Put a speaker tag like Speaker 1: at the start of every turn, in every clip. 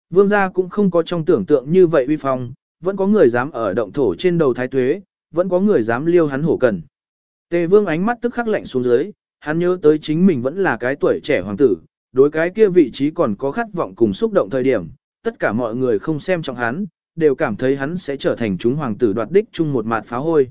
Speaker 1: Vương gia cũng không có trong tưởng tượng như vậy uy phong, vẫn có người dám ở động thổ trên đầu thái tuế, vẫn có người dám liêu hắn hổ cần. Tề Vương ánh mắt tức khắc lạnh xuống dưới, hắn nhớ tới chính mình vẫn là cái tuổi trẻ hoàng tử, đối cái kia vị trí còn có khát vọng cùng xúc động thời điểm, tất cả mọi người không xem trọng hắn, đều cảm thấy hắn sẽ trở thành chúng hoàng tử đoạt đích chung một mạt phá hôi.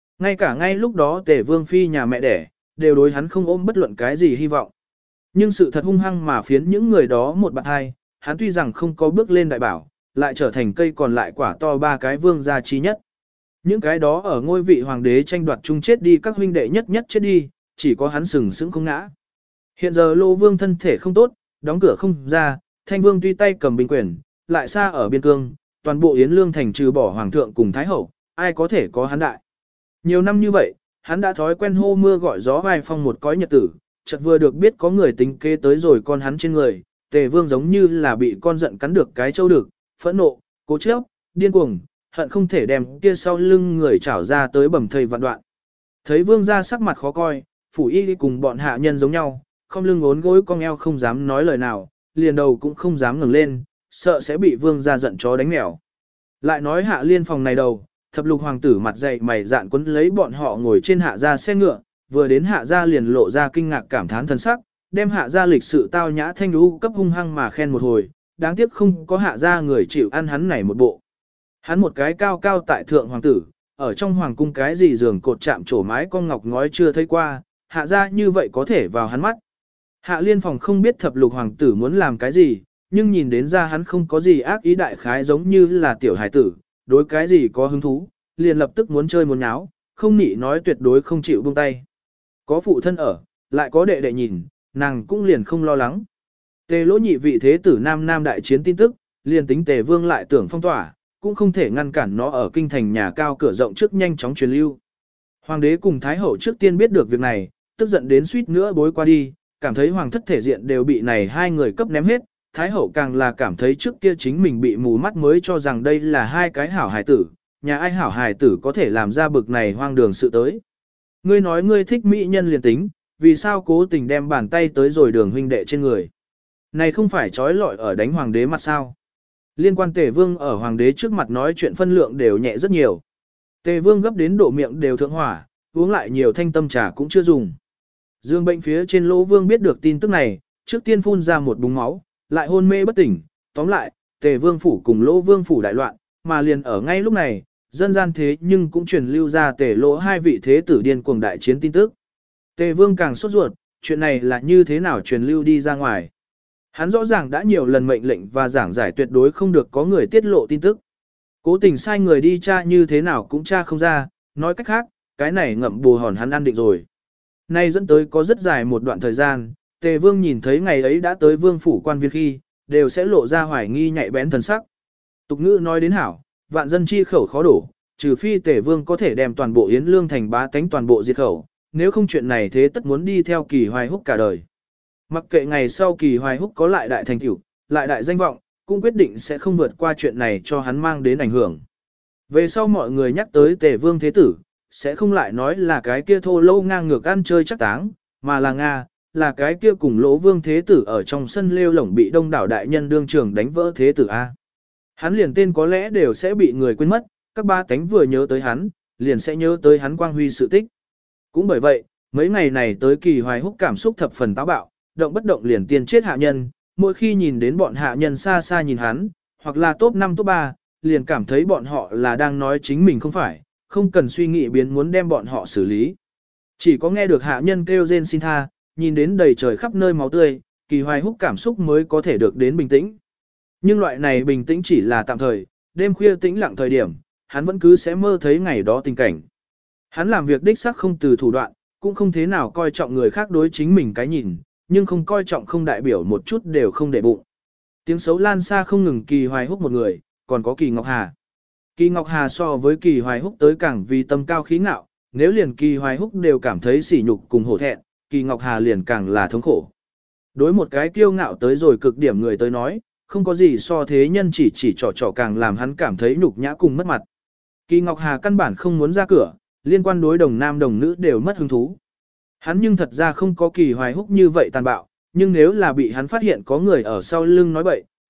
Speaker 1: Ngay lúc đó Tề Vương phi nhà mẹ đẻ, đều đối hắn không ôm bất luận cái gì hy vọng. Nhưng sự thật hung hăng mà phiến những người đó một bạn hai, hắn tuy rằng không có bước lên đại bảo, lại trở thành cây còn lại quả to ba cái vương gia trí nhất. Những cái đó ở ngôi vị hoàng đế tranh đoạt chung chết đi các huynh đệ nhất nhất chết đi, chỉ có hắn sừng sững không ngã. Hiện giờ Lô Vương thân thể không tốt, đóng cửa không ra, Thanh Vương tuy tay cầm binh quyền, lại xa ở biên cương, toàn bộ Yến Lương thành trừ bỏ hoàng thượng cùng thái hậu, ai có thể có hắn đại. Nhiều năm như vậy, hắn đã thói quen hô mưa gọi gió vai phong một cõi nhật tử, chợt vừa được biết có người tính kế tới rồi con hắn trên người, Tề Vương giống như là bị con giận cắn được cái châu được, phẫn nộ, cố chấp, điên cuồng, hận không thể đem kia sau lưng người chảo ra tới bầm thây vạn đoạn. Thấy Vương gia sắc mặt khó coi, phủ y cùng bọn hạ nhân giống nhau, không lưng ốn gối cong eo không dám nói lời nào, liền đầu cũng không dám ngẩng lên, sợ sẽ bị Vương gia giận chó đánh mèo. Lại nói Hạ Liên phòng này đầu, thập lục hoàng tử mặt dày mày dạn quấn lấy bọn họ ngồi trên Hạ gia xe ngựa, vừa đến Hạ gia liền lộ ra kinh ngạc cảm thán thân sắc, đem Hạ gia lịch sự tao nhã thanh lũ cấp hung hăng mà khen một hồi, đáng tiếc không có Hạ gia người chịu ăn hắn này một bộ. Hắn một cái cao cao tại thượng hoàng tử, ở trong hoàng cung cái gì giường cột chạm trổ mái con ngọc ngói chưa thấy qua, Hạ gia như vậy có thể vào hắn mắt. Hạ Liên phòng không biết thập lục hoàng tử muốn làm cái gì, nhưng nhìn đến ra hắn không có gì ác ý đại khái giống như là tiểu hải tử, đối cái gì có hứng thú, liền lập tức muốn chơi muốn nháo, không nị nói tuyệt đối không chịu buông tay. Có phụ thân ở, lại có đệ đệ nhìn, nàng cũng liền không lo lắng. Tề Lỗ nhị vị thế tử nam nam đại chiến tin tức, liền tính Tề Vương lại tưởng phong tỏa, cũng không thể ngăn cản nó ở kinh thành nhà cao cửa rộng trước nhanh chóng truyền lưu. Hoàng đế cùng Thái hậu trước tiên biết được việc này, tức giận đến suýt nữa bối qua đi, cảm thấy hoàng thất thể diện đều bị này hai người cấp ném hết, Thái hậu càng là cảm thấy trước kia chính mình bị mù mắt mới cho rằng đây là hai cái hảo hài tử, nhà ai hảo hài tử có thể làm ra bực này hoang đường sự tới. Ngươi nói ngươi thích mỹ nhân liền tính, vì sao cố tình đem bàn tay tới rồi đường huynh đệ trên người. Này không phải trói lọi ở đánh hoàng đế mặt sao. Liên quan Tề Vương ở hoàng đế trước mặt nói chuyện phân lượng đều nhẹ rất nhiều. Tề Vương gấp đến độ miệng đều thượng hỏa, uống lại nhiều thanh tâm trà cũng chưa dùng. Dương bệnh phía trên Lỗ Vương biết được tin tức này, trước tiên phun ra một búng máu, lại hôn mê bất tỉnh, tóm lại, Tề Vương phủ cùng Lỗ Vương phủ đại loạn, mà liền ở ngay lúc này, dân gian thế nhưng cũng truyền lưu ra Tề Lỗ hai vị thế tử điên cuồng đại chiến tin tức. Tề Vương càng sốt ruột, chuyện này là như thế nào truyền lưu đi ra ngoài. Hắn rõ ràng đã nhiều lần mệnh lệnh và giảng giải tuyệt đối không được có người tiết lộ tin tức. Cố tình sai người đi tra như thế nào cũng tra không ra, nói cách khác, cái này ngậm bù hòn hắn ăn định rồi. Nay dẫn tới có rất dài một đoạn thời gian, Tề Vương nhìn thấy ngày ấy đã tới vương phủ quan viên khi, đều sẽ lộ ra hoài nghi nhạy bén thần sắc. Tục ngữ nói đến hảo, vạn dân chi khẩu khó đổ, trừ phi Tề Vương có thể đem toàn bộ Yến Lương thành bá tánh toàn bộ diệt khẩu, nếu không chuyện này thế tất muốn đi theo Kỳ Hoài Húc cả đời. Mặc kệ ngày sau Kỳ Hoài Húc có lại đại thành tựu, lại đại danh vọng, cũng quyết định sẽ không vượt qua chuyện này cho hắn mang đến ảnh hưởng. Về sau mọi người nhắc tới Tề Vương Thế Tử, sẽ không lại nói là cái kia thô lỗ ngang ngược ăn chơi chắc táng, mà là Nga, là cái kia cùng Lỗ Vương Thế Tử ở trong sân lêu lổng bị đông đảo đại nhân đương trường đánh vỡ Thế Tử A. Hắn liền tên có lẽ đều sẽ bị người quên mất, các ba tánh vừa nhớ tới hắn, liền sẽ nhớ tới hắn quang huy sự tích. Cũng bởi vậy, mấy ngày này tới Kỳ Hoài Húc cảm xúc thập phần táo bạo, động bất động liền tiên chết hạ nhân, mỗi khi nhìn đến bọn hạ nhân xa xa nhìn hắn, hoặc là top 5 top 3, liền cảm thấy bọn họ là đang nói chính mình không phải, không cần suy nghĩ biến muốn đem bọn họ xử lý. Chỉ có nghe được hạ nhân kêu rên xin tha, nhìn đến đầy trời khắp nơi máu tươi, Kỳ Hoài Húc cảm xúc mới có thể được đến bình tĩnh. Nhưng loại này bình tĩnh chỉ là tạm thời, đêm khuya tĩnh lặng thời điểm, hắn vẫn cứ sẽ mơ thấy ngày đó tình cảnh. Hắn làm việc đích xác không từ thủ đoạn, cũng không thế nào coi trọng người khác đối chính mình cái nhìn, nhưng không coi trọng không đại biểu một chút đều không để bụng. Tiếng xấu lan xa không ngừng Kỳ Hoài Húc một người, còn có Kỳ Ngọc Hà. Kỳ Ngọc Hà so với Kỳ Hoài Húc tới càng vì tâm cao khí ngạo, nếu liền Kỳ Hoài Húc đều cảm thấy sỉ nhục cùng hổ thẹn, Kỳ Ngọc Hà liền càng là thống khổ. Đối một cái kiêu ngạo tới rồi cực điểm người tới nói, không có gì so thế nhân chỉ trò càng làm hắn cảm thấy nhục nhã cùng mất mặt. Kỳ Ngọc Hà căn bản không muốn ra cửa, liên quan đối đồng nam đồng nữ đều mất hứng thú. Hắn nhưng thật ra không có Kỳ Hoài Húc như vậy tàn bạo, nhưng nếu là bị hắn phát hiện có người ở sau lưng nói bậy,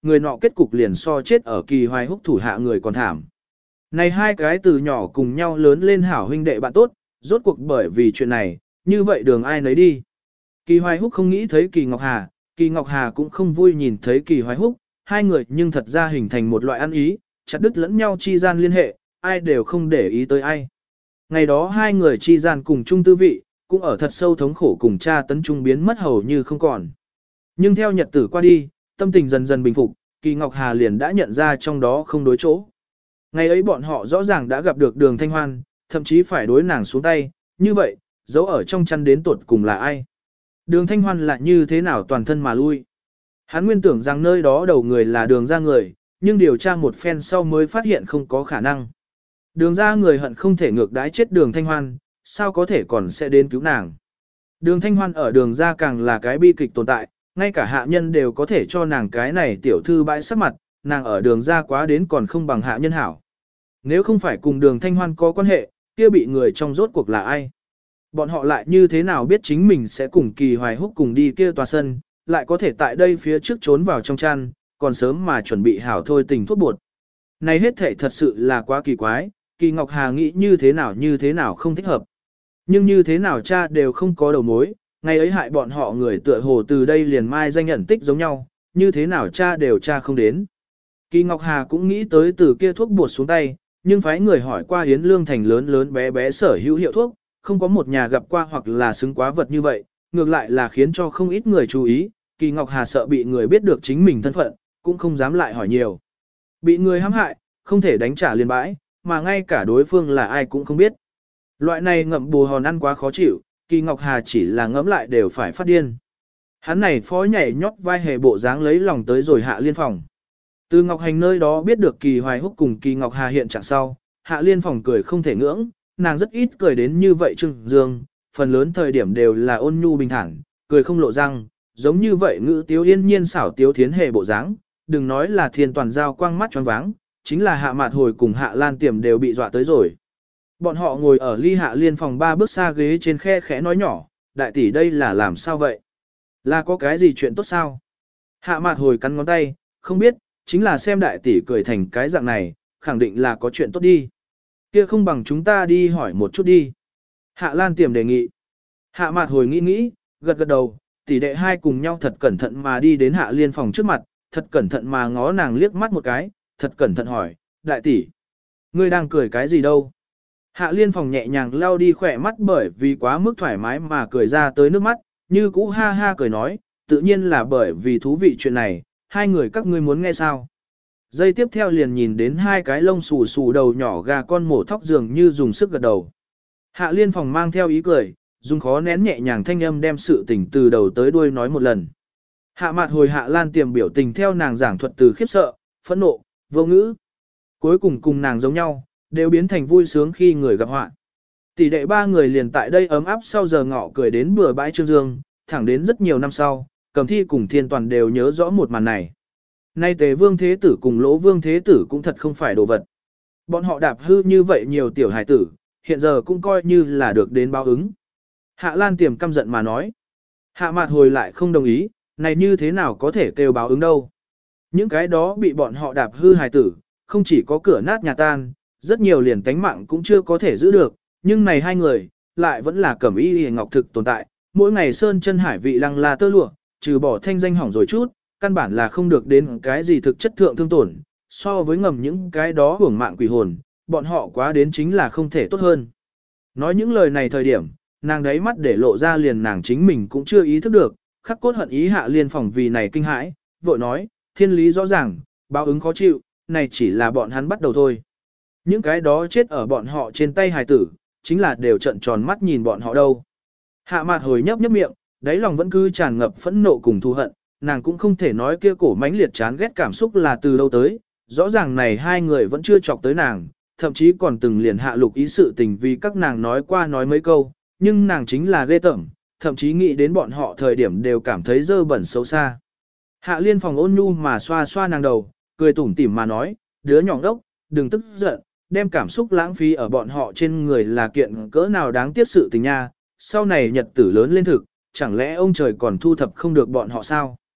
Speaker 1: người nọ kết cục liền so chết ở Kỳ Hoài Húc thủ hạ người còn thảm. Này hai cái từ nhỏ cùng nhau lớn lên hảo huynh đệ bạn tốt, rốt cuộc bởi vì chuyện này, như vậy đường ai nấy đi. Kỳ Hoài Húc không nghĩ thấy Kỳ Ngọc Hà cũng không vui nhìn thấy Kỳ Hoài Húc, hai người nhưng thật ra hình thành một loại ăn ý, chặt đứt lẫn nhau chi gian liên hệ, ai đều không để ý tới ai. Ngày đó hai người chi gian cùng chung tư vị, cũng ở thật sâu thống khổ cùng cha tấn trung biến mất hầu như không còn. Nhưng theo nhật tử qua đi, tâm tình dần dần bình phục, Kỳ Ngọc Hà liền đã nhận ra trong đó không đối chỗ. Ngày ấy bọn họ rõ ràng đã gặp được Đường Thanh Hoan, thậm chí phải đối nàng xuống tay, như vậy, dấu ở trong chăn đến tuột cùng là ai? Đường Thanh Hoan lại như thế nào toàn thân mà lui? Hắn nguyên tưởng rằng nơi đó đầu người là đường ra người, nhưng điều tra một phen sau mới phát hiện không có khả năng. Đường ra người hận không thể ngược đái chết Đường Thanh Hoan, sao có thể còn sẽ đến cứu nàng? Đường Thanh Hoan ở đường ra càng là cái bi kịch tồn tại, ngay cả hạ nhân đều có thể cho nàng cái này tiểu thư bãi sắc mặt, nàng ở đường ra quá đến còn không bằng hạ nhân hảo. Nếu không phải cùng Đường Thanh Hoan có quan hệ, kia bị người trong rốt cuộc là ai? Bọn họ lại như thế nào biết chính mình sẽ cùng Kỳ Hoài Húc cùng đi kia tòa sân, lại có thể tại đây phía trước trốn vào trong chăn, còn sớm mà chuẩn bị hảo thôi tình thuốc bột. Này hết thể thật sự là quá kỳ quái, Kỳ Ngọc Hà nghĩ như thế nào không thích hợp. Nhưng như thế nào cha đều không có đầu mối, ngày ấy hại bọn họ người tựa hồ từ đây liền mai danh nhận tích giống nhau, như thế nào cha đều cha không đến. Kỳ Ngọc Hà cũng nghĩ tới từ kia thuốc bột xuống tay, nhưng phái người hỏi qua Yến Lương Thành lớn lớn bé bé sở hữu hiệu thuốc, không có một nhà gặp qua hoặc là xứng quá vật như vậy, ngược lại là khiến cho không ít người chú ý, Kỳ Ngọc Hà sợ bị người biết được chính mình thân phận, cũng không dám lại hỏi nhiều. Bị người hãm hại, không thể đánh trả liền bãi, mà ngay cả đối phương là ai cũng không biết. Loại này ngậm bù hòn ăn quá khó chịu, Kỳ Ngọc Hà chỉ là ngẫm lại đều phải phát điên. Hắn này phó nhảy nhót vai hề bộ dáng lấy lòng tới rồi Hạ Liên phòng. Từ Ngọc Hành nơi đó biết được Kỳ Hoài Húc cùng Kỳ Ngọc Hà hiện trạng sau, Hạ Liên phòng cười không thể ngưỡng, nàng rất ít cười đến như vậy trưng dương, phần lớn thời điểm đều là ôn nhu bình thản, cười không lộ răng, giống như vậy ngữ tiếu yên nhiên xảo tiếu thiến hề bộ dáng, đừng nói là thiên toàn giao quang mắt choáng váng, chính là Hạ Mạt Hồi cùng Hạ Lan Tiềm đều bị dọa tới rồi. Bọn họ ngồi ở ly Hạ Liên phòng 3 bước xa ghế trên khe khẽ nói nhỏ, đại tỷ đây là làm sao vậy? Là có cái gì chuyện tốt sao? Hạ Mạt Hồi cắn ngón tay, không biết, chính là xem đại tỷ cười thành cái dạng này, khẳng định là có chuyện tốt đi. Kia không bằng chúng ta đi hỏi một chút đi. Hạ Lan Tiềm đề nghị. Hạ Mạt Hồi nghĩ, gật gật đầu, tỷ đệ hai cùng nhau thật cẩn thận mà đi đến Hạ Liên phòng trước mặt, thật cẩn thận mà ngó nàng liếc mắt một cái, thật cẩn thận hỏi, đại tỷ, ngươi đang cười cái gì đâu? Hạ Liên phòng nhẹ nhàng lau đi khỏe mắt bởi vì quá mức thoải mái mà cười ra tới nước mắt, như cũ ha ha cười nói, tự nhiên là bởi vì thú vị chuyện này, hai người các ngươi muốn nghe sao? Giây tiếp theo liền nhìn đến hai cái lông xù xù đầu nhỏ gà con mổ thóc dường như dùng sức gật đầu. Hạ Liên phòng mang theo ý cười, dùng khó nén nhẹ nhàng thanh âm đem sự tình từ đầu tới đuôi nói một lần. Hạ Mạt Hồi Hạ Lan Tiềm biểu tình theo nàng giảng thuật từ khiếp sợ, phẫn nộ, vô ngữ. Cuối cùng cùng nàng giống nhau, đều biến thành vui sướng khi người gặp họa. Tỷ đệ ba người liền tại đây ấm áp sau giờ ngọ cười đến bừa bãi trương dương, thẳng đến rất nhiều năm sau, Cầm Thi cùng Thiên Toàn đều nhớ rõ một màn này. Nay Tề Vương Thế Tử cùng Lỗ Vương Thế Tử cũng thật không phải đồ vật. Bọn họ đạp hư như vậy nhiều tiểu hài tử, hiện giờ cũng coi như là được đến báo ứng. Hạ Lan Tiềm căm giận mà nói. Hạ Mạt Hồi lại không đồng ý, này như thế nào có thể kêu báo ứng đâu. Những cái đó bị bọn họ đạp hư hài tử, không chỉ có cửa nát nhà tan, rất nhiều liền tánh mạng cũng chưa có thể giữ được, nhưng này hai người, lại vẫn là Cẩm Y Ngọc thực tồn tại, mỗi ngày sơn chân hải vị lăng là tơ lụa, trừ bỏ thanh danh hỏng rồi chút, căn bản là không được đến cái gì thực chất thượng thương tổn, so với ngầm những cái đó hưởng mạng quỷ hồn, bọn họ quá đến chính là không thể tốt hơn. Nói những lời này thời điểm, nàng đáy mắt để lộ ra liền nàng chính mình cũng chưa ý thức được, khắc cốt hận ý Hạ Liên phòng vì này kinh hãi, vội nói, thiên lý rõ ràng, báo ứng khó chịu, này chỉ là bọn hắn bắt đầu thôi. Những cái đó chết ở bọn họ trên tay hài tử, chính là đều trận tròn mắt nhìn bọn họ đâu. Hạ Mạt Hồi nhấp miệng, đáy lòng vẫn cứ tràn ngập phẫn nộ cùng thù hận, nàng cũng không thể nói kia cổ mãnh liệt chán ghét cảm xúc là từ đâu tới, rõ ràng này hai người vẫn chưa chọc tới nàng, thậm chí còn từng liền hạ lục ý sự tình vì các nàng nói qua nói mấy câu, nhưng nàng chính là ghê tởm, thậm chí nghĩ đến bọn họ thời điểm đều cảm thấy dơ bẩn xấu xa. Hạ Liên phòng ôn nhu mà xoa xoa nàng đầu, cười tủm tỉm mà nói, đứa nhỏ đốc, đừng tức giận, đem cảm xúc lãng phí ở bọn họ trên người là kiện cỡ nào đáng tiếc sự tình nha, sau này nhật tử lớn lên thực, chẳng lẽ ông trời còn thu thập không được bọn họ sao?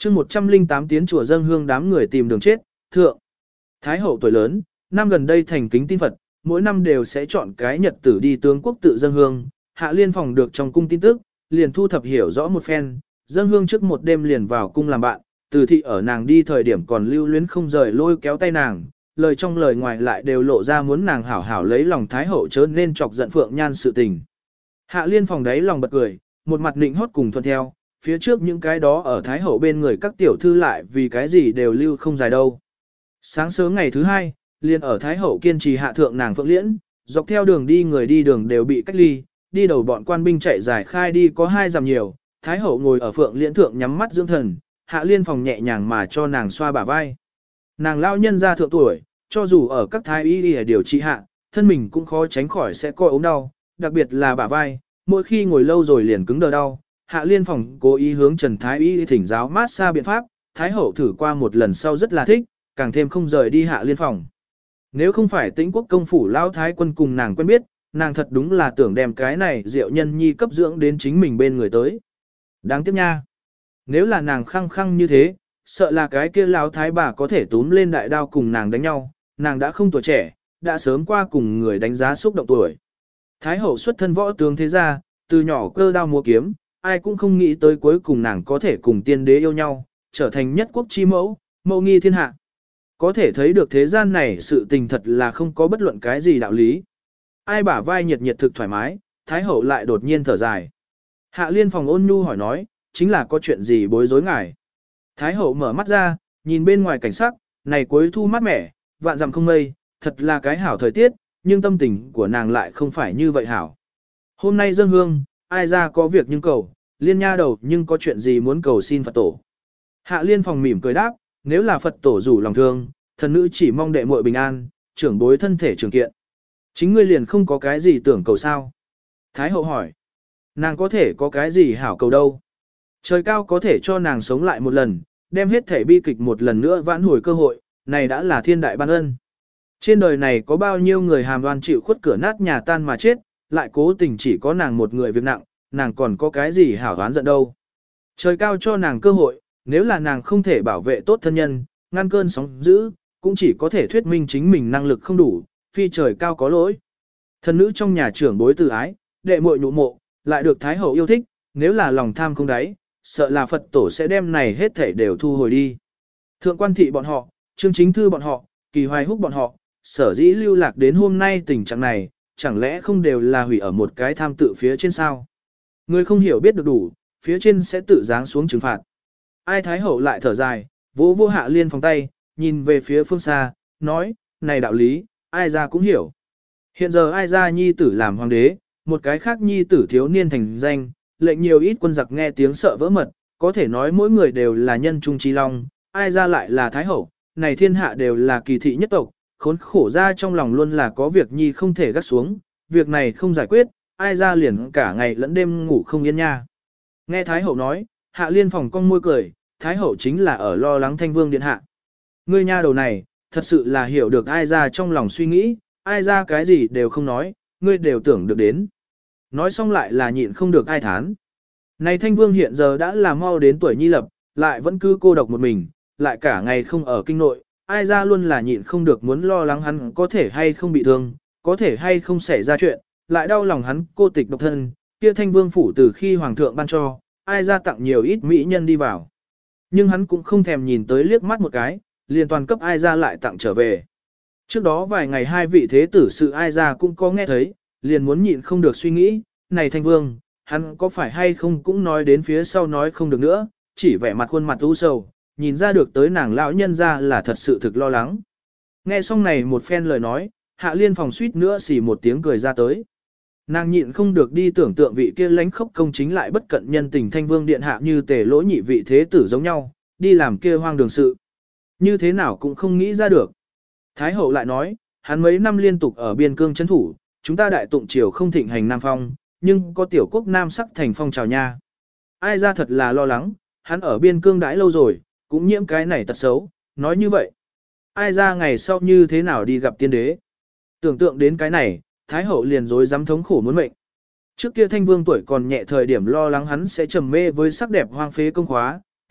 Speaker 1: chương 108 tiến chùa dâng hương đám người tìm đường chết, thượng. Thái hậu tuổi lớn, năm gần đây thành kính tin Phật, mỗi năm đều sẽ chọn cái nhật tử đi tướng quốc tự dâng hương, Hạ Liên Phòng được trong cung tin tức, liền thu thập hiểu rõ một phen, dâng hương trước một đêm liền vào cung làm bạn, từ thị ở nàng đi thời điểm còn lưu luyến không rời lôi kéo tay nàng, lời trong lời ngoài lại đều lộ ra muốn nàng hảo hảo lấy lòng Thái hậu chớ nên chọc giận Phượng Nhan sự tình. Hạ Liên Phòng đấy lòng bật cười, một mặt nịnh hót cùng thuận theo, phía trước những cái đó ở Thái hậu bên người các tiểu thư lại vì cái gì đều lưu không dài đâu. Sáng sớm ngày thứ hai, liền ở Thái hậu kiên trì hạ thượng nàng Phượng Liễn, dọc theo đường đi người đi đường đều bị cách ly, đi đầu bọn quan binh chạy giải khai đi có 2 dặm nhiều, Thái hậu ngồi ở Phượng Liễn thượng nhắm mắt dưỡng thần, Hạ Liên Phòng nhẹ nhàng mà cho nàng xoa bả vai. Nàng lao nhân ra thượng tuổi, cho dù ở các thái y y điều trị hạ, thân mình cũng khó tránh khỏi sẽ coi ốm đau, đặc biệt là bả vai, mỗi khi ngồi lâu rồi liền cứng đờ đau. Hạ Liên Phòng cố ý hướng Trần Thái y thỉnh giáo mát xa biện pháp, Thái hậu thử qua một lần sau rất là thích, càng thêm không rời đi Hạ Liên Phòng. Nếu không phải Tĩnh Quốc công phủ lão thái quân cùng nàng quen biết, nàng thật đúng là tưởng đem cái này Diệu Nhân Nhi cấp dưỡng đến chính mình bên người tới. Đáng tiếc nha. Nếu là nàng khăng khăng như thế, sợ là cái kia lão thái bà có thể túm lên đại đao cùng nàng đánh nhau, nàng đã không tuổi trẻ, đã sớm qua cùng người đánh giá xúc động tuổi. Thái hậu xuất thân võ tướng thế gia, từ nhỏ cơ đao múa kiếm, ai cũng không nghĩ tới cuối cùng nàng có thể cùng tiên đế yêu nhau, trở thành nhất quốc chi mẫu, mẫu nghi thiên hạ. Có thể thấy được thế gian này sự tình thật là không có bất luận cái gì đạo lý. Ai bả vai nhiệt nhiệt thực thoải mái, Thái hậu lại đột nhiên thở dài. Hạ Liên Phòng ôn nhu hỏi nói, chính là có chuyện gì bối rối ngài. Thái hậu mở mắt ra, nhìn bên ngoài cảnh sắc, này cuối thu mát mẻ, vạn dặm không mây, thật là cái hảo thời tiết, nhưng tâm tình của nàng lại không phải như vậy hảo. Hôm nay dâng hương, ai ra có việc nhưng cầu, Liên nha đầu nhưng có chuyện gì muốn cầu xin Phật tổ. Hạ Liên Phòng mỉm cười đáp, nếu là Phật tổ rủ lòng thương, thần nữ chỉ mong đệ muội bình an, trưởng bối thân thể trường kiện. Chính ngươi liền không có cái gì tưởng cầu sao. Thái hậu hỏi, nàng có thể có cái gì hảo cầu đâu. Trời cao có thể cho nàng sống lại một lần, đem hết thể bi kịch một lần nữa vãn hồi cơ hội, này đã là thiên đại ban ân. Trên đời này có bao nhiêu người hàm đoan chịu khuất cửa nát nhà tan mà chết, lại cố tình chỉ có nàng một người việc nặng, nàng còn có cái gì hảo đoán giận đâu. Trời cao cho nàng cơ hội, nếu là nàng không thể bảo vệ tốt thân nhân, ngăn cơn sóng dữ, cũng chỉ có thể thuyết minh chính mình năng lực không đủ, phi trời cao có lỗi. Thần nữ trong nhà trưởng bối từ ái, đệ muội nhụ mộ, lại được Thái hậu yêu thích, nếu là lòng tham không đáy, sợ là Phật tổ sẽ đem này hết thảy đều thu hồi đi. Thượng quan thị bọn họ, Trương Chính Thư bọn họ, Kỳ Hoài Húc bọn họ, sở dĩ lưu lạc đến hôm nay tình trạng này, chẳng lẽ không đều là hủy ở một cái tham tự phía trên sao? Người không hiểu biết được đủ, phía trên sẽ tự giáng xuống trừng phạt. Ai Thái hậu lại thở dài, vỗ vô Hạ Liên Phòng tay, nhìn về phía phương xa, nói, này đạo lý, ai ra cũng hiểu. Hiện giờ ai ra nhi tử làm hoàng đế, một cái khác nhi tử thiếu niên thành danh, lệnh nhiều ít quân giặc nghe tiếng sợ vỡ mật, có thể nói mỗi người đều là nhân trung chi long, ai ra lại là Thái hậu, này thiên hạ đều là kỳ thị nhất tộc, khốn khổ ra trong lòng luôn là có việc nhi không thể gắt xuống, việc này không giải quyết, ai ra liền cả ngày lẫn đêm ngủ không yên nha. Nghe Thái hậu nói, Hạ Liên Phòng cong môi cười, Thái hậu chính là ở lo lắng Thanh Vương điện hạ. Ngươi nha đầu này, thật sự là hiểu được ai ra trong lòng suy nghĩ, ai ra cái gì đều không nói, ngươi đều tưởng được đến. Nói xong lại là nhịn không được ai thán. Này Thanh Vương hiện giờ đã là mau đến tuổi nhi lập, lại vẫn cứ cô độc một mình, lại cả ngày không ở kinh nội, ai ra luôn là nhịn không được muốn lo lắng hắn có thể hay không bị thương, có thể hay không xảy ra chuyện, lại đau lòng hắn cô tịch độc thân, kia Thanh Vương phủ từ khi hoàng thượng ban cho, ai ra tặng nhiều ít mỹ nhân đi vào. Nhưng hắn cũng không thèm nhìn tới liếc mắt một cái, liền toàn cấp ai ra lại tặng trở về. Trước đó vài ngày hai vị thế tử sự ai ra cũng có nghe thấy, liền muốn nhịn không được suy nghĩ, này Thanh Vương, hắn có phải hay không cũng nói đến phía sau nói không được nữa, chỉ vẻ mặt khuôn mặt u sầu, nhìn ra được tới nàng lão nhân ra là thật sự thực lo lắng. Nghe xong này một phen lời nói, Hạ Liên Phòng suýt nữa xì một tiếng cười ra tới. Nàng nhịn không được đi tưởng tượng vị kia lãnh khốc công chính lại bất cận nhân tình Thanh Vương điện hạ như Tề Lỗ nhị vị thế tử giống nhau, đi làm kia hoang đường sự. Như thế nào cũng không nghĩ ra được. Thái hậu lại nói, hắn mấy năm liên tục ở biên cương trấn thủ, chúng ta đại tụng triều không thịnh hành Nam Phong, nhưng có tiểu quốc Nam sắc thành phong trào nha. Ai ra thật là lo lắng, hắn ở biên cương đãi lâu rồi, cũng nhiễm cái này tật xấu, nói như vậy. Ai ra ngày sau như thế nào đi gặp tiên đế. Tưởng tượng đến cái này, Thái hậu liền dối dám thống khổ muốn mệnh. Trước kia Thanh Vương tuổi còn nhẹ thời điểm lo lắng hắn sẽ trầm mê với sắc đẹp hoang phế công khóa,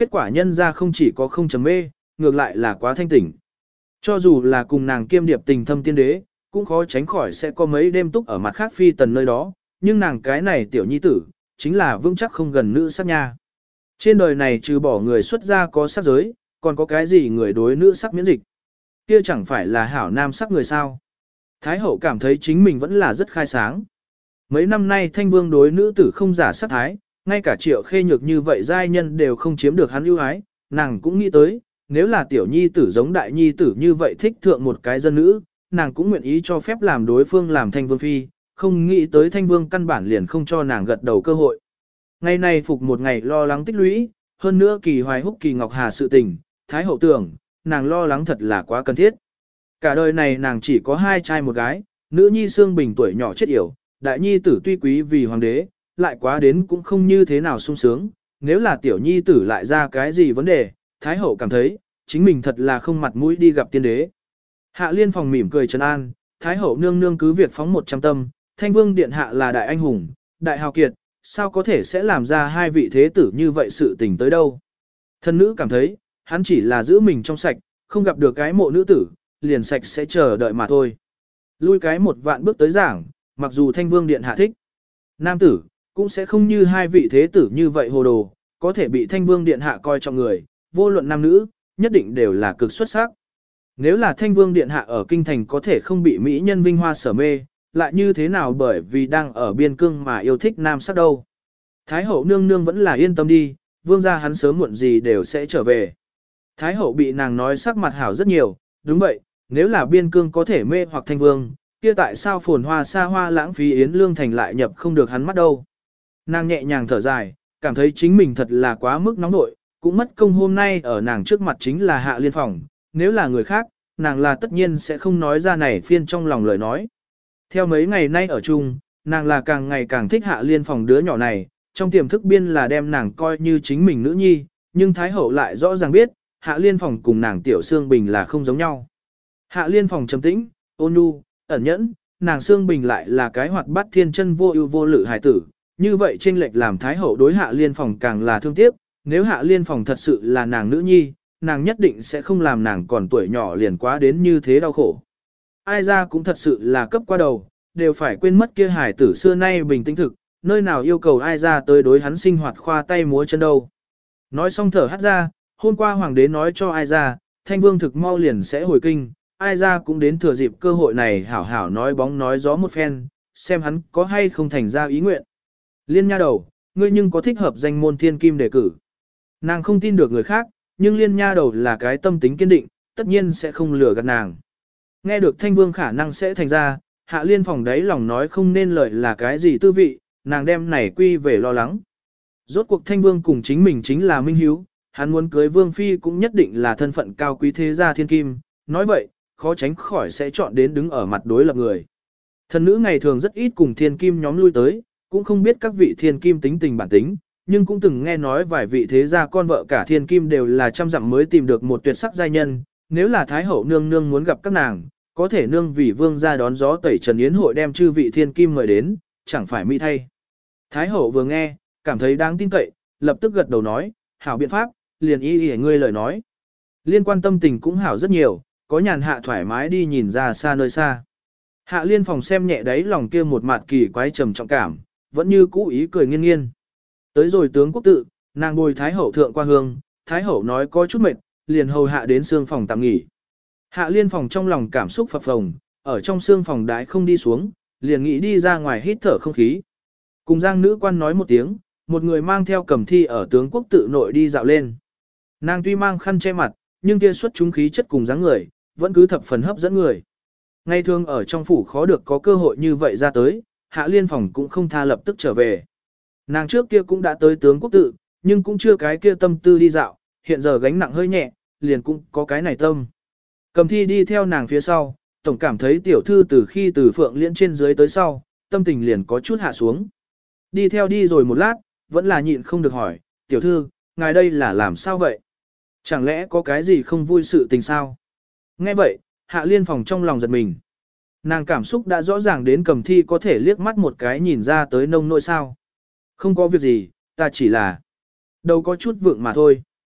Speaker 1: kết quả nhân ra không chỉ có không chấm mê, ngược lại là quá thanh tỉnh. Cho dù là cùng nàng kiêm điệp tình thâm tiên đế, cũng khó tránh khỏi sẽ có mấy đêm túc ở mặt khác phi tần nơi đó, nhưng nàng cái này tiểu nhi tử, chính là vững chắc không gần nữ sắc nha. Trên đời này trừ bỏ người xuất gia có sắc giới, còn có cái gì người đối nữ sắc miễn dịch. Kia chẳng phải là hảo nam sắc người sao. Thái hậu cảm thấy chính mình vẫn là rất khai sáng. Mấy năm nay thanh vương đối nữ tử không giả sắc thái, ngay cả Triệu Khê Nhược như vậy giai nhân đều không chiếm được hắn ưu ái, nàng cũng nghĩ tới, nếu là tiểu nhi tử giống đại nhi tử như vậy thích thượng một cái dân nữ, nàng cũng nguyện ý cho phép làm đối phương làm thanh vương phi, không nghĩ tới thanh vương căn bản liền không cho nàng gật đầu cơ hội. Ngày này phục một ngày lo lắng tích lũy, hơn nữa Kỳ Hoài Húc Kỳ Ngọc Hà sự tình, Thái hậu tưởng, nàng lo lắng thật là quá cần thiết. Cả đời này nàng chỉ có 2 trai 1 gái, nữ nhi Sương Bình tuổi nhỏ chết yểu, đại nhi tử tuy quý vì hoàng đế, lại quá đến cũng không như thế nào sung sướng, nếu là tiểu nhi tử lại ra cái gì vấn đề, Thái hậu cảm thấy, chính mình thật là không mặt mũi đi gặp tiên đế. Hạ Liên Phòng mỉm cười trấn an, Thái hậu nương nương cứ việc phóng 100 tâm, Thanh Vương điện hạ là đại anh hùng, đại hào kiệt, sao có thể sẽ làm ra 2 vị thế tử như vậy sự tình tới đâu. Thân nữ cảm thấy, hắn chỉ là giữ mình trong sạch, không gặp được cái mộ nữ tử, liền sạch sẽ chờ đợi mà thôi. Lui cái 1 vạn bước tới giảng, mặc dù Thanh Vương điện hạ thích, nam tử, cũng sẽ không như 2 vị thế tử như vậy hồ đồ, có thể bị Thanh Vương điện hạ coi trọng người, vô luận nam nữ, nhất định đều là cực xuất sắc. Nếu là Thanh Vương điện hạ ở kinh thành có thể không bị mỹ nhân vinh hoa sở mê, lại như thế nào bởi vì đang ở biên cương mà yêu thích nam sắc đâu. Thái hậu nương nương vẫn là yên tâm đi, vương gia hắn sớm muộn gì đều sẽ trở về. Thái hậu bị nàng nói sắc mặt hảo rất nhiều, đúng vậy, nếu là biên cương có thể mê hoặc Thanh Vương, kia tại sao phồn hoa xa hoa lãng phí yến lương thành lại nhập không được hắn mắt đâu. Nàng nhẹ nhàng thở dài, cảm thấy chính mình thật là quá mức nóng nội, cũng mất công hôm nay ở nàng trước mặt chính là Hạ Liên Phòng, nếu là người khác, nàng là tất nhiên sẽ không nói ra này phiên trong lòng lời nói. Theo mấy ngày nay ở chung, nàng là càng ngày càng thích Hạ Liên Phòng đứa nhỏ này, trong tiềm thức biên là đem nàng coi như chính mình nữ nhi, nhưng Thái hậu lại rõ ràng biết, Hạ Liên Phòng cùng nàng Tiểu Sương Bình là không giống nhau. Hạ Liên Phòng trầm tĩnh, ôn nhu, ẩn nhẫn, nàng Sương Bình lại là cái hoạt bát thiên chân vô ưu vô lự hài tử, như vậy chênh lệch làm Thái hậu đối Hạ Liên Phòng càng là thương tiếc, nếu Hạ Liên Phòng thật sự là nàng nữ nhi, nàng nhất định sẽ không làm nàng còn tuổi nhỏ liền quá đến như thế đau khổ. Ai ra cũng thật sự là cấp qua đầu, đều phải quên mất kia hài tử xưa nay bình tĩnh thực, nơi nào yêu cầu ai ra tới đối hắn sinh hoạt khoa tay múa chân đâu. Nói xong thở hắt ra, hôm qua hoàng đế nói cho ai ra, Thanh Vương thực mau liền sẽ hồi kinh, ai ra cũng đến thừa dịp cơ hội này hảo hảo nói bóng nói gió một phen, xem hắn có hay không thành ra ý nguyện. Liên nha đầu, ngươi nhưng có thích hợp danh môn thiên kim đề cử. Nàng không tin được người khác, nhưng liên nha đầu là cái tâm tính kiên định, tất nhiên sẽ không lừa gạt nàng. Nghe được Thanh Vương khả năng sẽ thành ra, Hạ Liên Phòng đấy lòng nói không nên lời là cái gì tư vị, nàng đem này quy về lo lắng. Rốt cuộc Thanh Vương cùng chính mình chính là minh hiếu, hắn muốn cưới Vương Phi cũng nhất định là thân phận cao quý thế gia thiên kim, nói vậy, khó tránh khỏi sẽ chọn đến đứng ở mặt đối lập người. Thần nữ ngày thường rất ít cùng thiên kim nhóm lui tới, cũng không biết các vị thiên kim tính tình bản tính, nhưng cũng từng nghe nói vài vị thế gia con vợ cả thiên kim đều là trăm dặm mới tìm được một tuyệt sắc giai nhân, nếu là Thái hậu nương nương muốn gặp các nàng, có thể nương vì vương gia đón gió tẩy trần yến hội đem chư vị thiên kim mời đến, chẳng phải mỹ thay. Thái hậu vừa nghe, cảm thấy đáng tin cậy, lập tức gật đầu nói, hảo biện pháp, liền y ngươi lời nói. Liên quan tâm tình cũng hảo rất nhiều, có nhàn hạ thoải mái đi nhìn ra xa nơi xa. Hạ Liên Phòng xem nhẹ đáy lòng kia một mặt kỳ quái trầm trọng cảm, vẫn như cũ ý cười nghiêng nghiêng. Tới rồi tướng quốc tự, nàng bồi Thái hậu thượng qua hương, Thái hậu nói có chút mệt, liền hầu hạ đến xương phòng tạm nghỉ. Hạ Liên Phòng trong lòng cảm xúc phập phồng, ở trong xương phòng đái không đi xuống, liền nghĩ đi ra ngoài hít thở không khí. Cùng Giang nữ quan nói một tiếng, một người mang theo cầm thi ở tướng quốc tự nội đi dạo lên. Nàng tuy mang khăn che mặt, nhưng kia xuất chúng khí chất cùng dáng người, vẫn cứ thập phần hấp dẫn người. Ngày thường ở trong phủ khó được có cơ hội như vậy ra tới, Hạ Liên Phòng cũng không tha lập tức trở về. Nàng trước kia cũng đã tới tướng quốc tự, nhưng cũng chưa cái kia tâm tư đi dạo, hiện giờ gánh nặng hơi nhẹ, liền cũng có cái này tâm. Cầm thi đi theo nàng phía sau, tổng cảm thấy tiểu thư từ khi từ Phượng Liễn trên dưới tới sau, tâm tình liền có chút hạ xuống. Đi theo đi rồi một lát, vẫn là nhịn không được hỏi, tiểu thư, ngài đây là làm sao vậy? Chẳng lẽ có cái gì không vui sự tình sao? Nghe vậy, Hạ Liên Phòng trong lòng giật mình. Nàng cảm xúc đã rõ ràng đến cầm thi có thể liếc mắt một cái nhìn ra tới nông nỗi sao. Không có việc gì, ta chỉ là đầu có chút vượng mà thôi.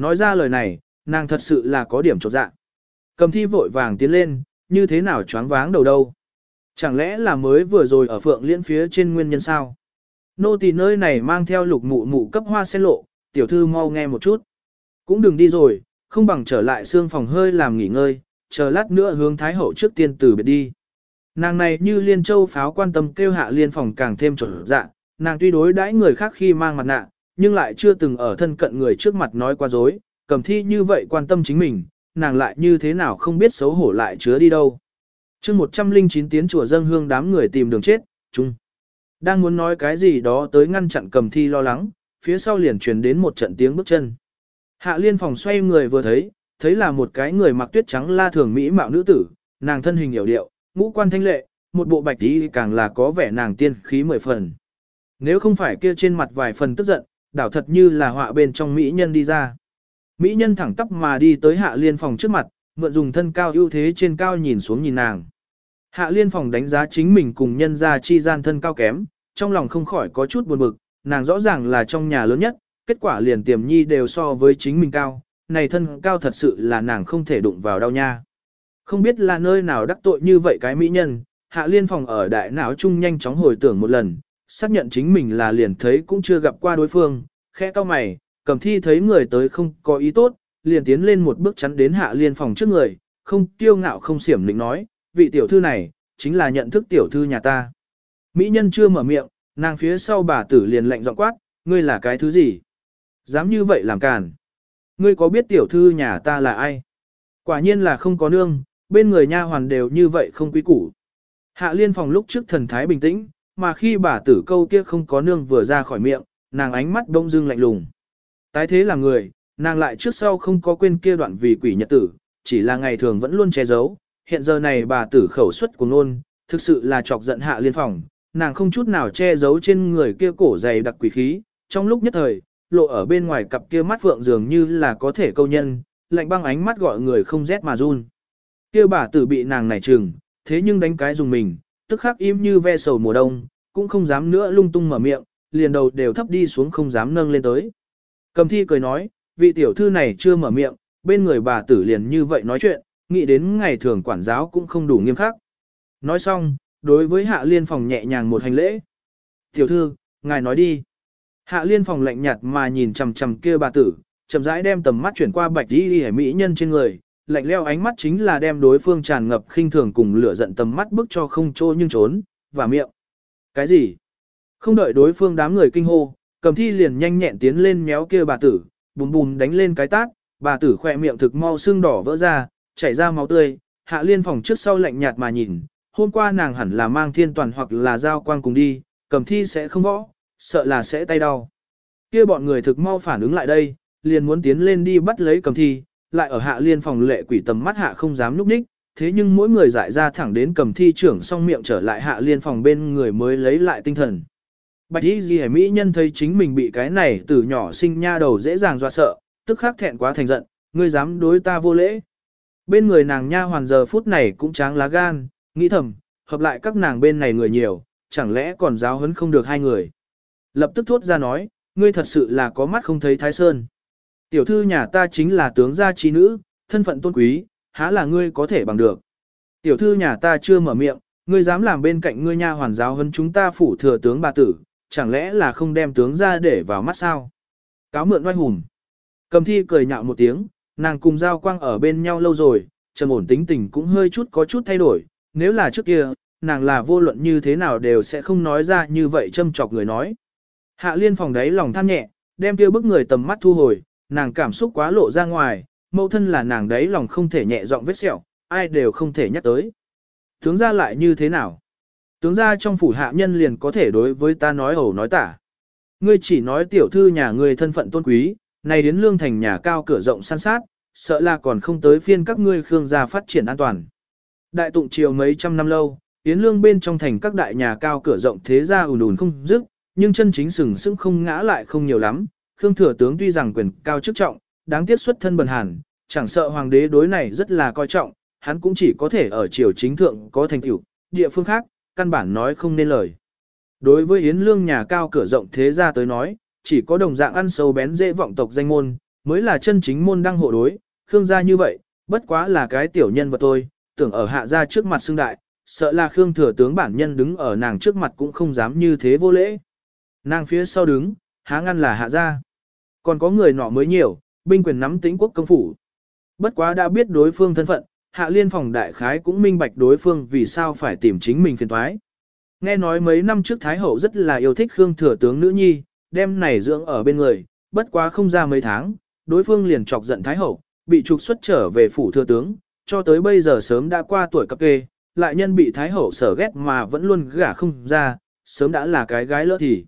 Speaker 1: Nói ra lời này, nàng thật sự là có điểm chột dạ. Cầm thi vội vàng tiến lên, như thế nào choáng váng đầu đâu. Chẳng lẽ là mới vừa rồi ở Phượng Liễn phía trên nguyên nhân sao? Nô tỳ nơi này mang theo lục mụ mụ cấp hoa sen lộ, tiểu thư mau nghe một chút. Cũng đừng đi rồi, không bằng trở lại xương phòng hơi làm nghỉ ngơi, chờ lát nữa hướng Thái Hậu trước tiên từ biệt đi. Nàng này như Liên Châu pháo quan tâm kêu Hạ Liên phòng càng thêm trở dạ, nàng tuy đối đãi người khác khi mang mặt nạ, nhưng lại chưa từng ở thân cận người trước mặt nói qua dối, Cầm thi như vậy quan tâm chính mình, nàng lại như thế nào không biết xấu hổ lại chứa đi đâu. chương 109 tiến chùa dâng hương đám người tìm đường chết, chung. Đang muốn nói cái gì đó tới ngăn chặn Cầm thi lo lắng, phía sau liền truyền đến một trận tiếng bước chân. Hạ Liên phòng xoay người vừa thấy là một cái người mặc tuyết trắng la thường mỹ mạo nữ tử, nàng thân hình hiểu điệu, ngũ quan thanh lệ, một bộ bạch tí càng là có vẻ nàng tiên khí 10 phần. Nếu không phải kia trên mặt vài phần tức giận, đảo thật như là họa bên trong mỹ nhân đi ra. Mỹ nhân thẳng tắp mà đi tới Hạ Liên phòng trước mặt, mượn dùng thân cao ưu thế trên cao nhìn xuống nhìn nàng. Hạ Liên phòng đánh giá chính mình cùng nhân gia chi gian thân cao kém, trong lòng không khỏi có chút buồn bực, nàng rõ ràng là trong nhà lớn nhất, kết quả liền Tiềm Nhi đều so với chính mình cao, này thân cao thật sự là nàng không thể đụng vào đau nha. Không biết là nơi nào đắc tội như vậy cái mỹ nhân, Hạ Liên phòng ở đại não chung nhanh chóng hồi tưởng một lần, xác nhận chính mình là liền thấy cũng chưa gặp qua đối phương, khẽ cau mày, Cầm thi thấy người tới không có ý tốt, liền tiến lên một bước chắn đến Hạ Liên phòng trước người, không kiêu ngạo không xiểm lĩnh nói, vị tiểu thư này, chính là nhận thức tiểu thư nhà ta. Mỹ nhân chưa mở miệng, nàng phía sau bà tử liền lạnh giọng quát, ngươi là cái thứ gì? Dám như vậy làm càn. Ngươi có biết tiểu thư nhà ta là ai? Quả nhiên là không có nương, bên người nha hoàn đều như vậy không quý củ. Hạ Liên phòng lúc trước thần thái bình tĩnh, mà khi bà tử câu kia không có nương vừa ra khỏi miệng, nàng ánh mắt đông dưng lạnh lùng. Tái thế là người, nàng lại trước sau không có quên kia đoạn vì quỷ nhật tử, chỉ là ngày thường vẫn luôn che giấu. Hiện giờ này bà tử khẩu xuất của nôn, thực sự là chọc giận Hạ Liên phòng, nàng không chút nào che giấu trên người kia cổ dày đặc quỷ khí, trong lúc nhất thời, lộ ở bên ngoài cặp kia mắt phượng dường như là có thể câu nhân, lạnh băng ánh mắt gọi người không rét mà run. Kia bà tử bị nàng này trừng, thế nhưng đánh cái dùng mình, tức khắc im như ve sầu mùa đông, cũng không dám nữa lung tung mở miệng, liền đầu đều thấp đi xuống không dám nâng lên tới. Cầm thi cười nói, vị tiểu thư này chưa mở miệng, bên người bà tử liền như vậy nói chuyện, nghĩ đến ngày thường quản giáo cũng không đủ nghiêm khắc. Nói xong, đối với Hạ Liên phòng nhẹ nhàng một hành lễ. Tiểu thư, ngài nói đi. Hạ Liên phòng lạnh nhạt mà nhìn chằm chằm kia bà tử, chậm rãi đem tầm mắt chuyển qua bạch y mỹ nhân trên người, lạnh leo ánh mắt chính là đem đối phương tràn ngập khinh thường cùng lửa giận tầm mắt bức cho không trô nhưng trốn, và miệng. Cái gì? Không đợi đối phương đám người kinh hô, Cầm thi liền nhanh nhẹn tiến lên méo kia bà tử, bùm bùm đánh lên cái tát, bà tử khỏe miệng thực mau sưng đỏ vỡ ra, chảy ra máu tươi, Hạ Liên phòng trước sau lạnh nhạt mà nhìn, hôm qua nàng hẳn là mang thiên toàn hoặc là giao quang cùng đi, Cầm thi sẽ không võ, sợ là sẽ tay đau. Kia bọn người thực mau phản ứng lại đây, liền muốn tiến lên đi bắt lấy Cầm thi, lại ở Hạ Liên phòng lệ quỷ tầm mắt hạ không dám núp ních, thế nhưng mỗi người dại ra thẳng đến Cầm thi trưởng xong miệng trở lại Hạ Liên phòng bên người mới lấy lại tinh thần. Bạch y ghi mỹ nhân thấy chính mình bị cái này từ nhỏ sinh nha đầu dễ dàng dọa sợ, tức khắc thẹn quá thành giận, ngươi dám đối ta vô lễ. Bên người nàng nha hoàn giờ phút này cũng tráng lá gan, nghĩ thầm, hợp lại các nàng bên này người nhiều, chẳng lẽ còn giáo huấn không được hai người. Lập tức thốt ra nói, ngươi thật sự là có mắt không thấy Thái Sơn. Tiểu thư nhà ta chính là tướng gia trí nữ, thân phận tôn quý, há là ngươi có thể bằng được. Tiểu thư nhà ta chưa mở miệng, ngươi dám làm bên cạnh ngươi nha hoàn giáo huấn chúng ta phủ thừa tướng bà tử, chẳng lẽ là không đem tướng ra để vào mắt sao? Cáo mượn oai hùng. Cầm thi cười nhạo một tiếng, nàng cùng Giao Quang ở bên nhau lâu rồi, trầm ổn tính tình cũng hơi chút có chút thay đổi, nếu là trước kia, nàng là vô luận như thế nào đều sẽ không nói ra như vậy châm chọc người nói. Hạ Liên phòng đáy lòng than nhẹ, đem kia bức người tầm mắt thu hồi, nàng cảm xúc quá lộ ra ngoài, mẫu thân là nàng đáy lòng không thể nhẹ giọng vết sẹo, ai đều không thể nhắc tới. Tướng ra lại như thế nào? Tướng ra trong phủ hạ nhân liền có thể đối với ta nói ẩu nói tả. Ngươi chỉ nói tiểu thư nhà ngươi thân phận tôn quý, này đến lương thành nhà cao cửa rộng san sát, sợ là còn không tới phiên các ngươi khương gia phát triển an toàn. Đại tụng triều mấy trăm năm lâu, Yến lương bên trong thành các đại nhà cao cửa rộng thế gia ùn ùn không dứt, nhưng chân chính sừng sững không ngã lại không nhiều lắm. Khương thừa tướng tuy rằng quyền cao chức trọng, đáng tiếc xuất thân bần hàn, chẳng sợ hoàng đế đối này rất là coi trọng, hắn cũng chỉ có thể ở triều chính thượng có thành tựu, địa phương khác, căn bản nói không nên lời. Đối với Yến lương nhà cao cửa rộng thế gia tới nói, chỉ có đồng dạng ăn sâu bén dễ vọng tộc danh môn, mới là chân chính môn đăng hộ đối, Khương gia như vậy, bất quá là cái tiểu nhân vật thôi, tưởng ở hạ gia trước mặt xưng đại, sợ là Khương thừa tướng bản nhân đứng ở nàng trước mặt cũng không dám như thế vô lễ. Nàng phía sau đứng, há ngăn là hạ gia. Còn có người nọ mới nhiều, binh quyền nắm tĩnh quốc công phủ. Bất quá đã biết đối phương thân phận, Hạ Liên phòng đại khái cũng minh bạch đối phương vì sao phải tìm chính mình phiền toái. Nghe nói mấy năm trước Thái Hậu rất là yêu thích Khương thừa tướng nữ nhi, đem này dưỡng ở bên người, bất quá không ra mấy tháng, đối phương liền chọc giận Thái Hậu, bị trục xuất trở về phủ thừa tướng, cho tới bây giờ sớm đã qua tuổi cập kê, lại nhân bị Thái Hậu sở ghét mà vẫn luôn gả không ra, sớm đã là cái gái lỡ thì.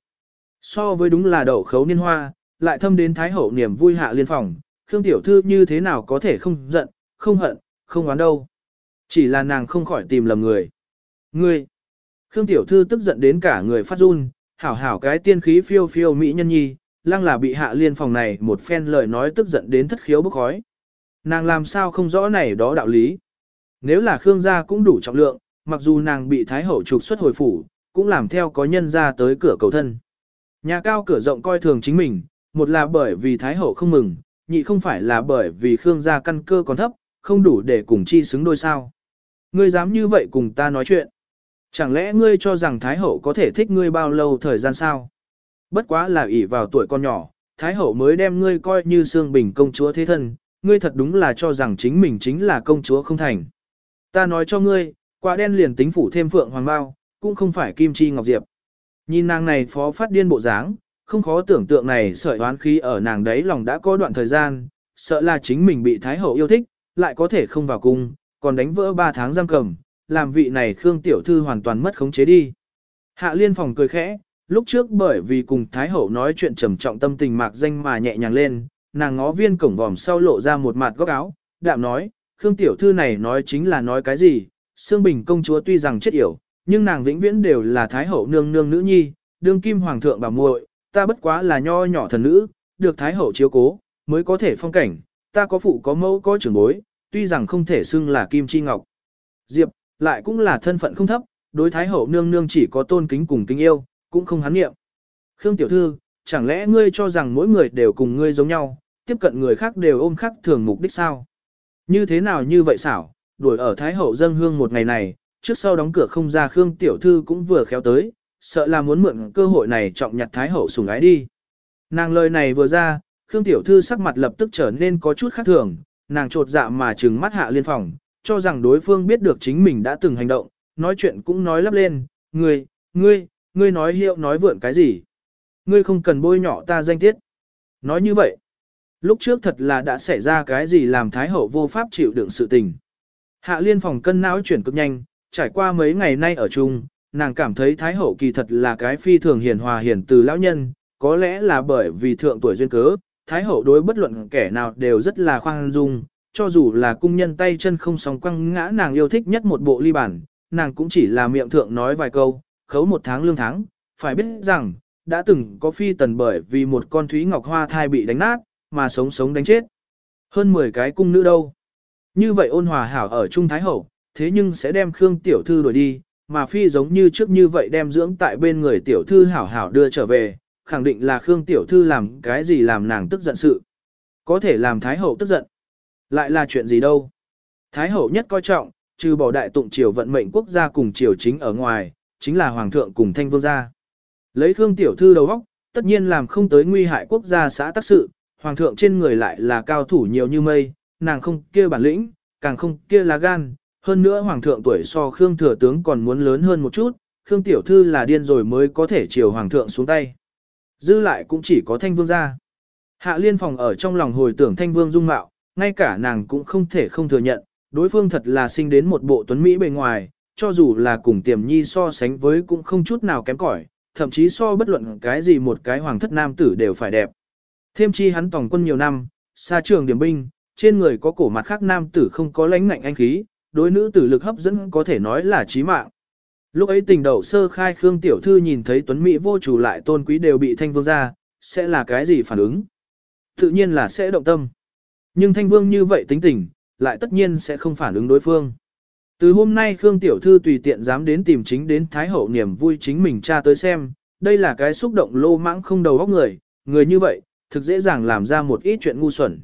Speaker 1: So với đúng là đậu khấu niên hoa, lại thâm đến Thái Hậu niềm vui Hạ Liên phòng, Khương tiểu thư như thế nào có thể không giận, không hận, không oán đâu. Chỉ là nàng không khỏi tìm lầm người. Ngươi! Khương tiểu thư tức giận đến cả người phát run, hảo hảo cái tiên khí phiêu phiêu mỹ nhân nhi, lăng là bị Hạ Liên phòng này một phen lời nói tức giận đến thất khiếu bốc khói. Nàng làm sao không rõ này đó đạo lý. Nếu là Khương gia cũng đủ trọng lượng, mặc dù nàng bị Thái Hậu trục xuất hồi phủ, cũng làm theo có nhân ra tới cửa cầu thân. Nhà cao cửa rộng coi thường chính mình, một là bởi vì Thái Hậu không mừng, nhị không phải là bởi vì Khương gia căn cơ còn thấp, không đủ để cùng chi xứng đôi sao. Ngươi dám như vậy cùng ta nói chuyện. Chẳng lẽ ngươi cho rằng Thái Hậu có thể thích ngươi bao lâu thời gian sao? Bất quá là ỷ vào tuổi con nhỏ, Thái Hậu mới đem ngươi coi như Sương Bình công chúa thế thân, ngươi thật đúng là cho rằng chính mình chính là công chúa không thành. Ta nói cho ngươi, quả đen liền tính phủ thêm phượng hoàng bao, cũng không phải kim chi ngọc diệp. Nhìn nàng này phó phát điên bộ dáng, không khó tưởng tượng này sợi oán khí ở nàng đấy lòng đã có đoạn thời gian, sợ là chính mình bị Thái Hậu yêu thích, lại có thể không vào cung, còn đánh vỡ 3 tháng giam cầm, làm vị này Khương tiểu thư hoàn toàn mất khống chế đi. Hạ Liên phòng cười khẽ, lúc trước bởi vì cùng Thái Hậu nói chuyện trầm trọng tâm tình mạc danh mà nhẹ nhàng lên, nàng ngó viên cổng vòm sau lộ ra một mặt góc áo, đạm nói, Khương tiểu thư này nói chính là nói cái gì, Sương Bình công chúa tuy rằng chết yểu, nhưng nàng vĩnh viễn đều là Thái Hậu nương nương nữ nhi, đương kim hoàng thượng bà muội, ta bất quá là nho nhỏ thần nữ, được Thái Hậu chiếu cố, mới có thể phong cảnh, ta có phụ có mẫu có trưởng bối, tuy rằng không thể xưng là kim chi ngọc diệp, lại cũng là thân phận không thấp, đối Thái Hậu nương nương chỉ có tôn kính cùng kính yêu, cũng không hán nghiệm. Khương tiểu thư, chẳng lẽ ngươi cho rằng mỗi người đều cùng ngươi giống nhau, tiếp cận người khác đều ôm khắc thường mục đích sao? Như thế nào như vậy xảo, đuổi ở Thái Hậu dâng hương một ngày này, trước sau đóng cửa không ra Khương tiểu thư cũng vừa khéo tới, sợ là muốn mượn cơ hội này trọng nhặt Thái Hậu sủng ái đi. Nàng lời này vừa ra, Khương tiểu thư sắc mặt lập tức trở nên có chút khác thường, nàng trột dạ mà trừng mắt Hạ Liên phòng, cho rằng đối phương biết được chính mình đã từng hành động, nói chuyện cũng nói lắp lên, ngươi nói hiệu nói vượn cái gì? Ngươi không cần bôi nhọ ta danh tiết. Nói như vậy, lúc trước thật là đã xảy ra cái gì làm Thái Hậu vô pháp chịu đựng sự tình. Hạ Liên phòng cân não chuyển cực nhanh, trải qua mấy ngày nay ở chung, nàng cảm thấy Thái Hậu kỳ thật là cái phi thường hiền hòa hiền từ lão nhân, có lẽ là bởi vì thượng tuổi duyên cớ, Thái Hậu đối bất luận kẻ nào đều rất là khoan dung, cho dù là cung nhân tay chân không sóng quăng ngã nàng yêu thích nhất một bộ ly bản, nàng cũng chỉ là miệng thượng nói vài câu, khấu 1 tháng lương tháng, phải biết rằng, đã từng có phi tần bởi vì một con thúy ngọc hoa thai bị đánh nát, mà sống sống đánh chết. Hơn 10 cái cung nữ đâu. Như vậy ôn hòa hảo ở Trung Thái Hậu, thế nhưng sẽ đem Khương tiểu thư đuổi đi, mà phi giống như trước như vậy đem dưỡng tại bên người tiểu thư hảo hảo đưa trở về, khẳng định là Khương tiểu thư làm cái gì làm nàng tức giận sự. Có thể làm Thái Hậu tức giận. Lại là chuyện gì đâu. Thái Hậu nhất coi trọng, trừ bỏ đại tụng triều vận mệnh quốc gia cùng triều chính ở ngoài, chính là Hoàng thượng cùng Thanh Vương gia. Lấy Khương tiểu thư đầu óc, tất nhiên làm không tới nguy hại quốc gia xã tắc sự, Hoàng thượng trên người lại là cao thủ nhiều như mây, nàng không kia bản lĩnh, càng không kia là gan. Hơn nữa Hoàng thượng tuổi so Khương thừa tướng còn muốn lớn hơn một chút, Khương tiểu thư là điên rồi mới có thể chiều Hoàng thượng xuống tay. Dư lại cũng chỉ có Thanh Vương gia. Hạ Liên phòng ở trong lòng hồi tưởng Thanh Vương dung mạo, ngay cả nàng cũng không thể không thừa nhận, đối phương thật là sinh đến một bộ tuấn Mỹ bề ngoài, cho dù là cùng Tiềm Nhi so sánh với cũng không chút nào kém cỏi, thậm chí so bất luận cái gì một cái hoàng thất nam tử đều phải đẹp. Thêm chi hắn tòng quân nhiều năm, xa trường điểm binh, trên người có cổ mặt khác nam tử không có lãnh ngạnh anh khí, đối nữ tử lực hấp dẫn có thể nói là chí mạng. Lúc ấy tình đậu sơ khai Khương tiểu thư nhìn thấy tuấn Mỹ vô chủ lại tôn quý đều bị Thanh Vương ra, sẽ là cái gì phản ứng? Tự nhiên là sẽ động tâm. Nhưng Thanh Vương như vậy tính tình, lại tất nhiên sẽ không phản ứng đối phương. Từ hôm nay Khương tiểu thư tùy tiện dám đến tìm chính đến Thái Hậu niềm vui chính mình cha tới xem, đây là cái xúc động lô mãng không đầu óc người như vậy, thực dễ dàng làm ra một ít chuyện ngu xuẩn.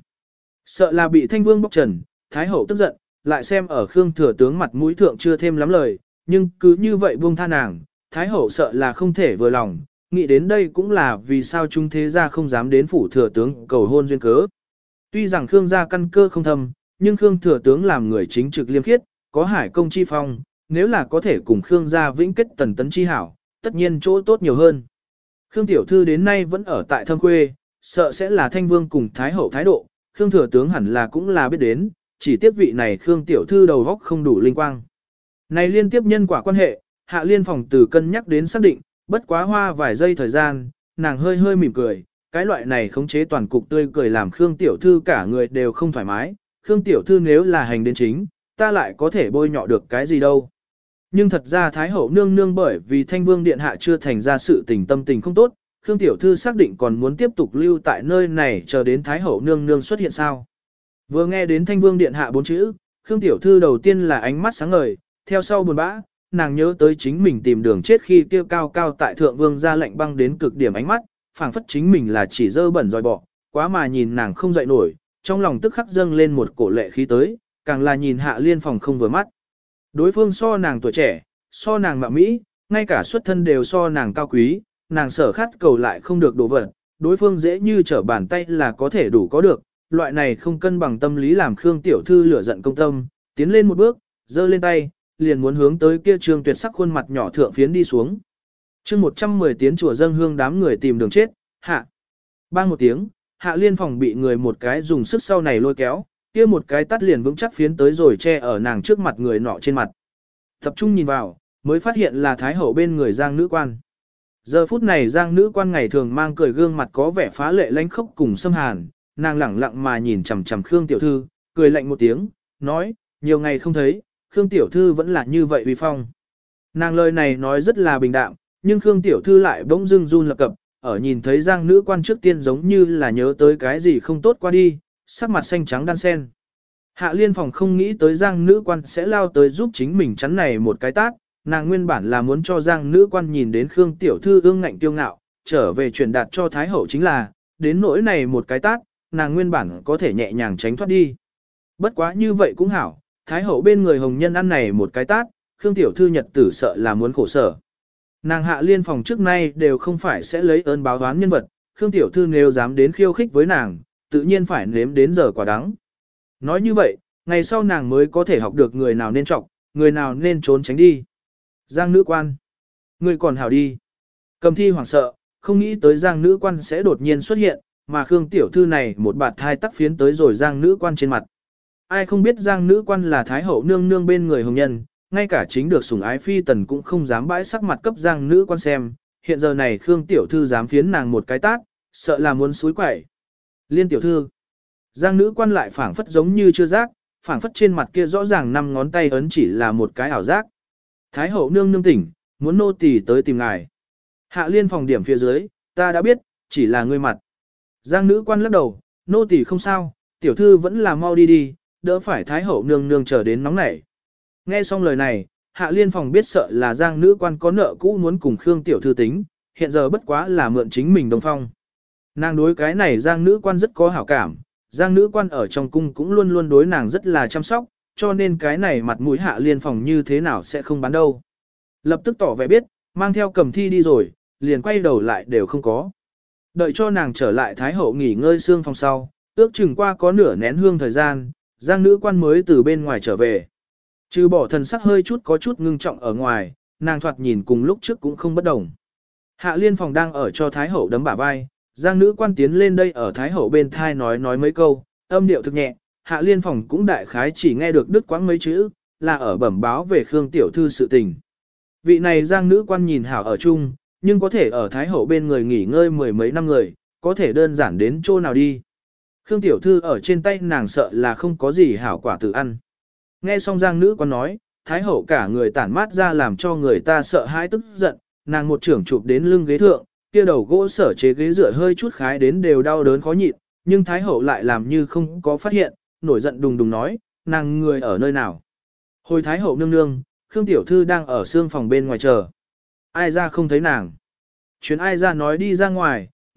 Speaker 1: Sợ là bị Thanh Vương bóc trần, Thái Hậu tức giận, lại xem ở Khương Thừa Tướng mặt mũi thượng chưa thêm lắm lời, nhưng cứ như vậy buông tha nàng, Thái Hậu sợ là không thể vừa lòng, nghĩ đến đây cũng là vì sao chúng thế gia không dám đến phủ Thừa Tướng cầu hôn duyên cớ. Tuy rằng Khương gia căn cơ không thâm, nhưng Khương Thừa Tướng làm người chính trực liêm khiết, có hải công chi phong, nếu là có thể cùng Khương gia vĩnh kết tần tấn chi hảo, tất nhiên chỗ tốt nhiều hơn. Khương Tiểu Thư đến nay vẫn ở tại Thâm Khuê, sợ sẽ là Thanh Vương cùng Thái Hậu thái độ, Khương Thừa Tướng hẳn là cũng là biết đến, chỉ tiếc vị này Khương Tiểu Thư đầu góc không đủ linh quang. Này liên tiếp nhân quả quan hệ, Hạ Liên phòng từ cân nhắc đến xác định, bất quá hoa vài giây thời gian, nàng hơi hơi mỉm cười, cái loại này khống chế toàn cục tươi cười làm Khương Tiểu Thư cả người đều không thoải mái, Khương Tiểu Thư nếu là hành đến chính, ta lại có thể bôi nhọ được cái gì đâu. Nhưng thật ra Thái Hậu nương nương bởi vì Thanh Vương Điện Hạ chưa thành ra sự tình tâm tình không tốt, Khương Tiểu Thư xác định còn muốn tiếp tục lưu tại nơi này chờ đến Thái Hậu nương nương xuất hiện sao. Vừa nghe đến Thanh Vương Điện Hạ 4 chữ, Khương Tiểu Thư đầu tiên là ánh mắt sáng ngời, theo sau buồn bã, nàng nhớ tới chính mình tìm đường chết khi kêu cao cao tại Thượng Vương ra lệnh băng đến cực điểm ánh mắt, phảng phất chính mình là chỉ dơ bẩn dòi bọ, quá mà nhìn nàng không dậy nổi, trong lòng tức khắc dâng lên một cổ lệ khí tới, càng là nhìn Hạ Liên phòng không vừa mắt. Đối phương so nàng tuổi trẻ, so nàng mạo mỹ, ngay cả xuất thân đều so nàng cao quý, nàng sở khát cầu lại không được đổ vật, đối phương dễ như trở bàn tay là có thể đủ có được, loại này không cân bằng tâm lý làm Khương Tiểu Thư lửa giận công tâm, tiến lên một bước, giơ lên tay, liền muốn hướng tới kia Trương Tuyệt sắc khuôn mặt nhỏ thượng phiến đi xuống. Chương 110 tiến chùa dâng hương đám người tìm đường chết, hạ. Bang một tiếng, Hạ Liên phòng bị người một cái dùng sức sau này lôi kéo, kia một cái tắt liền vững chắc phiến tới rồi che ở nàng trước mặt người nọ trên mặt. Tập trung nhìn vào, mới phát hiện là Thái Hậu bên người Giang nữ quan. Giờ phút này Giang nữ quan ngày thường mang cười gương mặt có vẻ phá lệ lãnh khốc cùng xâm hàn, nàng lẳng lặng mà nhìn chằm chằm Khương Tiểu Thư, cười lạnh một tiếng, nói, nhiều ngày không thấy, Khương Tiểu Thư vẫn là như vậy uy phong. Nàng lời này nói rất là bình đạm, nhưng Khương Tiểu Thư lại bỗng dưng run lập cập, ở nhìn thấy Giang nữ quan trước tiên giống như là nhớ tới cái gì không tốt qua đi, sắc mặt xanh trắng đan sen. Hạ Liên phòng không nghĩ tới Giang nữ quan sẽ lao tới giúp chính mình chắn này một cái tát, nàng nguyên bản là muốn cho Giang nữ quan nhìn đến Khương Tiểu Thư ương ngạnh kiêu ngạo, trở về truyền đạt cho Thái Hậu chính là, đến nỗi này một cái tát, nàng nguyên bản có thể nhẹ nhàng tránh thoát đi. Bất quá như vậy cũng hảo, Thái Hậu bên người hồng nhân ăn này một cái tát, Khương Tiểu Thư nhật tử sợ là muốn khổ sở. Nàng Hạ Liên phòng trước nay đều không phải sẽ lấy ơn báo oán nhân vật, Khương Tiểu Thư nếu dám đến khiêu khích với nàng, tự nhiên phải nếm đến giờ quả đắng. Nói như vậy, ngày sau nàng mới có thể học được người nào nên trọng, người nào nên trốn tránh đi. Giang nữ quan, người còn hảo đi. Cầm Thi hoảng sợ, không nghĩ tới Giang nữ quan sẽ đột nhiên xuất hiện, mà Khương Tiểu Thư này một bạt thai tắc phiến tới rồi Giang nữ quan trên mặt. Ai không biết Giang nữ quan là Thái Hậu nương nương bên người hồng nhân, ngay cả chính được sủng ái phi tần cũng không dám bãi sắc mặt cấp Giang nữ quan xem, hiện giờ này Khương Tiểu Thư dám phiến nàng một cái tát, sợ là muốn xúi quẩy. Liên Tiểu Thư, Giang nữ quan lại phảng phất giống như chưa giác, phảng phất trên mặt kia rõ ràng 5 ngón tay ấn chỉ là một cái ảo giác. Thái Hậu nương nương tỉnh, muốn nô tỳ tới tìm ngài. Hạ Liên phòng điểm phía dưới, ta đã biết, chỉ là ngươi mặt. Giang nữ quan lắc đầu, nô tỳ không sao, Tiểu Thư vẫn là mau đi đi, đỡ phải Thái Hậu nương nương chờ đến nóng nảy. Nghe xong lời này, Hạ Liên phòng biết sợ là Giang nữ quan có nợ cũ muốn cùng Khương Tiểu Thư tính, hiện giờ bất quá là mượn chính mình đồng phong. Nàng đối cái này Giang nữ quan rất có hảo cảm, Giang nữ quan ở trong cung cũng luôn luôn đối nàng rất là chăm sóc, cho nên cái này mặt mũi Hạ Liên phòng như thế nào sẽ không bán đâu. Lập tức tỏ vẻ biết, mang theo Cầm Thi đi rồi, liền quay đầu lại đều không có. Đợi cho nàng trở lại Thái Hậu nghỉ ngơi xương phòng sau, ước chừng qua có nửa nén hương thời gian, Giang nữ quan mới từ bên ngoài trở về. Trừ bỏ thần sắc hơi chút có chút ngưng trọng ở ngoài, nàng thoạt nhìn cùng lúc trước cũng không bất đồng. Hạ Liên phòng đang ở cho Thái Hậu đấm bả vai, Giang nữ quan tiến lên đây ở Thái Hậu bên thai nói mấy câu, âm điệu thực nhẹ, Hạ Liên phòng cũng đại khái chỉ nghe được đứt quãng mấy chữ, là ở bẩm báo về Khương Tiểu Thư sự tình. Vị này Giang nữ quan nhìn hảo ở chung, nhưng có thể ở Thái Hậu bên người nghỉ ngơi mười mấy năm người, có thể đơn giản đến chỗ nào đi. Khương Tiểu Thư ở trên tay nàng sợ là không có gì hảo quả tự ăn. Nghe xong Giang nữ quan nói, Thái Hậu cả người tản mát ra làm cho người ta sợ hãi tức giận, nàng một trưởng chụp đến lưng ghế thượng, kia đầu gỗ sở chế ghế dựa hơi chút khái đến đều đau đớn khó nhịn, nhưng Thái Hậu lại làm như không có phát hiện, nổi giận đùng đùng nói, nàng người ở nơi nào. Hồi Thái Hậu nương nương, Khương Tiểu Thư đang ở xương phòng bên ngoài chờ. Ai ra không thấy nàng. Chuyến ai ra nói đi ra ngoài,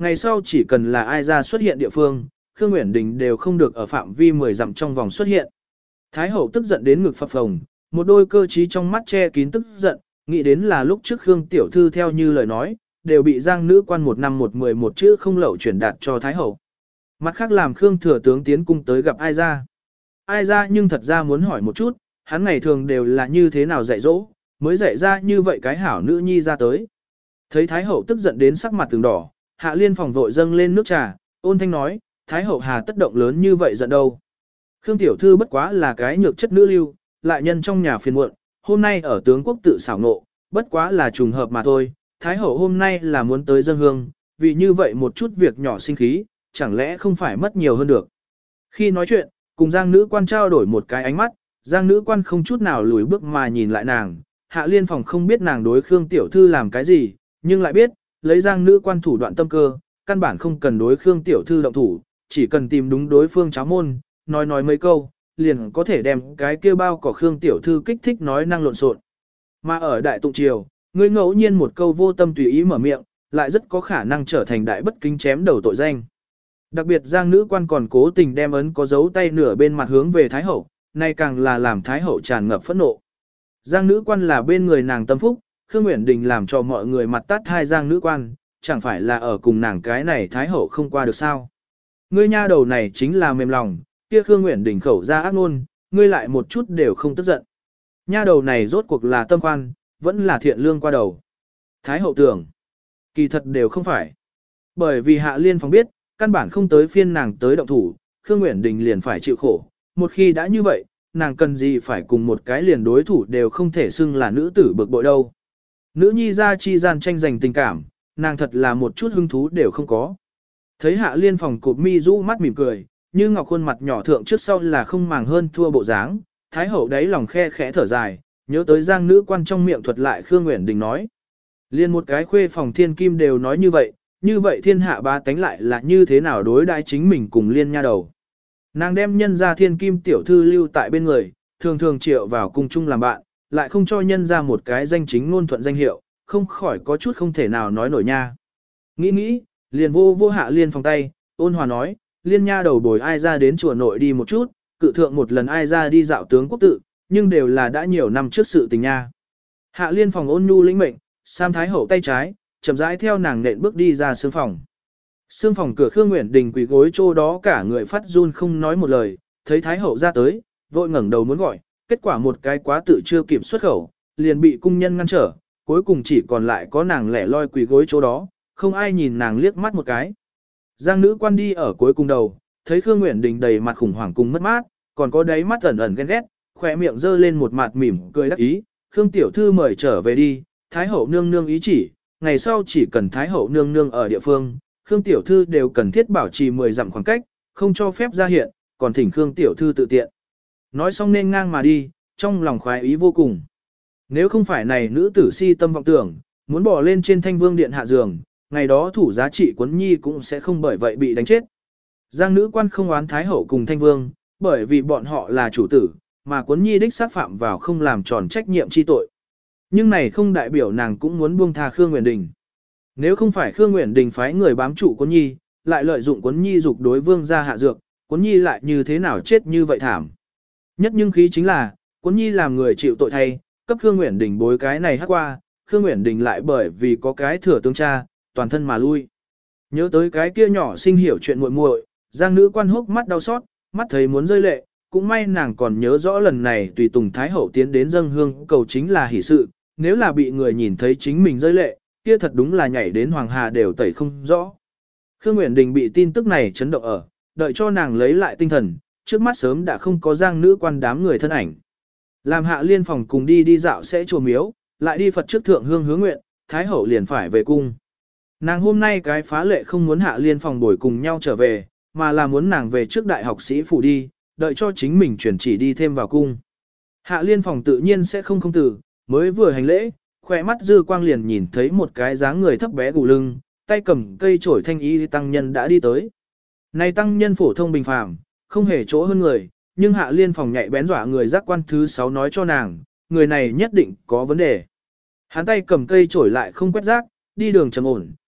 Speaker 1: ngày sau chỉ cần là ai ra xuất hiện địa phương, Khương Uyển Đình đều không được ở phạm vi 10 dặm trong vòng xuất hiện. Thái hậu tức giận đến ngực phập phồng, một đôi cơ trí trong mắt che kín tức giận, nghĩ đến là lúc trước Khương tiểu thư theo như lời nói, đều bị Giang nữ quan 1 năm 1 chữ không lậu chuyển đạt cho Thái hậu. Mặt khác làm Khương thừa tướng tiến cung tới gặp ai ra. Ai ra nhưng thật ra muốn hỏi một chút, hắn ngày thường đều là như thế nào dạy dỗ, mới dạy ra như vậy cái hảo nữ nhi ra tới. Thấy Thái hậu tức giận đến sắc mặt từng đỏ, Hạ Liên phòng vội dâng lên nước trà, ôn thanh nói, Thái hậu hà tất động lớn như vậy giận đâu. Khương tiểu thư bất quá là cái nhược chất nữ lưu, lại nhân trong nhà phiền muộn, hôm nay ở tướng quốc tự xảo nộ, bất quá là trùng hợp mà thôi. Thái hậu hôm nay là muốn tới dâng hương, vì như vậy một chút việc nhỏ sinh khí, chẳng lẽ không phải mất nhiều hơn được. Khi nói chuyện, cùng Giang nữ quan trao đổi một cái ánh mắt, Giang nữ quan không chút nào lùi bước mà nhìn lại nàng, Hạ Liên phòng không biết nàng đối Khương tiểu thư làm cái gì, nhưng lại biết, lấy Giang nữ quan thủ đoạn tâm cơ, căn bản không cần đối Khương tiểu thư động thủ, chỉ cần tìm đúng đối phương cháo môn, nói mấy câu, liền có thể đem cái kia bao cỏ Khương tiểu thư kích thích nói năng lộn xộn. Mà ở đại tụng triều, ngươi ngẫu nhiên một câu vô tâm tùy ý mở miệng, lại rất có khả năng trở thành đại bất kính chém đầu tội danh. Đặc biệt Giang nữ quan còn cố tình đem ấn có dấu tay nửa bên mặt hướng về Thái hậu, nay càng là làm Thái hậu tràn ngập phẫn nộ. Giang nữ quan là bên người nàng tâm phúc, Khương Uyển Đình làm cho mọi người mặt tát hai Giang nữ quan, chẳng phải là ở cùng nàng cái này Thái hậu không qua được sao. Ngươi nha đầu này chính là mềm lòng, kia Khương Uyển Đình khẩu ra ác ngôn, ngươi lại một chút đều không tức giận. Nha đầu này rốt cuộc là tâm khoan, vẫn là thiện lương qua đầu. Thái hậu tưởng, kỳ thật đều không phải. Bởi vì Hạ Liên phòng biết, căn bản không tới phiên nàng tới động thủ, Khương Uyển Đình liền phải chịu khổ. Một khi đã như vậy, nàng cần gì phải cùng một cái liền đối thủ đều không thể xưng là nữ tử bực bội đâu. Nữ nhi ra chi gian tranh giành tình cảm, nàng thật là một chút hứng thú đều không có. Thấy Hạ Liên phòng cụp mi rũ mắt mỉm cười, như ngọc khuôn mặt nhỏ thượng trước sau là không màng hơn thua bộ dáng, Thái hậu đáy lòng khe khẽ thở dài, nhớ tới Giang nữ quan trong miệng thuật lại Khương Uyển Đình nói. Liên một cái khuê phòng thiên kim đều nói như vậy thiên hạ ba tánh lại là như thế nào đối đãi chính mình cùng liên nha đầu. Nàng đem nhân ra thiên kim tiểu thư lưu tại bên người, thường thường triệu vào cung chung làm bạn, lại không cho nhân ra một cái danh chính ngôn thuận danh hiệu, không khỏi có chút không thể nào nói nổi nha. Nghĩ, liền vô Hạ Liên phòng tay, ôn hòa nói, liên nha đầu bồi ai ra đến chùa nội đi một chút, cự thượng một lần ai ra đi dạo tướng quốc tự, nhưng đều là đã nhiều năm trước sự tình nha. Hạ Liên phòng ôn nhu lĩnh mệnh, Sam Thái hậu tay trái, chậm rãi theo nàng nện bước đi ra sương phòng. Sương phòng cửa Khương Uyển Đình quỳ gối chỗ đó cả người phát run không nói một lời, thấy Thái hậu ra tới, vội ngẩng đầu muốn gọi, kết quả một cái quá tự chưa kịp xuất khẩu, liền bị cung nhân ngăn trở, cuối cùng chỉ còn lại có nàng lẻ loi quỳ gối chỗ đó, không ai nhìn nàng liếc mắt một cái. Giang nữ quan đi ở cuối cùng đầu, thấy Khương Uyển Đình đầy mặt khủng hoảng cùng mất mát, còn có đáy mắt ẩn ẩn ghen ghét, khỏe miệng giơ lên một mặt mỉm cười đắc ý, Khương tiểu thư mời trở về đi, Thái hậu nương nương ý chỉ, ngày sau chỉ cần Thái hậu nương nương ở địa phương, Khương tiểu thư đều cần thiết bảo trì 10 dặm khoảng cách, không cho phép ra hiện, còn thỉnh Khương tiểu thư tự tiện. Nói xong nên ngang mà đi, trong lòng khoái ý vô cùng. Nếu không phải này nữ tử si tâm vọng tưởng, muốn bỏ lên trên Thanh Vương điện hạ giường, ngày đó thủ giá trị Quấn Nhi cũng sẽ không bởi vậy bị đánh chết. Giang nữ quan không oán Thái hậu cùng Thanh Vương, bởi vì bọn họ là chủ tử, mà Quấn Nhi đích xác phạm vào không làm tròn trách nhiệm chi tội. Nhưng này không đại biểu nàng cũng muốn buông tha Khương Uyển Đình. Nếu không phải Khương Uyển Đình phái người bám trụ Quấn Nhi, lại lợi dụng Quấn Nhi dục đối vương ra hạ dược, Quấn Nhi lại như thế nào chết như vậy thảm. Nhất nhưng khí chính là, Quấn Nhi làm người chịu tội thay, cấp Khương Uyển Đình bối cái này hát qua, Khương Uyển Đình lại bởi vì có cái thừa tướng cha, toàn thân mà lui. Nhớ tới cái kia nhỏ sinh hiểu chuyện muội muội, Giang nữ quan hốc mắt đau xót, mắt thấy muốn rơi lệ, cũng may nàng còn nhớ rõ lần này tùy tùng Thái hậu tiến đến dâng hương cầu chính là hỷ sự, nếu là bị người nhìn thấy chính mình rơi lệ, kia thật đúng là nhảy đến hoàng hà đều tẩy không rõ. Khương Uyển Đình bị tin tức này chấn động ở, đợi cho nàng lấy lại tinh thần, trước mắt sớm đã không có Giang nữ quan đám người thân ảnh. Làm Hạ Liên phòng cùng đi dạo sẽ chùa miếu, lại đi Phật trước thượng hương hướng nguyện, Thái hậu liền phải về cung. Nàng hôm nay cái phá lệ không muốn Hạ Liên phòng bồi cùng nhau trở về, mà là muốn nàng về trước đại học sĩ phủ đi, đợi cho chính mình chuyển chỉ đi thêm vào cung. Hạ Liên phòng tự nhiên sẽ không từ, mới vừa hành lễ, khỏe mắt dư quang liền nhìn thấy một cái dáng người thấp bé gù lưng, tay cầm cây chổi thanh y tăng nhân đã đi tới. Này tăng nhân phổ thông bình phàm, không hề chỗ hơn người, nhưng Hạ Liên phòng nhạy bén dọa người giác quan thứ 6 nói cho nàng, người này nhất định có vấn đề. Hắn tay cầm cây chổi lại không quét rác, đi đường trầm ổn,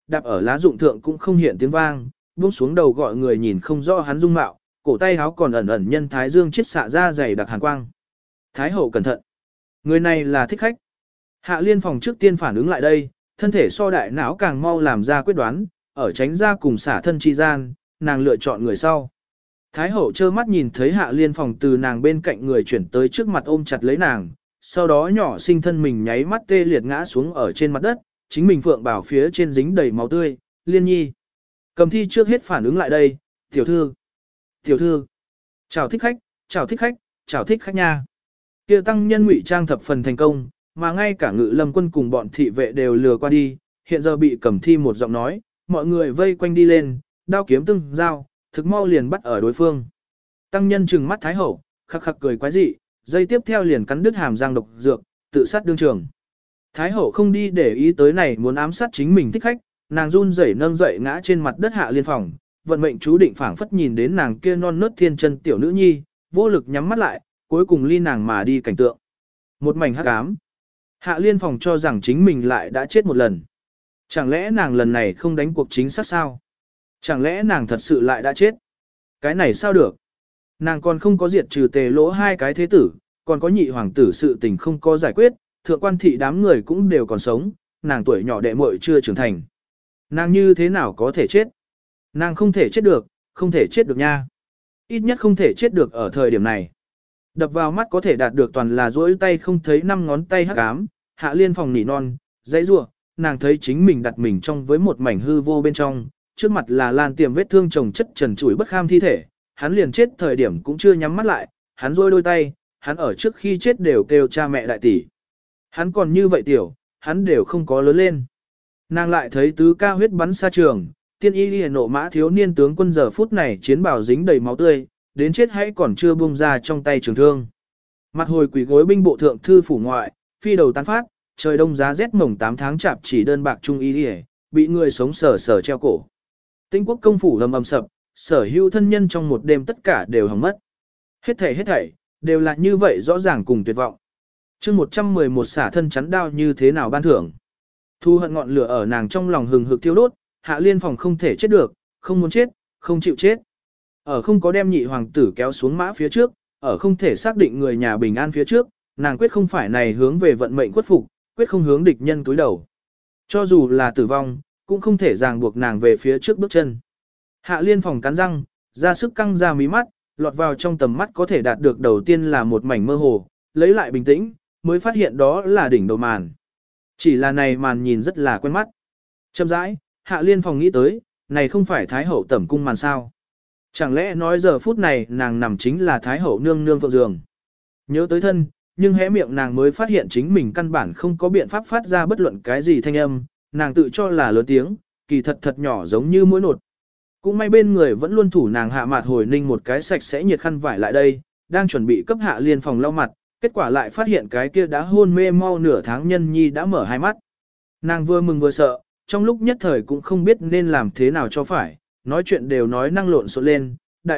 Speaker 1: đạp ở lá dụng thượng cũng không hiện tiếng vang, buông xuống đầu gọi người nhìn không rõ hắn dung mạo, cổ tay áo còn ẩn ẩn nhân thái dương chiết xạ ra dày đặc hàn quang. Thái hậu cẩn thận. Người này là thích khách. Hạ Liên phòng trước tiên phản ứng lại đây, thân thể so đại não càng mau làm ra quyết đoán, ở tránh ra cùng xả thân chi gian, nàng lựa chọn người sau. Thái hậu trơ mắt nhìn thấy Hạ Liên phòng từ nàng bên cạnh người chuyển tới trước mặt ôm chặt lấy nàng, sau đó nhỏ sinh thân mình nháy mắt tê liệt ngã xuống ở trên mặt đất, chính mình phượng bảo phía trên dính đầy máu tươi, Liên nhi. Cầm thi trước hết phản ứng lại đây, tiểu thư, tiểu thư, chào thích khách, chào thích khách, chào thích khách nha. Kia tăng nhân ngụy trang thập phần thành công, mà ngay cả Ngự Lâm quân cùng bọn thị vệ đều lừa qua đi, hiện giờ bị Cầm thi một giọng nói, mọi người vây quanh đi lên, đao kiếm từng dao, thực mau liền bắt ở đối phương. Tăng nhân trừng mắt Thái hậu, khắc khắc cười quái dị, dây tiếp theo liền cắn đứt hàm răng độc dược, tự sát đương trường. Thái hậu không đi để ý tới này muốn ám sát chính mình thích khách, nàng run rẩy nâng dậy ngã trên mặt đất Hạ Liên phòng, vận mệnh chú định phảng phất nhìn đến nàng kia non nớt thiên chân tiểu nữ nhi, vô lực nhắm mắt lại, cuối cùng ly nàng mà đi cảnh tượng. Một mảnh hắc ám. Hạ Liên phòng cho rằng chính mình lại đã chết một lần. Chẳng lẽ nàng lần này không đánh cuộc chính xác sao? Chẳng lẽ nàng thật sự lại đã chết? Cái này sao được? Nàng còn không có diệt trừ Tề Lỗ hai cái thế tử, còn có nhị hoàng tử sự tình không có giải quyết, thượng quan thị đám người cũng đều còn sống, nàng tuổi nhỏ đệ muội chưa trưởng thành. Nàng như thế nào có thể chết? Nàng không thể chết được, không thể chết được nha. Ít nhất không thể chết được ở thời điểm này. Đập vào mắt có thể đạt được toàn là duỗi tay không thấy năm ngón tay hắc ám, Hạ Liên phòng nỉ non, dãy rủa, nàng thấy chính mình đặt mình trong với một mảnh hư vô bên trong, trước mặt là Lan Tiềm vết thương chồng chất trần trụi bất kham thi thể, hắn liền chết thời điểm cũng chưa nhắm mắt lại, hắn duỗi đôi tay, hắn ở trước khi chết đều kêu cha mẹ đại tỷ. Hắn còn như vậy tiểu, hắn đều không có lớn lên. Nàng lại thấy tứ ca huyết bắn xa trường, tiên y liễu nộ mã thiếu niên tướng quân giờ phút này chiến bào dính đầy máu tươi, đến chết hãy còn chưa buông ra trong tay trường thương. Mặt hồi quỷ gối binh bộ thượng thư phủ ngoại, phi đầu tán phát, trời đông giá rét mồng 8 tháng chạp chỉ đơn bạc trung y liễu, bị người sống sờ sờ treo cổ. Tinh quốc công phủ ầm ầm sập, sở hữu thân nhân trong một đêm tất cả đều hỏng mất. Hết thảy, đều là như vậy rõ ràng cùng tuyệt vọng. Chương 111 xả thân chắn đao như thế nào ban thưởng. Thu hận ngọn lửa ở nàng trong lòng hừng hực thiêu đốt, Hạ Liên phòng không thể chết được, không muốn chết, không chịu chết. Ở không có đem nhị hoàng tử kéo xuống mã phía trước, ở không thể xác định người nhà bình an phía trước, nàng quyết không phải này hướng về vận mệnh khuất phục, quyết không hướng địch nhân túi đầu. Cho dù là tử vong, cũng không thể ràng buộc nàng về phía trước bước chân. Hạ Liên phòng cắn răng, ra sức căng ra mí mắt, lọt vào trong tầm mắt có thể đạt được đầu tiên là một mảnh mơ hồ, lấy lại bình tĩnh, mới phát hiện đó là đỉnh đầu màn. Chỉ là này màn nhìn rất là quen mắt. Chậm rãi, Hạ Liên phòng nghĩ tới, này không phải Thái hậu tẩm cung màn sao. Chẳng lẽ nói giờ phút này nàng nằm chính là Thái hậu nương nương phượng giường. Nhớ tới thân, nhưng hé miệng nàng mới phát hiện chính mình căn bản không có biện pháp phát ra bất luận cái gì thanh âm, nàng tự cho là lớn tiếng, kỳ thật thật nhỏ giống như mũi nột. Cũng may bên người vẫn luôn thủ nàng Hạ Mạt hồi ninh một cái sạch sẽ nhiệt khăn vải lại đây, đang chuẩn bị cấp Hạ Liên phòng lau mặt, kết quả lại phát hiện cái kia đã hôn mê mau nửa tháng nhân nhi đã mở hai mắt. Nàng vừa mừng vừa sợ, trong lúc nhất thời cũng không biết nên làm thế nào cho phải, nói chuyện đều nói năng lộn xộn lên,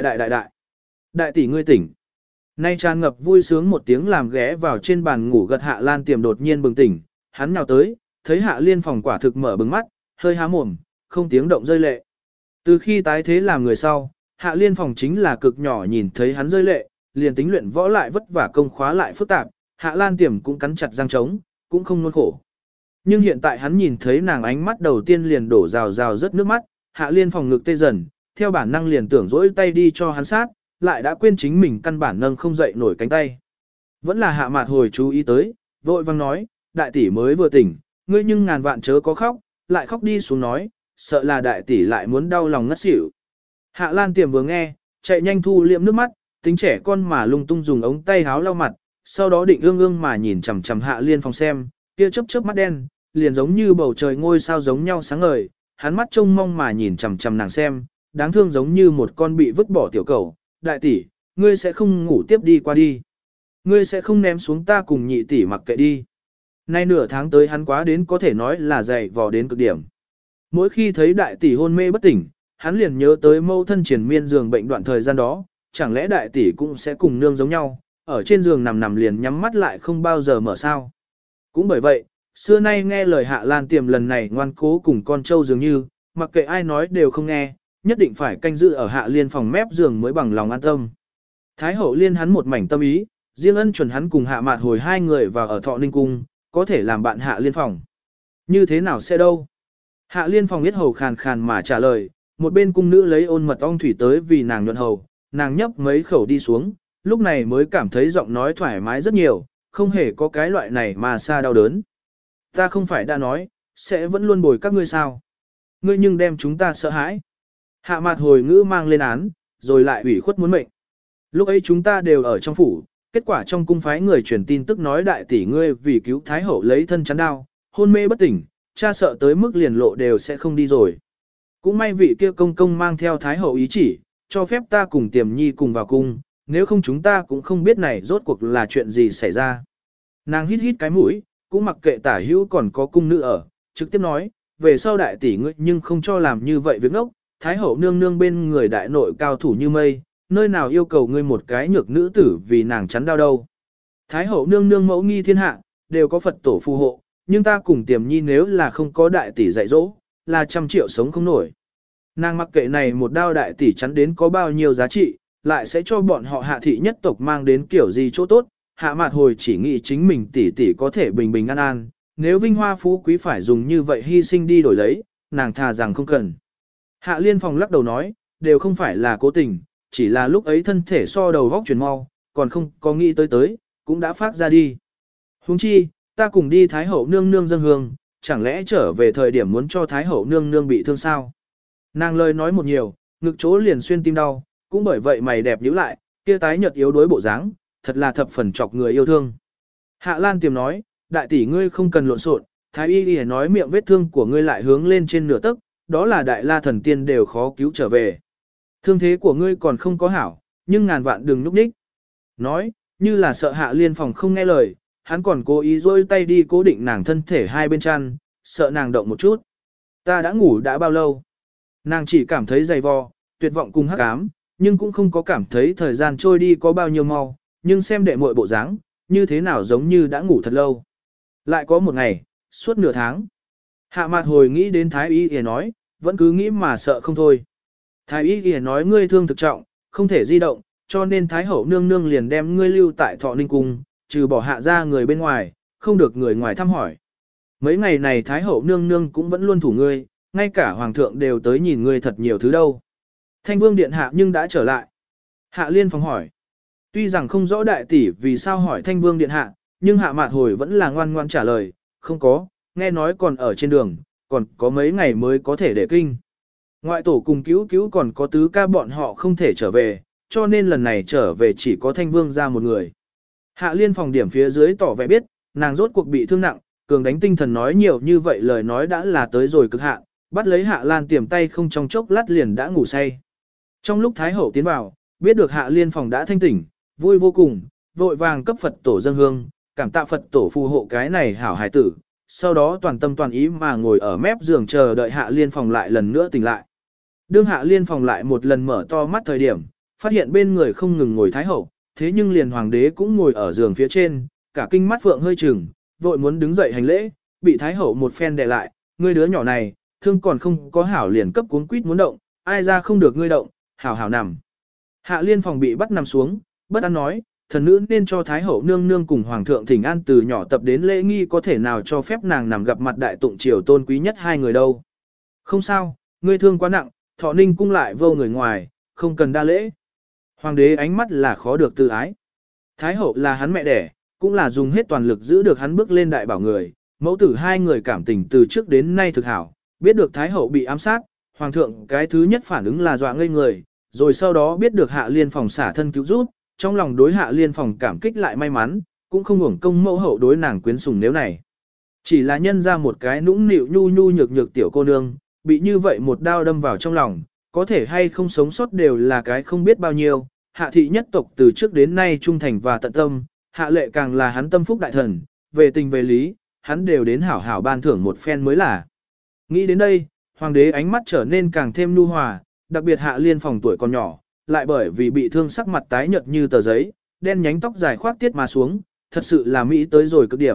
Speaker 1: đại tỷ ngươi tỉnh. Nay tràn ngập vui sướng một tiếng làm ghé vào trên bàn ngủ gật Hạ Lan Tiềm đột nhiên bừng tỉnh, hắn nhào tới, thấy Hạ Liên phòng quả thực mở bừng mắt, hơi há mồm, không tiếng động rơi lệ. Từ khi tái thế làm người sau, Hạ Liên phòng chính là cực nhỏ nhìn thấy hắn rơi lệ, liền tính luyện võ lại vất vả công khóa lại phức tạp, Hạ Lan Tiềm cũng cắn chặt răng trống, cũng không nôn khổ. Nhưng hiện tại hắn nhìn thấy nàng ánh mắt đầu tiên liền đổ rào rào rất nước mắt, Hạ Liên phòng ngực tê dần, theo bản năng liền tưởng dỗi tay đi cho hắn sát, lại đã quên chính mình căn bản nâng không dậy nổi cánh tay. Vẫn là Hạ Mạt hồi chú ý tới, vội vang nói, đại tỷ mới vừa tỉnh, ngươi nhưng ngàn vạn chớ có khóc, lại khóc đi xuống nói, sợ là đại tỷ lại muốn đau lòng ngất xỉu. Hạ Lan Tiềm vừa nghe, chạy nhanh thu liệm nước mắt, tính trẻ con mà lung tung dùng ống tay háo lau mặt, sau đó định ương ương mà nhìn chằm chằm Hạ Liên phòng xem, kia chớp chớp mắt đen, liền giống như bầu trời ngôi sao giống nhau sáng ngời, hắn mắt trông mong mà nhìn chằm chằm nàng xem, đáng thương giống như một con bị vứt bỏ tiểu cầu, đại tỷ, ngươi sẽ không ngủ tiếp đi qua đi. Ngươi sẽ không ném xuống ta cùng nhị tỷ mặc kệ đi. Nay nửa tháng tới hắn quá đến có thể nói là dày vò đến cực điểm. Mỗi khi thấy đại tỷ hôn mê bất tỉnh, hắn liền nhớ tới mâu thân triền miên giường bệnh đoạn thời gian đó, chẳng lẽ đại tỷ cũng sẽ cùng nương giống nhau, ở trên giường nằm liền nhắm mắt lại không bao giờ mở sao. Cũng bởi vậy, Xưa nay nghe lời Hạ Lan Tiềm lần này ngoan cố cùng con trâu dường như, mặc kệ ai nói đều không nghe, nhất định phải canh giữ ở Hạ Liên phòng mép giường mới bằng lòng an tâm. Thái hậu liên hắn một mảnh tâm ý, riêng ân chuẩn hắn cùng Hạ Mạt Hồi hai người vào ở Thọ Ninh cung, có thể làm bạn Hạ Liên phòng. Như thế nào sẽ đâu? Hạ Liên phòng biết hầu khàn khàn mà trả lời, một bên cung nữ lấy ôn mật ong thủy tới vì nàng nhuận hầu, nàng nhấp mấy khẩu đi xuống, lúc này mới cảm thấy giọng nói thoải mái rất nhiều, không hề có cái loại này mà xa đau đớn. Ta không phải đã nói, sẽ vẫn luôn bồi các ngươi sao? Ngươi nhưng đem chúng ta sợ hãi. Hạ Mạt Hồi ngữ mang lên án, rồi lại ủy khuất muốn mệnh. Lúc ấy chúng ta đều ở trong phủ, kết quả trong cung phái người truyền tin tức nói đại tỷ ngươi vì cứu thái hậu lấy thân chắn đao, hôn mê bất tỉnh, cha sợ tới mức liền lộ đều sẽ không đi rồi. Cũng may vị kia công công mang theo thái hậu ý chỉ, cho phép ta cùng Tiềm Nhi cùng vào cung, nếu không chúng ta cũng không biết này rốt cuộc là chuyện gì xảy ra. Nàng hít hít cái mũi, cũng mặc kệ tả hữu còn có cung nữ ở, trực tiếp nói, về sau đại tỷ ngươi nhưng không cho làm như vậy việc ngốc, thái hậu nương nương bên người đại nội cao thủ như mây, nơi nào yêu cầu ngươi một cái nhược nữ tử vì nàng chắn đau đâu. Thái hậu nương nương mẫu nghi thiên hạ, đều có Phật tổ phù hộ, nhưng ta cùng Tiềm Nhi nếu là không có đại tỷ dạy dỗ, là 100 triệu sống không nổi. Nàng mặc kệ này một đao đại tỷ chắn đến có bao nhiêu giá trị, lại sẽ cho bọn họ Hạ thị nhất tộc mang đến kiểu gì chỗ tốt. Hạ Mạt Hồi chỉ nghĩ chính mình tỷ tỷ có thể bình bình an an, nếu vinh hoa phú quý phải dùng như vậy hy sinh đi đổi lấy, nàng thà rằng không cần. Hạ Liên phòng lắc đầu nói, đều không phải là cố tình, chỉ là lúc ấy thân thể so đầu vóc chuyển mau, còn không có nghĩ tới, cũng đã phát ra đi. Huống chi, ta cùng đi Thái hậu nương nương dâng hương, chẳng lẽ trở về thời điểm muốn cho Thái hậu nương nương bị thương sao? Nàng lời nói một nhiều, ngực chỗ liền xuyên tim đau, cũng bởi vậy mày đẹp nhíu lại, kia tái nhợt yếu đuối bộ dáng, thật là thập phần chọc người yêu thương. Hạ Lan Tiềm nói, đại tỷ ngươi không cần lộn xộn, Thái y đi nói miệng vết thương của ngươi lại hướng lên trên nửa tấc, đó là đại la thần tiên đều khó cứu trở về. Thương thế của ngươi còn không có hảo, nhưng ngàn vạn đừng núp đích. Nói, như là sợ Hạ Liên phòng không nghe lời, hắn còn cố ý rôi tay đi cố định nàng thân thể hai bên chăn, sợ nàng động một chút. Ta đã ngủ đã bao lâu? Nàng chỉ cảm thấy dày vò, tuyệt vọng cùng hắc ám, nhưng cũng không có cảm thấy thời gian trôi đi có bao nhiêu mau, nhưng xem đệ muội bộ dáng, như thế nào giống như đã ngủ thật lâu. Lại có một ngày, suốt nửa tháng. Hạ Mạt Hồi nghĩ đến Thái y y nói, vẫn cứ nghĩ mà sợ không thôi. Thái y y nói ngươi thương thực trọng, không thể di động, cho nên Thái hậu nương nương liền đem ngươi lưu tại Thọ Ninh cung, trừ bỏ hạ ra người bên ngoài, không được người ngoài thăm hỏi. Mấy ngày này Thái hậu nương nương cũng vẫn luôn thủ ngươi, ngay cả hoàng thượng đều tới nhìn ngươi thật nhiều thứ đâu. Thanh vương điện hạ nhưng đã trở lại. Hạ Liên phòng hỏi. Tuy rằng không rõ đại tỷ vì sao hỏi Thanh vương điện hạ, nhưng Hạ Mạt Hồi vẫn là ngoan ngoan trả lời, không có, nghe nói còn ở trên đường, còn có mấy ngày mới có thể để kinh. Ngoại tổ cùng cứu cứu còn có tứ ca bọn họ không thể trở về, cho nên lần này trở về chỉ có Thanh vương ra một người. Hạ Liên phòng điểm phía dưới tỏ vẻ biết, nàng rốt cuộc bị thương nặng, cường đánh tinh thần nói nhiều như vậy lời nói đã là tới rồi cực hạn, bắt lấy Hạ Lan Tiềm tay không trong chốc lát liền đã ngủ say. Trong lúc Thái hậu tiến vào, biết được Hạ Liên phòng đã thanh tỉnh, vui vô cùng, vội vàng cấp Phật tổ dâng hương, cảm tạ Phật tổ phù hộ cái này hảo hài tử, sau đó toàn tâm toàn ý mà ngồi ở mép giường chờ đợi Hạ Liên phòng lại lần nữa tỉnh lại. Đương Hạ Liên phòng lại một lần mở to mắt thời điểm, phát hiện bên người không ngừng ngồi Thái hậu, thế nhưng liền hoàng đế cũng ngồi ở giường phía trên, cả kinh mắt phượng hơi chừng, vội muốn đứng dậy hành lễ, bị Thái hậu một phen đè lại, ngươi đứa nhỏ này, thương còn không có hảo liền cấp cuống quýt muốn động, ai ra không được ngươi động, hảo hảo nằm. Hạ Liên phòng bị bắt nằm xuống, bất an nói, thần nữ nên cho Thái hậu nương nương cùng hoàng thượng thỉnh an từ nhỏ tập đến lễ nghi có thể nào cho phép nàng nằm gặp mặt đại tụng triều tôn quý nhất hai người đâu. Không sao, ngươi thương quá nặng, Thọ Ninh cung lại vô người ngoài, không cần đa lễ. Hoàng đế ánh mắt là khó được tự ái. Thái hậu là hắn mẹ đẻ, cũng là dùng hết toàn lực giữ được hắn bước lên đại bảo người, mẫu tử hai người cảm tình từ trước đến nay thực hảo, biết được Thái hậu bị ám sát, hoàng thượng cái thứ nhất phản ứng là dọa ngây người, rồi sau đó biết được Hạ Liên phòng xả thân cứu giúp, trong lòng đối Hạ Liên phòng cảm kích lại may mắn, cũng không uổng công mẫu hậu đối nàng quyến sủng nếu này. Chỉ là nhân ra một cái nũng nịu nhu nhu nhược nhược tiểu cô nương, bị như vậy một đao đâm vào trong lòng, có thể hay không sống sót đều là cái không biết bao nhiêu. Hạ thị nhất tộc từ trước đến nay trung thành và tận tâm, Hạ lệ càng là hắn tâm phúc đại thần, về tình về lý, hắn đều đến hảo hảo ban thưởng một phen mới là. Nghĩ đến đây, hoàng đế ánh mắt trở nên càng thêm nhu hòa, đặc biệt Hạ Liên phòng tuổi còn nhỏ, lại bởi vì bị thương sắc mặt tái nhợt như tờ giấy, đen nhánh tóc dài khoác tiết mà xuống, thật sự là mỹ tới rồi cực điểm,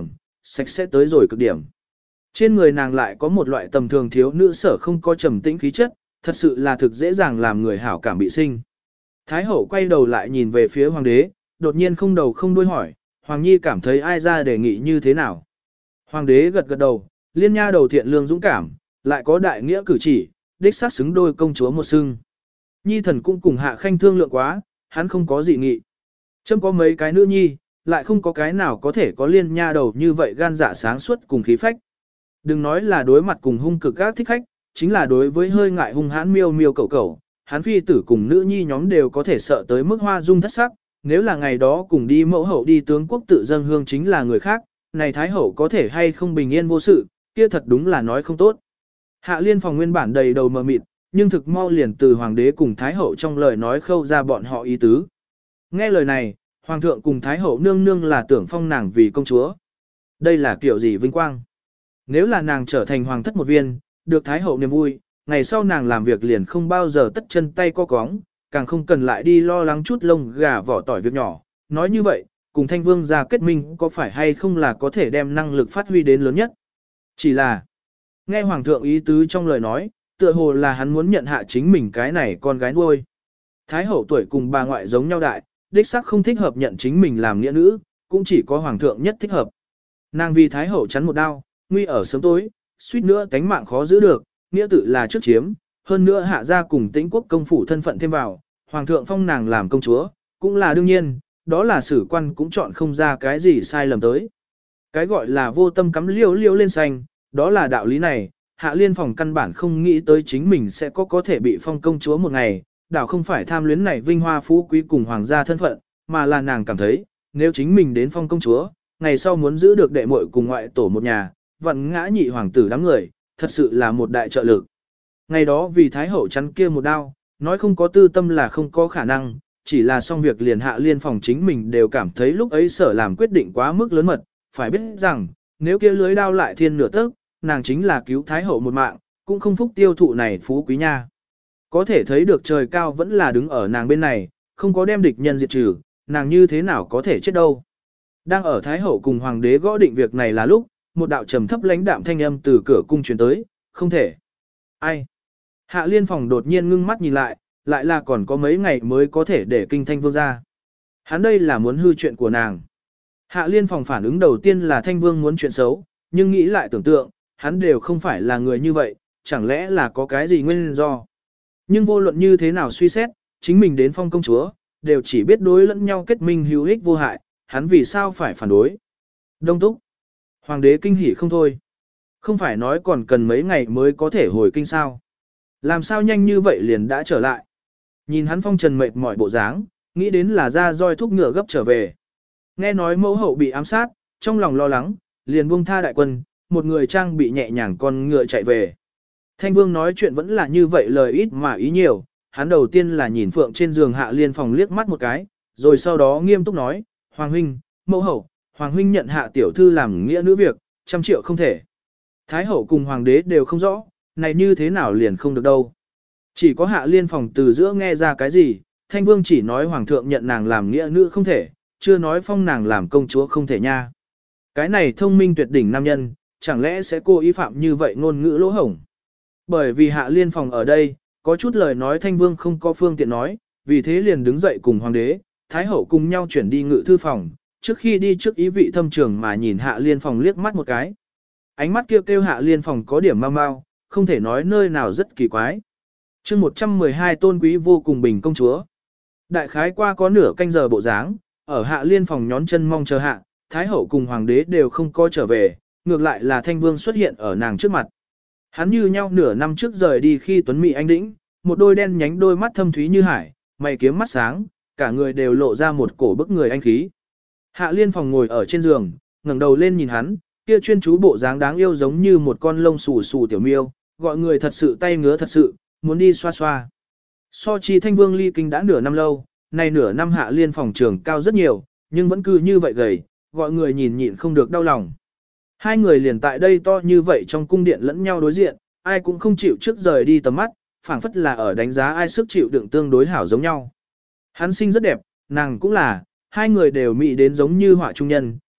Speaker 1: sạch sẽ tới rồi cực điểm. Trên người nàng lại có một loại tầm thường thiếu nữ sở không có trầm tĩnh khí chất, thật sự là thực dễ dàng làm người hảo cảm bị sinh. Thái hậu quay đầu lại nhìn về phía hoàng đế, đột nhiên không đầu không đuôi hỏi, Hoàng Nhi cảm thấy ai ra đề nghị như thế nào. Hoàng đế gật gật đầu, liên nha đầu thiện lương dũng cảm, lại có đại nghĩa cử chỉ, đích xác xứng đôi công chúa một xưng. Nhi thần cũng cùng Hạ Khanh thương lượng quá, hắn không có dị nghị. Châm có mấy cái nữ nhi, lại không có cái nào có thể có liên nha đầu như vậy gan dạ sáng suốt cùng khí phách. Đừng nói là đối mặt cùng hung cực các thích khách, chính là đối với hơi ngại hung hãn miêu miêu cẩu cẩu, hắn phi tử cùng nữ nhi nhóm đều có thể sợ tới mức hoa dung thất sắc. Nếu là ngày đó cùng đi mẫu hậu đi tướng quốc tự dâng hương chính là người khác, này thái hậu có thể hay không bình yên vô sự, kia thật đúng là nói không tốt. Hạ Liên Phòng nguyên bản đầy đầu mờ mịt, nhưng thực mau liền từ hoàng đế cùng thái hậu trong lời nói khâu ra bọn họ ý tứ. Nghe lời này, hoàng thượng cùng thái hậu nương nương là tưởng phong nàng vì công chúa. Đây là kiểu gì vinh quang? Nếu là nàng trở thành hoàng thất một viên, được thái hậu niềm vui, ngày sau nàng làm việc liền không bao giờ tất chân tay co cóng, càng không cần lại đi lo lắng chút lông gà vỏ tỏi việc nhỏ. Nói như vậy, cùng Thanh Vương gia kết minh có phải hay không là có thể đem năng lực phát huy đến lớn nhất? Chỉ là, nghe Hoàng thượng ý tứ trong lời nói, tựa hồ là hắn muốn nhận hạ chính mình cái này con gái nuôi. Thái hậu tuổi cùng bà ngoại giống nhau đại, đích xác không thích hợp nhận chính mình làm nghĩa nữ, cũng chỉ có Hoàng thượng nhất thích hợp. Nàng vì Thái hậu chắn một đao, nguy ở sớm tối, suýt nữa cánh mạng khó giữ được, nghĩa tự là trước chiếm, hơn nữa hạ gia cùng Tĩnh quốc công phủ thân phận thêm vào, hoàng thượng phong nàng làm công chúa, cũng là đương nhiên, đó là sử quan cũng chọn không ra cái gì sai lầm tới. Cái gọi là vô tâm cắm liêu liêu lên xanh, đó là đạo lý này, Hạ Liên Phòng căn bản không nghĩ tới chính mình sẽ có thể bị phong công chúa một ngày, đảo không phải tham luyến này vinh hoa phú quý cùng hoàng gia thân phận, mà là nàng cảm thấy, nếu chính mình đến phong công chúa, ngày sau muốn giữ được đệ muội cùng ngoại tổ một nhà, vặn ngã nhị hoàng tử đám người, thật sự là một đại trợ lực. Ngày đó vì Thái hậu chắn kia một đao, nói không có tư tâm là không có khả năng, chỉ là xong việc liền Hạ Liên Phòng chính mình đều cảm thấy lúc ấy sở làm quyết định quá mức lớn mật, phải biết rằng, nếu kia lưới đao lại thiên nửa tấc, nàng chính là cứu Thái hậu một mạng, cũng không phúc tiêu thụ này phú quý nha. Có thể thấy được trời cao vẫn là đứng ở nàng bên này, không có đem địch nhân diệt trừ, nàng như thế nào có thể chết đâu. Đang ở Thái hậu cùng hoàng đế gõ định việc này là lúc, một đạo trầm thấp lãnh đạm thanh âm từ cửa cung truyền tới, không thể. Ai? Hạ Liên Phòng đột nhiên ngưng mắt nhìn lại là còn có mấy ngày mới có thể để kinh Thanh Vương ra. Hắn đây là muốn hư chuyện của nàng. Hạ Liên Phòng phản ứng đầu tiên là Thanh Vương muốn chuyện xấu, nhưng nghĩ lại tưởng tượng, hắn đều không phải là người như vậy, chẳng lẽ là có cái gì nguyên do. Nhưng vô luận như thế nào suy xét, chính mình đến phong công chúa, đều chỉ biết đối lẫn nhau kết minh hữu ích vô hại, hắn vì sao phải phản đối. Đông túc. Hoàng đế kinh hỉ không thôi. Không phải nói còn cần mấy ngày mới có thể hồi kinh sao. Làm sao nhanh như vậy liền đã trở lại. Nhìn hắn phong trần mệt mỏi bộ dáng, nghĩ đến là ra roi thúc ngựa gấp trở về. Nghe nói mẫu hậu bị ám sát, trong lòng lo lắng, liền buông tha đại quân, một người trang bị nhẹ nhàng con ngựa chạy về. Thanh Vương nói chuyện vẫn là như vậy lời ít mà ý nhiều, hắn đầu tiên là nhìn Phượng trên giường Hạ Liên Phòng liếc mắt một cái, rồi sau đó nghiêm túc nói, Hoàng huynh, mẫu hậu, Hoàng huynh nhận Hạ tiểu thư làm nghĩa nữ việc, 100 triệu không thể. Thái hậu cùng Hoàng đế đều không rõ, này như thế nào liền không được đâu. Chỉ có Hạ Liên Phòng từ giữa nghe ra cái gì, Thanh Vương chỉ nói Hoàng thượng nhận nàng làm nghĩa nữ không thể, chưa nói phong nàng làm công chúa không thể nha. Cái này thông minh tuyệt đỉnh nam nhân, chẳng lẽ sẽ cố ý phạm như vậy ngôn ngữ lỗ hổng. Bởi vì Hạ Liên Phòng ở đây, có chút lời nói Thanh Vương không có phương tiện nói, vì thế liền đứng dậy cùng Hoàng đế, Thái hậu cùng nhau chuyển đi ngự thư phòng, trước khi đi trước ý vị thâm trường mà nhìn Hạ Liên Phòng liếc mắt một cái. Ánh mắt kêu Hạ Liên Phòng có điểm mau mau, không thể nói nơi nào rất kỳ quái. chương 112 tôn quý vô cùng bình công chúa. Đại khái qua có nửa canh giờ bộ dáng, ở Hạ Liên Phòng nhón chân mong chờ hạ, Thái hậu cùng Hoàng đế đều không có trở về, ngược lại là Thanh Vương xuất hiện ở nàng trước mặt. Hắn như nhau nửa năm trước rời đi khi tuấn mỹ anh đĩnh, một đôi đen nhánh đôi mắt thâm thúy như hải, mày kiếm mắt sáng, cả người đều lộ ra một cổ bức người anh khí. Hạ Liên Phòng ngồi ở trên giường, ngẩng đầu lên nhìn hắn, kia chuyên chú bộ dáng đáng yêu giống như một con lông xù xù tiểu miêu, gọi người thật sự tay ngứa thật sự, muốn đi xoa xoa. So chi Thanh Vương ly kinh đã nửa năm lâu, nay nửa năm Hạ Liên Phòng trường cao rất nhiều, nhưng vẫn cứ như vậy gầy, gọi người nhìn nhịn không được đau lòng. Hai người liền tại đây to như vậy trong cung điện lẫn nhau đối diện, ai cũng không chịu trước rời đi tầm mắt, phảng phất là ở đánh giá ai sức chịu đựng tương đối hảo giống nhau. Hắn sinh rất đẹp, nàng cũng là, hai người đều mỹ đến giống như họa trung nhân,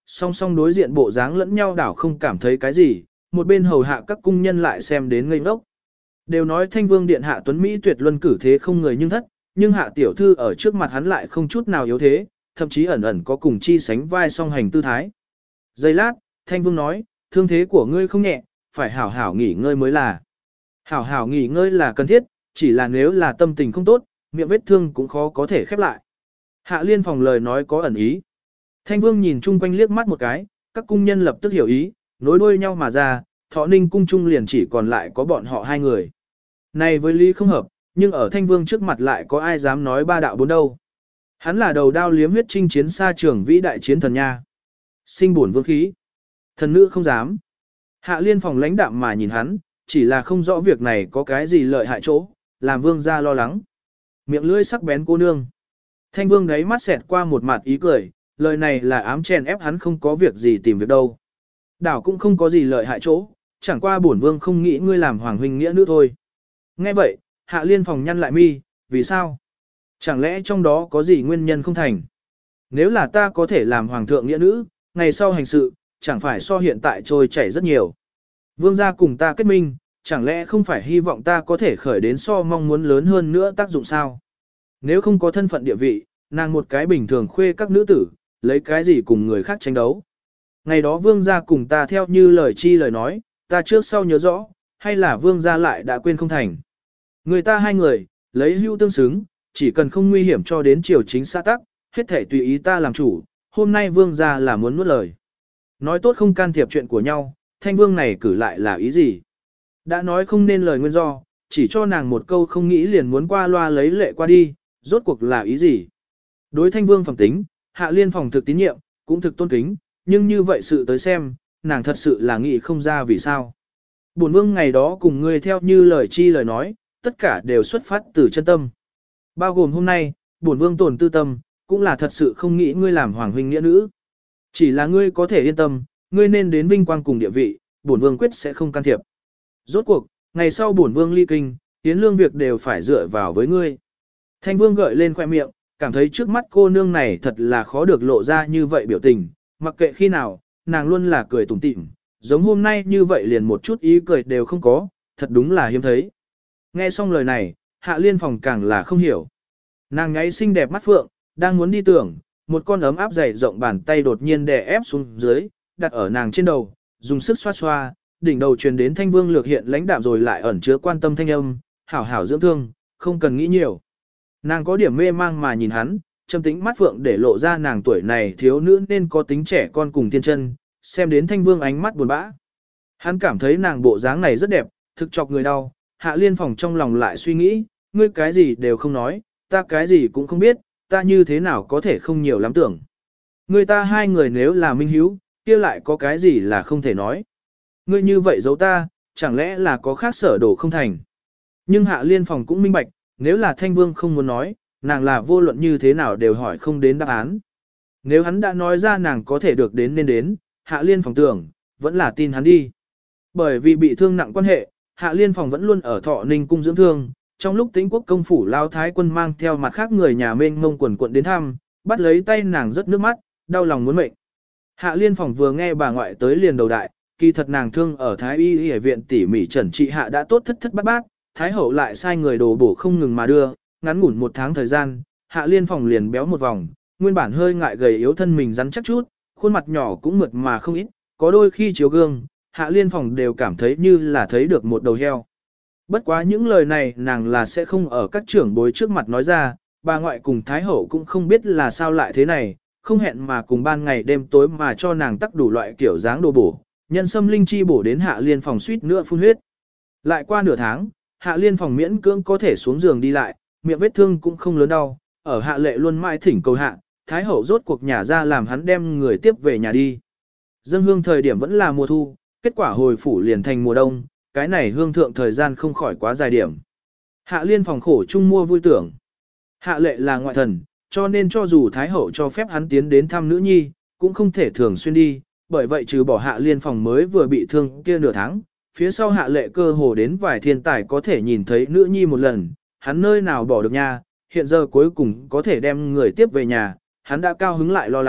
Speaker 1: song song đối diện bộ dáng lẫn nhau đảo không cảm thấy cái gì, một bên hầu hạ các cung nhân lại xem đến ngây ngốc. Đều nói Thanh Vương điện hạ tuấn Mỹ tuyệt luân cử thế không người nhưng thất, nhưng hạ tiểu thư ở trước mặt hắn lại không chút nào yếu thế, thậm chí ẩn ẩn có cùng chi sánh vai song hành tư thái. Giây lát, Thanh Vương nói, thương thế của ngươi không nhẹ, phải hảo hảo nghỉ ngơi mới là. Hảo hảo nghỉ ngơi là cần thiết, chỉ là nếu là tâm tình không tốt, miệng vết thương cũng khó có thể khép lại. Hạ Liên Phòng lời nói có ẩn ý. Thanh Vương nhìn chung quanh liếc mắt một cái, các cung nhân lập tức hiểu ý, nối đuôi nhau mà ra, Thọ Ninh cung trung liền chỉ còn lại có bọn họ hai người. Này với lý không hợp, nhưng ở Thanh Vương trước mặt lại có ai dám nói ba đạo bốn đâu. Hắn là đầu đao liếm huyết chinh chiến xa trường vĩ đại chiến thần nha. Sinh buồn vương khí. Thần nữ không dám. Hạ Liên Phòng lãnh đạm mà nhìn hắn, chỉ là không rõ việc này có cái gì lợi hại chỗ, làm vương gia lo lắng. Miệng lưỡi sắc bén cô nương. Thanh Vương đáy mắt xẹt qua một mặt ý cười, lời này là ám chèn ép hắn không có việc gì tìm việc đâu. Đảo cũng không có gì lợi hại chỗ, chẳng qua bổn vương không nghĩ ngươi làm hoàng huynh nghĩa nữ thôi. Nghe vậy, Hạ Liên Phòng nhăn lại mi, vì sao? Chẳng lẽ trong đó có gì nguyên nhân không thành? Nếu là ta có thể làm hoàng thượng nghĩa nữ, ngày sau hành sự, chẳng phải so hiện tại trôi chảy rất nhiều. Vương gia cùng ta kết minh, chẳng lẽ không phải hy vọng ta có thể khởi đến so mong muốn lớn hơn nữa tác dụng sao? Nếu không có thân phận địa vị, nàng một cái bình thường khuê các nữ tử, lấy cái gì cùng người khác tranh đấu? Ngày đó vương gia cùng ta theo như lời chi lời nói, ta trước sau nhớ rõ, hay là vương gia lại đã quên không thành. Người ta hai người, lấy hữu tương xứng, chỉ cần không nguy hiểm cho đến triều chính xã tắc, hết thể tùy ý ta làm chủ, hôm nay vương gia là muốn nuốt lời. Nói tốt không can thiệp chuyện của nhau, Thanh Vương này cử lại là ý gì? Đã nói không nên lời nguyên do, chỉ cho nàng một câu không nghĩ liền muốn qua loa lấy lệ qua đi, rốt cuộc là ý gì? Đối Thanh Vương phẩm tính, Hạ Liên Phòng thực tín nhiệm, cũng thực tôn kính, nhưng như vậy sự tới xem, nàng thật sự là nghĩ không ra vì sao. Bổn vương ngày đó cùng ngươi theo như lời chi lời nói, tất cả đều xuất phát từ chân tâm. Bao gồm hôm nay, bổn vương tổn tư tâm, cũng là thật sự không nghĩ ngươi làm hoàng huynh nghĩa nữ. Chỉ là ngươi có thể yên tâm, ngươi nên đến vinh quang cùng địa vị, bổn vương quyết sẽ không can thiệp. Rốt cuộc, ngày sau bổn vương ly kinh, tiến lương việc đều phải dựa vào với ngươi. Thanh Vương gợi lên khoe miệng, cảm thấy trước mắt cô nương này thật là khó được lộ ra như vậy biểu tình, mặc kệ khi nào, nàng luôn là cười tủm tỉm, giống hôm nay như vậy liền một chút ý cười đều không có, thật đúng là hiếm thấy. Nghe xong lời này, Hạ Liên Phòng càng là không hiểu. Nàng ngáy xinh đẹp mắt phượng, đang muốn đi tưởng, một con ấm áp dày rộng bàn tay đột nhiên đè ép xuống dưới, đặt ở nàng trên đầu, dùng sức xoa xoa, đỉnh đầu truyền đến Thanh Vương lược hiện lãnh đạm rồi lại ẩn chứa quan tâm thanh âm, hảo hảo dưỡng thương, không cần nghĩ nhiều. Nàng có điểm mê mang mà nhìn hắn, trầm tĩnh mắt phượng để lộ ra nàng tuổi này thiếu nữ nên có tính trẻ con cùng tiên chân, xem đến Thanh Vương ánh mắt buồn bã. Hắn cảm thấy nàng bộ dáng này rất đẹp, thực chọc người đau, Hạ Liên Phòng trong lòng lại suy nghĩ, ngươi cái gì đều không nói, ta cái gì cũng không biết, ta như thế nào có thể không nhiều lắm tưởng. Người ta hai người nếu là minh hiếu, kia lại có cái gì là không thể nói. Ngươi như vậy giấu ta, chẳng lẽ là có khác sở đồ không thành. Nhưng Hạ Liên Phòng cũng minh bạch, nếu là Thanh Vương không muốn nói, nàng là vô luận như thế nào đều hỏi không đến đáp án. Nếu hắn đã nói ra nàng có thể được đến nên đến, Hạ Liên Phòng tưởng, vẫn là tin hắn đi. Bởi vì bị thương nặng quan hệ, Hạ Liên Phòng vẫn luôn ở Thọ Ninh cung dưỡng thương, trong lúc Tĩnh Quốc công phủ lao thái quân mang theo mặt khác người nhà mênh mông quần quận đến thăm, bắt lấy tay nàng rất nước mắt, đau lòng muốn mệnh. Hạ Liên Phòng vừa nghe bà ngoại tới liền đầu đại, kỳ thật nàng thương ở Thái Y Y viện tỉ mỉ chẩn trị hạ đã tốt thất thất bát bát, Thái hậu lại sai người đồ bổ không ngừng mà đưa, ngắn ngủn một tháng thời gian, Hạ Liên Phòng liền béo một vòng, nguyên bản hơi ngại gầy yếu thân mình rắn chắc chút, khuôn mặt nhỏ cũng mượt mà không ít, có đôi khi chiếu gương, Hạ Liên Phòng đều cảm thấy như là thấy được một đầu heo. Bất quá những lời này nàng là sẽ không ở các trưởng bối trước mặt nói ra, bà ngoại cùng Thái hậu cũng không biết là sao lại thế này, không hẹn mà cùng ban ngày đêm tối mà cho nàng tắc đủ loại kiểu dáng đồ bổ, nhân sâm linh chi bổ đến Hạ Liên Phòng suýt nữa phun huyết. Lại qua nửa tháng, Hạ Liên Phòng miễn cưỡng có thể xuống giường đi lại, miệng vết thương cũng không lớn đau, ở Hạ Lệ luôn mãi thỉnh cầu hạ, Thái hậu rốt cuộc nhả ra làm hắn đem người tiếp về nhà đi. Dâng hương thời điểm vẫn là mùa thu, kết quả hồi phủ liền thành mùa đông, cái này hương thượng thời gian không khỏi quá dài điểm. Hạ Liên Phòng khổ chung mua vui tưởng. Hạ Lệ là ngoại thần, cho nên cho dù Thái hậu cho phép hắn tiến đến thăm nữ nhi, cũng không thể thường xuyên đi, bởi vậy trừ bỏ Hạ Liên Phòng mới vừa bị thương kia nửa tháng, phía sau Hạ Lệ cơ hồ đến vài thiên tài có thể nhìn thấy nữ nhi một lần, hắn nơi nào bỏ được nha, hiện giờ cuối cùng có thể đem người tiếp về nhà, hắn đã cao hứng lại lo lắng,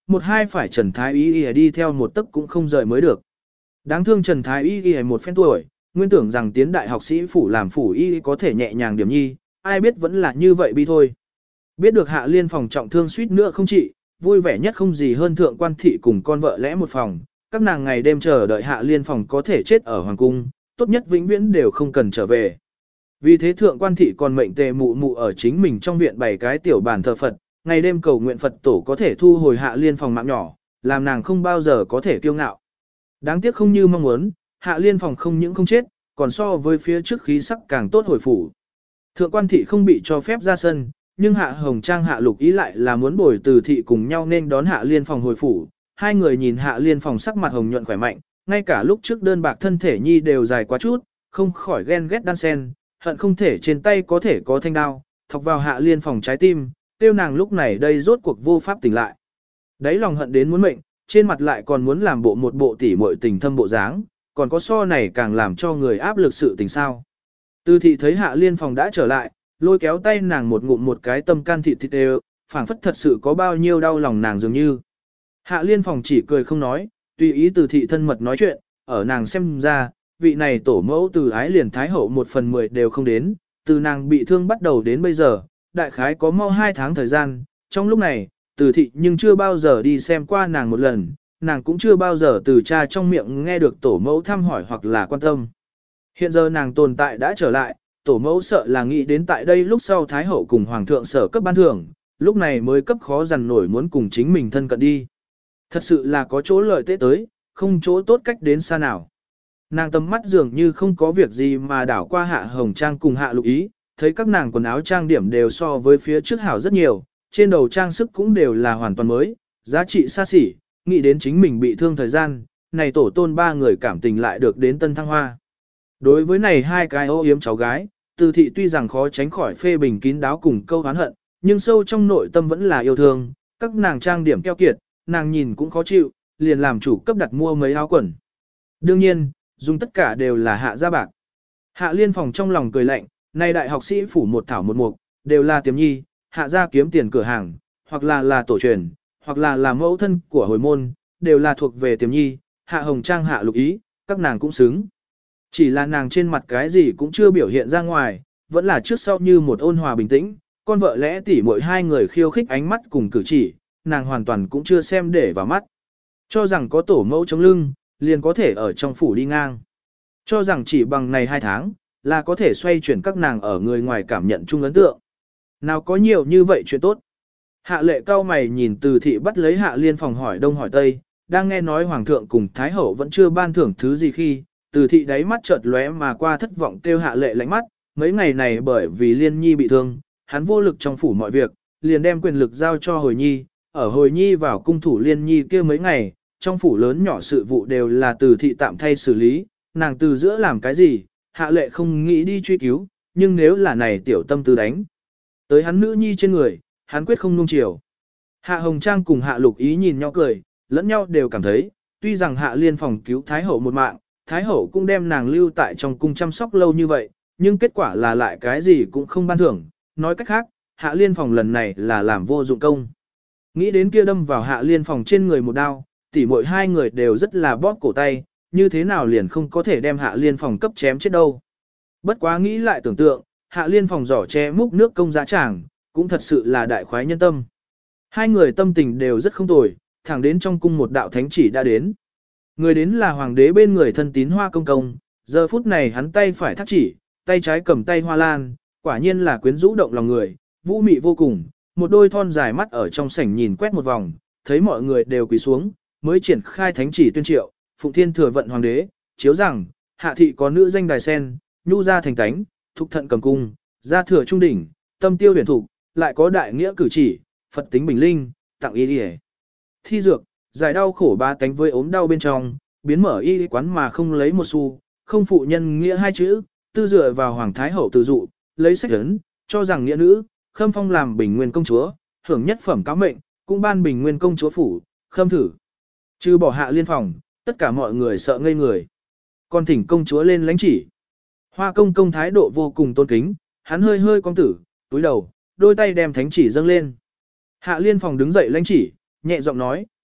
Speaker 1: một hai phải Trần Thái Y đi theo một tấc cũng không rời mới được. Đáng thương Trần Thái Y một phen tuổi, nguyên tưởng rằng tiến đại học sĩ phủ làm phủ y có thể nhẹ nhàng điểm nhi, ai biết vẫn là như vậy bi thôi. Biết được Hạ Liên phòng trọng thương suýt nữa không trị, vui vẻ nhất không gì hơn thượng quan thị cùng con vợ lẽ một phòng, các nàng ngày đêm chờ đợi Hạ Liên phòng có thể chết ở hoàng cung, tốt nhất vĩnh viễn đều không cần trở về. Vì thế thượng quan thị còn mệnh Tề Mụ Mụ ở chính mình trong viện bày cái tiểu bàn thờ Phật, ngày đêm cầu nguyện Phật tổ có thể thu hồi Hạ Liên phòng mạng nhỏ, làm nàng không bao giờ có thể kiêu ngạo. Đáng tiếc không như mong muốn, Hạ Liên phòng không những không chết, còn so với phía trước khí sắc càng tốt hồi phủ. Thượng quan thị không bị cho phép ra sân, nhưng Hạ Hồng Trang Hạ Lục Ý lại là muốn bồi Từ thị cùng nhau nên đón Hạ Liên phòng hồi phủ. Hai người nhìn Hạ Liên phòng sắc mặt hồng nhuận khỏe mạnh, ngay cả lúc trước đơn bạc thân thể nhi đều dài quá chút, không khỏi ghen ghét đan sen, hận không thể trên tay có thể có thanh đao, thọc vào Hạ Liên phòng trái tim, tiêu nàng lúc này đây rốt cuộc vô pháp tỉnh lại. Đấy lòng hận đến muốn mệnh, trên mặt lại còn muốn làm một bộ tỉ muội tình thâm bộ dáng, còn có so này càng làm cho người áp lực sự tình sao. Từ thị thấy Hạ Liên phòng đã trở lại, lôi kéo tay nàng một ngụm một cái tâm can thịt đều, phảng phất thật sự có bao nhiêu đau lòng nàng dường như. Hạ Liên phòng chỉ cười không nói, tùy ý Từ thị thân mật nói chuyện, ở nàng xem ra, vị này tổ mẫu từ ái liền thái hậu 1/10 đều không đến, từ nàng bị thương bắt đầu đến bây giờ, đại khái có mau 2 tháng thời gian, trong lúc này, Từ thị nhưng chưa bao giờ đi xem qua nàng một lần, nàng cũng chưa bao giờ từ cha trong miệng nghe được tổ mẫu thăm hỏi hoặc là quan tâm. Hiện giờ nàng tồn tại đã trở lại, tổ mẫu sợ là nghĩ đến tại đây lúc sau thái hậu cùng hoàng thượng sở cấp ban thưởng, lúc này mới cấp khó dằn nổi muốn cùng chính mình thân cận đi. Thật sự là có chỗ lợi tế tới, không chỗ tốt cách đến xa nào. Nàng tầm mắt dường như không có việc gì mà đảo qua Hạ Hồng Trang cùng Hạ Lục Ý, thấy các nàng quần áo trang điểm đều so với phía trước hảo rất nhiều, trên đầu trang sức cũng đều là hoàn toàn mới, giá trị xa xỉ, nghĩ đến chính mình bị thương thời gian, này tổ tôn 3 người cảm tình lại được đến tân thăng hoa. Đối với này hai cái ô yếm cháu gái, Từ thị tuy rằng khó tránh khỏi phê bình kín đáo cùng câu oán hận, nhưng sâu trong nội tâm vẫn là yêu thương, các nàng trang điểm keo kiệt, nàng nhìn cũng khó chịu, liền làm chủ cấp đặt mua mấy áo quần. Đương nhiên, dùng tất cả đều là Hạ gia bạc. Hạ Liên phòng trong lòng cười lạnh, này đại học sĩ phủ một thảo một mục, đều là tiềm nhi, Hạ gia kiếm tiền cửa hàng, hoặc là tổ truyền, hoặc là mẫu thân của hồi môn, đều là thuộc về tiềm nhi, Hạ Hồng Trang Hạ Lục Ý, các nàng cũng xứng. Chỉ là nàng trên mặt cái gì cũng chưa biểu hiện ra ngoài, vẫn là trước sau như một ôn hòa bình tĩnh, con vợ lẽ tỉ mỗi hai người khiêu khích ánh mắt cùng cử chỉ, nàng hoàn toàn cũng chưa xem để vào mắt. Cho rằng có tổ mẫu chống lưng, liền có thể ở trong phủ đi ngang. Cho rằng chỉ bằng này 2 tháng, là có thể xoay chuyển các nàng ở người ngoài cảm nhận chung ấn tượng. Nào có nhiều như vậy chuyện tốt. Hạ lệ cao mày nhìn Từ thị bắt lấy Hạ Liên phòng hỏi đông hỏi tây, đang nghe nói hoàng thượng cùng thái hậu vẫn chưa ban thưởng thứ gì khi, Từ thị đáy mắt chợt lóe mà qua thất vọng kêu Hạ lệ lạnh mắt, mấy ngày này bởi vì Liên Nhi bị thương, hắn vô lực trong phủ mọi việc, liền đem quyền lực giao cho Hồi Nhi, ở Hồi Nhi vào cung thủ Liên Nhi kia mấy ngày, trong phủ lớn nhỏ sự vụ đều là Từ thị tạm thay xử lý, nàng từ giữa làm cái gì, Hạ lệ không nghĩ đi truy cứu, nhưng nếu là này tiểu tâm tư đánh tới hắn nữ nhi trên người, hắn quyết không nung chiều. Hạ Hồng Trang cùng Hạ Lục Ý nhìn nhau cười, lẫn nhau đều cảm thấy, tuy rằng Hạ Liên phòng cứu Thái Hậu một mạng, Thái Hậu cũng đem nàng lưu tại trong cung chăm sóc lâu như vậy, nhưng kết quả là lại cái gì cũng không ban thưởng, nói cách khác, Hạ Liên phòng lần này là làm vô dụng công. Nghĩ đến kia đâm vào Hạ Liên phòng trên người một đao, tỉ mỗi hai người đều rất là bóp cổ tay, như thế nào liền không có thể đem Hạ Liên phòng cấp chém chết đâu. Bất quá nghĩ lại tưởng tượng, Hạ Liên phòng giỏ che múc nước công giá tràng, cũng thật sự là đại khoái nhân tâm. Hai người tâm tình đều rất không tồi, thẳng đến trong cung một đạo thánh chỉ đã đến. Người đến là hoàng đế bên người thân tín Hoa Công Công, giờ phút này hắn tay phải thắt chỉ, tay trái cầm tay hoa lan, quả nhiên là quyến rũ động lòng người, vũ mị vô cùng, một đôi thon dài mắt ở trong sảnh nhìn quét một vòng, thấy mọi người đều quỳ xuống, mới triển khai thánh chỉ tuyên triệu, Phụng Thiên thừa vận hoàng đế, chiếu rằng, hạ thị có nữ danh đài sen, nhu gia thành tánh, thục thận cầm cung, gia thừa trung đỉnh, tâm tiêu huyền thục, lại có đại nghĩa cử chỉ, Phật tính bình linh, tặng y đi thi dược, giải đau khổ ba tánh với ốm đau bên trong, biến mở y quán mà không lấy một xu, không phụ nhân nghĩa 2 chữ, tư dựa vào hoàng thái hậu từ dụ, lấy sách ấn, cho rằng nghĩa nữ, khâm phong làm bình nguyên công chúa, hưởng nhất phẩm cáo mệnh, cũng ban bình nguyên công chúa phủ, khâm thử. Trừ bỏ Hạ Liên phòng, tất cả mọi người sợ ngây người. Còn thỉnh công chúa lên lãnh chỉ. Hoa Công Công thái độ vô cùng tôn kính, hắn hơi hơi cong tử, túi đầu, đôi tay đem thánh chỉ dâng lên. Hạ Liên phòng đứng dậy lãnh chỉ, nhẹ giọng nói,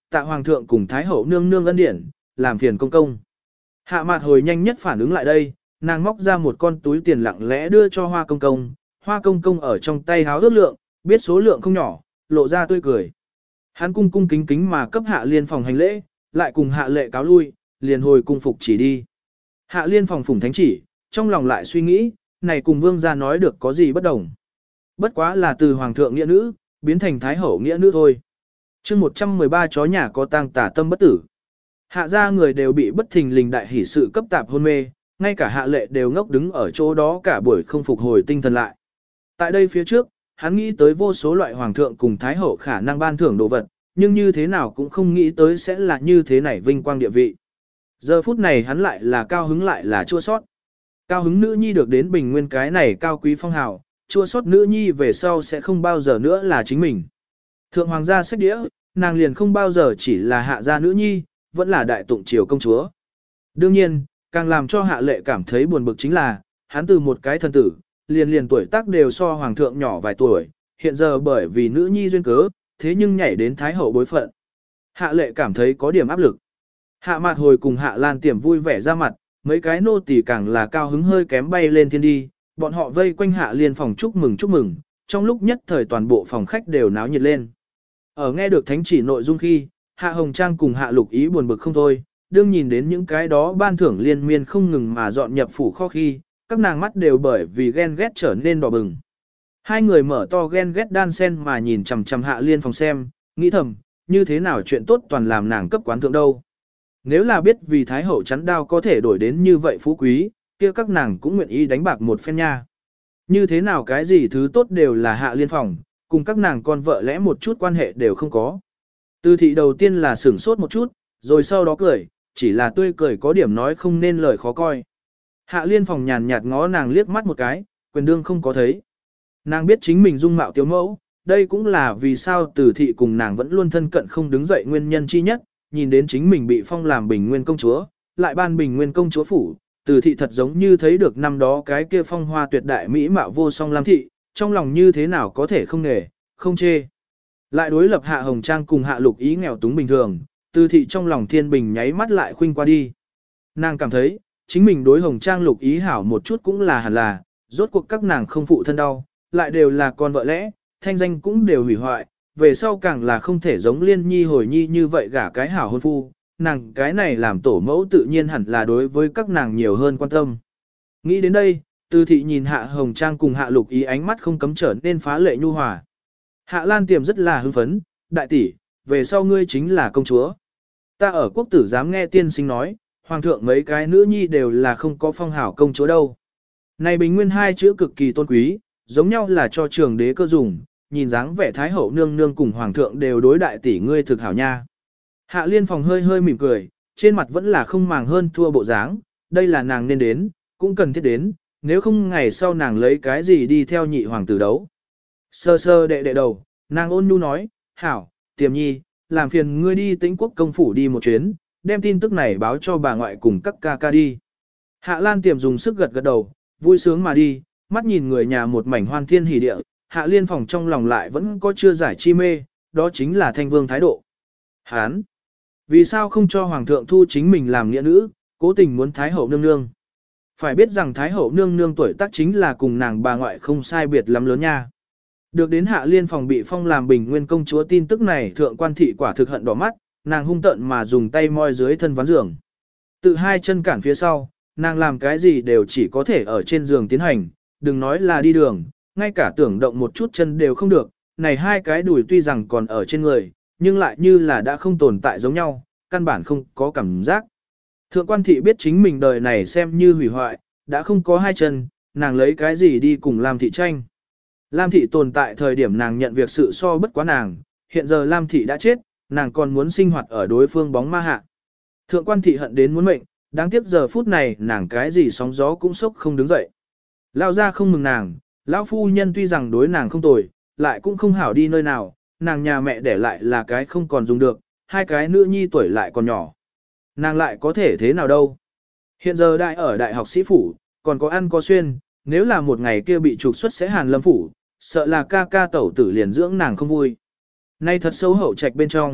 Speaker 1: tạ hoàng thượng cùng thái hậu nương nương ân điển, làm phiền công công. Hạ Mạt hồi nhanh nhất phản ứng lại đây, nàng móc ra một con túi tiền lặng lẽ đưa cho Hoa công công, Hoa công công ở trong tay háo ước lượng, biết số lượng không nhỏ, lộ ra tươi cười. Hắn cung cung kính kính mà cấp Hạ Liên phòng hành lễ, lại cùng Hạ Lệ cáo lui, liền hồi cung phục chỉ đi. Hạ Liên phòng phủng thánh chỉ, trong lòng lại suy nghĩ, này cùng vương gia nói được có gì bất đồng. Bất quá là từ hoàng thượng nghĩa nữ, biến thành thái hậu nghĩa nữ thôi. chương 113 chó nhà có tang tả tâm bất tử. Hạ gia người đều bị bất thình lình đại hỷ sự cấp tạp hôn mê, ngay cả Hạ Lệ đều ngốc đứng ở chỗ đó cả buổi không phục hồi tinh thần lại. Tại đây phía trước, hắn nghĩ tới vô số loại hoàng thượng cùng thái hậu khả năng ban thưởng đồ vật, nhưng như thế nào cũng không nghĩ tới sẽ là như thế này vinh quang địa vị. Giờ phút này hắn lại là cao hứng lại là chua sót. Cao hứng nữ nhi được đến bình nguyên cái này cao quý phong hào, chua sót nữ nhi về sau sẽ không bao giờ nữa là chính mình. Thượng hoàng gia sách đĩa, nàng liền không bao giờ chỉ là hạ gia nữ nhi, vẫn là đại tụng triều công chúa. Đương nhiên, càng làm cho Hạ Lệ cảm thấy buồn bực chính là, hắn từ một cái thần tử, liền tuổi tác đều so hoàng thượng nhỏ vài tuổi, hiện giờ bởi vì nữ nhi duyên cớ, thế nhưng nhảy đến thái hậu bối phận. Hạ Lệ cảm thấy có điểm áp lực. Hạ Mạt hồi cùng Hạ Lan Tiềm vui vẻ ra mặt, mấy cái nô tỳ càng là cao hứng hơi kém bay lên thiên đi, bọn họ vây quanh Hạ Liên phòng chúc mừng, trong lúc nhất thời toàn bộ phòng khách đều náo nhiệt lên. Ở nghe được thánh chỉ nội dung khi, Hạ Hồng Trang cùng Hạ Lục Ý buồn bực không thôi, đương nhìn đến những cái đó ban thưởng liên miên không ngừng mà dọn nhập phủ kho khi, các nàng mắt đều bởi vì ghen ghét trở nên đỏ bừng. Hai người mở to ghen ghét đan sen mà nhìn chằm chằm Hạ Liên phòng xem, nghĩ thầm, như thế nào chuyện tốt toàn làm nàng cấp quán thượng đâu. Nếu là biết vì Thái Hậu chắn đao có thể đổi đến như vậy phú quý, kia các nàng cũng nguyện ý đánh bạc một phen nha. Như thế nào cái gì thứ tốt đều là Hạ Liên phòng, cùng các nàng con vợ lẽ một chút quan hệ đều không có. Từ thị đầu tiên là sửng sốt một chút, rồi sau đó cười, chỉ là tươi cười có điểm nói không nên lời khó coi. Hạ Liên phòng nhàn nhạt ngó nàng liếc mắt một cái, quyền đương không có thấy. Nàng biết chính mình dung mạo tiếu mẫu, đây cũng là vì sao Từ thị cùng nàng vẫn luôn thân cận không đứng dậy nguyên nhân chi nhất, nhìn đến chính mình bị phong làm bình nguyên công chúa, lại ban bình nguyên công chúa phủ, Từ thị thật giống như thấy được năm đó cái kia phong hoa tuyệt đại mỹ mạo vô song Lam thị, trong lòng như thế nào có thể không nể, không chê. Lại đối lập Hạ Hồng Trang cùng Hạ Lục Ý nghèo túng bình thường, Từ thị trong lòng thiên bình nháy mắt lại khuynh qua đi. Nàng cảm thấy, chính mình đối Hồng Trang Lục Ý hảo một chút cũng là hẳn là, rốt cuộc các nàng không phụ thân đau, lại đều là con vợ lẽ, thanh danh cũng đều hủy hoại, về sau càng là không thể giống Liên Nhi hồi nhi như vậy gả cái hảo hôn phu, nàng cái này làm tổ mẫu tự nhiên hẳn là đối với các nàng nhiều hơn quan tâm. Nghĩ đến đây, Từ thị nhìn Hạ Hồng Trang cùng Hạ Lục Ý ánh mắt không cấm trở nên phá lệ nhu hòa. Hạ Lan Tiềm rất là hưng phấn, đại tỷ, về sau ngươi chính là công chúa. Ta ở quốc tử dám nghe tiên sinh nói, hoàng thượng mấy cái nữ nhi đều là không có phong hảo công chúa đâu. Này bình nguyên hai chữ cực kỳ tôn quý, giống nhau là cho trường đế cơ dùng, nhìn dáng vẻ thái hậu nương nương cùng hoàng thượng đều đối đại tỷ ngươi thực hảo nha. Hạ Liên phòng hơi hơi mỉm cười, trên mặt vẫn là không màng hơn thua bộ dáng, đây là nàng nên đến, cũng cần thiết đến, nếu không ngày sau nàng lấy cái gì đi theo nhị hoàng tử đấu. Sơ sơ đệ đệ đầu, nàng ôn nhu nói, hảo, Tiềm nhi, làm phiền ngươi đi Tĩnh Quốc công phủ đi một chuyến, đem tin tức này báo cho bà ngoại cùng các ca ca đi. Hạ Lan Tiềm dùng sức gật gật đầu, vui sướng mà đi, mắt nhìn người nhà một mảnh hoan thiên hỉ địa, Hạ Liên phòng trong lòng lại vẫn có chưa giải chi mê, đó chính là Thanh Vương thái độ. Hán! Vì sao không cho Hoàng thượng thu chính mình làm nghĩa nữ, cố tình muốn Thái hậu nương nương? Phải biết rằng Thái hậu nương nương tuổi tác chính là cùng nàng bà ngoại không sai biệt lắm lớn nha. Được đến Hạ Liên phòng bị phong làm bình nguyên công chúa tin tức này, thượng quan thị quả thực hận đỏ mắt, nàng hung tợn mà dùng tay moi dưới thân ván giường. Tự hai chân cản phía sau, nàng làm cái gì đều chỉ có thể ở trên giường tiến hành, đừng nói là đi đường, ngay cả tưởng động một chút chân đều không được, này hai cái đùi tuy rằng còn ở trên người, nhưng lại như là đã không tồn tại giống nhau, căn bản không có cảm giác. Thượng quan thị biết chính mình đời này xem như hủy hoại, đã không có hai chân, nàng lấy cái gì đi cùng Lam thị tranh. Lam thị tồn tại thời điểm nàng nhận việc sự so bất quá nàng, hiện giờ Lam thị đã chết, nàng còn muốn sinh hoạt ở đối phương bóng ma hạ. Thượng quan thị hận đến muốn mệnh, đáng tiếc giờ phút này nàng cái gì sóng gió cũng sốc không đứng dậy. Lão gia không mừng nàng, lão phu nhân tuy rằng đối nàng không tồi, lại cũng không hảo đi nơi nào, nàng nhà mẹ để lại là cái không còn dùng được, hai cái nữ nhi tuổi lại còn nhỏ. Nàng lại có thể thế nào đâu. Hiện giờ đại ở đại học sĩ phủ, còn có ăn có xuyên, nếu là một ngày kia bị trục xuất sẽ Hàn Lâm phủ, sợ là ca ca tẩu tử liền dưỡng nàng không vui. Nay thật xấu hậu trạch bên trong,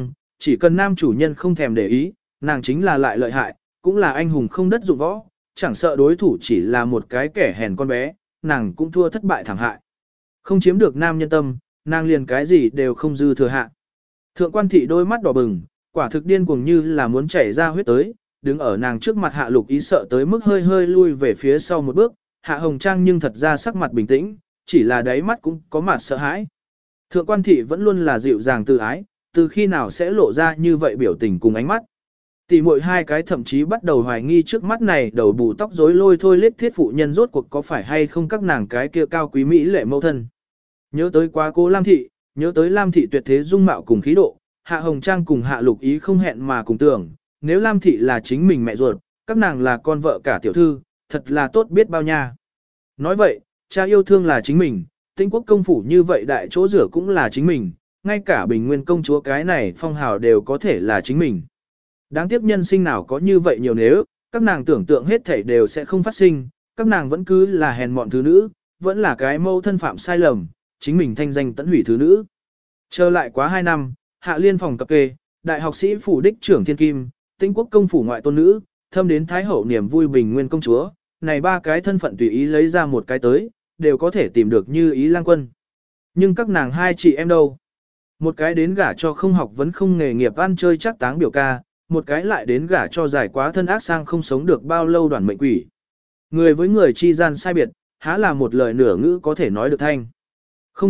Speaker 1: Chỉ cần nam chủ nhân không thèm để ý, nàng chính là lại lợi hại, cũng là anh hùng không đất dụng võ, chẳng sợ đối thủ chỉ là một cái kẻ hèn con bé, nàng cũng thua thất bại thảm hại. Không chiếm được nam nhân tâm, nàng liền cái gì đều không dư thừa hạ. Thượng quan thị đôi mắt đỏ bừng, quả thực điên cuồng như là muốn chảy ra huyết tới, đứng ở nàng trước mặt Hạ Lục Ý sợ tới mức hơi hơi lui về phía sau một bước, Hạ Hồng Trang nhưng thật ra sắc mặt bình tĩnh, chỉ là đáy mắt cũng có mặt sợ hãi. Thượng quan thị vẫn luôn là dịu dàng từ ái, từ khi nào sẽ lộ ra như vậy biểu tình cùng ánh mắt. Tỷ muội hai cái thậm chí bắt đầu hoài nghi trước mắt này đầu bù tóc rối lôi thôi lết thiết phụ nhân rốt cuộc có phải hay không các nàng cái kia cao quý mỹ lệ mẫu thân. Nhớ tới quá cố Lam thị, nhớ tới Lam thị tuyệt thế dung mạo cùng khí độ, Hạ Hồng Trang cùng Hạ Lục Ý không hẹn mà cùng tưởng, nếu Lam thị là chính mình mẹ ruột, các nàng là con vợ cả tiểu thư, thật là tốt biết bao nha. Nói vậy, cha yêu thương là chính mình, Tĩnh Quốc công phủ như vậy đại chỗ rửa cũng là chính mình, ngay cả Bình Nguyên công chúa cái này phong hào đều có thể là chính mình. Đáng tiếc nhân sinh nào có như vậy nhiều nếu, các nàng tưởng tượng hết thảy đều sẽ không phát sinh, các nàng vẫn cứ là hèn mọn thứ nữ, vẫn là cái mâu thân phạm sai lầm, chính mình thanh danh tẫn hủy thứ nữ. Trở lại quá 2 năm, Hạ Liên phòng cập kê, đại học sĩ phủ đích trưởng thiên kim, Tĩnh Quốc công phủ ngoại tôn nữ, thâm đến thái hậu niềm vui Bình Nguyên công chúa, này ba cái thân phận tùy ý lấy ra một cái tới, đều có thể tìm được như ý lang quân. Nhưng các nàng hai chị em đâu? Một cái đến gả cho không học vẫn không nghề nghiệp ăn chơi chắc táng biểu ca, một cái lại đến gả cho giải quá thân ác sang không sống được bao lâu đoàn mệnh quỷ. Người với người chi gian sai biệt, há là một lời nửa ngữ có thể nói được thanh. Không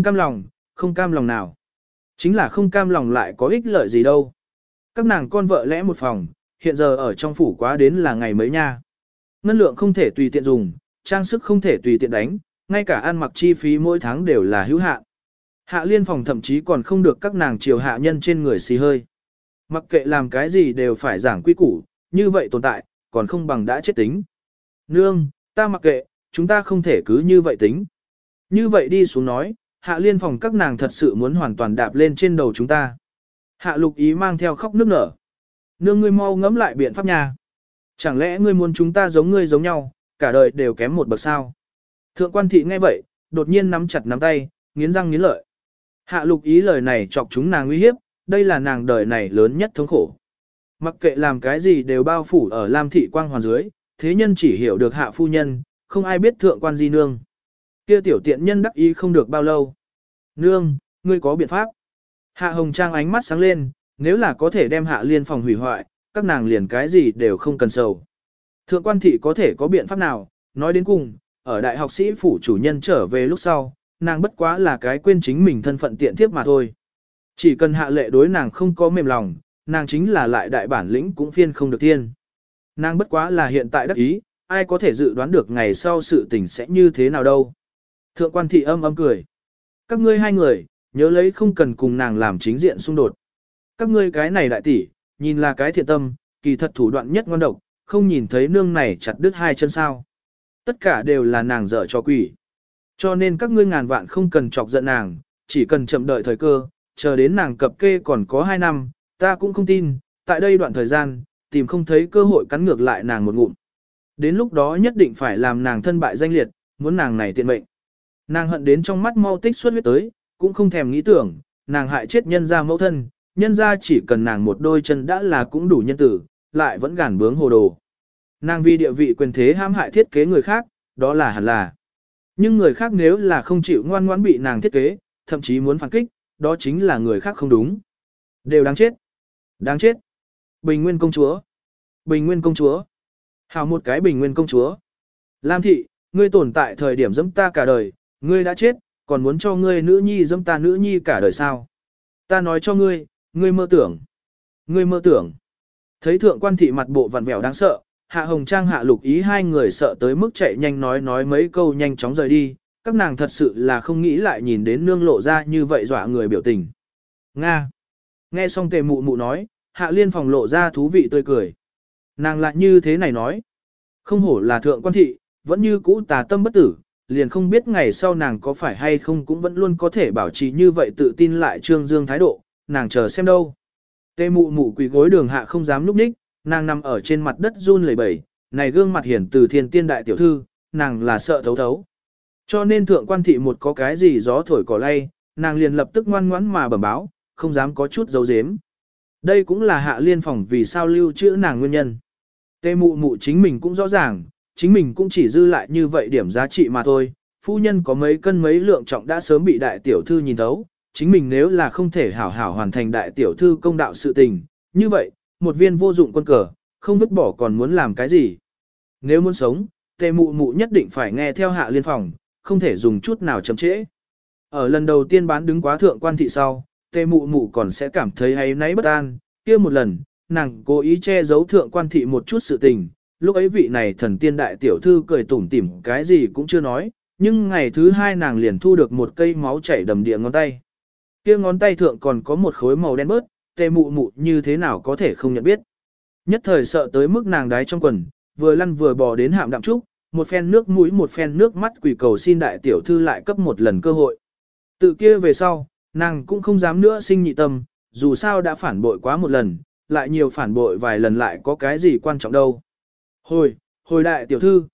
Speaker 1: cam lòng nào. Chính là không cam lòng lại có ích lợi gì đâu. Các nàng con vợ lẽ một phòng, hiện giờ ở trong phủ quá đến là ngày mấy nha. Ngân lượng không thể tùy tiện dùng, trang sức không thể tùy tiện đánh, ngay cả ăn mặc chi phí mỗi tháng đều là hữu hạn. Hạ Liên phòng thậm chí còn không được các nàng chiều hạ nhân trên người xì hơi. Mặc kệ làm cái gì đều phải giảng quy củ, như vậy tồn tại, còn không bằng đã chết tính. Nương, ta mặc kệ, chúng ta không thể cứ như vậy tính. Như vậy đi xuống nói, Hạ Liên phòng các nàng thật sự muốn hoàn toàn đạp lên trên đầu chúng ta. Hạ Lục Ý mang theo khóc nức nở. Nương ngươi mau ngẫm lại biện pháp nha. Chẳng lẽ ngươi muốn chúng ta giống ngươi giống nhau, cả đời đều kém một bậc sao? Thượng quan thị nghe vậy, đột nhiên nắm chặt nắm tay, nghiến răng nghiến lợi. Hạ Lục Ý lời này chọc chúng nàng uy hiếp, đây là nàng đời này lớn nhất thống khổ. Mặc kệ làm cái gì đều bao phủ ở Lam thị quang hoàn dưới, thế nhân chỉ hiểu được hạ phu nhân, không ai biết thượng quan di nương. Kia tiểu tiện nhân đắc ý không được bao lâu. Nương, ngươi có biện pháp. Hạ Hồng Trang ánh mắt sáng lên, nếu là có thể đem Hạ Liên phòng hủy hoại, các nàng liền cái gì đều không cần sầu. Thượng quan thị có thể có biện pháp nào, nói đến cùng, ở đại học sĩ phủ chủ nhân trở về lúc sau, nàng bất quá là cái quên chính mình thân phận tiện thiếp mà thôi. Chỉ cần Hạ Lệ đối nàng không có mềm lòng, nàng chính là lại đại bản lĩnh cũng phiên không được thiên. Nàng bất quá là hiện tại đắc ý, ai có thể dự đoán được ngày sau sự tình sẽ như thế nào đâu. Thượng quan thị âm cười. Các ngươi hai người, nhớ lấy không cần cùng nàng làm chính diện xung đột. Các ngươi cái này đại tỷ, nhìn là cái thiện tâm, kỳ thật thủ đoạn nhất ngon độc, không nhìn thấy nương này chặt đứt hai chân sao. Tất cả đều là nàng dở cho quỷ. Cho nên các ngươi ngàn vạn không cần chọc giận nàng, chỉ cần chậm đợi thời cơ, chờ đến nàng cập kê còn có 2 năm, ta cũng không tin, tại đây đoạn thời gian, tìm không thấy cơ hội cắn ngược lại nàng một ngụm. Đến lúc đó nhất định phải làm nàng thân bại danh liệt, muốn nàng này tiện mệnh. Nàng hận đến trong mắt mau tích xuất huyết tới, cũng không thèm nghĩ tưởng, nàng hại chết nhân gia mẫu thân, nhân gia chỉ cần nàng một đôi chân đã là cũng đủ nhân tử, lại vẫn gàn bướng hồ đồ. Nàng vì địa vị quyền thế hãm hại thiết kế người khác, đó là hẳn là. Nhưng người khác nếu là không chịu ngoan ngoãn bị nàng thiết kế, thậm chí muốn phản kích, đó chính là người khác không đúng. Đều đáng chết. Đáng chết. Bình Nguyên công chúa. Bình Nguyên công chúa. Hào một cái Bình Nguyên công chúa. Lam thị, ngươi tồn tại thời điểm dẫm ta cả đời, ngươi đã chết, còn muốn cho ngươi nữ nhi dẫm ta nữ nhi cả đời sao? Ta nói cho ngươi, ngươi mơ tưởng. Ngươi mơ tưởng. Thấy thượng quan thị mặt bộ vặn vẹo đáng sợ, Hạ Hồng Trang Hạ Lục Ý hai người sợ tới mức chạy nhanh nói mấy câu nhanh chóng rời đi, các nàng thật sự là không nghĩ lại nhìn đến nương lộ ra như vậy dọa người biểu tình. Nga. Nghe xong tề mụ mụ nói, Hạ Liên phòng lộ ra thú vị tươi cười. Nàng lại như thế này nói. Không hổ là thượng quan thị, vẫn như cũ tà tâm bất tử, liền không biết ngày sau nàng có phải hay không cũng vẫn luôn có thể bảo trì như vậy tự tin lại trương dương thái độ, nàng chờ xem đâu. Tề mụ mụ quỳ gối đường hạ không dám núp ních, nàng nằm ở trên mặt đất run lẩy bẩy, này gương mặt hiển từ thiên tiên đại tiểu thư, nàng là sợ thấu thấu. Cho nên thượng quan thị một có cái gì gió thổi cỏ lay, nàng liền lập tức ngoan ngoãn mà bẩm báo, không dám có chút giấu giếm. Đây cũng là Hạ Liên Phòng vì sao lưu trữ nàng nguyên nhân. Tề mụ mụ chính mình cũng rõ ràng, chính mình cũng chỉ dư lại như vậy điểm giá trị mà thôi. Phu nhân có mấy cân mấy lượng trọng đã sớm bị đại tiểu thư nhìn thấu, chính mình nếu là không thể hảo hảo hoàn thành đại tiểu thư công đạo sự tình, như vậy, một viên vô dụng quân cờ, không vứt bỏ còn muốn làm cái gì. Nếu muốn sống, Tề mụ mụ nhất định phải nghe theo Hạ Liên Phòng, không thể dùng chút nào chậm trễ. Ở lần đầu tiên bán đứng quá thượng quan thị sau, Tề mụ mụ còn sẽ cảm thấy hay náy bất an, kia một lần, nàng cố ý che giấu thượng quan thị một chút sự tình, lúc ấy vị này thần tiên đại tiểu thư cười tủm tỉm cái gì cũng chưa nói, nhưng ngày thứ hai nàng liền thu được một cây máu chảy đầm địa ngón tay. Kia ngón tay thượng còn có một khối màu đen bớt, Tề mụ mụ như thế nào có thể không nhận biết. Nhất thời sợ tới mức nàng đái trong quần, vừa lăn vừa bò đến hạm đạm trúc, một phen nước mũi một phen nước mắt quỳ cầu xin đại tiểu thư lại cấp một lần cơ hội. Từ kia về sau, nàng cũng không dám nữa sinh nhị tâm, dù sao đã phản bội quá một lần, lại nhiều phản bội vài lần lại có cái gì quan trọng đâu. Hồi đại tiểu thư,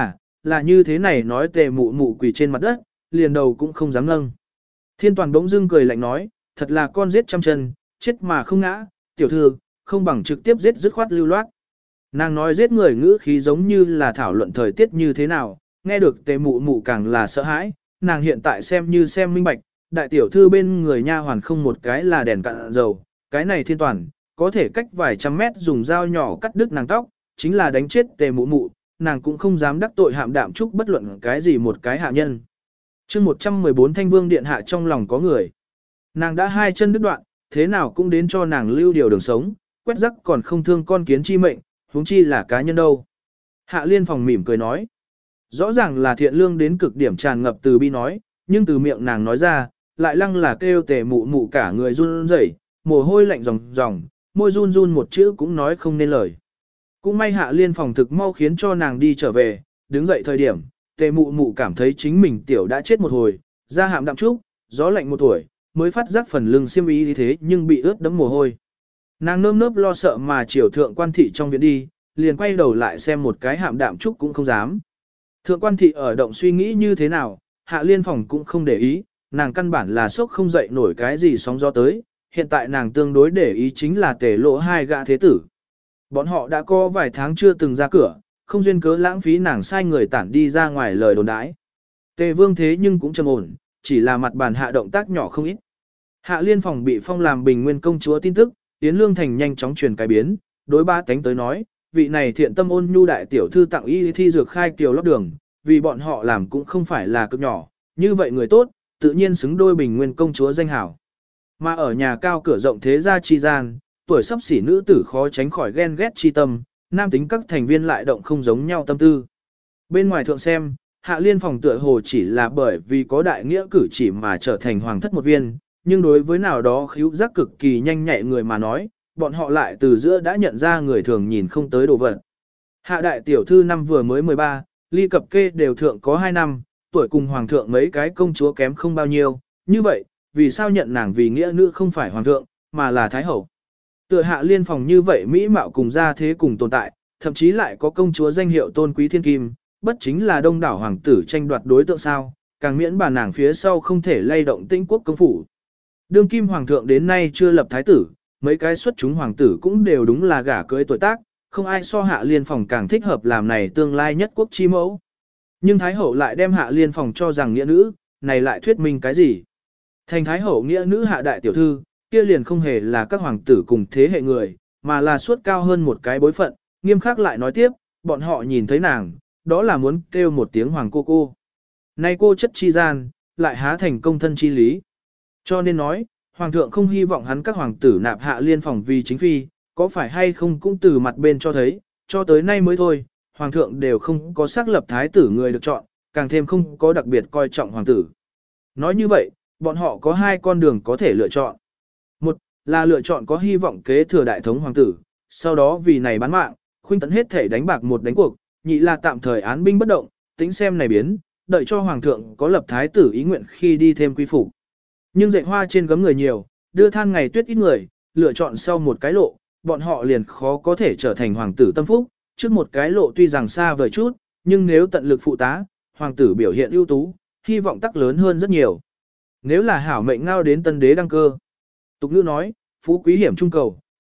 Speaker 1: là như thế này nói. Tề mụ mụ quỳ trên mặt đất, liền đầu cũng không dám nâng. Thiên Toàn bỗng dưng cười lạnh nói, thật là con giết trăm chân, chết mà không ngã, tiểu thư, không bằng trực tiếp giết dứt khoát lưu loát. Nàng nói giết người ngữ khí giống như là thảo luận thời tiết như thế nào, nghe được Tề mụ mụ càng là sợ hãi, nàng hiện tại xem như xem minh bạch, đại tiểu thư bên người nha hoàn không một cái là đèn cạn dầu, cái này Thiên Toàn, có thể cách vài trăm mét dùng dao nhỏ cắt đứt nàng tóc, chính là đánh chết Tề mụ mụ, nàng cũng không dám đắc tội hạm đạm trúc bất luận cái gì một cái hạ nhân. chương 114 Thanh Vương Điện Hạ trong lòng có người. Nàng đã hai chân đứt đoạn, thế nào cũng đến cho nàng lưu điều đường sống, quét rắc còn không thương con kiến chi mệnh, huống chi là cá nhân đâu. Hạ Liên Phòng mỉm cười nói. Rõ ràng là thiện lương đến cực điểm tràn ngập từ bi nói, nhưng từ miệng nàng nói ra, lại lăng là kêu Tề mụ mụ cả người run rẩy, mồ hôi lạnh ròng ròng, môi run run một chữ cũng nói không nên lời. Cũng may Hạ Liên Phòng thực mau khiến cho nàng đi trở về, đứng dậy thời điểm, Tề mụ mụ cảm thấy chính mình tiểu đã chết một hồi, ra hạm đạm trúc, gió lạnh một tuổi, mới phát giác phần lưng xiêm y như thế nhưng bị ướt đẫm mồ hôi. Nàng nơm nớp lo sợ mà chiều thượng quan thị trong viện đi, liền quay đầu lại xem một cái hạm đạm trúc cũng không dám. Thượng quan thị ở động suy nghĩ như thế nào, Hạ Liên Phòng cũng không để ý, nàng căn bản là sốc không dậy nổi cái gì sóng gió tới, hiện tại nàng tương đối để ý chính là Tề Lộ hai gã thế tử. Bọn họ đã có vài tháng chưa từng ra cửa, không duyên cớ lãng phí nàng sai người tản đi ra ngoài lời đồn đãi. Tề Vương thế nhưng cũng trầm ổn, chỉ là mặt bàn hạ động tác nhỏ không ít. Hạ Liên Phòng bị phong làm Bình Nguyên công chúa tin tức, Yến Lương Thành nhanh chóng truyền cái biến, đối ba tánh tới nói, vị này thiện tâm ôn nhu đại tiểu thư tặng y thi dược khai kiều lót đường, vì bọn họ làm cũng không phải là cực nhỏ, như vậy người tốt, tự nhiên xứng đôi Bình Nguyên công chúa danh hảo. Mà ở nhà cao cửa rộng thế gia chi gian, tuổi sắp xỉ nữ tử khó tránh khỏi ghen ghét chi tâm, nam tính các thành viên lại động không giống nhau tâm tư. Bên ngoài thượng xem, Hạ Liên Phòng tựa hồ chỉ là bởi vì có đại nghĩa cử chỉ mà trở thành hoàng thất một viên, nhưng đối với nào đó khíu giác cực kỳ nhanh nhạy người mà nói, bọn họ lại từ giữa đã nhận ra người thường nhìn không tới đồ vật. Hạ đại tiểu thư năm vừa mới 13, ly cập kê đều thượng có 2 năm, tuổi cùng hoàng thượng mấy cái công chúa kém không bao nhiêu, như vậy, vì sao nhận nàng vì nghĩa nữ không phải hoàng thượng, mà là thái hậu. Tựa Hạ Liên Phòng như vậy mỹ mạo cùng gia thế cùng tồn tại, thậm chí lại có công chúa danh hiệu tôn quý thiên kim, bất chính là đông đảo hoàng tử tranh đoạt đối tượng sao, càng miễn bà nàng phía sau không thể lay động Tĩnh quốc công phủ. Đương kim hoàng thượng đến nay chưa lập thái tử, mấy cái xuất chúng hoàng tử cũng đều đúng là gả cưới tuổi tác, không ai so Hạ Liên Phòng càng thích hợp làm này tương lai nhất quốc chi mẫu. Nhưng thái hậu lại đem Hạ Liên Phòng cho rằng nghĩa nữ, này lại thuyết minh cái gì? Thành thái hậu nghĩa nữ Hạ đại tiểu thư, kia liền không hề là các hoàng tử cùng thế hệ người, mà là suốt cao hơn một cái bối phận, nghiêm khắc lại nói tiếp, bọn họ nhìn thấy nàng, đó là muốn kêu một tiếng hoàng cô cô. Nay cô chất chi gian, lại há thành công thân chi lý. Cho nên nói, hoàng thượng không hy vọng hắn các hoàng tử nạp Hạ Liên Phòng vì chính phi, có phải hay không cũng từ mặt bên cho thấy, cho tới nay mới thôi, hoàng thượng đều không có xác lập thái tử người được chọn, càng thêm không có đặc biệt coi trọng hoàng tử. Nói như vậy, bọn họ có 2 con đường có thể lựa chọn. Một là lựa chọn có hy vọng kế thừa đại thống hoàng tử, sau đó vì này bán mạng, khuynh tấn hết thể đánh bạc một đánh cuộc, nhị là tạm thời án binh bất động, tính xem này biến, đợi cho hoàng thượng có lập thái tử ý nguyện khi đi thêm quy phục. Nhưng dạy hoa trên gấm người nhiều, đưa than ngày tuyết ít người, lựa chọn sau một cái lộ, bọn họ liền khó có thể trở thành hoàng tử tâm phúc, trước một cái lộ tuy rằng xa vời chút, nhưng nếu tận lực phụ tá, hoàng tử biểu hiện ưu tú, hy vọng tắc lớn hơn rất nhiều. Nếu là hảo mệnh ngao đến tân đế đăng cơ. Tục ngữ nói, phú quý hiểm trung cầu,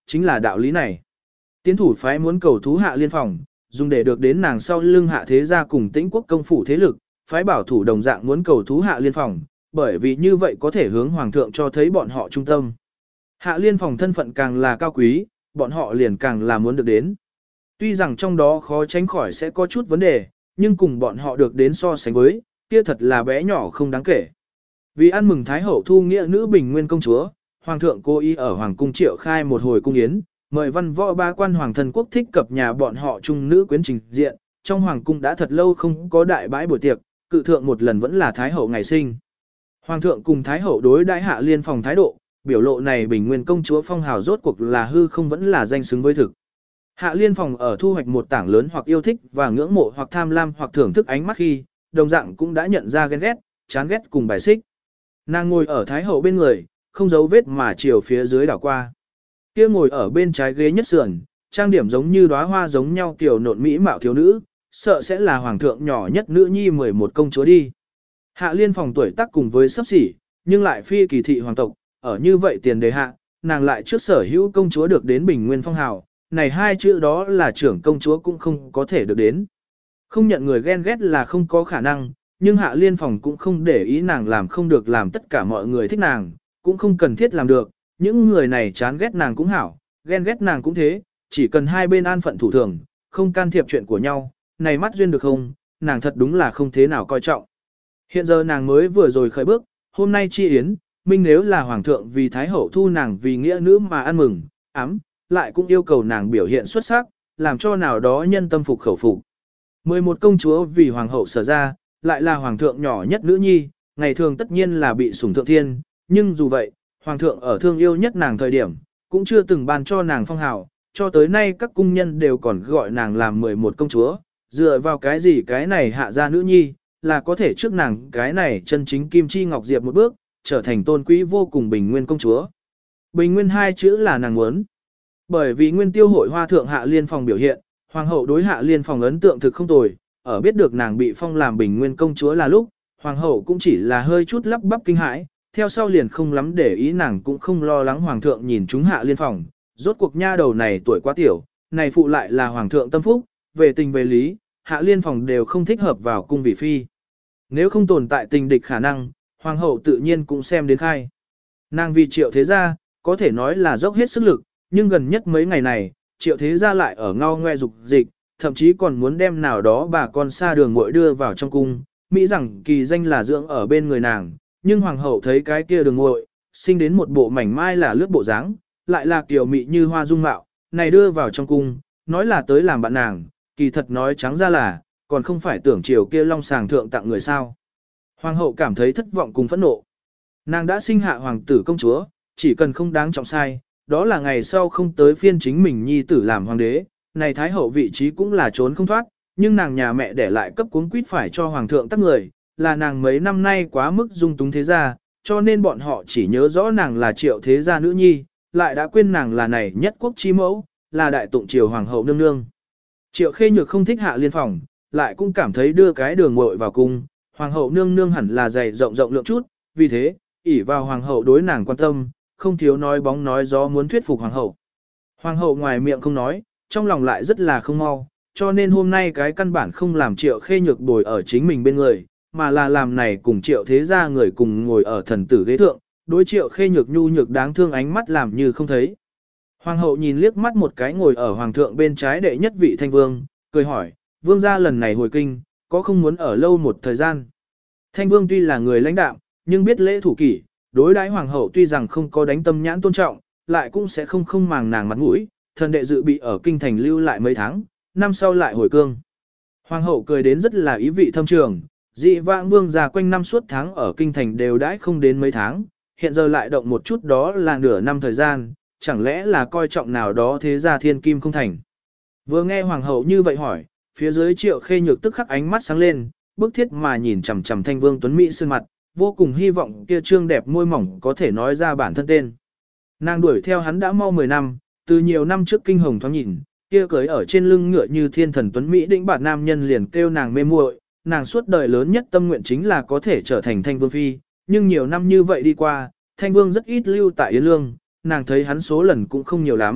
Speaker 1: chính là đạo lý này. Tiến thủ phái muốn cầu thú Hạ Liên Phòng, dùng để được đến nàng sau lưng Hạ Thế Gia cùng Tĩnh Quốc công phủ thế lực, phái bảo thủ đồng dạng muốn cầu thú Hạ Liên Phòng, bởi vì như vậy có thể hướng hoàng thượng cho thấy bọn họ trung tâm. Hạ Liên Phòng thân phận càng là cao quý, bọn họ liền càng là muốn được đến. Tuy rằng trong đó khó tránh khỏi sẽ có chút vấn đề, nhưng cùng bọn họ được đến so sánh với, kia thật là bé nhỏ không đáng kể. Vì ăn mừng Thái Hậu thu nghĩa nữ Bình Nguyên công chúa, Hoàng thượng cố ý ở Hoàng cung triệu khai một hồi cung yến, mời văn võ ba quan hoàng thân quốc thích cập nhà bọn họ chung nữ quyến trình diện, trong Hoàng cung đã thật lâu không có đại bãi buổi tiệc, cự thượng một lần vẫn là Thái Hậu ngày sinh. Hoàng thượng cùng Thái Hậu đối đãi Hạ Liên Phòng thái độ, biểu lộ này Bình Nguyên công chúa phong hào rốt cuộc là hư không vẫn là danh xứng với thực. Hạ Liên Phòng ở thu hoạch một tảng lớn hoặc yêu thích và ngưỡng mộ hoặc tham lam hoặc thưởng thức ánh mắt khi, đồng dạng cũng đã nhận ra ghen ghét, chán ghét cùng bài xích. Nàng ngồi ở Thái Hậu bên người, không giấu vết mà chiều phía dưới đảo qua. Kia ngồi ở bên trái ghế nhất sườn, trang điểm giống như đóa hoa giống nhau kiểu nộn mỹ mạo thiếu nữ, sợ sẽ là hoàng thượng nhỏ nhất nữ nhi 11 công chúa đi. Hạ Liên Phòng tuổi tác cùng với sắp xỉ, nhưng lại phi kỳ thị hoàng tộc, ở như vậy tiền đề hạ, nàng lại trước sở hữu công chúa được đến Bình Nguyên phong hào, này hai chữ đó là trưởng công chúa cũng không có thể được đến. Không nhận người ghen ghét là không có khả năng, nhưng Hạ Liên Phòng cũng không để ý nàng làm không được làm tất cả mọi người thích nàng, cũng không cần thiết làm được, những người này chán ghét nàng cũng hảo, ghen ghét nàng cũng thế, chỉ cần hai bên an phận thủ thường, không can thiệp chuyện của nhau, này mắt duyên được không, nàng thật đúng là không thế nào coi trọng. Hiện giờ nàng mới vừa rồi khởi bước, hôm nay chi yến, minh nếu là hoàng thượng vì Thái Hậu thu nàng vì nghĩa nữ mà ăn mừng, lại cũng yêu cầu nàng biểu hiện xuất sắc, làm cho nào đó nhân tâm phục khẩu phục. 11 công chúa vì hoàng hậu sở ra, lại là hoàng thượng nhỏ nhất nữ nhi, ngày thường tất nhiên là bị sủng thượng thiên, nhưng dù vậy, hoàng thượng ở thương yêu nhất nàng thời điểm, cũng chưa từng ban cho nàng phong hào, cho tới nay các cung nhân đều còn gọi nàng làm 11 công chúa, dựa vào cái gì cái này hạ gia nữ nhi, là có thể trước nàng cái này chân chính kim chi ngọc diệp một bước, trở thành tôn quý vô cùng Bình Nguyên công chúa. Bình Nguyên hai chữ là nàng muốn. Bởi vì Nguyên Tiêu hội hoa thượng Hạ Liên Phòng biểu hiện, hoàng hậu đối Hạ Liên Phòng ấn tượng thực không tồi, ở biết được nàng bị phong làm Bình Nguyên công chúa là lúc, hoàng hậu cũng chỉ là hơi chút lắp bắp kinh hãi, theo sau liền không lắm để ý, nàng cũng không lo lắng hoàng thượng nhìn chúng Hạ Liên Phòng, rốt cuộc nha đầu này tuổi quá tiểu, này phụ lại là hoàng thượng tâm phúc, về tình về lý, Hạ Liên Phòng đều không thích hợp vào cung vị phi. Nếu không tồn tại tình địch khả năng, hoàng hậu tự nhiên cũng xem đến khai. Nàng vì Triệu Thế Gia, có thể nói là dốc hết sức lực, nhưng gần nhất mấy ngày này, Triệu Thế Gia lại ở ngao ngoe dục dịch, thậm chí còn muốn đem nào đó bà con xa đường muội đưa vào trong cung, mỹ rằng kỳ danh là dưỡng ở bên người nàng, nhưng hoàng hậu thấy cái kia đường muội sinh đến một bộ mảnh mai là lướt bộ dáng, lại là kiều mị như hoa dung mạo, này đưa vào trong cung, nói là tới làm bạn nàng, kỳ thật nói trắng ra là, còn không phải tưởng chiều kia long sàng thượng tặng người sao. Hoàng hậu cảm thấy thất vọng cùng phẫn nộ. Nàng đã sinh hạ hoàng tử công chúa, chỉ cần không đáng trọng sai, đó là ngày sau không tới phiên chính mình nhi tử làm hoàng đế, này thái hậu vị trí cũng là trốn không thoát, nhưng nàng nhà mẹ để lại cấp cuống quýt phải cho hoàng thượng tắc người, là nàng mấy năm nay quá mức dung túng thế gia, cho nên bọn họ chỉ nhớ rõ nàng là Triệu Thế Gia nữ nhi, lại đã quên nàng là này nhất quốc chi mẫu, là đại tụng triều hoàng hậu nương nương. Triệu Khê Nhược không thích Hạ Liên Phòng, lại cũng cảm thấy đưa cái đường muội vào cung, hoàng hậu nương nương hẳn là dày rộng rộng lượng chút, vì thế, ỷ vào hoàng hậu đối nàng quan tâm, không thiếu nói bóng nói gió muốn thuyết phục hoàng hậu. Hoàng hậu ngoài miệng không nói, trong lòng lại rất là không mau, cho nên hôm nay cái căn bản không làm Triệu Khê Nhược bồi ở chính mình bên người, mà là làm này cùng Triệu Thế Gia người cùng ngồi ở thần tử ghế thượng, đối Triệu Khê Nhược nhu nhược đáng thương ánh mắt làm như không thấy. Hoàng hậu nhìn liếc mắt một cái ngồi ở hoàng thượng bên trái đệ nhất vị Thanh Vương, cười hỏi, vương gia lần này hồi kinh, có không muốn ở lâu một thời gian. Thanh Vương tuy là người lãnh đạm, nhưng biết lễ thủ kỷ, đối đãi hoàng hậu tuy rằng không có đánh tâm nhãn tôn trọng, lại cũng sẽ không màng nàng mặt mũi, thần đệ dự bị ở kinh thành lưu lại mấy tháng, năm sau lại hồi cương. Hoàng hậu cười đến rất là ý vị thâm trường, dị vãng vương gia quanh năm suốt tháng ở kinh thành đều đãi không đến mấy tháng, hiện giờ lại động một chút đó là nửa năm thời gian, chẳng lẽ là coi trọng nào đó thế gia thiên kim không thành. Vừa nghe hoàng hậu như vậy hỏi, phía dưới Triệu Khê Nhược tức khắc ánh mắt sáng lên, bức thiết mà nhìn chằm chằm Thanh Vương tuấn mỹ sơn mặt, vô cùng hy vọng kia trương đẹp môi mỏng có thể nói ra bản thân tên. Nàng đuổi theo hắn đã mau 10 năm, từ nhiều năm trước kinh hồng thoáng nhìn, kia cưới ở trên lưng ngựa như thiên thần tuấn mỹ đĩnh bản nam nhân liền kêu nàng mê muội, nàng suốt đời lớn nhất tâm nguyện chính là có thể trở thành Thanh Vương phi, nhưng nhiều năm như vậy đi qua, Thanh Vương rất ít lưu tại Yến Lương, nàng thấy hắn số lần cũng không nhiều lắm,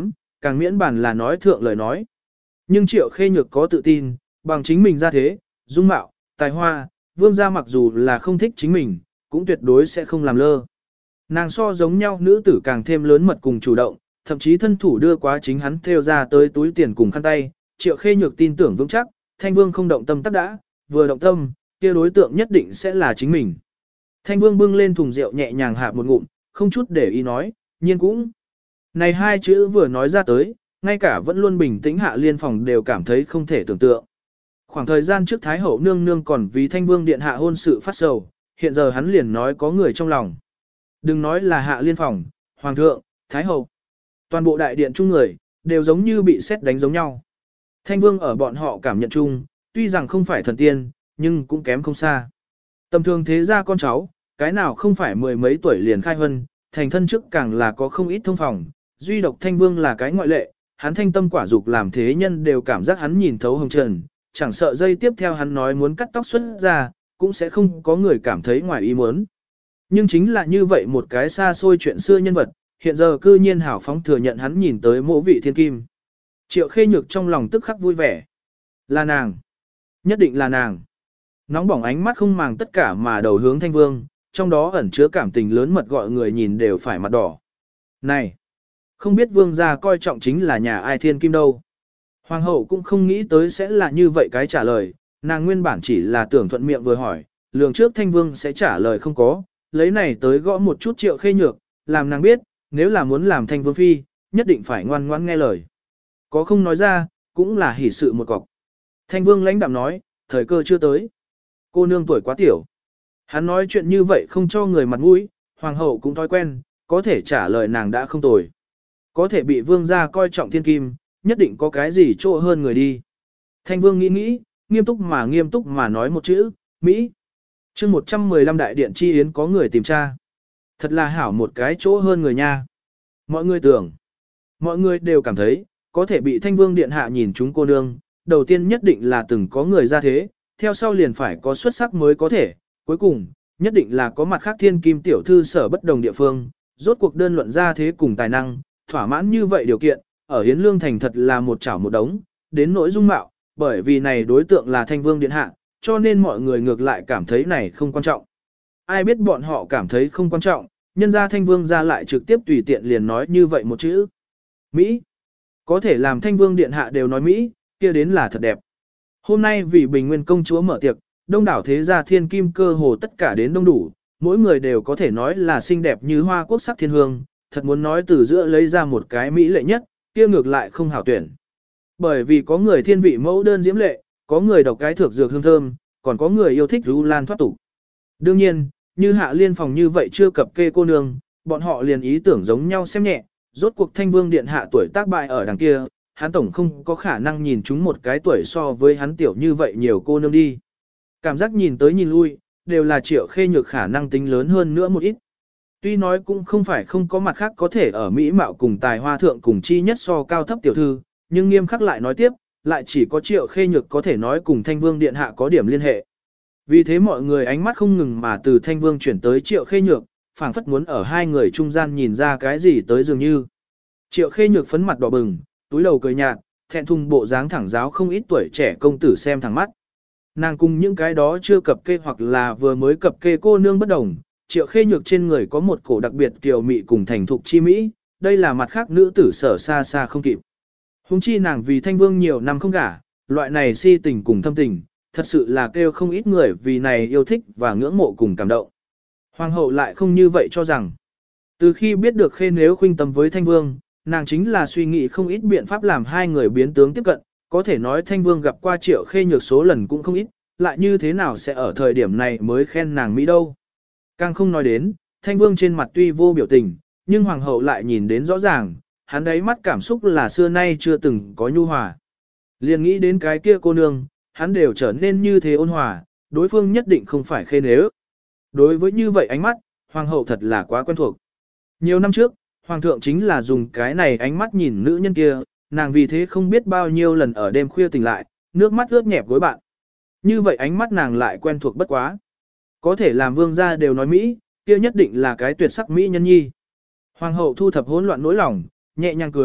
Speaker 1: càng miễn bản là nói thượng lời nói. Nhưng Triệu Khê Nhược có tự tin, bằng chính mình ra thế, dung mạo, tài hoa, vương gia mặc dù là không thích chính mình, cũng tuyệt đối sẽ không làm lơ. Nàng so giống nhau nữ tử càng thêm lớn mật cùng chủ động, thậm chí thân thủ đưa quá chính hắn theo ra tới túi tiền cùng khăn tay, Triệu Khê Nhược tin tưởng vững chắc, Thanh Vương không động tâm tắc đã, vừa động tâm, kia đối tượng nhất định sẽ là chính mình. Thanh Vương bưng lên thùng rượu nhẹ nhàng hạ một ngụm, không chút để ý nói, nhiên cũng. Này hai chữ vừa nói ra tới, ngay cả vẫn luôn bình tĩnh Hạ Liên Phòng đều cảm thấy không thể tưởng tượng. Khoảng thời gian trước Thái Hậu nương nương còn vì Thanh Vương điện hạ hôn sự phát sầu, hiện giờ hắn liền nói có người trong lòng. Đừng nói là Hạ Liên Phòng, Hoàng thượng, Thái Hậu. Toàn bộ đại điện chung người, đều giống như bị sét đánh giống nhau. Thanh Vương ở bọn họ cảm nhận chung, tuy rằng không phải thần tiên, nhưng cũng kém không xa. Tầm thường thế gia con cháu, cái nào không phải mười mấy tuổi liền khai huân, thành thân trước càng là có không ít thông phòng, duy độc Thanh Vương là cái ngoại lệ, hắn thanh tâm quả dục làm thế nhân đều cảm giác hắn nhìn thấu hồng trần, chẳng sợ dây tiếp theo hắn nói muốn cắt tóc xuất ra, cũng sẽ không có người cảm thấy ngoài ý muốn. Nhưng chính là như vậy một cái xa xôi chuyện xưa nhân vật, hiện giờ cư nhiên hảo phóng thừa nhận hắn nhìn tới mộ vị thiên kim. Triệu Khê Nhược trong lòng tức khắc vui vẻ. Là nàng. Nhất định là nàng. Nóng bỏng ánh mắt không màng tất cả mà đầu hướng Thanh Vương, trong đó ẩn chứa cảm tình lớn mật gọi người nhìn đều phải mặt đỏ. Này! Không biết Vương gia coi trọng chính là nhà ai thiên kim đâu. Hoàng hậu cũng không nghĩ tới sẽ là như vậy cái trả lời, nàng nguyên bản chỉ là tưởng thuận miệng vừa hỏi, lường trước Thanh Vương sẽ trả lời không có, lấy này tới gõ một chút Triệu Khê Nhược, làm nàng biết, nếu là muốn làm Thanh Vương phi, nhất định phải ngoan ngoãn nghe lời. Có không nói ra, cũng là hỷ sự một cọc. Thanh Vương lãnh đạm nói, thời cơ chưa tới. Cô nương tuổi quá tiểu. Hắn nói chuyện như vậy không cho người mặt mũi, hoàng hậu cũng thói quen, có thể trả lời nàng đã không tồi. Có thể bị vương gia coi trọng thiên kim, nhất định có cái gì chỗ hơn người đi. Thanh Vương nghĩ nghĩ, nghiêm túc mà nói một chữ, Mỹ. Chương 115 đại điện chi yến có người tìm tra. Thật là hảo một cái chỗ hơn người nha. Mọi người tưởng, mọi người đều cảm thấy, có thể bị Thanh Vương điện hạ nhìn chúng cô nương, đầu tiên nhất định là từng có người ra thế, theo sau liền phải có xuất sắc mới có thể, cuối cùng, nhất định là có mặt khác thiên kim tiểu thư sở bất đồng địa phương, rốt cuộc đơn luận ra thế cùng tài năng, thỏa mãn như vậy điều kiện, ở Hiến Lương Thành thật là một chảo một đống, đến nỗi dung mạo, bởi vì này đối tượng là Thanh Vương điện hạ, cho nên mọi người ngược lại cảm thấy này không quan trọng. Ai biết bọn họ cảm thấy không quan trọng, nhân ra Thanh Vương ra lại trực tiếp tùy tiện liền nói như vậy một chữ. Mỹ. Có thể làm Thanh Vương điện hạ đều nói Mỹ, kia đến là thật đẹp. Hôm nay vì Bình Nguyên công chúa mở tiệc, đông đảo thế gia thiên kim cơ hồ tất cả đến đông đủ, mỗi người đều có thể nói là xinh đẹp như hoa quốc sắc thiên hương, thật muốn nói từ giữa lấy ra một cái Mỹ lệ nhất, kia ngược lại không hảo tuyển. Bởi vì có người thiên vị mẫu đơn diễm lệ, có người độc cái thược dược hương thơm, còn có người yêu thích ru lan thoát tục. Đương nhiên, như Hạ Liên Phòng như vậy chưa cập kê cô nương, bọn họ liền ý tưởng giống nhau xem nhẹ, rốt cuộc Thanh Vương điện hạ tuổi tác bại ở đằng kia, hắn tổng không có khả năng nhìn chúng một cái tuổi so với hắn tiểu như vậy nhiều cô nương đi. Cảm giác nhìn tới nhìn lui, đều là Triệu Khê Nhược khả năng tính lớn hơn nữa một ít. Tuy nói cũng không phải không có mặt khác có thể ở Mỹ mạo cùng tài hoa thượng cùng chi nhất so cao thấp tiểu thư, nhưng nghiêm khắc lại nói tiếp, lại chỉ có Triệu Khê Nhược có thể nói cùng Thanh Vương điện hạ có điểm liên hệ. Vì thế mọi người ánh mắt không ngừng mà từ Thanh Vương chuyển tới Triệu Khê Nhược, phảng phất muốn ở hai người trung gian nhìn ra cái gì tới dường như. Triệu Khê Nhược phấn mặt đỏ bừng, túi đầu cười nhạt, thẹn thùng bộ dáng thẳng giáo không ít tuổi trẻ công tử xem thẳng mắt. Nàng cùng những cái đó chưa cập kê hoặc là vừa mới cập kê cô nương bất đồng, Triệu Khê Nhược trên người có một cổ đặc biệt kiều mị cùng thành thục chi mỹ, đây là mặt khác nữ tử sở xa xa không kịp. Hùng chi nàng vì Thanh Vương nhiều năm không gả, loại này si tình cùng thâm tình, thật sự là kêu không ít người vì này yêu thích và ngưỡng mộ cùng cảm động. Hoàng hậu lại không như vậy cho rằng. Từ khi biết được Khê nếu khuynh tâm với Thanh Vương, nàng chính là suy nghĩ không ít biện pháp làm hai người biến tướng tiếp cận, có thể nói Thanh Vương gặp qua Triệu Khê Nhược số lần cũng không ít, lại như thế nào sẽ ở thời điểm này mới khen nàng Mỹ đâu. Càng không nói đến, Thanh Vương trên mặt tuy vô biểu tình, nhưng Hoàng hậu lại nhìn đến rõ ràng, hắn đấy mắt cảm xúc là xưa nay chưa từng có nhu hòa. Liền nghĩ đến cái kia cô nương, hắn đều trở nên như thế ôn hòa, đối phương nhất định không phải Khê nếu. Đối với như vậy ánh mắt, Hoàng hậu thật là quá quen thuộc. Nhiều năm trước, Hoàng thượng chính là dùng cái này ánh mắt nhìn nữ nhân kia, nàng vì thế không biết bao nhiêu lần ở đêm khuya tỉnh lại, nước mắt ướt nhẹp gối bạn. Như vậy ánh mắt nàng lại quen thuộc bất quá. Có thể làm vương gia đều nói Mỹ, kia nhất định là cái tuyệt sắc Mỹ nhân nhi. Hoàng hậu thu thập hỗn loạn nỗi lòng, nhẹ nhàng cười,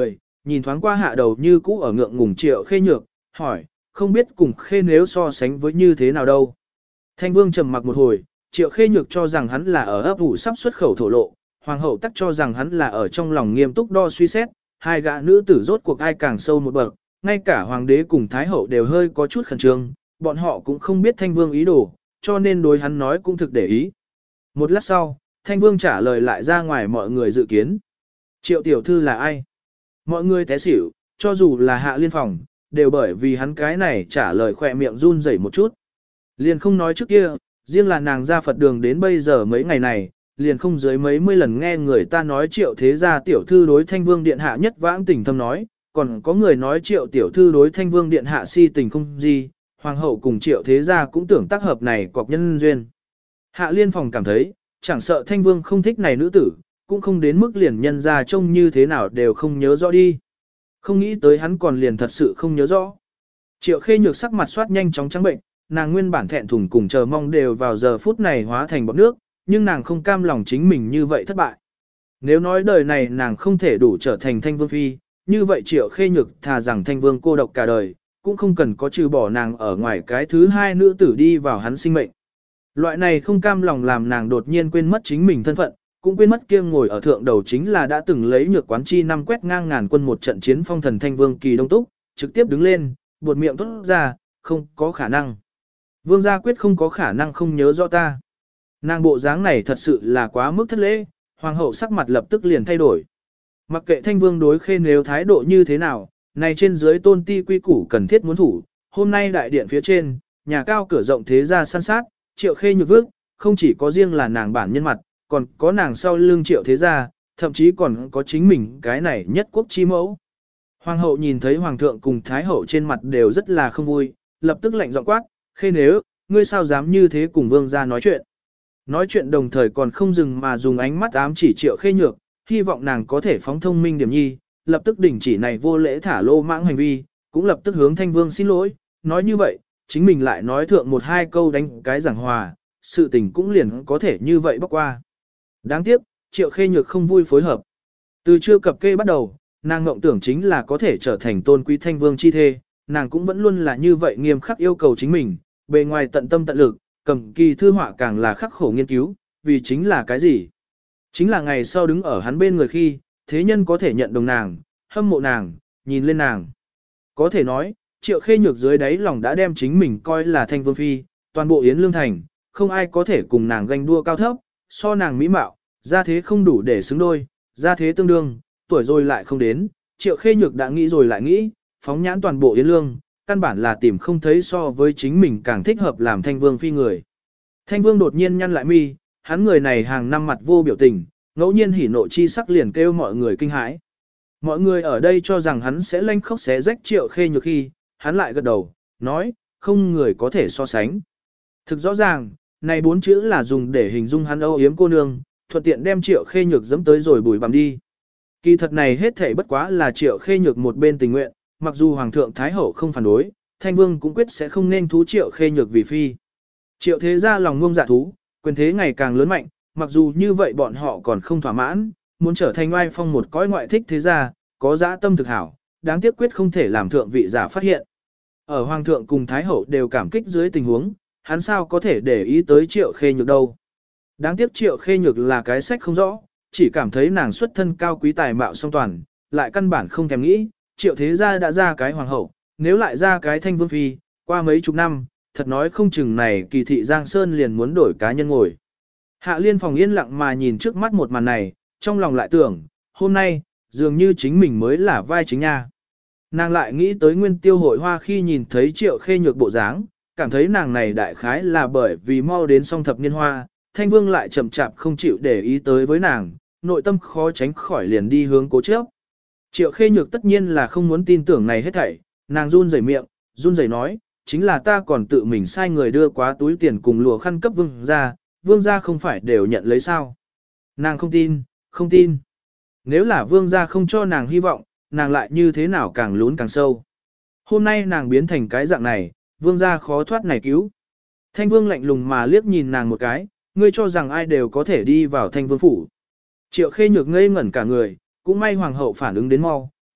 Speaker 1: nhìn thoáng qua hạ đầu như cũ ở ngượng ngùng Triệu Khê Nhược, hỏi, không biết cùng Khê nếu so sánh với như thế nào đâu. Thanh Vương trầm mặc một hồi, Triệu Khê Nhược cho rằng hắn là ở ấp ủ sắp xuất khẩu thổ lộ, Hoàng hậu tắc cho rằng hắn là ở trong lòng nghiêm túc đo suy xét, hai gã nữ tử rốt cuộc ai càng sâu một bậc, ngay cả Hoàng đế cùng Thái hậu đều hơi có chút khẩn trương, bọn họ cũng không biết Thanh Vương ý đồ, cho nên đối hắn nói cũng thực để ý. Một lát sau, Thanh Vương trả lời lại ra ngoài mọi người dự kiến. Triệu tiểu thư là ai? Mọi người té xỉu, cho dù là Hạ Liên Phòng, đều bởi vì hắn cái này trả lời khỏe miệng run rẩy một chút. Liền không nói trước kia, riêng là nàng ra Phật đường đến bây giờ mấy ngày này, liền không dưới mấy mươi lần nghe người ta nói Triệu thế gia tiểu thư đối Thanh Vương điện hạ nhất vãng tình thâm nói, còn có người nói Triệu tiểu thư đối Thanh Vương điện hạ si tình không gì, Hoàng hậu cùng Triệu thế gia cũng tưởng tác hợp này cọc nhân duyên. Hạ Liên Phòng cảm thấy, chẳng sợ Thanh Vương không thích này nữ tử, cũng không đến mức liền nhân ra trông như thế nào đều không nhớ rõ đi. Không nghĩ tới hắn còn liền thật sự không nhớ rõ. Triệu Khê Nhược sắc mặt soát nhanh chóng trắng bệnh, nàng nguyên bản thẹn thùng cùng chờ mong đều vào giờ phút này hóa thành bọt nước, nhưng nàng không cam lòng chính mình như vậy thất bại. Nếu nói đời này nàng không thể đủ trở thành Thanh Vương phi, như vậy Triệu Khê Nhược thà rằng Thanh Vương cô độc cả đời, cũng không cần có trừ bỏ nàng ở ngoài cái thứ hai nữ tử đi vào hắn sinh mệnh. Loại này không cam lòng làm nàng đột nhiên quên mất chính mình thân phận, cũng quên mất kia ngồi ở thượng đầu chính là đã từng lấy Nhược Quán chi năm quét ngang ngàn quân một trận chiến phong thần Thanh Vương Kỳ Đông Túc, trực tiếp đứng lên, buột miệng thốt ra, không có khả năng. Vương gia quyết không có khả năng không nhớ rõ ta. Nàng bộ dáng này thật sự là quá mức thất lễ, hoàng hậu sắc mặt lập tức liền thay đổi. Mặc kệ Thanh Vương đối Khê nếu thái độ như thế nào, này trên dưới tôn ti quy củ cần thiết muốn thủ, hôm nay đại điện phía trên, nhà cao cửa rộng thế gia săn sát, Triệu Khê Nhược vước, không chỉ có riêng là nàng bản nhân mặt, còn có nàng sau lưng Triệu thế gia, thậm chí còn có chính mình cái này nhất quốc chi mẫu. Hoàng hậu nhìn thấy hoàng thượng cùng thái hậu trên mặt đều rất là không vui, lập tức lạnh giọng quát, Khê nếu, ngươi sao dám như thế cùng vương gia nói chuyện. Nói chuyện đồng thời còn không dừng mà dùng ánh mắt ám chỉ Triệu Khê Nhược, hy vọng nàng có thể phóng thông minh điểm nhi, lập tức đình chỉ này vô lễ thả lô mãng hành vi, cũng lập tức hướng Thanh Vương xin lỗi, nói như vậy, chính mình lại nói thượng một hai câu đánh cái giảng hòa, sự tình cũng liền có thể như vậy bóc qua. Đáng tiếc, Triệu Khê Nhược không vui phối hợp. Từ chưa cập kê bắt đầu, nàng ngộng tưởng chính là có thể trở thành tôn quý Thanh Vương chi thê, nàng cũng vẫn luôn là như vậy nghiêm khắc yêu cầu chính mình, bề ngoài tận tâm tận lực, cầm kỳ thư họa càng là khắc khổ nghiên cứu, vì chính là cái gì? Chính là ngày sau đứng ở hắn bên người khi, thế nhân có thể nhận đồng nàng, hâm mộ nàng, nhìn lên nàng. Có thể nói, Triệu Khê Nhược dưới đáy lòng đã đem chính mình coi là Thanh Vương phi, toàn bộ Yến Lương Thành, không ai có thể cùng nàng ganh đua cao thấp, so nàng mỹ mạo, gia thế không đủ để xứng đôi, gia thế tương đương, tuổi rồi lại không đến, Triệu Khê Nhược đã nghĩ rồi lại nghĩ, phóng nhãn toàn bộ Yến Lương, căn bản là tìm không thấy so với chính mình càng thích hợp làm Thanh Vương phi người. Thanh Vương đột nhiên nhăn lại mi, hắn người này hàng năm mặt vô biểu tình, ngẫu nhiên hỉ nộ chi sắc liền kêu mọi người kinh hãi. Mọi người ở đây cho rằng hắn sẽ lanh khóc xé rách Triệu Khê Nhược khi, hắn lại gật đầu, nói, không người có thể so sánh. Thực rõ ràng, này bốn chữ là dùng để hình dung hắn âu yếm cô nương, thuận tiện đem Triệu Khê Nhược dẫm tới rồi bùi bằm đi. Kỳ thật này hết thảy bất quá là Triệu Khê Nhược một bên tình nguyện, mặc dù Hoàng thượng Thái hậu không phản đối, Thanh Vương cũng quyết sẽ không nên thú Triệu Khê Nhược vì phi. Triệu thế gia lòng ngông dạ thú, quyền thế ngày càng lớn mạnh, mặc dù như vậy bọn họ còn không thỏa mãn, muốn trở thành oai phong một cõi ngoại thích thế gia, có dã tâm thực hảo, đáng tiếc quyết không thể làm thượng vị giả phát hiện. Ở Hoàng thượng cùng Thái hậu đều cảm kích dưới tình huống, hắn sao có thể để ý tới Triệu Khê Nhược đâu. Đáng tiếc Triệu Khê Nhược là cái sách không rõ, chỉ cảm thấy nàng xuất thân cao quý tài mạo song toàn, lại căn bản không thèm nghĩ, Triệu thế gia đã ra cái hoàng hậu, nếu lại ra cái Thanh Vương phi, qua mấy chục năm, thật nói không chừng này Kỳ thị Giang Sơn liền muốn đổi cá nhân ngồi. Hạ Liên Phòng yên lặng mà nhìn trước mắt một màn này, trong lòng lại tưởng, hôm nay, dường như chính mình mới là vai chính nha. Nàng lại nghĩ tới Nguyên Tiêu hội hoa khi nhìn thấy Triệu Khê Nhược bộ dáng, cảm thấy nàng này đại khái là bởi vì mau đến song thập niên hoa, Thanh Vương lại chậm chạp không chịu để ý tới với nàng, nội tâm khó tránh khỏi liền đi hướng cố chấp. Triệu Khê Nhược tất nhiên là không muốn tin tưởng này hết thảy, nàng run rẩy miệng, run rẩy nói, chính là ta còn tự mình sai người đưa quá túi tiền cùng lùa khăn cấp vương gia không phải đều nhận lấy sao. Nàng không tin, không tin. Nếu là vương gia không cho nàng hy vọng, nàng lại như thế nào càng lún càng sâu. Hôm nay nàng biến thành cái dạng này, vương gia khó thoát này cứu. Thanh Vương lạnh lùng mà liếc nhìn nàng một cái, ngươi cho rằng ai đều có thể đi vào Thanh Vương phủ. Triệu Khê Nhược ngây ngẩn cả người, cũng may hoàng hậu phản ứng đến mau,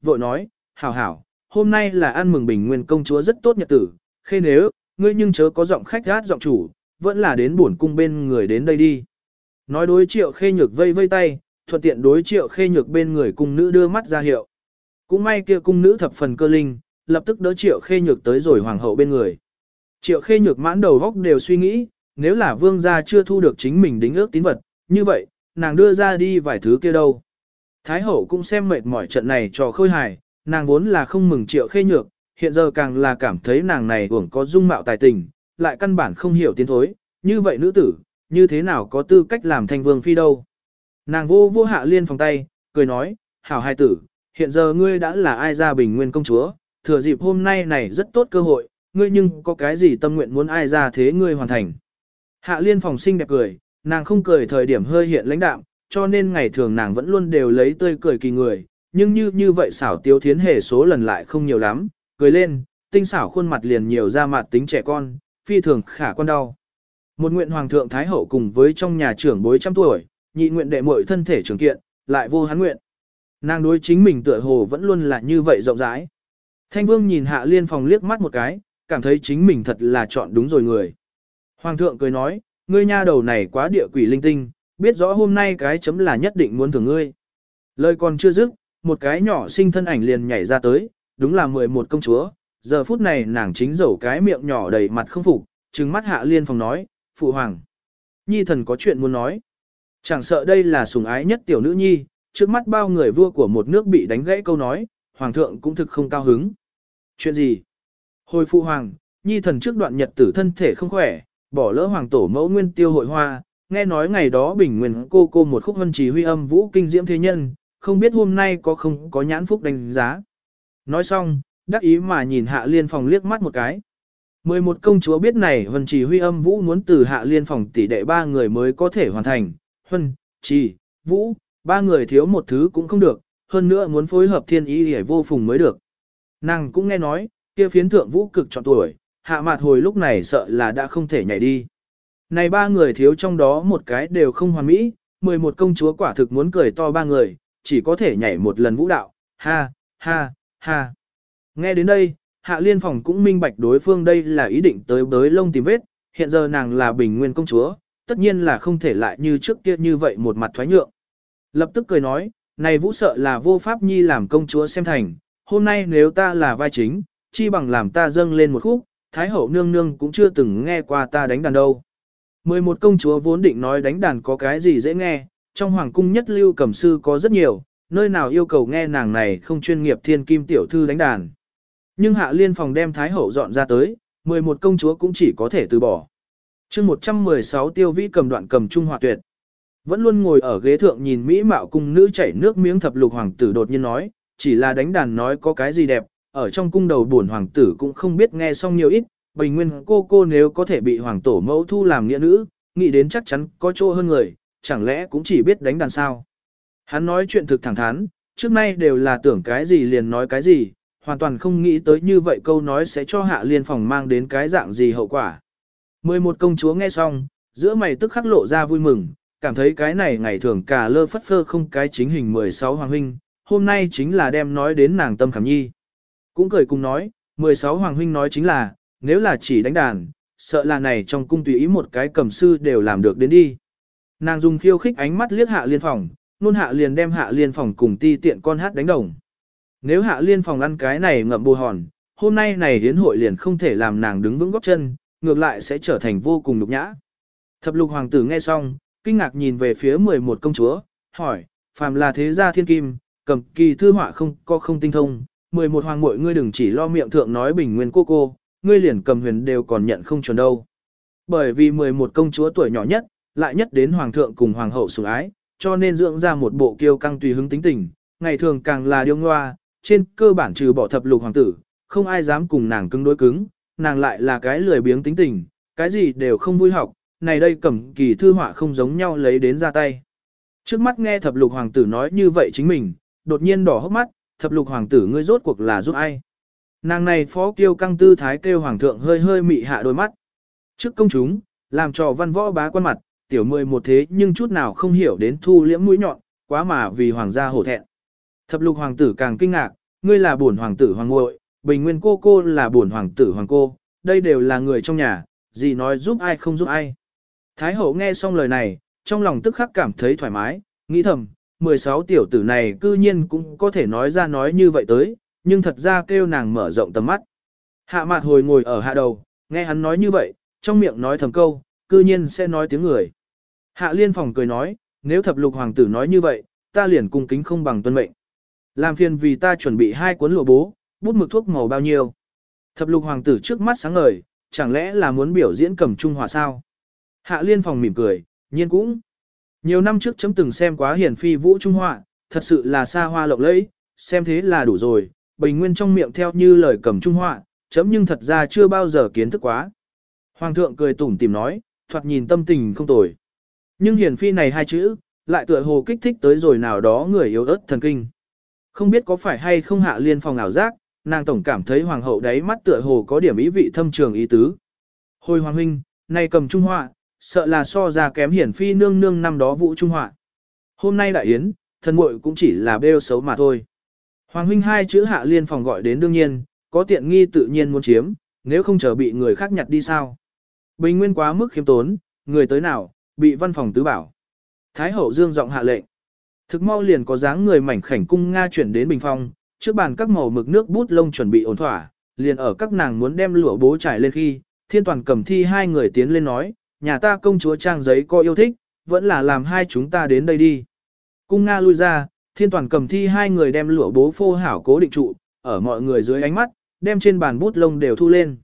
Speaker 1: vội nói, hảo hảo, hôm nay là ăn mừng bình nguyên công chúa rất tốt nhật tử, khê nếu, ngươi nhưng chớ có giọng khách gát giọng chủ, vẫn là đến buồn cung bên người đến đây đi. Nói đối Triệu Khê Nhược vây vây tay, thuận tiện đối Triệu Khê Nhược bên người cung nữ đưa mắt ra hiệu. Cũng may kia cung nữ thập phần cơ linh, lập tức đỡ Triệu Khê Nhược tới rồi hoàng hậu bên người. Triệu Khê Nhược mãn đầu góc đều suy nghĩ, nếu là vương gia chưa thu được chính mình đính ước tín vật, như vậy, nàng đưa ra đi vài thứ kia đâu. Thái hậu cũng xem mệt mỏi trận này trò khôi hài, nàng vốn là không mừng Triệu Khê Nhược, hiện giờ càng là cảm thấy nàng này uổng có dung mạo tài tình, lại căn bản không hiểu tiến thối, như vậy nữ tử, như thế nào có tư cách làm thành vương phi đâu. Nàng vô Hạ Liên phòng tay, cười nói, hảo hài tử, hiện giờ ngươi đã là ai ra bình nguyên công chúa, thừa dịp hôm nay này rất tốt cơ hội, ngươi nhưng có cái gì tâm nguyện muốn ai ra thế ngươi hoàn thành. Hạ Liên phòng xinh đẹp cười, nàng không cười thời điểm hơi hiện lãnh đạm, cho nên ngày thường nàng vẫn luôn đều lấy tươi cười kỳ người, nhưng như vậy xảo tiếu thiến hề số lần lại không nhiều lắm, cười lên, tinh xảo khuôn mặt liền nhiều ra mặt tính trẻ con, phi thường khả quan đau. Một nguyện hoàng thượng thái hậu cùng với trong nhà trưởng bối trăm tuổi, nhị nguyện đệ muội thân thể trưởng kiện, lại vô hắn nguyện. Nàng đối chính mình tựa hồ vẫn luôn là như vậy rộng rãi. Thanh vương nhìn Hạ Liên phòng liếc mắt một cái, cảm thấy chính mình thật là chọn đúng rồi người. Hoàng thượng cười nói, ngươi nha đầu này quá địa quỷ linh tinh, biết rõ hôm nay cái chấm là nhất định muốn thưởng ngươi. Lời còn chưa dứt, một cái nhỏ sinh thân ảnh liền nhảy ra tới, đúng là 11 công chúa, giờ phút này nàng chính dẩu cái miệng nhỏ đầy mặt không phục, trừng mắt Hạ Liên phòng nói, phụ hoàng. Nhi thần có chuyện muốn nói. Chẳng sợ đây là sủng ái nhất tiểu nữ nhi, trước mắt bao người vua của một nước bị đánh gãy câu nói, hoàng thượng cũng thực không cao hứng. Chuyện gì? Hồi phụ hoàng, nhi thần trước đoạn nhật tử thân thể không khỏe, bỏ lỡ hoàng tổ mẫu nguyên tiêu hội hoa, nghe nói ngày đó bình nguyên cô một khúc hân trì huy âm vũ kinh diễm thế nhân, không biết hôm nay có không có nhãn phúc đánh giá. Nói xong, đắc ý mà nhìn Hạ Liên phòng liếc mắt một cái. 11 công chúa biết này hân trì huy âm vũ muốn từ Hạ Liên phòng tỷ đệ 3 người mới có thể hoàn thành, huân, trì, vũ, 3 người thiếu một thứ cũng không được, hơn nữa muốn phối hợp thiên ý hề vô phùng mới được. Nàng cũng nghe nói, kia phiến thượng vũ cực trọn tuổi, Hạ Mạt hồi lúc này sợ là đã không thể nhảy đi. Này 3 người thiếu trong đó một cái đều không hoàn mỹ, 11 công chúa quả thực muốn cười to 3 người, chỉ có thể nhảy một lần vũ đạo, ha, ha, ha. Nghe đến đây, Hạ Liên phòng cũng minh bạch đối phương đây là ý định tới bới lông tìm vết, hiện giờ nàng là bình nguyên công chúa, tất nhiên là không thể lại như trước kia như vậy một mặt thoái nhượng. Lập tức cười nói, này vũ sợ là vô pháp nhi làm công chúa xem thành, hôm nay nếu ta là vai chính, chi bằng làm ta dâng lên một khúc, Thái hậu nương nương cũng chưa từng nghe qua ta đánh đàn đâu. 11 công chúa vốn định nói đánh đàn có cái gì dễ nghe, trong hoàng cung nhất lưu cẩm sư có rất nhiều, nơi nào yêu cầu nghe nàng này không chuyên nghiệp thiên kim tiểu thư đánh đàn. Nhưng Hạ Liên phòng đem Thái hậu dọn ra tới, 11 công chúa cũng chỉ có thể từ bỏ. chương 116 Tiêu Vĩ cầm đoạn cầm trung hòa tuyệt. Vẫn luôn ngồi ở ghế thượng nhìn mỹ mạo cung nữ chảy nước miếng thập lục hoàng tử đột nhiên nói, chỉ là đánh đàn nói có cái gì đẹp, ở trong cung đầu buồn hoàng tử cũng không biết nghe xong nhiều ít, bình nguyên cô nếu có thể bị hoàng tổ mẫu thu làm nghĩa nữ, nghĩ đến chắc chắn có chỗ hơn người, chẳng lẽ cũng chỉ biết đánh đàn sao. Hắn nói chuyện thực thẳng thắn, trước nay đều là tưởng cái gì liền nói cái gì, hoàn toàn không nghĩ tới như vậy câu nói sẽ cho Hạ Liên phòng mang đến cái dạng gì hậu quả. 11 công chúa nghe xong, giữa mày tức khắc lộ ra vui mừng, cảm thấy cái này ngày thường cả lơ phất phơ không cái chính hình 16 hoàng huynh, hôm nay chính là đem nói đến nàng tâm khảm nhi. Cũng cười cùng nói, 16 hoàng huynh nói chính là, nếu là chỉ đánh đàn, sợ là này trong cung tùy ý một cái cầm sư đều làm được đến đi. Nàng dùng khiêu khích ánh mắt liếc Hạ Liên phòng, nôn Hạ liền đem Hạ Liên phòng cùng ti tiện con hát đánh đồng. Nếu Hạ Liên phòng ăn cái này ngậm bù hòn, hôm nay này hiến hội liền không thể làm nàng đứng vững góp chân, ngược lại sẽ trở thành vô cùng nhục nhã. Thập lục hoàng tử nghe xong, kinh ngạc nhìn về phía 11 công chúa, hỏi, phàm là thế gia thiên kim, cầm kỳ thư họa không tinh thông, 11 hoàng muội ngươi đừng chỉ lo miệng thượng nói bình nguyên cô, ngươi liền cầm huyền đều còn nhận không chuẩn đâu. Bởi vì 11 công chúa tuổi nhỏ nhất, lại nhất đến hoàng thượng cùng hoàng hậu sủng ái, cho nên dưỡng ra một bộ kiêu căng tùy hứng tính tình, ngày thường càng là điêu ngoa, trên cơ bản trừ bỏ thập lục hoàng tử, không ai dám cùng nàng cứng đối cứng, nàng lại là cái lười biếng tính tình, cái gì đều không vui học, này đây cầm kỳ thư họa không giống nhau lấy đến ra tay. Trước mắt nghe thập lục hoàng tử nói như vậy chính mình, đột nhiên đỏ hốc mắt, thập lục hoàng tử ngươi rốt cuộc là giúp ai? Nàng này phó kiêu căng tư thái kêu hoàng thượng hơi hơi mị hạ đôi mắt. Trước công chúng, làm trò văn võ bá quan mặt, tiểu 11 thế nhưng chút nào không hiểu đến thu liễm mũi nhọn, quá mà vì hoàng gia hổ thẹn. Thập lục hoàng tử càng kinh ngạc, ngươi là bổn hoàng tử hoàng muội, Bình Nguyên cô là bổn hoàng tử hoàng cô, đây đều là người trong nhà, gì nói giúp ai không giúp ai. Thái hậu nghe xong lời này, trong lòng tức khắc cảm thấy thoải mái, nghĩ thầm, 16 tiểu tử này cư nhiên cũng có thể nói ra nói như vậy tới, nhưng thật ra kêu nàng mở rộng tầm mắt. Hạ Mạt Hồi ngồi ở hạ đầu, nghe hắn nói như vậy, trong miệng nói thầm câu, cư nhiên sẽ nói tiếng người. Hạ Liên Phòng cười nói, nếu thập lục hoàng tử nói như vậy, ta liền cung kính không bằng tuân mệnh. Làm phiền vì ta chuẩn bị 2 cuốn lụa bố, bút mực thuốc màu bao nhiêu. Thập lục hoàng tử trước mắt sáng ngời, chẳng lẽ là muốn biểu diễn cầm trung hòa sao? Hạ Liên Phòng mỉm cười, nhiên cũng. Nhiều năm trước chấm từng xem quá hiển phi vũ trung họa, thật sự là xa hoa lộng lẫy, xem thế là đủ rồi, Bình Nguyên trong miệng theo như lời cầm trung họa, chấm nhưng thật ra chưa bao giờ kiến thức quá. Hoàng thượng cười tủm tỉm nói, thoạt nhìn tâm tình không tồi. Nhưng hiển phi này 2 chữ, lại tựa hồ kích thích tới rồi nào đó người yếu ớt thần kinh. Không biết có phải hay không Hạ Liên Phòng ảo giác, nàng tổng cảm thấy hoàng hậu đáy mắt tựa hồ có điểm ý vị thâm trường ý tứ. Hồi hoàng huynh, này cầm trung họa, sợ là so ra kém hiển phi nương nương năm đó vũ trung họa. Hôm nay đại yến, thần muội cũng chỉ là bêu xấu mà thôi. Hoàng huynh 2 chữ Hạ Liên Phòng gọi đến đương nhiên, có tiện nghi tự nhiên muốn chiếm, nếu không chờ bị người khác nhặt đi sao. Bình Nguyên quá mức khiêm tốn, người tới nào, bị văn phòng tứ bảo. Thái hậu dương giọng hạ lệnh. Thực mau liền có dáng người mảnh khảnh cung Nga chuyển đến bình phong, trước bàn các màu mực nước bút lông chuẩn bị ổn thỏa, liền ở các nàng muốn đem lụa bố trải lên khi, Thiên Toàn Cẩm Thi 2 người tiến lên nói, nhà ta công chúa trang giấy có yêu thích, vẫn là làm hai chúng ta đến đây đi. Cung Nga lui ra, Thiên Toàn Cẩm Thi 2 người đem lụa bố phô hảo cố định trụ, ở mọi người dưới ánh mắt, đem trên bàn bút lông đều thu lên.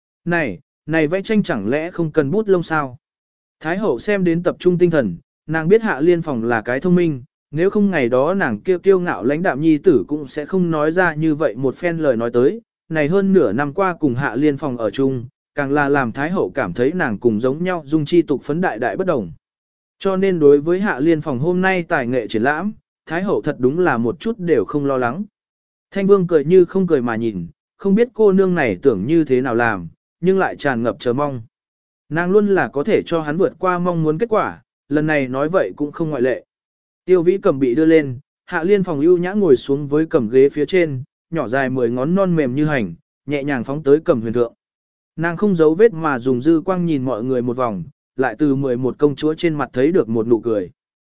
Speaker 1: Này vẽ tranh chẳng lẽ không cần bút lông sao? Thái hậu xem đến tập trung tinh thần, nàng biết Hạ Liên Phòng là cái thông minh, nếu không ngày đó nàng kiêu ngạo lãnh đạm nhi tử cũng sẽ không nói ra như vậy một phen lời nói tới. Này hơn nửa năm qua cùng Hạ Liên Phòng ở chung, càng là làm Thái hậu cảm thấy nàng cùng giống nhau dung chi tục phấn đại bất đồng. Cho nên đối với Hạ Liên Phòng hôm nay tài nghệ triển lãm, Thái hậu thật đúng là một chút đều không lo lắng. Thanh Vương cười như không cười mà nhìn, không biết cô nương này tưởng như thế nào làm, nhưng lại tràn ngập chờ mong. Nàng luôn là có thể cho hắn vượt qua mong muốn kết quả, lần này nói vậy cũng không ngoại lệ. Tiêu Vĩ Cầm bị đưa lên, Hạ Liên Phòng ưu nhã ngồi xuống với cầm ghế phía trên, nhỏ dài 10 ngón non mềm như hành, nhẹ nhàng phóng tới cầm huyền thượng. Nàng không giấu vết mà dùng dư quang nhìn mọi người một vòng, lại từ 11 công chúa trên mặt thấy được một nụ cười.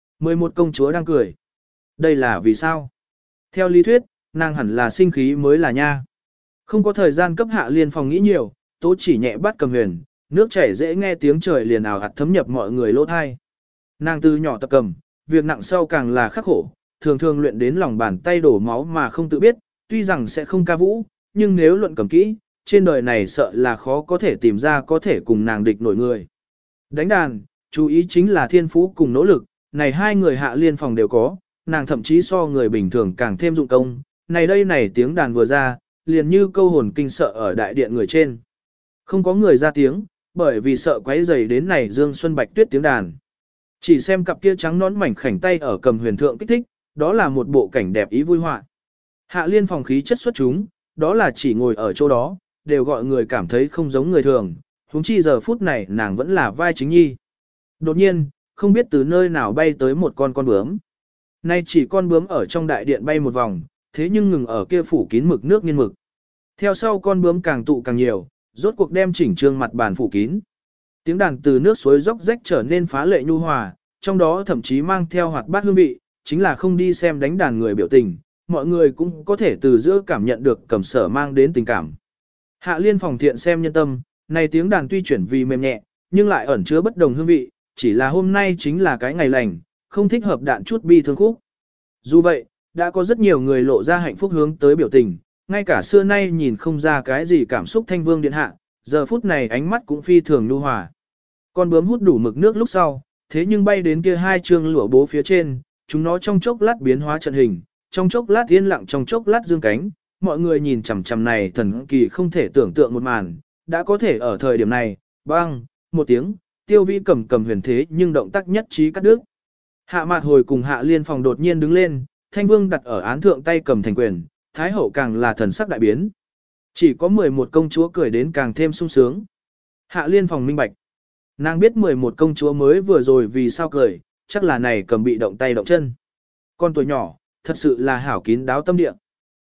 Speaker 1: 11 công chúa đang cười. Đây là vì sao? Theo lý thuyết, nàng hẳn là sinh khí mới là nha. Không có thời gian cấp Hạ Liên Phòng nghĩ nhiều, tố chỉ nhẹ bắt cầm huyền, nước chảy dễ nghe tiếng trời liền ào ạt thấm nhập mọi người lỗ thai. Nàng từ nhỏ tập cầm, việc nặng sau càng là khắc khổ, thường thường luyện đến lòng bàn tay đổ máu mà không tự biết, tuy rằng sẽ không ca vũ, nhưng nếu luận cầm kỹ, trên đời này sợ là khó có thể tìm ra có thể cùng nàng địch nổi người. Đánh đàn, chú ý chính là thiên phú cùng nỗ lực, này 2 người Hạ Liên Phòng đều có, nàng thậm chí so người bình thường càng thêm dụng công, này tiếng đàn vừa ra, liền như câu hồn kinh sợ ở đại điện người trên. Không có người ra tiếng, bởi vì sợ quấy rầy đến này Dương Xuân Bạch Tuyết tiếng đàn. Chỉ xem cặp kia trắng nón mảnh khảnh tay ở cầm huyền thượng kích thích, đó là một bộ cảnh đẹp ý vui họa. Hạ Liên Phòng khí chất xuất chúng, đó là chỉ ngồi ở chỗ đó, đều gọi người cảm thấy không giống người thường, huống chi giờ phút này nàng vẫn là vai chính nhi. Đột nhiên, không biết từ nơi nào bay tới một con bướm. Nay chỉ con bướm ở trong đại điện bay một vòng, thế nhưng ngừng ở kia phủ kín mực nước nghiên mực. Theo sau con bướm càng tụ càng nhiều, rốt cuộc đem chỉnh trương mặt bàn phủ kín. Tiếng đàn từ nước suối róc rách trở nên phá lệ nhu hòa, trong đó thậm chí mang theo hoạt bát hương vị, chính là không đi xem đánh đàn người biểu tình, mọi người cũng có thể từ giữa cảm nhận được Cẩm Sở mang đến tình cảm. Hạ Liên Phòng thiện xem nhân tâm, này tiếng đàn tuy chuyển vì mềm nhẹ, nhưng lại ẩn chứa bất đồng hương vị, chỉ là hôm nay chính là cái ngày lành, không thích hợp đạn chút bi thương khúc. Dù vậy, đã có rất nhiều người lộ ra hạnh phúc hướng tới biểu tình, ngay cả xưa nay nhìn không ra cái gì cảm xúc Thanh Vương điện hạ, giờ phút này ánh mắt cũng phi thường nhu hòa. Con bướm hút đủ mực nước lúc sau, thế nhưng bay đến kia 2 chương lụa bố phía trên, chúng nó trong chốc lát biến hóa trận hình, trong chốc lát yên lặng trong chốc lát dương cánh, mọi người nhìn chằm chằm này thần kỳ không thể tưởng tượng một màn, đã có thể ở thời điểm này, bang, một tiếng, Tiêu Vĩ cầm huyền thế nhưng động tác nhất trí cắt đứt. Hạ Mạt Hồi cùng Hạ Liên Phòng đột nhiên đứng lên, Thanh Vương đặt ở án thượng tay cầm thành quyền, Thái hậu càng là thần sắc đại biến. Chỉ có 11 công chúa cười đến càng thêm sung sướng. Hạ Liên Phòng minh bạch. Nàng biết 11 công chúa mới vừa rồi vì sao cười, chắc là này cầm bị động tay động chân. Con tuổi nhỏ, thật sự là hảo kín đáo tâm địa.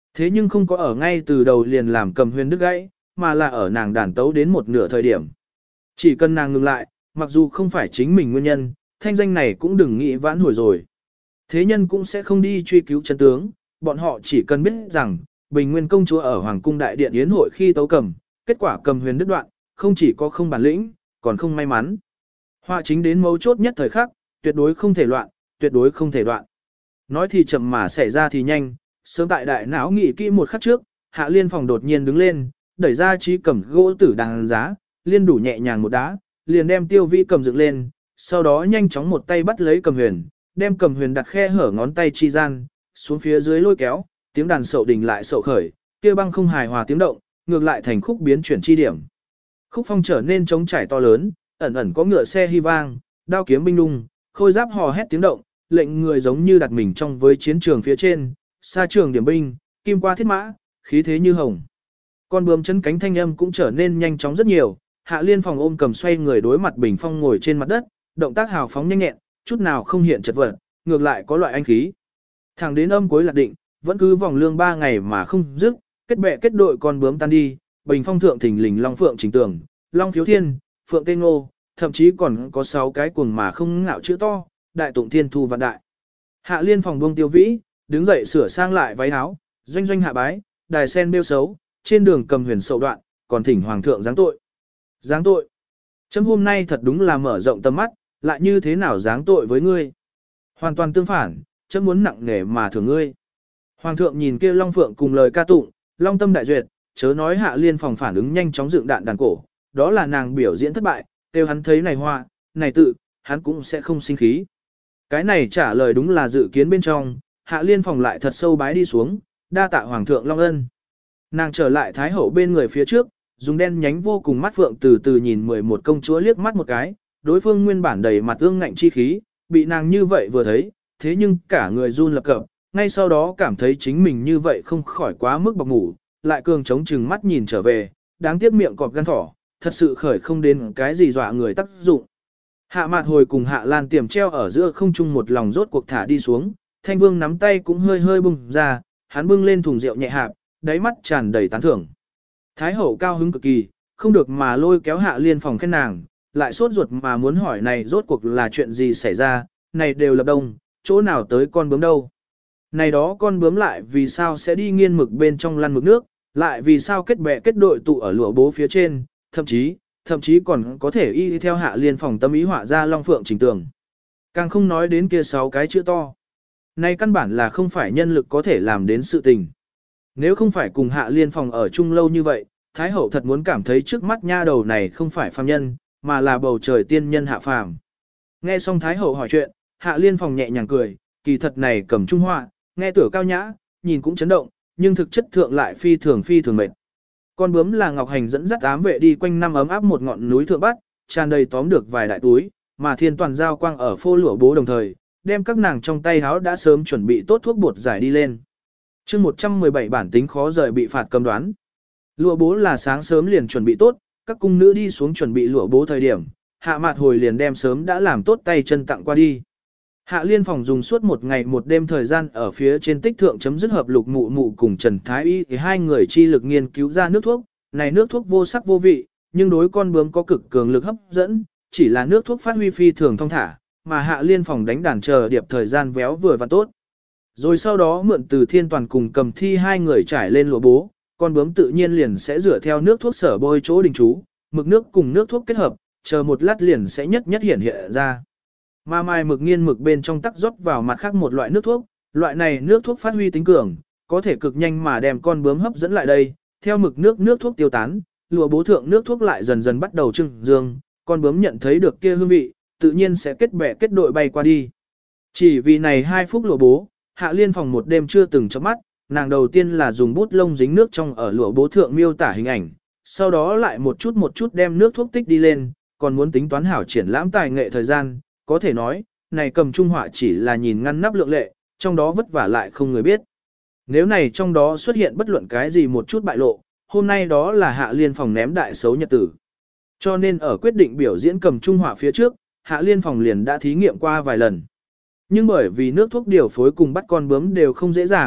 Speaker 1: Thế nhưng không có ở ngay từ đầu liền làm Cầm Huyền đứt gãy, mà là ở nàng đàn tấu đến một nửa thời điểm. Chỉ cần nàng ngừng lại, mặc dù không phải chính mình nguyên nhân, thanh danh này cũng đừng nghĩ vãn hồi rồi. Thế nhân cũng sẽ không đi truy cứu chân tướng, bọn họ chỉ cần biết rằng, Bình Nguyên công chúa ở Hoàng cung đại điện yến hội khi tấu cầm, kết quả Cầm Huyền đứt đoạn, không chỉ có không bản lĩnh, còn không may mắn. Họa chính đến mấu chốt nhất thời khắc, tuyệt đối không thể loạn, tuyệt đối không thể đoạn. Nói thì chậm mà xảy ra thì nhanh, sớm tại đại não nghĩ kỹ một khắc trước, Hạ Liên Phòng đột nhiên đứng lên, đẩy ra Trí Cầm gỗ tử đàn giá, liên đủ nhẹ nhàng một đá, liền đem Tiêu Vĩ cầm dựng lên, sau đó nhanh chóng một tay bắt lấy Cầm Huyền, đem Cầm Huyền đặt khe hở ngón tay chi gian, xuống phía dưới lôi kéo, tiếng đàn sậu đình lại sậu khởi, kia băng không hài hòa tiếng động, ngược lại thành khúc biến chuyển chi điểm. Khúc phong trở nên trống trải to lớn, ẩn ẩn có ngựa xe hy vang, đao kiếm binh đung, khôi giáp hò hét tiếng động, lệnh người giống như đặt mình trong với chiến trường phía trên, xa trường điểm binh, kim qua thiết mã, khí thế như hồng. Con bướm chấn cánh thanh âm cũng trở nên nhanh chóng rất nhiều, Hạ Liên Phòng ôm cầm xoay người đối mặt Bình Phong ngồi trên mặt đất, động tác hào phóng nhanh nhẹn, chút nào không hiện chật vật, ngược lại có loại anh khí. Thẳng đến âm cuối lạc định, vẫn cứ vòng lương 3 ngày mà không dứt, kết bè kết đội con bướm tan đi, Bình Phong thượng thỉnh lình Long Phượng Trình Tường, Long Thiếu Thiên, Phượng Tê Ngô, thậm chí còn có 6 cái cuồng mà không ngạo chữ to, đại tụng thiên thu vạn đại. Hạ Liên Phòng buông Tiêu Vĩ, đứng dậy sửa sang lại váy áo, doanh doanh hạ bái, đài sen bêu xấu, trên đường Cầm Huyền sậu đoạn, còn thỉnh hoàng thượng giáng tội. Giáng tội. Chấm hôm nay thật đúng là mở rộng tầm mắt, lại như thế nào giáng tội với ngươi. Hoàn toàn tương phản, chấm muốn nặng nề mà thưởng ngươi. Hoàng thượng nhìn kia Long Phượng cùng lời ca tụng, Long tâm đại duyệt, chớ nói Hạ Liên Phòng phản ứng nhanh chóng dựng đạn đàn cổ, đó là nàng biểu diễn thất bại, kêu hắn thấy này hoa, này tự, hắn cũng sẽ không sinh khí. Cái này trả lời đúng là dự kiến bên trong, Hạ Liên Phòng lại thật sâu bái đi xuống, đa tạ Hoàng thượng Long ân. Nàng trở lại Thái hậu bên người phía trước, dùng đen nhánh vô cùng mắt phượng từ từ nhìn 11 công chúa liếc mắt một cái, đối phương nguyên bản đầy mặt ương ngạnh chi khí, bị nàng như vậy vừa thấy, thế nhưng cả người run lập cập, ngay sau đó cảm thấy chính mình như vậy không khỏi quá mức bọc ngủ, lại cường chống chừng mắt nhìn trở về, đáng tiếc miệng cọp gan thỏ, thật sự khởi không đến cái gì dọa người tác dụng. Hạ Mạt Hồi cùng Hạ Lan Tiềm treo ở giữa không trung một lòng rốt cuộc thả đi xuống, Thanh Vương nắm tay cũng hơi hơi bung ra, hắn bưng lên thùng rượu nhẹ hạp, đáy mắt tràn đầy tán thưởng. Thái hậu cao hứng cực kỳ, không được mà lôi kéo Hạ Liên Phòng khen nàng, lại sốt ruột mà muốn hỏi này rốt cuộc là chuyện gì xảy ra, này đều lập đông, chỗ nào tới con bướm đâu. Này đó con bướm lại vì sao sẽ đi nghiên mực bên trong lăn mực nước, lại vì sao kết bè kết đội tụ ở lụa bố phía trên, thậm chí còn có thể y theo Hạ Liên Phòng tâm ý họa ra Long Phượng Trình Tường. Càng không nói đến kia 6 cái chữ to. Này căn bản là không phải nhân lực có thể làm đến sự tình. Nếu không phải cùng Hạ Liên Phòng ở chung lâu như vậy, Thái hậu thật muốn cảm thấy trước mắt nha đầu này không phải phàm nhân, mà là bầu trời tiên nhân hạ phàm. Nghe xong Thái hậu hỏi chuyện, Hạ Liên Phòng nhẹ nhàng cười, kỳ thật này cầm trung họa, nghe tưởng cao nhã, nhìn cũng chấn động, nhưng thực chất thượng lại phi thường mệt. Con bướm là Ngọc Hành dẫn dắt ám vệ đi quanh năm ấm áp một ngọn núi thượng bắt, tràn đầy tóm được vài đại túi, mà Thiên Toàn giao quang ở phô lụa bố đồng thời, đem các nàng trong tay háo đã sớm chuẩn bị tốt thuốc bột giải đi lên. Chương 117 bản tính khó rời bị phạt cầm đoán. Lụa bố là sáng sớm liền chuẩn bị tốt, các cung nữ đi xuống chuẩn bị lụa bố thời điểm, Hạ Mạt Hồi liền đem sớm đã làm tốt tay chân tặng qua đi. Hạ Liên Phòng dùng suốt một ngày một đêm thời gian ở phía trên tích thượng chấm dứt hợp lục mụ mụ cùng Trần Thái Y thì hai người chi lực nghiên cứu ra nước thuốc, này nước thuốc vô sắc vô vị, nhưng đối con bướm có cực cường lực hấp dẫn, chỉ là nước thuốc phát huy phi thường thông thả, mà Hạ Liên Phòng đánh đàn chờ điệp thời gian véo vừa và tốt. Rồi sau đó mượn từ Thiên Toàn cùng Cầm Thi hai người trải lên lụa bố, con bướm tự nhiên liền sẽ rửa theo nước thuốc sở bôi chỗ đình chú, mực nước cùng nước thuốc kết hợp, chờ một lát liền sẽ nhất hiện ra. Mà mai mực nghiên mực bên trong tắc rót vào mặt khác một loại nước thuốc, loại này nước thuốc phát huy tính cường, có thể cực nhanh mà đem con bướm hấp dẫn lại đây, theo mực nước thuốc tiêu tán, lụa bố thượng nước thuốc lại dần dần bắt đầu trưng dương, con bướm nhận thấy được kia hương vị, tự nhiên sẽ kết bè kết đội bay qua đi. Chỉ vì này 2 phút lụa bố, Hạ Liên Phòng một đêm chưa từng chớp mắt, nàng đầu tiên là dùng bút lông dính nước trong ở lụa bố thượng miêu tả hình ảnh, sau đó lại một chút đem nước thuốc tích đi lên, còn muốn tính toán hảo triển lãm tài nghệ thời gian, có thể nói, này cầm trung họa chỉ là nhìn ngăn nắp lượng lệ, trong đó vất vả lại không người biết. Nếu này trong đó xuất hiện bất luận cái gì một chút bại lộ, hôm nay đó là Hạ Liên Phòng ném đại xấu nhật tử. Cho nên ở quyết định biểu diễn cầm trung họa phía trước, Hạ Liên Phòng liền đã thí nghiệm qua vài lần. Nhưng bởi vì nước thuốc điều phối cùng bắt con bướm đều không dễ dàng,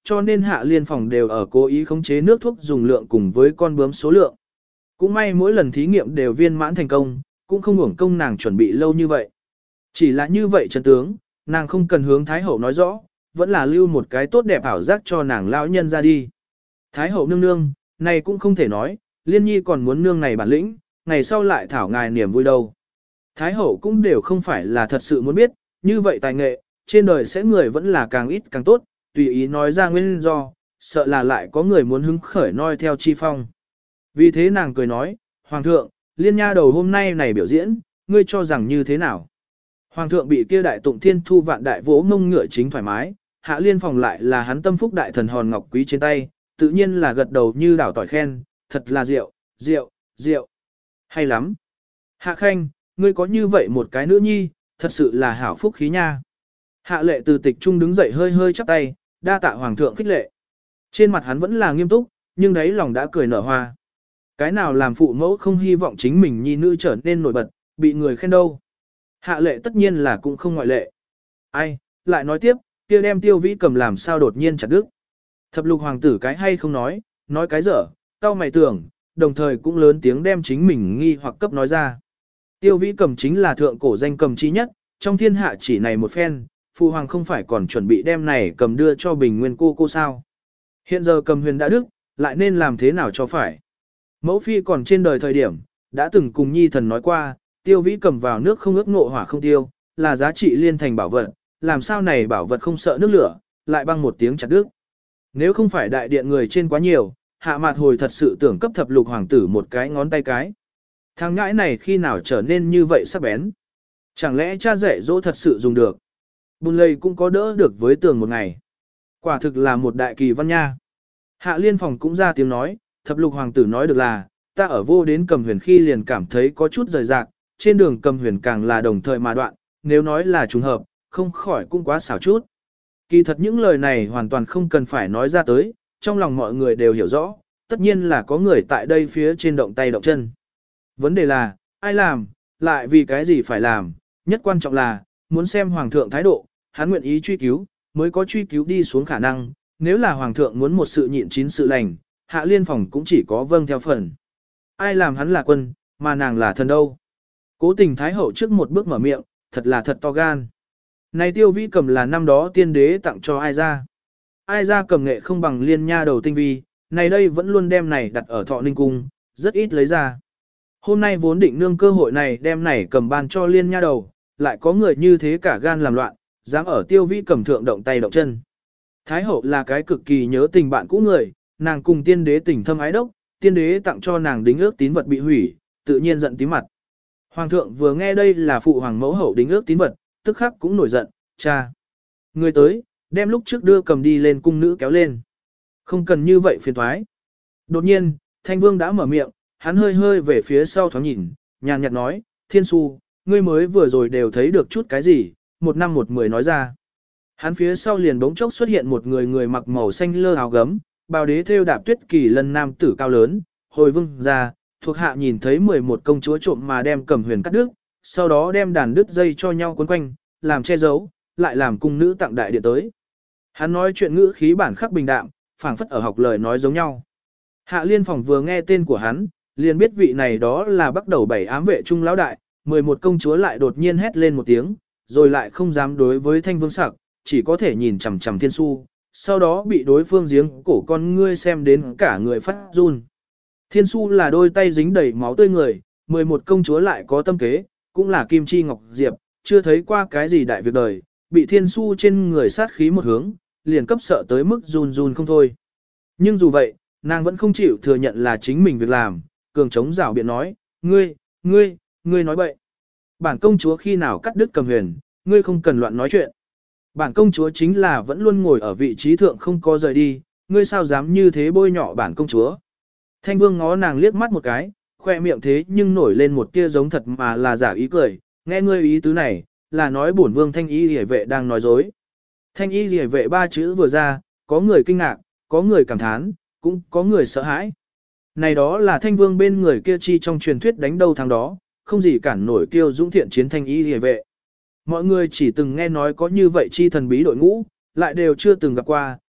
Speaker 1: cho nên Hạ Liên phòng đều ở cố ý khống chế nước thuốc dùng lượng cùng với con bướm số lượng. Cũng may mỗi lần thí nghiệm đều viên mãn thành công, cũng không uổng công nàng chuẩn bị lâu như vậy. Chỉ là như vậy chân tướng, nàng không cần hướng Thái Hậu nói rõ, vẫn là lưu một cái tốt đẹp ảo giác cho nàng lão nhân ra đi. Thái Hậu nương nương, này cũng không thể nói, Liên Nhi còn muốn nương này bản lĩnh, ngày sau lại thảo ngài niềm vui đâu. Thái Hậu cũng đều không phải là thật sự muốn biết, như vậy tài nghệ, trên đời sẽ người vẫn là càng ít càng tốt, tùy ý nói ra nguyên do, sợ là lại có người muốn hứng khởi noi theo chi phong. Vì thế nàng cười nói, Hoàng thượng, Liên nha đầu hôm nay này biểu diễn, ngươi cho rằng như thế nào? Hoàng thượng bị kia đại tụng thiên thu vạn đại vỗ mông ngựa chính thoải mái, Hạ Liên phòng lại là hắn tâm phúc đại thần hòn ngọc quý trên tay, tự nhiên là gật đầu như đảo tỏi khen, thật là rượu, rượu, rượu. Hay lắm. Hạ Khanh, ngươi có như vậy một cái nữ nhi, thật sự là hảo phúc khí nha. Hạ Lệ từ tịch trung đứng dậy hơi hơi chắp tay, đa tạ Hoàng thượng khích lệ. Trên mặt hắn vẫn là nghiêm túc, nhưng đấy lòng đã cười nở hoa. Cái nào làm phụ mẫu không hy vọng chính mình nhi nữ trở nên nổi bật, bị người khen đâu. Hạ Lệ tất nhiên là cũng không ngoại lệ. Ai, lại nói tiếp, kia đem Tiêu Vĩ Cầm làm sao đột nhiên chặt đứt. Thập lục hoàng tử cái hay không nói cái dở, tao mày tưởng, đồng thời cũng lớn tiếng đem chính mình nghi hoặc cấp nói ra. Tiêu Vĩ Cầm chính là thượng cổ danh cầm chi nhất, trong thiên hạ chỉ này một phen, phụ hoàng không phải còn chuẩn bị đem này cầm đưa cho Bình Nguyên cô sao. Hiện giờ cầm huyền đã đức, lại nên làm thế nào cho phải. Mẫu phi còn trên đời thời điểm, đã từng cùng nhi thần nói qua, Tiêu Vĩ Cầm vào nước không ước ngộ hỏa không tiêu, là giá trị liên thành bảo vật, làm sao này bảo vật không sợ nước lửa, lại băng một tiếng chặt đứt. Nếu không phải đại điện người trên quá nhiều, Hạ Mạt hồi thật sự tưởng cấp thập lục hoàng tử một cái ngón tay cái. Thằng ngãi này khi nào trở nên như vậy sắc bén? Chẳng lẽ cha dạy dỗ thật sự dùng được? Bùn lầy cũng có đỡ được với tường một ngày. Quả thực là một đại kỳ văn nha. Hạ Liên phòng cũng ra tiếng nói, thập lục hoàng tử nói được là, ta ở vô đến cầm huyền khi liền cảm thấy có chút rời rạc, trên đường cầm huyền càng là đồng thời mà đoạn, nếu nói là trùng hợp, không khỏi cũng quá xảo chút. Kỳ thật những lời này hoàn toàn không cần phải nói ra tới, trong lòng mọi người đều hiểu rõ, tất nhiên là có người tại đây phía trên động tay động chân. Vấn đề là, ai làm, lại vì cái gì phải làm, nhất quan trọng là, muốn xem hoàng thượng thái độ, hắn nguyện ý truy cứu, mới có truy cứu đi xuống khả năng, nếu là hoàng thượng muốn một sự nhịn chín sự lành, Hạ Liên phòng cũng chỉ có vâng theo phần. Ai làm hắn là quân, mà nàng là thần đâu. Cố tình thái hậu trước một bước mở miệng, thật là thật to gan. Này Tiêu Vĩ Cầm là năm đó tiên đế tặng cho ai ra. Ai ra cầm nghệ không bằng Liên nha đầu tinh vi, này đây vẫn luôn đem này đặt ở Thọ Ninh Cung, rất ít lấy ra. Hôm nay vốn định nương cơ hội này đem này cầm ban cho Liên nha đầu, lại có người như thế cả gan làm loạn, dám ở Tiêu Vĩ Cầm thượng động tay động chân. Thái hậu là cái cực kỳ nhớ tình bạn cũ người, nàng cùng tiên đế tình thâm ái đốc, tiên đế tặng cho nàng đính ước tín vật bị hủy, tự nhiên giận tím mặt. Hoàng thượng vừa nghe đây là phụ hoàng mẫu hậu đính ước tín vật, tức khắc cũng nổi giận, cha. Người tới, đem lúc trước đưa cầm đi lên cung nữ kéo lên. Không cần như vậy phiền thoái. Đột nhiên, Thanh Vương đã mở miệng, hắn hơi hơi về phía sau thoáng nhìn, nhàn nhạt nói, Thiên Su, ngươi mới vừa rồi đều thấy được chút cái gì, 1 năm 1 10 nói ra. Hắn phía sau liền bỗng chốc xuất hiện một người mặc màu xanh lơ áo gấm, bào đế thêu đạp tuyết kỳ lân nam tử cao lớn, hồi vương ra, thuộc hạ nhìn thấy 11 công chúa trộm mà đem cầm huyền cắt đứt, sau đó đem đàn đứt dây cho nhau quấn quanh, làm che giấu, lại làm cung nữ tặng đại điện tới. Hắn nói chuyện ngữ khí bản khắc bình đạm, phảng phất ở học lời nói giống nhau. Hạ Liên phòng vừa nghe tên của hắn, liền biết vị này đó là bắt đầu 7 ám vệ trung lão đại, 11 công chúa lại đột nhiên hét lên một tiếng, rồi lại không dám đối với Thanh Vương sặc, chỉ có thể nhìn chằm chằm Thiên Su, sau đó bị đối phương giếng cổ con ngươi xem đến cả người phát run. Thiên Su là đôi tay dính đầy máu tươi người, 11 công chúa lại có tâm kế, cũng là Kim Chi Ngọc Diệp, chưa thấy qua cái gì đại việc đời, bị Thiên Su trên người sát khí một hướng, liền cấp sợ tới mức run run không thôi. Nhưng dù vậy, nàng vẫn không chịu thừa nhận là chính mình việc làm, cường chống rảo biện nói, ngươi nói bậy. Bản công chúa khi nào cắt đứt cầm huyền, ngươi không cần loạn nói chuyện. Bản công chúa chính là vẫn luôn ngồi ở vị trí thượng không có rời đi, ngươi sao dám như thế bôi nhọ bản công chúa. Thanh Vương ngó nàng liếc mắt một cái, khoe miệng thế nhưng nổi lên một tia giống thật mà là giả ý cười, nghe ngươi ý tứ này, là nói bổn vương Thanh Y Liễu vệ đang nói dối. Thanh Y Liễu vệ 3 chữ vừa ra, có người kinh ngạc, có người cảm thán, cũng có người sợ hãi. Này đó là Thanh Vương bên người kia chi trong truyền thuyết đánh đâu thắng đó, không gì cản nổi kiêu dũng thiện chiến Thanh Y Liễu vệ. Mọi người chỉ từng nghe nói có như vậy chi thần bí đội ngũ, lại đều chưa từng gặp qua,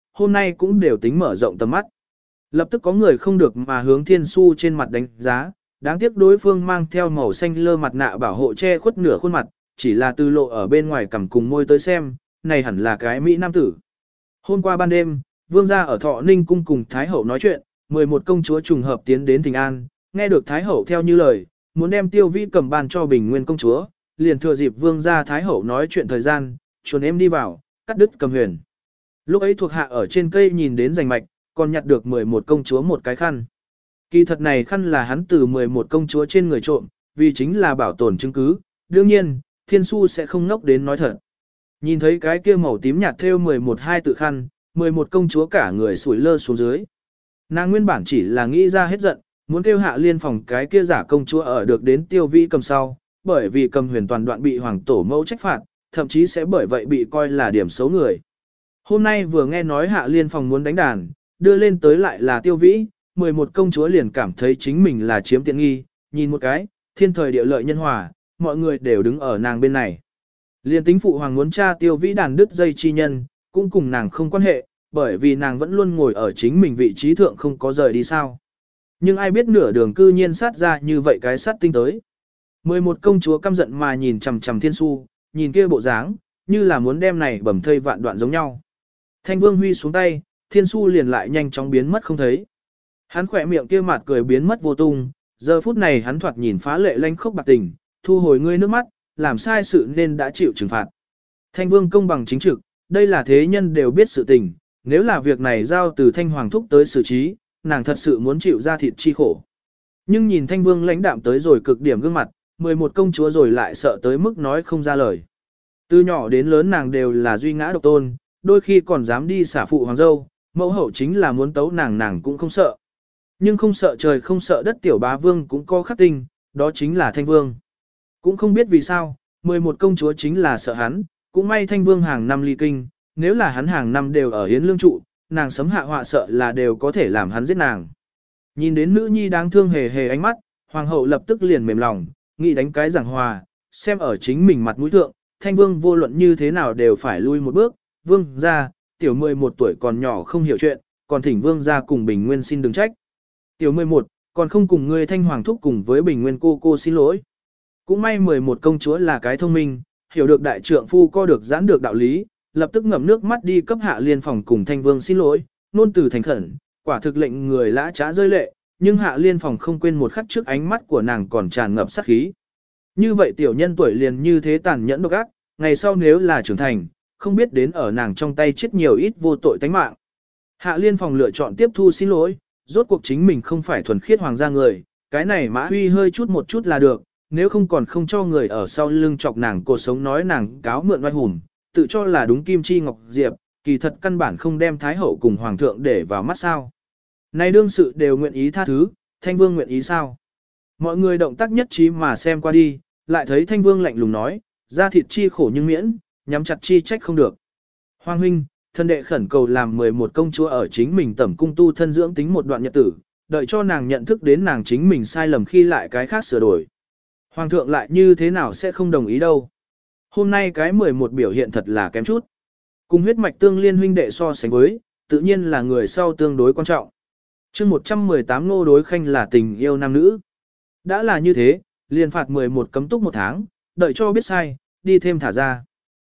Speaker 1: hôm nay cũng đều tính mở rộng tầm mắt. Lập tức có người không được mà hướng Thiên Su trên mặt đánh giá, đáng tiếc đối phương mang theo màu xanh lơ mặt nạ bảo hộ che khuất nửa khuôn mặt, chỉ là từ lộ ở bên ngoài cằm cùng môi tới xem, này hẳn là cái Mỹ nam tử. Hôm qua ban đêm, vương gia ở Thọ Ninh cung cùng Thái Hậu nói chuyện, 11 công chúa trùng hợp tiến đến Thịnh An, nghe được Thái Hậu theo như lời, muốn đem Tiêu Vĩ cầm ban cho Bình Nguyên công chúa, liền thừa dịp vương gia Thái Hậu nói chuyện thời gian, chuồn em đi vào, cắt đứt Cầm Huyền. Lúc ấy thuộc hạ ở trên cây nhìn đến rành mạch, còn nhặt được 11 công chúa một cái khăn. Kỳ thật này khăn là hắn từ 11 công chúa trên người trộm, vì chính là bảo tồn chứng cứ, đương nhiên, Thiên Su sẽ không ngốc đến nói thật. Nhìn thấy cái kia màu tím nhạt thêu 11-2 tự khăn, 11 công chúa cả người sủi lơ xuống dưới. Nàng nguyên bản chỉ là nghĩ ra hết giận, muốn kêu Hạ Liên phòng cái kia giả công chúa ở được đến Tiêu Vĩ cầm sau, bởi vì Cầm Huyền toàn đoạn bị hoàng tổ mẫu trách phạt, thậm chí sẽ bởi vậy bị coi là điểm xấu người. Hôm nay vừa nghe nói Hạ Liên phòng muốn đánh đàn, đưa lên tới lại là Tiêu Vĩ, 11 công chúa liền cảm thấy chính mình là chiếm tiện nghi, nhìn một cái, thiên thời địa lợi nhân hòa, mọi người đều đứng ở nàng bên này. Liên tính phụ hoàng muốn tra Tiêu Vĩ đàn đứt dây chi nhân, cũng cùng nàng không quan hệ, bởi vì nàng vẫn luôn ngồi ở chính mình vị trí thượng không có rời đi sao. Nhưng ai biết nửa đường cư nhiên sát ra như vậy cái sát tinh tới. 11 công chúa căm giận mà nhìn chằm chằm Thiên Su, nhìn kia bộ dáng, như là muốn đem này bầm thây vạn đoạn giống nhau. Thanh Vương huy xuống tay, Thiên Su liền lại nhanh chóng biến mất không thấy. Hắn khỏe miệng kia mặt cười biến mất vô tung, giờ phút này hắn thoạt nhìn phá lệ lanh khốc bạc tình, thu hồi ngươi nước mắt, làm sai sự nên đã chịu trừng phạt. Thanh Vương công bằng chính trực, đây là thế nhân đều biết sự tình, nếu là việc này giao từ Thanh Hoàng thúc tới xử trí, nàng thật sự muốn chịu ra thịt chi khổ. Nhưng nhìn Thanh Vương lãnh đạm tới rồi cực điểm gương mặt, 11 công chúa rồi lại sợ tới mức nói không ra lời. Từ nhỏ đến lớn nàng đều là duy ngã độc tôn, đôi khi còn dám đi xả phụ hoàng dâu, mẫu hậu chính là muốn tấu nàng cũng không sợ. Nhưng không sợ trời không sợ đất tiểu bá vương cũng có khắc tinh, đó chính là Thanh Vương. Cũng không biết vì sao, 11 công chúa chính là sợ hắn, cũng may Thanh Vương hàng năm ly kinh, nếu là hắn hàng năm đều ở hiến lương trụ, nàng sấm hạ họa sợ là đều có thể làm hắn giết nàng. Nhìn đến nữ nhi đáng thương hề hề ánh mắt, hoàng hậu lập tức liền mềm lòng, nghĩ đánh cái giảng hòa, xem ở chính mình mặt mũi thượng, Thanh Vương vô luận như thế nào đều phải lui một bước, vương ra, tiểu 11 tuổi còn nhỏ không hiểu chuyện, còn thỉnh vương ra cùng Bình Nguyên xin đừng trách. Tiểu 11, còn không cùng ngươi Thanh Hoàng thúc cùng với Bình Nguyên cô xin lỗi. Cũng may 11 công chúa là cái thông minh, hiểu được đại trượng phu co được giãn được đạo lý, lập tức ngậm nước mắt đi cấp Hạ Liên phòng cùng Thanh Vương xin lỗi, nôn từ thành khẩn, quả thực lệnh người lã trá rơi lệ, nhưng Hạ Liên phòng không quên một khắc trước ánh mắt của nàng còn tràn ngập sát khí. Như vậy tiểu nhân tuổi liền như thế tàn nhẫn độc ác, ngày sau nếu là trưởng thành, không biết đến ở nàng trong tay chết nhiều ít vô tội tánh mạng. Hạ Liên phòng lựa chọn tiếp thu xin lỗi, rốt cuộc chính mình không phải thuần khiết hoàng gia người, cái này Mã Huy hơi chút một chút là được, nếu không còn không cho người ở sau lưng chọc nàng cuộc sống nói nàng cáo mượn oai hùng, tự cho là đúng kim chi ngọc diệp, kỳ thật căn bản không đem Thái Hậu cùng Hoàng thượng để vào mắt sao. Này đương sự đều nguyện ý tha thứ, Thanh Vương nguyện ý sao? Mọi người động tác nhất trí mà xem qua đi, lại thấy Thanh Vương lạnh lùng nói, ra thịt chi khổ nhưng miễn, nhắm chặt chi trách không được. Hoàng huynh, thân đệ khẩn cầu làm 11 công chúa ở chính mình tẩm cung tu thân dưỡng tính một đoạn nhật tử, đợi cho nàng nhận thức đến nàng chính mình sai lầm khi lại cái khác sửa đổi. Hoàng thượng lại như thế nào sẽ không đồng ý đâu. Hôm nay cái 11 biểu hiện thật là kém chút. Cùng huyết mạch tương liên huynh đệ so sánh với, tự nhiên là người sau tương đối quan trọng. chương 118 Ngô Đối Khanh là tình yêu nam nữ. Đã là như thế, liền phạt 11 cấm túc 1 tháng, đợi cho biết sai, đi thêm thả ra.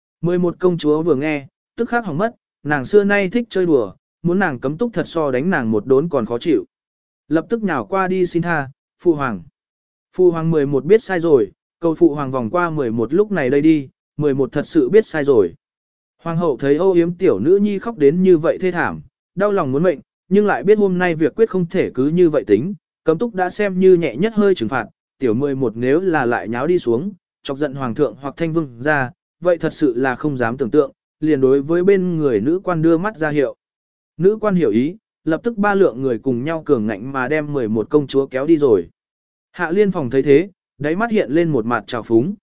Speaker 1: 11 công chúa vừa nghe, tức khắc hỏng mất, nàng xưa nay thích chơi đùa, muốn nàng cấm túc thật so đánh nàng một đốn còn khó chịu. Lập tức nhào qua đi xin tha, phụ hoàng. Phụ hoàng 11 biết sai rồi, cầu phụ hoàng vòng qua 11 lúc này đây đi, 11 thật sự biết sai rồi. Hoàng hậu thấy âu yếm tiểu nữ nhi khóc đến như vậy thê thảm, đau lòng muốn mệnh, nhưng lại biết hôm nay việc quyết không thể cứ như vậy tính, cấm túc đã xem như nhẹ nhất hơi trừng phạt, tiểu 11 nếu là lại nháo đi xuống, chọc giận hoàng thượng hoặc Thanh Vương ra, vậy thật sự là không dám tưởng tượng, liền đối với bên người nữ quan đưa mắt ra hiệu. Nữ quan hiểu ý, lập tức 3 lượng người cùng nhau cường ngạnh mà đem 11 công chúa kéo đi rồi. Hạ Liên phòng thấy thế, đáy mắt hiện lên một mặt trào phúng.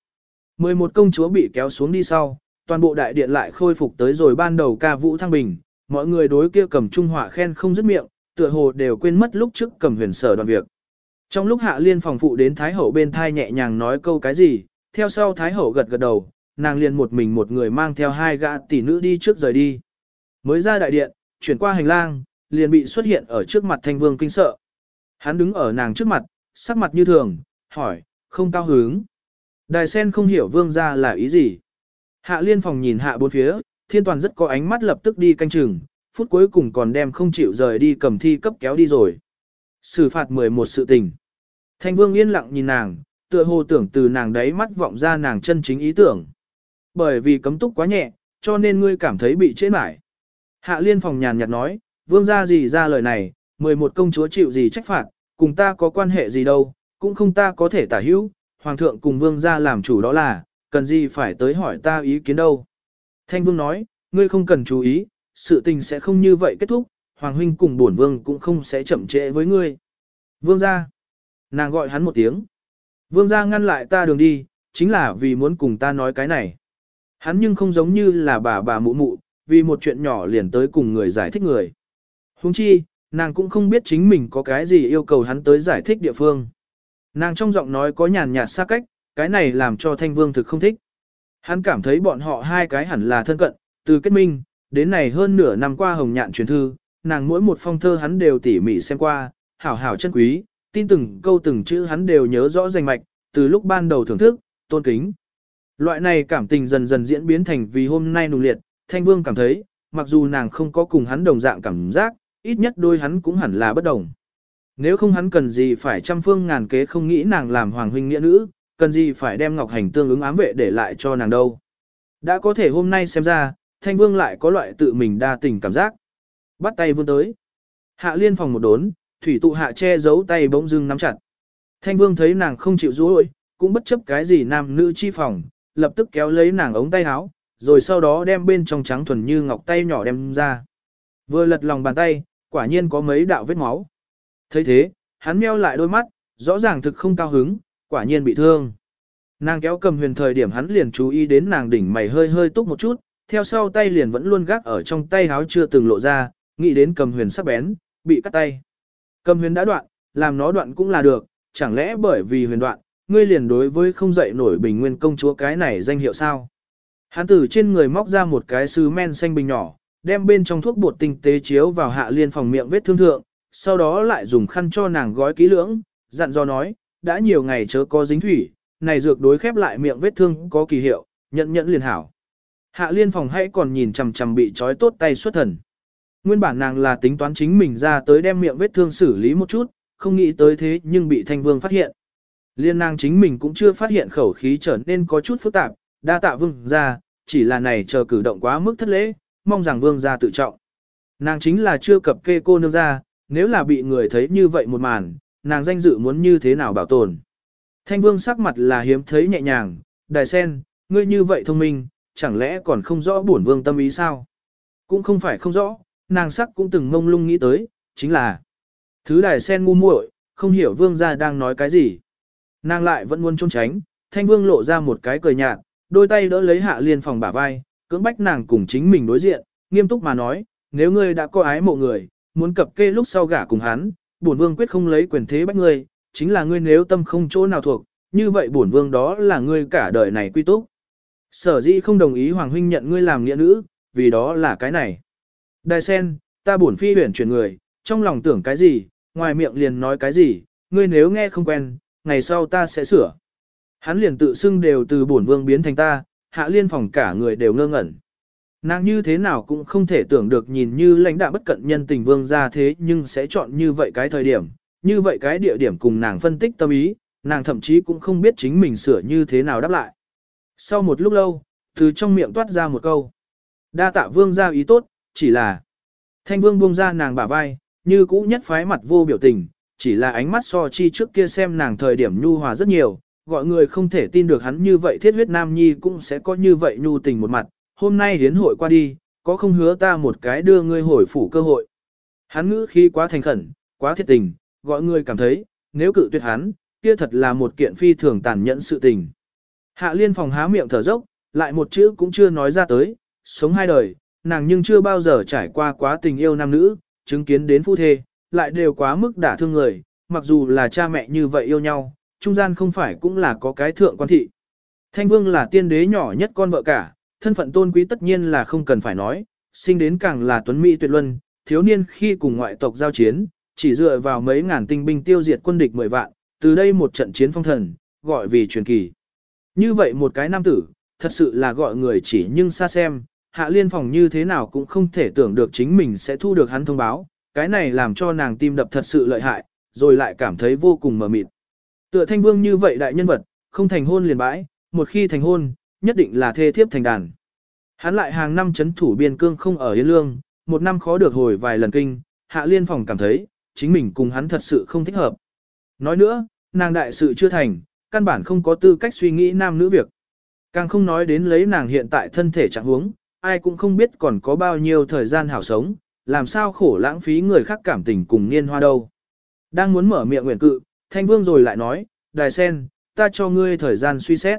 Speaker 1: 11 công chúa bị kéo xuống đi sau, toàn bộ đại điện lại khôi phục tới rồi ban đầu ca vũ thăng bình, mọi người đối kia Cầm Trung Họa khen không dứt miệng, tựa hồ đều quên mất lúc trước Cầm Huyền sở đoạn việc. Trong lúc Hạ Liên phòng phụ đến Thái Hậu bên thai nhẹ nhàng nói câu cái gì, theo sau Thái Hậu gật gật đầu, nàng liền một mình một người mang theo 2 gã tỷ nữ đi trước rời đi. Mới ra đại điện, chuyển qua hành lang, liền bị xuất hiện ở trước mặt Thanh Vương kinh sợ. Hắn đứng ở nàng trước mặt, sắc mặt như thường, hỏi, không cao hứng. Đài sen không hiểu vương gia là ý gì. Hạ liên phòng nhìn hạ bốn phía, thiên toàn rất có ánh mắt lập tức đi canh chừng, phút cuối cùng còn đem không chịu rời đi cầm thi cấp kéo đi rồi. Xử phạt 11 sự tình. Thanh Vương yên lặng nhìn nàng, tựa hồ tưởng từ nàng đấy mắt vọng ra nàng chân chính ý tưởng. Bởi vì cấm túc quá nhẹ, cho nên ngươi cảm thấy bị trễ mãi. Hạ liên phòng nhàn nhạt nói, vương gia gì ra lời này, 11 công chúa chịu gì trách phạt, cùng ta có quan hệ gì đâu, cũng không ta có thể tả hữu, hoàng thượng cùng vương gia làm chủ đó là, cần gì phải tới hỏi ta ý kiến đâu. Thanh Vương nói, ngươi không cần chú ý, sự tình sẽ không như vậy kết thúc, hoàng huynh cùng bổn vương cũng không sẽ chậm trễ với ngươi. Vương gia, nàng gọi hắn một tiếng. Vương gia ngăn lại ta đường đi, chính là vì muốn cùng ta nói cái này. Hắn nhưng không giống như là bà mụ mụ, vì một chuyện nhỏ liền tới cùng người giải thích người. Huống chi, nàng cũng không biết chính mình có cái gì yêu cầu hắn tới giải thích địa phương. Nàng trong giọng nói có nhàn nhạt xa cách, cái này làm cho Thanh Vương thực không thích. Hắn cảm thấy bọn họ hai cái hẳn là thân cận, từ kết minh, đến này hơn nửa năm qua hồng nhạn truyền thư, nàng mỗi một phong thơ hắn đều tỉ mỉ xem qua, hảo hảo chân quý, tin từng câu từng chữ hắn đều nhớ rõ rành mạch, từ lúc ban đầu thưởng thức, tôn kính. Loại này cảm tình dần dần diễn biến thành vì hôm nay nung liệt, Thanh Vương cảm thấy, mặc dù nàng không có cùng hắn đồng dạng cảm giác, ít nhất đôi hắn cũng hẳn là bất đồng. Nếu không hắn cần gì phải trăm phương ngàn kế không nghĩ nàng làm hoàng huynh nghĩa nữ, cần gì phải đem Ngọc Hành tương ứng ám vệ để lại cho nàng đâu. Đã có thể hôm nay xem ra, Thanh Vương lại có loại tự mình đa tình cảm giác. Bắt tay vươn tới. Hạ liên phòng một đốn, thủy tụ hạ che giấu tay bỗng dưng nắm chặt. Thanh Vương thấy nàng không chịu rối, cũng bất chấp cái gì nam nữ chi phòng, lập tức kéo lấy nàng ống tay áo, rồi sau đó đem bên trong trắng thuần như ngọc tay nhỏ đem ra. Vừa lật lòng bàn tay, quả nhiên có mấy đạo vết máu. Thấy thế, hắn meo lại đôi mắt, rõ ràng thực không cao hứng, quả nhiên bị thương. Nàng kéo Cầm Huyền thời điểm hắn liền chú ý đến nàng đỉnh mày hơi hơi túc một chút, theo sau tay liền vẫn luôn gác ở trong tay háo chưa từng lộ ra, nghĩ đến Cầm Huyền sắc bén, bị cắt tay. Cầm Huyền đã đoạn, làm nó đoạn cũng là được, chẳng lẽ bởi vì huyền đoạn, ngươi liền đối với không dậy nổi Bình Nguyên công chúa cái này danh hiệu sao? Hắn từ trên người móc ra một cái sứ men xanh bình nhỏ, đem bên trong thuốc bột tinh tế chiếu vào Hạ Liên phòng miệng vết thương thượng, sau đó lại dùng khăn cho nàng gói kỹ lưỡng, dặn dò nói, đã nhiều ngày chớ có dính thủy, này dược đối khép lại miệng vết thương có kỳ hiệu, nhận liền hảo. Hạ Liên phòng hãy còn nhìn chằm chằm bị trói tốt tay xuất thần. Nguyên bản nàng là tính toán chính mình ra tới đem miệng vết thương xử lý một chút, không nghĩ tới thế nhưng bị Thanh Vương phát hiện. Liên nàng chính mình cũng chưa phát hiện khẩu khí trở nên có chút phức tạp, đa tạ Vương ra, chỉ là này chờ cử động quá mức thất lễ, mong rằng Vương ra tự trọng. Nàng chính là chưa cập kê cô nương ra, nếu là bị người thấy như vậy một màn, nàng danh dự muốn như thế nào bảo tồn. Thanh Vương sắc mặt là hiếm thấy nhẹ nhàng, Đài Sen, ngươi như vậy thông minh, chẳng lẽ còn không rõ bổn Vương tâm ý sao? Cũng không phải không rõ, nàng sắc cũng từng mông lung nghĩ tới, chính là thứ Đài Sen ngu muội, không hiểu Vương gia đang nói cái gì. Nàng lại vẫn muốn trốn tránh, Thanh Vương lộ ra một cái cười nhạt, đôi tay đỡ lấy Hạ Liên phòng bả vai, cưỡng bách nàng cùng chính mình đối diện, nghiêm túc mà nói, nếu ngươi đã có ái mộ người, muốn cập kê lúc sau gả cùng hắn, bổn Vương quyết không lấy quyền thế bách ngươi, chính là ngươi nếu tâm không chỗ nào thuộc, như vậy bổn Vương đó là ngươi cả đời này quy túc. Sở dĩ không đồng ý Hoàng huynh nhận ngươi làm nghĩa nữ, vì đó là cái này. Đài Sen, ta bổn phi huyển chuyển người, trong lòng tưởng cái gì, ngoài miệng liền nói cái gì, ngươi nếu nghe không quen, ngày sau ta sẽ sửa. Hắn liền tự xưng đều từ bổn Vương biến thành ta, Hạ Liên phòng cả người đều ngơ ngẩn. Nàng như thế nào cũng không thể tưởng được nhìn như lãnh đạo bất cận nhân tình Vương ra thế nhưng sẽ chọn như vậy cái thời điểm, như vậy cái địa điểm cùng nàng phân tích tâm ý, nàng thậm chí cũng không biết chính mình sửa như thế nào đáp lại. Sau một lúc lâu, từ trong miệng toát ra một câu. Đa tạ Vương ra ý tốt, chỉ là Thanh Vương buông ra nàng bả vai, như cũ nhất phái mặt vô biểu tình, chỉ là ánh mắt so chi trước kia xem nàng thời điểm nhu hòa rất nhiều, gọi người không thể tin được hắn như vậy thiết huyết nam nhi cũng sẽ có như vậy nhu tình một mặt, hôm nay hiến hội qua đi, có không hứa ta một cái đưa ngươi hồi phủ cơ hội. Hắn ngữ khí quá thành khẩn, quá thiết tình, gọi người cảm thấy, nếu cự tuyệt hắn, kia thật là một kiện phi thường tàn nhẫn sự tình. Hạ Liên phòng há miệng thở dốc, lại một chữ cũng chưa nói ra tới, sống hai đời, nàng nhưng chưa bao giờ trải qua quá tình yêu nam nữ, chứng kiến đến phu thê, lại đều quá mức đả thương người, mặc dù là cha mẹ như vậy yêu nhau, trung gian không phải cũng là có cái thượng quan thị. Thanh Vương là tiên đế nhỏ nhất con vợ cả, thân phận tôn quý tất nhiên là không cần phải nói, sinh đến càng là tuấn mỹ tuyệt luân, thiếu niên khi cùng ngoại tộc giao chiến, chỉ dựa vào mấy ngàn tinh binh tiêu diệt quân địch 10 vạn, từ đây một trận chiến phong thần, gọi vì truyền kỳ. Như vậy một cái nam tử, thật sự là gọi người chỉ nhưng xa xem, Hạ Liên Phòng như thế nào cũng không thể tưởng được chính mình sẽ thu được hắn thông báo, cái này làm cho nàng tim đập thật sự lợi hại, rồi lại cảm thấy vô cùng mờ mịt. Tựa Thanh Vương như vậy đại nhân vật, không thành hôn liền bãi, một khi thành hôn, nhất định là thê thiếp thành đàn. Hắn lại hàng năm chấn thủ biên cương không ở Yên Lương, một năm khó được hồi vài lần kinh, Hạ Liên Phòng cảm thấy, chính mình cùng hắn thật sự không thích hợp. Nói nữa, nàng đại sự chưa thành, căn bản không có tư cách suy nghĩ nam nữ việc. Càng không nói đến lấy nàng hiện tại thân thể trạng huống, ai cũng không biết còn có bao nhiêu thời gian hảo sống, làm sao khổ lãng phí người khác cảm tình cùng niên hoa đâu. Đang muốn mở miệng nguyện cự, Thanh Vương rồi lại nói, Đài Sen, ta cho ngươi thời gian suy xét.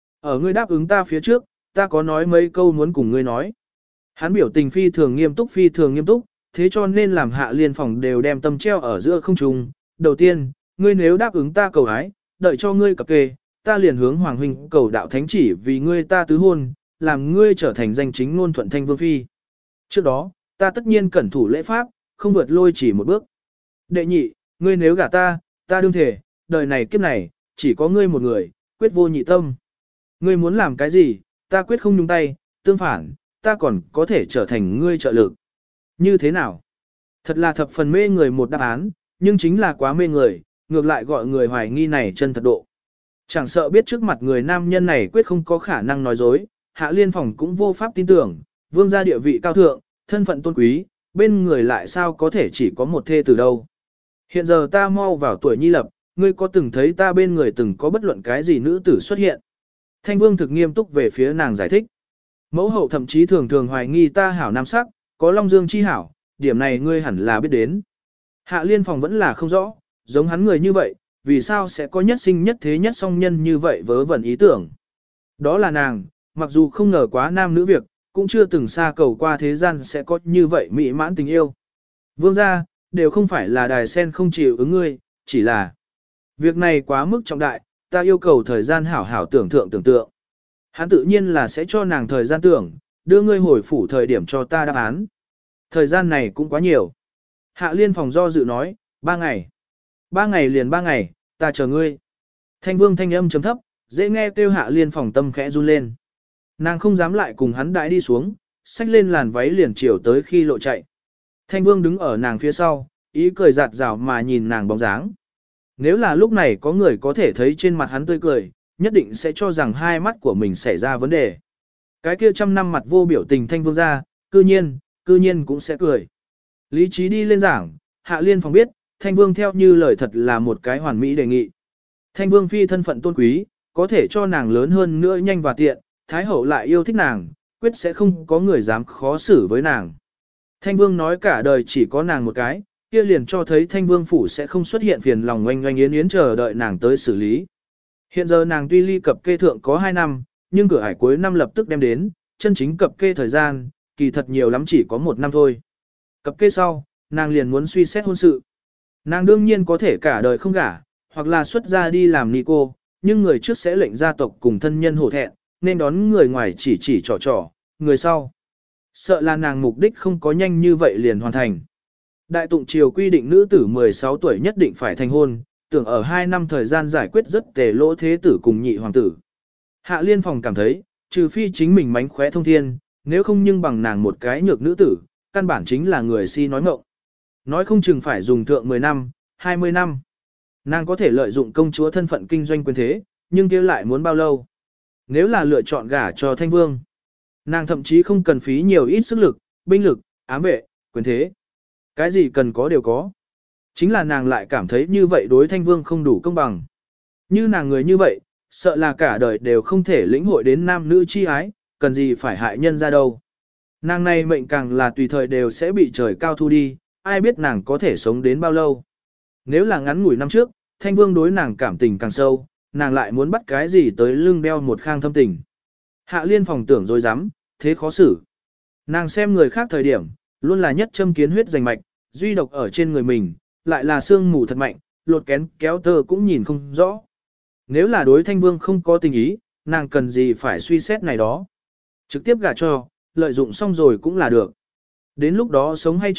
Speaker 1: Ở ngươi đáp ứng ta phía trước, ta có nói mấy câu muốn cùng ngươi nói. Hắn biểu tình phi thường nghiêm túc, thế cho nên làm Hạ Liên Phòng đều đem tâm treo ở giữa không trung. Đầu tiên, ngươi nếu đáp ứng ta cầu hái, đợi cho ngươi cập kê, ta liền hướng Hoàng huynh cầu đạo thánh chỉ vì ngươi ta tứ hôn, làm ngươi trở thành danh chính ngôn thuận Thanh Vương phi. Trước đó, ta tất nhiên cẩn thủ lễ pháp, không vượt lôi chỉ một bước. Đệ nhị, ngươi nếu gả ta, ta đương thể, đời này kiếp này, chỉ có ngươi một người, quyết vô nhị tâm. Ngươi muốn làm cái gì, ta quyết không nhúng tay, tương phản, ta còn có thể trở thành ngươi trợ lực. Như thế nào? Thật là thập phần mê người một đáp án, nhưng chính là quá mê người, ngược lại gọi người hoài nghi này chân thật độ. Chẳng sợ biết trước mặt người nam nhân này quyết không có khả năng nói dối, Hạ Liên Phòng cũng vô pháp tin tưởng, vương gia địa vị cao thượng, thân phận tôn quý, bên người lại sao có thể chỉ có một thê từ đâu. Hiện giờ ta mau vào tuổi nhi lập, ngươi có từng thấy ta bên người từng có bất luận cái gì nữ tử xuất hiện. Thanh Vương thực nghiêm túc về phía nàng giải thích. Mẫu hậu thậm chí thường thường hoài nghi ta hảo nam sắc, có long dương chi hảo, điểm này ngươi hẳn là biết đến. Hạ Liên Phòng vẫn là không rõ, giống hắn người như vậy, vì sao sẽ có nhất sinh nhất thế nhất song nhân như vậy vớ vẩn ý tưởng. Đó là nàng, mặc dù không ngờ quá nam nữ việc, cũng chưa từng xa cầu qua thế gian sẽ có như vậy mỹ mãn tình yêu. Vương gia, đều không phải là Đài Sen không chịu ứng ngươi, chỉ là việc này quá mức trọng đại, ta yêu cầu thời gian hảo hảo tưởng tượng. Hắn tự nhiên là sẽ cho nàng thời gian tưởng, đưa ngươi hồi phủ thời điểm cho ta đáp án. Thời gian này cũng quá nhiều. Hạ Liên Phòng do dự nói, 3 ngày. 3 ngày liền 3 ngày, ta chờ ngươi. Thanh Vương thanh âm chấm thấp, dễ nghe kêu Hạ Liên Phòng tâm khẽ run lên. Nàng không dám lại cùng hắn đãi đi xuống, xách lên làn váy liền chiều tới khi lộ chạy. Thanh Vương đứng ở nàng phía sau, ý cười giạt rào mà nhìn nàng bóng dáng. Nếu là lúc này có người có thể thấy trên mặt hắn tươi cười, nhất định sẽ cho rằng hai mắt của mình xảy ra vấn đề. Cái kia trăm năm mặt vô biểu tình Thanh Vương ra, cư nhiên cũng sẽ cười. Lý trí đi lên giảng, Hạ Liên Phòng biết, Thanh Vương theo như lời thật là một cái hoàn mỹ đề nghị. Thanh Vương phi thân phận tôn quý, có thể cho nàng lớn hơn nữa nhanh và tiện, Thái hậu lại yêu thích nàng, quyết sẽ không có người dám khó xử với nàng. Thanh Vương nói cả đời chỉ có nàng một cái, kia liền cho thấy Thanh Vương phủ sẽ không xuất hiện phiền lòng oanh oanh yến yến chờ đợi nàng tới xử lý. Hiện giờ nàng tuy ly cập kê thượng có 2 năm, nhưng cửa ải cuối năm lập tức đem đến, chân chính cập kê thời gian, kỳ thật nhiều lắm chỉ có 1 năm thôi. Cập kê sau, nàng liền muốn suy xét hôn sự. Nàng đương nhiên có thể cả đời không gả, hoặc là xuất gia đi làm ni cô, nhưng người trước sẽ lệnh gia tộc cùng thân nhân hổ thẹn, nên đón người ngoài chỉ trò, người sau. Sợ là nàng mục đích không có nhanh như vậy liền hoàn thành. Đại tụng triều quy định nữ tử 16 tuổi nhất định phải thành hôn, tưởng ở 2 năm thời gian giải quyết rất tề lỗ thế tử cùng nhị hoàng tử. Hạ Liên Phòng cảm thấy, trừ phi chính mình mánh khóe thông thiên, nếu không nhưng bằng nàng một cái nhược nữ tử, căn bản chính là người si nói ngọng. Nói không chừng phải dùng thượng 10 năm, 20 năm. Nàng có thể lợi dụng công chúa thân phận kinh doanh quyền thế, nhưng kia lại muốn bao lâu? Nếu là lựa chọn gả cho Thanh Vương, nàng thậm chí không cần phí nhiều ít sức lực, binh lực, ám vệ, quyền thế. Cái gì cần có đều có. Chính là nàng lại cảm thấy như vậy đối Thanh Vương không đủ công bằng. Như nàng người như vậy, sợ là cả đời đều không thể lĩnh hội đến nam nữ chi ái, cần gì phải hại nhân ra đâu. Nàng này mệnh càng là tùy thời đều sẽ bị trời cao thu đi, ai biết nàng có thể sống đến bao lâu. Nếu là ngắn ngủi năm trước, Thanh Vương đối nàng cảm tình càng sâu, nàng lại muốn bắt cái gì tới lưng đeo một khang thâm tình. Hạ Liên Phòng tưởng dối rắm thế khó xử. Nàng xem người khác thời điểm, luôn là nhất châm kiến huyết giành mạch, duy độc ở trên người mình, lại là xương mù thật mạnh, lột kén kéo tơ cũng nhìn không rõ. Nếu là đối Thanh Vương không có tình ý, nàng cần gì phải suy xét này đó. Trực tiếp gả cho, lợi dụng xong rồi cũng là được. Đến lúc đó sống hay chết,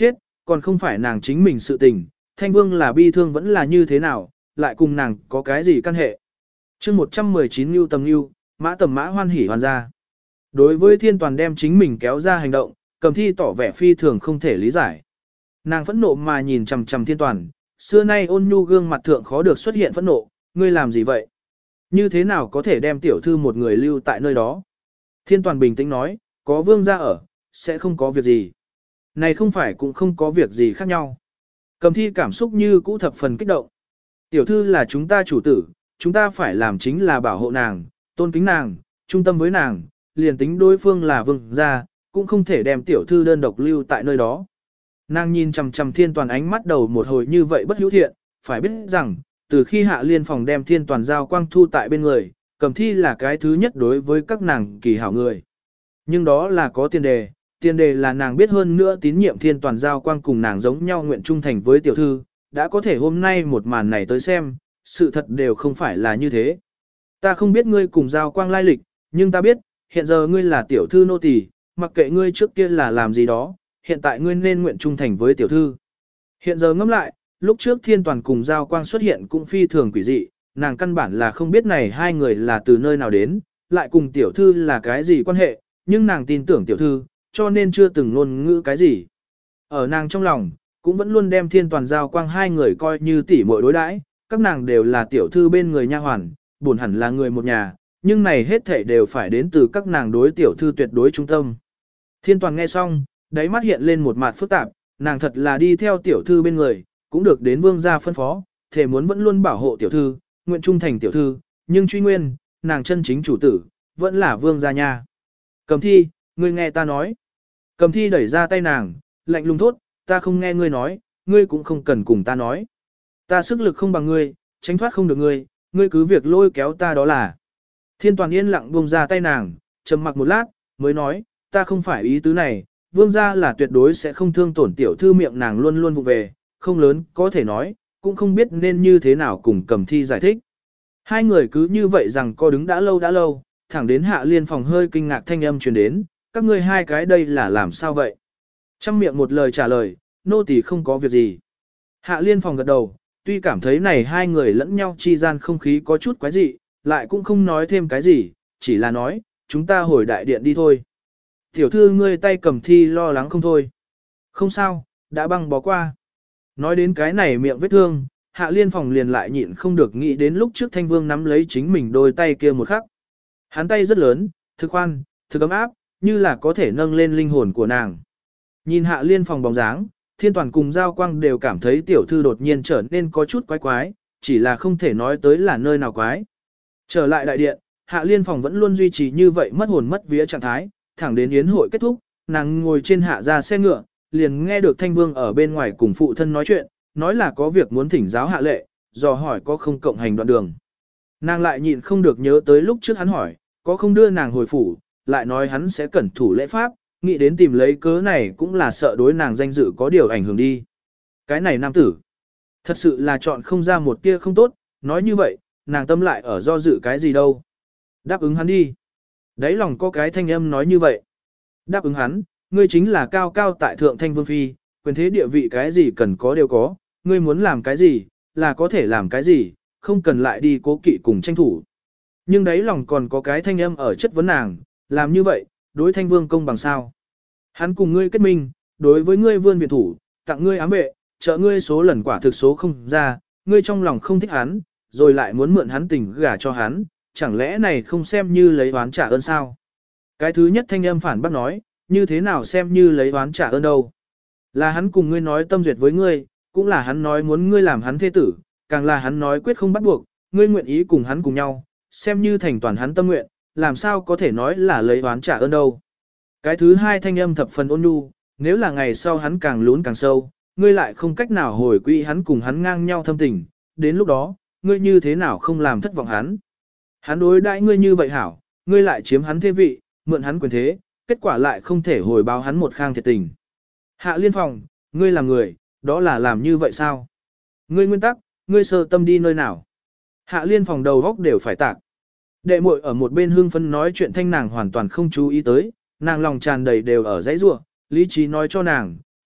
Speaker 1: còn không phải nàng chính mình sự tình, Thanh Vương là bi thương vẫn là như thế nào, lại cùng nàng có cái gì căn hệ. chương 119 Nưu Tầm Nưu, Mã Tầm Mã hoan hỉ hoàn ra. Đối với Thiên Toàn đem chính mình kéo ra hành động, Cầm Thi tỏ vẻ phi thường không thể lý giải. Nàng phẫn nộ mà nhìn chằm chằm Thiên Toàn, xưa nay ôn nhu gương mặt thượng khó được xuất hiện phẫn nộ, ngươi làm gì vậy? Như thế nào có thể đem tiểu thư một người lưu tại nơi đó? Thiên Toàn bình tĩnh nói, có vương gia ở, sẽ không có việc gì. Này không phải cũng không có việc gì khác nhau. Cầm Thi cảm xúc như cũ thập phần kích động. Tiểu thư là chúng ta chủ tử, chúng ta phải làm chính là bảo hộ nàng, tôn kính nàng, trung tâm với nàng, liền tính đối phương là vương gia, cũng không thể đem tiểu thư đơn độc lưu tại nơi đó. Nàng nhìn chằm chằm Thiên Toàn ánh mắt đầu một hồi như vậy bất hữu thiện, phải biết rằng, từ khi Hạ Liên Phòng đem Thiên Toàn giao quang thu tại bên người, Cầm Thi là cái thứ nhất đối với các nàng kỳ hảo người. Nhưng đó là có tiền đề là nàng biết hơn nữa tín nhiệm Thiên Toàn giao quang cùng nàng giống nhau nguyện trung thành với tiểu thư, đã có thể hôm nay một màn này tới xem, sự thật đều không phải là như thế. Ta không biết ngươi cùng giao quang lai lịch, nhưng ta biết, hiện giờ ngươi là tiểu thư nô tỳ, mặc kệ ngươi trước kia là làm gì đó, hiện tại ngươi nên nguyện trung thành với tiểu thư. Hiện giờ ngẫm lại, lúc trước Thiên Toàn cùng giao quang xuất hiện cũng phi thường quỷ dị, nàng căn bản là không biết này hai người là từ nơi nào đến, lại cùng tiểu thư là cái gì quan hệ, nhưng nàng tin tưởng tiểu thư, cho nên chưa từng ngôn ngữ cái gì. Ở nàng trong lòng, cũng vẫn luôn đem Thiên Toàn giao quang hai người coi như tỷ muội đối đãi, các nàng đều là tiểu thư bên người nha hoàn, buồn hẳn là người một nhà, nhưng này hết thảy đều phải đến từ các nàng đối tiểu thư tuyệt đối trung tâm. Thiên Toàn nghe xong, đáy mắt hiện lên một mặt phức tạp, nàng thật là đi theo tiểu thư bên người, cũng được đến vương gia phân phó, thể muốn vẫn luôn bảo hộ tiểu thư, nguyện trung thành tiểu thư, nhưng truy nguyên, nàng chân chính chủ tử, vẫn là vương gia nha. Cầm Thi, ngươi nghe ta nói. Cầm Thi đẩy ra tay nàng, lạnh lùng thốt, ta không nghe ngươi nói, ngươi cũng không cần cùng ta nói. Ta sức lực không bằng ngươi, tránh thoát không được ngươi, ngươi cứ việc lôi kéo ta đó là. Thiên Toàn yên lặng buông ra tay nàng, trầm mặc một lát, mới nói, ta không phải ý tứ này, vương gia là tuyệt đối sẽ không thương tổn tiểu thư, miệng nàng luôn luôn vụ về, không lớn có thể nói, cũng không biết nên như thế nào cùng Cầm Thi giải thích. Hai người cứ như vậy rằng co đứng đã lâu, thẳng đến Hạ Liên Phòng hơi kinh ngạc thanh âm truyền đến, các ngươi hai cái đây là làm sao vậy? Trăm miệng một lời trả lời, nô tỳ không có việc gì. Hạ Liên Phòng gật đầu, tuy cảm thấy này hai người lẫn nhau chi gian không khí có chút quái dị, lại cũng không nói thêm cái gì, chỉ là nói, chúng ta hồi đại điện đi thôi. Tiểu thư ngươi tay Cầm Thi lo lắng không thôi. Không sao, đã băng bó qua. Nói đến cái này miệng vết thương, Hạ Liên Phòng liền lại nhịn không được nghĩ đến lúc trước Thanh Vương nắm lấy chính mình đôi tay kia một khắc. Hắn tay rất lớn, thực khoan, thực ấm áp, như là có thể nâng lên linh hồn của nàng. Nhìn Hạ Liên Phòng bóng dáng, Thiên Toàn cùng Giao Quang đều cảm thấy tiểu thư đột nhiên trở nên có chút quái quái, chỉ là không thể nói tới là nơi nào quái. Trở lại đại điện, Hạ Liên Phòng vẫn luôn duy trì như vậy mất hồn mất vía trạng thái, thẳng đến yến hội kết thúc, nàng ngồi trên hạ ra xe ngựa, liền nghe được Thanh Vương ở bên ngoài cùng phụ thân nói chuyện, nói là có việc muốn thỉnh giáo Hạ Lệ, dò hỏi có không cộng hành đoạn đường. Nàng lại nhịn không được nhớ tới lúc trước hắn hỏi, có không đưa nàng hồi phủ, lại nói hắn sẽ cẩn thủ lễ pháp, nghĩ đến tìm lấy cớ này cũng là sợ đối nàng danh dự có điều ảnh hưởng đi. Cái này nam tử, thật sự là chọn không ra một tia không tốt, nói như vậy, nàng tâm lại ở do dự cái gì đâu. Đáp ứng hắn đi. Đấy lòng có cái thanh âm nói như vậy. Đáp ứng hắn, ngươi chính là cao cao tại thượng thanh vương phi, quyền thế địa vị cái gì cần có đều có, ngươi muốn làm cái gì, là có thể làm cái gì, không cần lại đi cố kỵ cùng tranh thủ. Nhưng đấy lòng còn có cái thanh âm ở chất vấn nàng, làm như vậy, đối thanh vương công bằng sao. Hắn cùng ngươi kết minh, đối với ngươi vươn viện thủ, tặng ngươi ám vệ, trợ ngươi số lần quả thực số không ra, ngươi trong lòng không thích hắn, rồi lại muốn mượn hắn tình gả cho hắn, chẳng lẽ này không xem như lấy oán trả ơn sao? Cái thứ nhất thanh âm phản bác nói, như thế nào xem như lấy oán trả ơn đâu? Là hắn cùng ngươi nói tâm duyệt với ngươi, cũng là hắn nói muốn ngươi làm hắn thế tử, càng là hắn nói quyết không bắt buộc, ngươi nguyện ý cùng hắn cùng nhau, xem như thành toàn hắn tâm nguyện, làm sao có thể nói là lấy oán trả ơn đâu? Cái thứ hai thanh âm thập phần ôn nhu, nếu là ngày sau hắn càng lún càng sâu, ngươi lại không cách nào hồi quỹ hắn cùng hắn ngang nhau thâm tình, đến lúc đó, ngươi như thế nào không làm thất vọng hắn? Hắn đối đãi ngươi như vậy hảo, ngươi lại chiếm hắn thế vị, mượn hắn quyền thế, kết quả lại không thể hồi báo hắn một khang thiệt tình. Hạ Liên Phòng, ngươi là người, đó là làm như vậy sao? Ngươi nguyên tắc, ngươi sơ tâm đi nơi nào? Hạ Liên Phòng đầu góc đều phải tạc. Đệ muội ở một bên hương phấn nói chuyện thanh nàng hoàn toàn không chú ý tới, nàng lòng tràn đầy đều ở dãy rủa, lý trí nói cho nàng,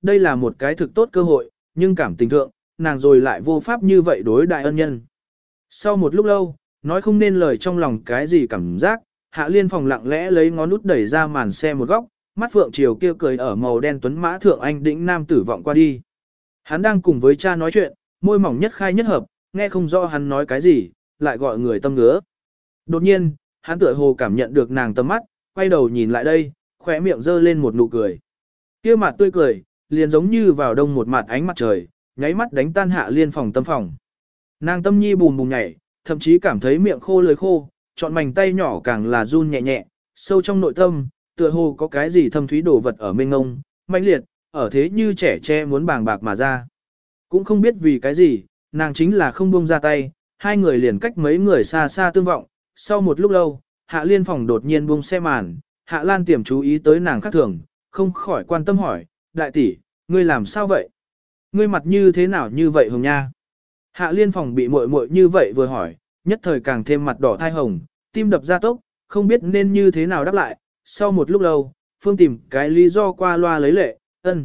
Speaker 1: đây là một cái thực tốt cơ hội, nhưng cảm tình thượng, nàng rồi lại vô pháp như vậy đối đại ân nhân. Sau một lúc lâu, nói không nên lời trong lòng cái gì cảm giác, Hạ Liên Phòng lặng lẽ lấy ngón út đẩy ra màn xe một góc, mắt phượng chiều kia cười ở màu đen tuấn mã thượng anh đĩnh nam tử vọng qua đi. Hắn đang cùng với cha nói chuyện, môi mỏng nhất khai nhất hợp, nghe không rõ hắn nói cái gì, lại gọi người tâm ngứa. Đột nhiên, hắn tựa hồ cảm nhận được nàng tầm mắt, quay đầu nhìn lại đây, khóe miệng giơ lên một nụ cười. Kia mặt tươi cười, liền giống như vào đông một mặt ánh mặt trời, nháy mắt đánh tan Hạ Liên Phòng tâm phòng. Nàng tâm nhi bùm bùm nhảy, thậm chí cảm thấy miệng khô lưỡi khô, chọn mảnh tay nhỏ càng là run nhẹ nhẹ, sâu trong nội tâm, tựa hồ có cái gì thâm thúy đổ vật ở mênh ngông, mãnh liệt, ở thế như trẻ tre muốn bàng bạc mà ra. Cũng không biết vì cái gì, nàng chính là không buông ra tay, hai người liền cách mấy người xa xa tương vọng. Sau một lúc lâu, Hạ Liên Phòng đột nhiên buông xe màn, Hạ Lan Tiềm chú ý tới nàng khác thường, không khỏi quan tâm hỏi, đại tỷ, ngươi làm sao vậy? Ngươi mặt như thế nào như vậy hồng nha? Hạ Liên Phòng bị muội muội như vậy vừa hỏi, nhất thời càng thêm mặt đỏ thai hồng, tim đập ra tốc, không biết nên như thế nào đáp lại. Sau một lúc lâu, Phương tìm cái lý do qua loa lấy lệ,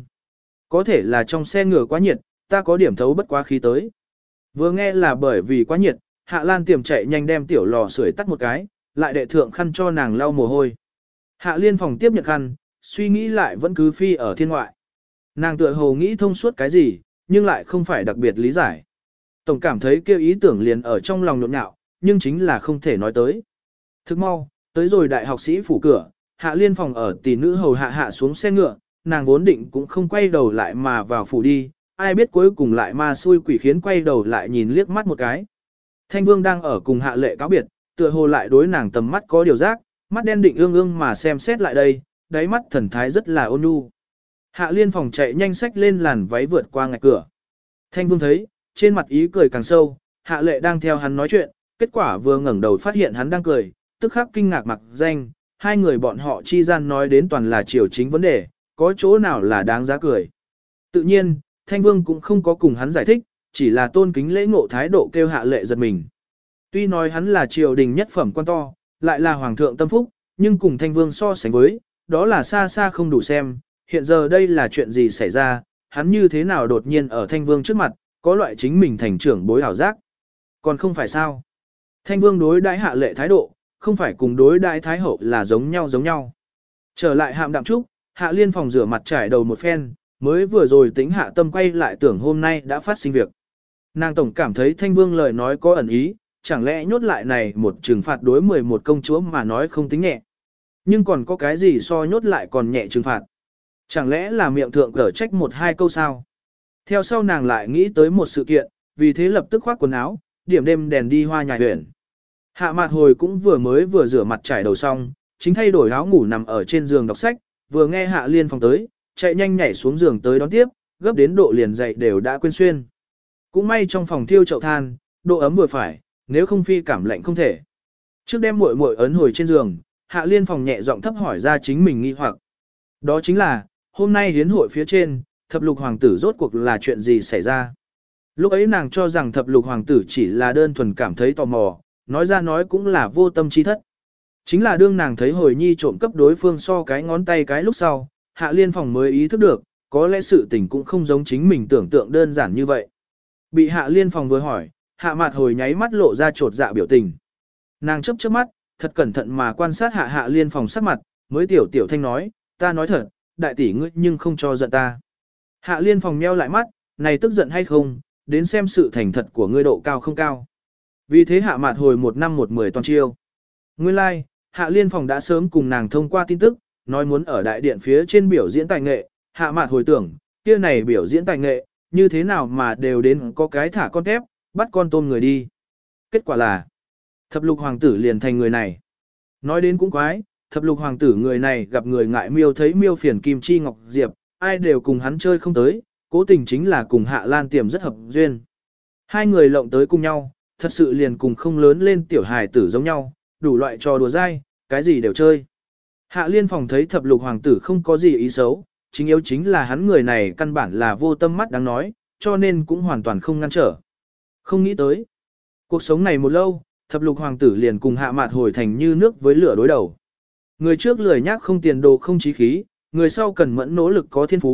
Speaker 1: có thể là trong xe ngựa quá nhiệt, ta có điểm thấu bất quá khí tới. Vừa nghe là bởi vì quá nhiệt, Hạ Lan Tiềm chạy nhanh đem tiểu lò sưởi tắt một cái, lại đệ thượng khăn cho nàng lau mồ hôi. Hạ Liên Phòng tiếp nhận khăn, suy nghĩ lại vẫn cứ phi ở thiên ngoại. Nàng tựa hồ nghĩ thông suốt cái gì, nhưng lại không phải đặc biệt lý giải. Tổng cảm thấy kêu ý tưởng liền ở trong lòng nhộn nhạo, nhưng chính là không thể nói tới. Thức mau, tới rồi đại học sĩ phủ cửa, Hạ Liên Phòng ở tỷ nữ hầu hạ xuống xe ngựa, nàng vốn định cũng không quay đầu lại mà vào phủ đi, ai biết cuối cùng lại ma xui quỷ khiến quay đầu lại nhìn liếc mắt một cái. Thanh Vương đang ở cùng Hạ Lệ cáo biệt, tựa hồ lại đối nàng tầm mắt có điều giác, mắt đen định ương ương mà xem xét lại đây, đáy mắt thần thái rất là ôn nhu. Hạ Liên Phòng chạy nhanh xách lên làn váy vượt qua ngạch cửa. Thanh Vương thấy, trên mặt ý cười càng sâu, Hạ Lệ đang theo hắn nói chuyện, kết quả vừa ngẩng đầu phát hiện hắn đang cười, tức khắc kinh ngạc mặc danh, hai người bọn họ chi gian nói đến toàn là chiều chính vấn đề, có chỗ nào là đáng giá cười. Tự nhiên, Thanh Vương cũng không có cùng hắn giải thích, chỉ là tôn kính lễ ngộ thái độ kêu Hạ Lệ giật mình. Tuy nói hắn là triều đình nhất phẩm quan to, lại là hoàng thượng tâm phúc, nhưng cùng Thanh Vương so sánh với, đó là xa xa không đủ xem, hiện giờ đây là chuyện gì xảy ra, hắn như thế nào đột nhiên ở Thanh Vương trước mặt, có loại chính mình thành trưởng bối hảo giác. Còn không phải sao? Thanh Vương đối đãi Hạ Lệ thái độ, không phải cùng đối đãi Thái Hậu là giống nhau. Trở lại Hạm Đạm Trúc, Hạ Liên Phòng rửa mặt trải đầu một phen, mới vừa rồi tính hạ tâm quay lại tưởng hôm nay đã phát sinh việc. Nàng tổng cảm thấy Thanh Vương lời nói có ẩn ý, chẳng lẽ nhốt lại này một trừng phạt đối 11 công chúa mà nói không tính nhẹ. Nhưng còn có cái gì so nhốt lại còn nhẹ trừng phạt? Chẳng lẽ là miệng thượng cở trách một hai câu sao? Theo sau nàng lại nghĩ tới một sự kiện, vì thế lập tức khoác quần áo, điểm đêm đèn đi hoa nhài huyện. Hạ Mạt Hồi cũng vừa rửa mặt trải đầu xong, chính thay đổi áo ngủ nằm ở trên giường đọc sách, vừa nghe Hạ Liên Phòng tới, chạy nhanh nhảy xuống giường tới đón tiếp, gấp đến độ liền dậy đều đã quên xuyên. Cũng may trong phòng thiêu chậu than, độ ấm vừa phải, nếu không phi cảm lạnh không thể. Trước đem muội muội ấn hồi trên giường, Hạ Liên Phòng nhẹ giọng thấp hỏi ra chính mình nghi hoặc. Đó chính là, hôm nay hiến hội phía trên, thập lục hoàng tử rốt cuộc là chuyện gì xảy ra. Lúc ấy nàng cho rằng thập lục hoàng tử chỉ là đơn thuần cảm thấy tò mò, nói ra nói cũng là vô tâm chi thất. Chính là đương nàng thấy hồi nhi trộm cấp đối phương so cái ngón tay cái lúc sau, Hạ Liên Phòng mới ý thức được, có lẽ sự tình cũng không giống chính mình tưởng tượng đơn giản như vậy. Bị Hạ Liên Phòng vừa hỏi, Hạ Mạt Hồi nháy mắt lộ ra trột dạ biểu tình. Nàng chớp mắt, thật cẩn thận mà quan sát Hạ Liên Phòng sắc mặt, mới tiểu thanh nói, ta nói thật, đại tỷ ngươi nhưng không cho giận ta. Hạ Liên Phòng nheo lại mắt, này tức giận hay không, đến xem sự thành thật của ngươi độ cao không cao. Vì thế Hạ Mạt Hồi 1 năm 1-10 toàn chiêu. Nguyên lai, like, Hạ Liên Phòng đã sớm cùng nàng thông qua tin tức, nói muốn ở đại điện phía trên biểu diễn tài nghệ, Hạ Mạt Hồi tưởng, kia này biểu diễn tài nghệ, như thế nào mà đều đến có cái thả con tép, bắt con tôm người đi. Kết quả là, thập lục hoàng tử liền thành người này. Nói đến cũng quái, thập lục hoàng tử người này gặp người ngại miêu thấy miêu phiền Kim Chi Ngọc Diệp, ai đều cùng hắn chơi không tới, cố tình chính là cùng Hạ Lan Tiềm rất hợp duyên. Hai người lộng tới cùng nhau, thật sự liền cùng không lớn lên tiểu hài tử giống nhau, đủ loại trò đùa dai, cái gì đều chơi. Hạ Liên Phòng thấy thập lục hoàng tử không có gì ý xấu, chính yếu chính là hắn người này căn bản là vô tâm mắt đáng nói, cho nên cũng hoàn toàn không ngăn trở. Không nghĩ tới. Cuộc sống này một lâu, thập lục hoàng tử liền cùng Hạ Mạt Hồi thành như nước với lửa đối đầu. Người trước lười nhác không tiền đồ không chí khí, người sau cần mẫn nỗ lực có thiên phú,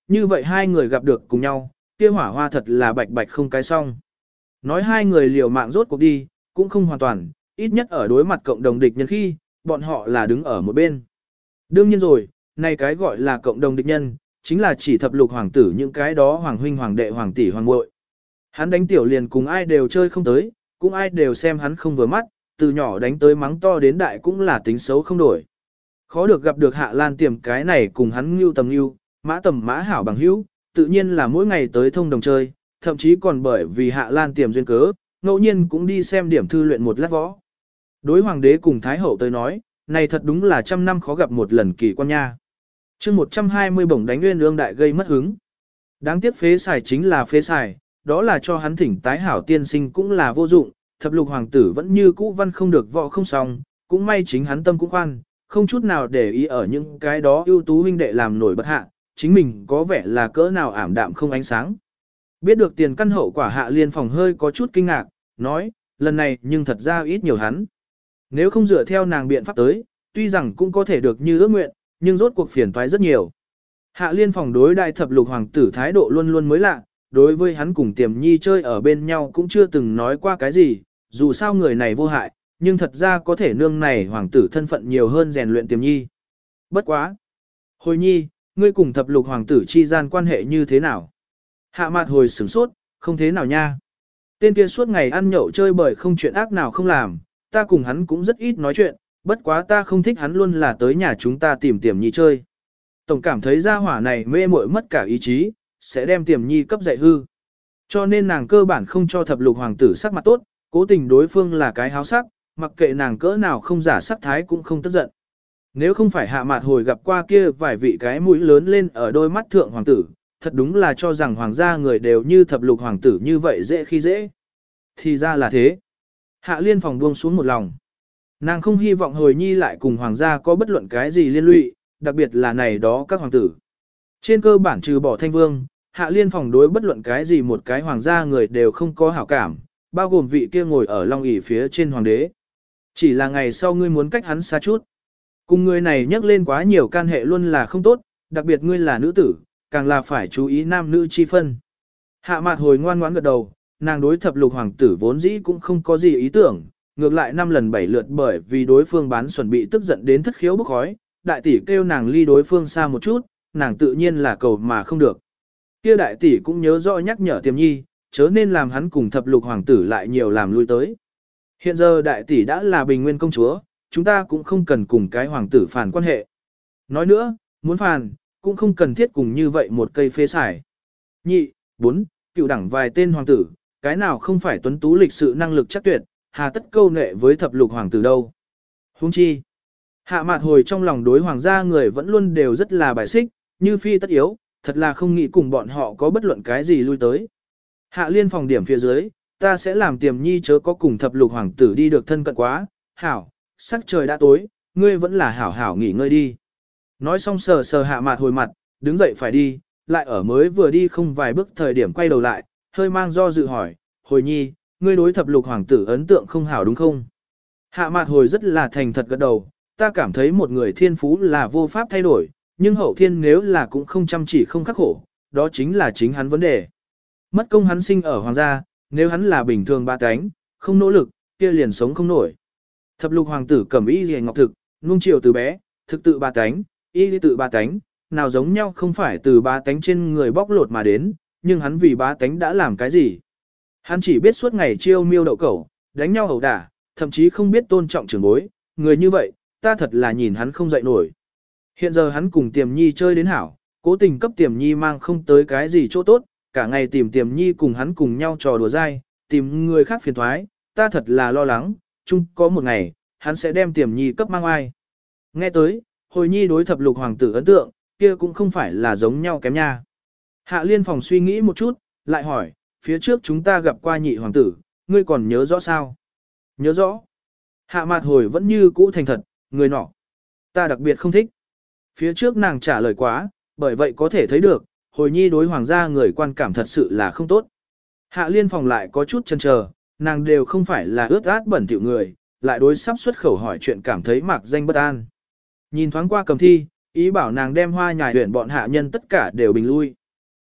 Speaker 1: như vậy hai người gặp được cùng nhau, kia hỏa hoa thật là bạch bạch không cái xong. Nói hai người liều mạng rốt cuộc đi, cũng không hoàn toàn, ít nhất ở đối mặt cộng đồng địch nhân khi, bọn họ là đứng ở một bên. Đương nhiên rồi, này cái gọi là cộng đồng địch nhân, chính là chỉ thập lục hoàng tử những cái đó hoàng huynh hoàng đệ hoàng tỷ hoàng muội. Hắn đánh tiểu liền cùng ai đều chơi không tới, cũng ai đều xem hắn không vừa mắt, từ nhỏ đánh tới mắng to đến đại cũng là tính xấu không đổi. Khó được gặp được Hạ Lan Tiềm cái này cùng hắn ngưu tầm ngưu, mã tầm mã hảo bằng hữu, tự nhiên là mỗi ngày tới thông đồng chơi, thậm chí còn bởi vì Hạ Lan Tiềm duyên cớ, ngẫu nhiên cũng đi xem điểm thư luyện một lát võ. Đối hoàng đế cùng thái hậu tới nói, này thật đúng là trăm năm khó gặp một lần kỳ quan nha. Chương 120 bổng đánh nguyên lương đại gây mất hứng. Đáng tiếc phế xài chính là phế xài, đó là cho hắn thỉnh tái hảo tiên sinh cũng là vô dụng, thập lục hoàng tử vẫn như cũ văn không được võ không xong, cũng may chính hắn tâm cũng khoan, không chút nào để ý ở những cái đó ưu tú huynh đệ làm nổi bật hạ, chính mình có vẻ là cỡ nào ảm đạm không ánh sáng. Biết được tiền căn hậu quả Hạ Liên Phòng hơi có chút kinh ngạc, nói, lần này nhưng thật ra ít nhiều hắn. Nếu không dựa theo nàng biện pháp tới, tuy rằng cũng có thể được như ước nguyện, nhưng rốt cuộc phiền toái rất nhiều. Hạ Liên Phòng đối đại thập lục hoàng tử thái độ luôn luôn mới lạ, đối với hắn cùng Tiềm Nhi chơi ở bên nhau cũng chưa từng nói qua cái gì, dù sao người này vô hại, nhưng thật ra có thể nương này hoàng tử thân phận nhiều hơn rèn luyện Tiềm Nhi. Bất quá. Hồi nhi, ngươi cùng thập lục hoàng tử chi gian quan hệ như thế nào? Hạ Mạt hồi sửng sốt, không thế nào nha. Tên kia suốt ngày ăn nhậu chơi bời không chuyện ác nào không làm, ta cùng hắn cũng rất ít nói chuyện, bất quá ta không thích hắn luôn là tới nhà chúng ta tìm Tiềm Nhi chơi. Tổng cảm thấy gia hỏa này mê muội mất cả ý chí, sẽ đem Tiềm Nhi cấp dạy hư. Cho nên nàng cơ bản không cho thập lục hoàng tử sắc mặt tốt, cố tình đối phương là cái háo sắc, mặc kệ nàng cỡ nào không giả sắc thái cũng không tức giận. Nếu không phải Hạ Mạt hồi gặp qua kia vài vị cái mũi lớn lên ở đôi mắt thượng hoàng tử, thật đúng là cho rằng hoàng gia người đều như thập lục hoàng tử như vậy dễ khi dễ. Thì ra là thế. Hạ Liên Phòng buông xuống một lòng. Nàng không hy vọng hồi nhi lại cùng hoàng gia có bất luận cái gì liên lụy, đặc biệt là này đó các hoàng tử. Trên cơ bản trừ bỏ Thanh Vương, Hạ Liên Phòng đối bất luận cái gì một cái hoàng gia người đều không có hảo cảm, bao gồm vị kia ngồi ở long ỷ phía trên hoàng đế. Chỉ là ngày sau ngươi muốn cách hắn xa chút. Cùng người này nhắc lên quá nhiều can hệ luôn là không tốt, đặc biệt ngươi là nữ tử, càng là phải chú ý nam nữ chi phân. Hạ Mạt hồi ngoan ngoãn gật đầu, nàng đối thập lục hoàng tử vốn dĩ cũng không có gì ý tưởng, ngược lại 5 lần 7 lượt bởi vì đối phương bán xuẩn bị tức giận đến thất khiếu bốc khói, đại tỷ kêu nàng ly đối phương xa một chút, nàng tự nhiên là cầu mà không được. Kia đại tỷ cũng nhớ rõ nhắc nhở Tiềm Nhi, chớ nên làm hắn cùng thập lục hoàng tử lại nhiều làm lui tới. Hiện giờ đại tỷ đã là bình nguyên công chúa, chúng ta cũng không cần cùng cái hoàng tử phản quan hệ. Nói nữa, muốn phản, cũng không cần thiết cùng như vậy một cây phế xài. Nhị, 4, cựu đẳng vài tên hoàng tử, cái nào không phải tuấn tú lịch sự năng lực chắc tuyệt, hà tất câu nệ với thập lục hoàng tử đâu. Huống chi, Hạ Mạt hồi trong lòng đối hoàng gia người vẫn luôn đều rất là bài xích, như phi tất yếu, thật là không nghĩ cùng bọn họ có bất luận cái gì lui tới. Hạ Liên Phòng điểm phía dưới, ta sẽ làm Tiềm Nhi chớ có cùng thập lục hoàng tử đi được thân cận quá, hảo, sắc trời đã tối, ngươi vẫn là hảo hảo nghỉ ngơi đi. Nói xong sờ sờ Hạ Mạt hồi mặt, đứng dậy phải đi, lại ở mới vừa đi không vài bước thời điểm quay đầu lại, hơi mang do dự hỏi, hồi nhi, ngươi đối thập lục hoàng tử ấn tượng không hảo đúng không? Hạ Mạt hồi rất là thành thật gật đầu, ta cảm thấy một người thiên phú là vô pháp thay đổi, nhưng hậu thiên nếu là cũng không chăm chỉ không khắc khổ, đó chính là chính hắn vấn đề. Mất công hắn sinh ở hoàng gia, nếu hắn là bình thường ba cánh, không nỗ lực, kia liền sống không nổi. Thập lục hoàng tử cẩm y liễu ngọc thực, nuông chiều từ bé, thực tự ba cánh, y tự ba cánh, nào giống nhau không phải từ ba cánh trên người bóc lột mà đến, nhưng hắn vì ba cánh đã làm cái gì? Hắn chỉ biết suốt ngày chiêu miêu đậu cẩu, đánh nhau ẩu đả, thậm chí không biết tôn trọng trưởng bối, người như vậy, ta thật là nhìn hắn không dậy nổi. Hiện giờ hắn cùng Tiềm Nhi chơi đến hảo, cố tình cấp Tiềm Nhi mang không tới cái gì chỗ tốt, cả ngày tìm Tiềm Nhi cùng hắn cùng nhau trò đùa dai, tìm người khác phiền thoái, ta thật là lo lắng, chung có một ngày, hắn sẽ đem Tiềm Nhi cấp mang ai. Nghe tới, hồi nhi đối thập lục hoàng tử ấn tượng, kia cũng không phải là giống nhau kém nha. Hạ Liên Phòng suy nghĩ một chút, lại hỏi, phía trước chúng ta gặp qua nhị hoàng tử, ngươi còn nhớ rõ sao? Nhớ rõ. Hạ Mạt hồi vẫn như cũ thành thật, người nọ. Ta đặc biệt không thích. Phía trước nàng trả lời quá, bởi vậy có thể thấy được, hồi nhi đối hoàng gia người quan cảm thật sự là không tốt. Hạ Liên Phòng lại có chút chần chờ, nàng đều không phải là ướt át bẩn thỉu người, lại đối sắp xuất khẩu hỏi chuyện cảm thấy mạc danh bất an. Nhìn thoáng qua Cầm Thi, ý bảo nàng đem Hoa Nhài huyện bọn hạ nhân tất cả đều bình lui.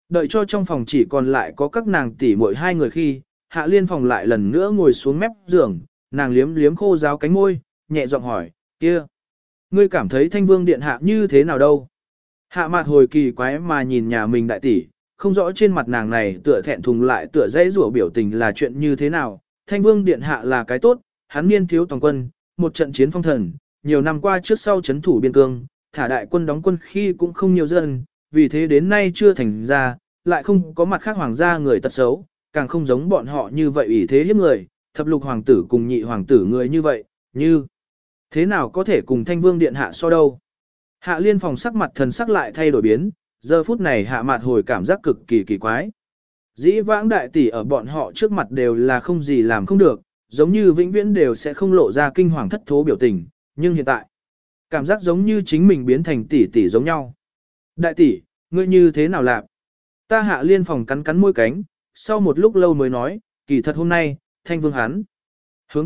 Speaker 1: Đợi cho trong phòng chỉ còn lại có các nàng tỷ muội hai người khi, Hạ Liên Phòng lại lần nữa ngồi xuống mép giường, nàng liếm liếm khô ráo cánh môi, nhẹ giọng hỏi, kia, ngươi cảm thấy Thanh Vương điện hạ như thế nào đâu? Hạ Mạt hồi kỳ quái mà nhìn nhà mình đại tỷ, không rõ trên mặt nàng này tựa thẹn thùng lại tựa dãy rủa biểu tình là chuyện như thế nào. Thanh Vương điện hạ là cái tốt, hắn niên thiếu toàn quân, một trận chiến phong thần, nhiều năm qua trước sau chấn thủ biên cương, thả đại quân đóng quân khi cũng không nhiều dân, vì thế đến nay chưa thành ra, lại không có mặt khác hoàng gia người tật xấu, càng không giống bọn họ như vậy ủy thế hiếp người, thập lục hoàng tử cùng nhị hoàng tử người như vậy, như thế nào có thể cùng Thanh Vương điện hạ so đâu. Hạ Liên Phòng sắc mặt thần sắc lại thay đổi biến, giờ phút này Hạ Mạt hồi cảm giác cực kỳ kỳ quái. Dĩ vãng đại tỷ ở bọn họ trước mặt đều là không gì làm không được, giống như vĩnh viễn đều sẽ không lộ ra kinh hoàng thất thố biểu tình, nhưng hiện tại, cảm giác giống như chính mình biến thành tỷ tỷ giống nhau. Đại tỷ, ngươi như thế nào làm? Ta Hạ Liên Phòng cắn cắn môi cánh, sau một lúc lâu mới nói, kỳ thật hôm nay, Thanh Vương hắn. Hướng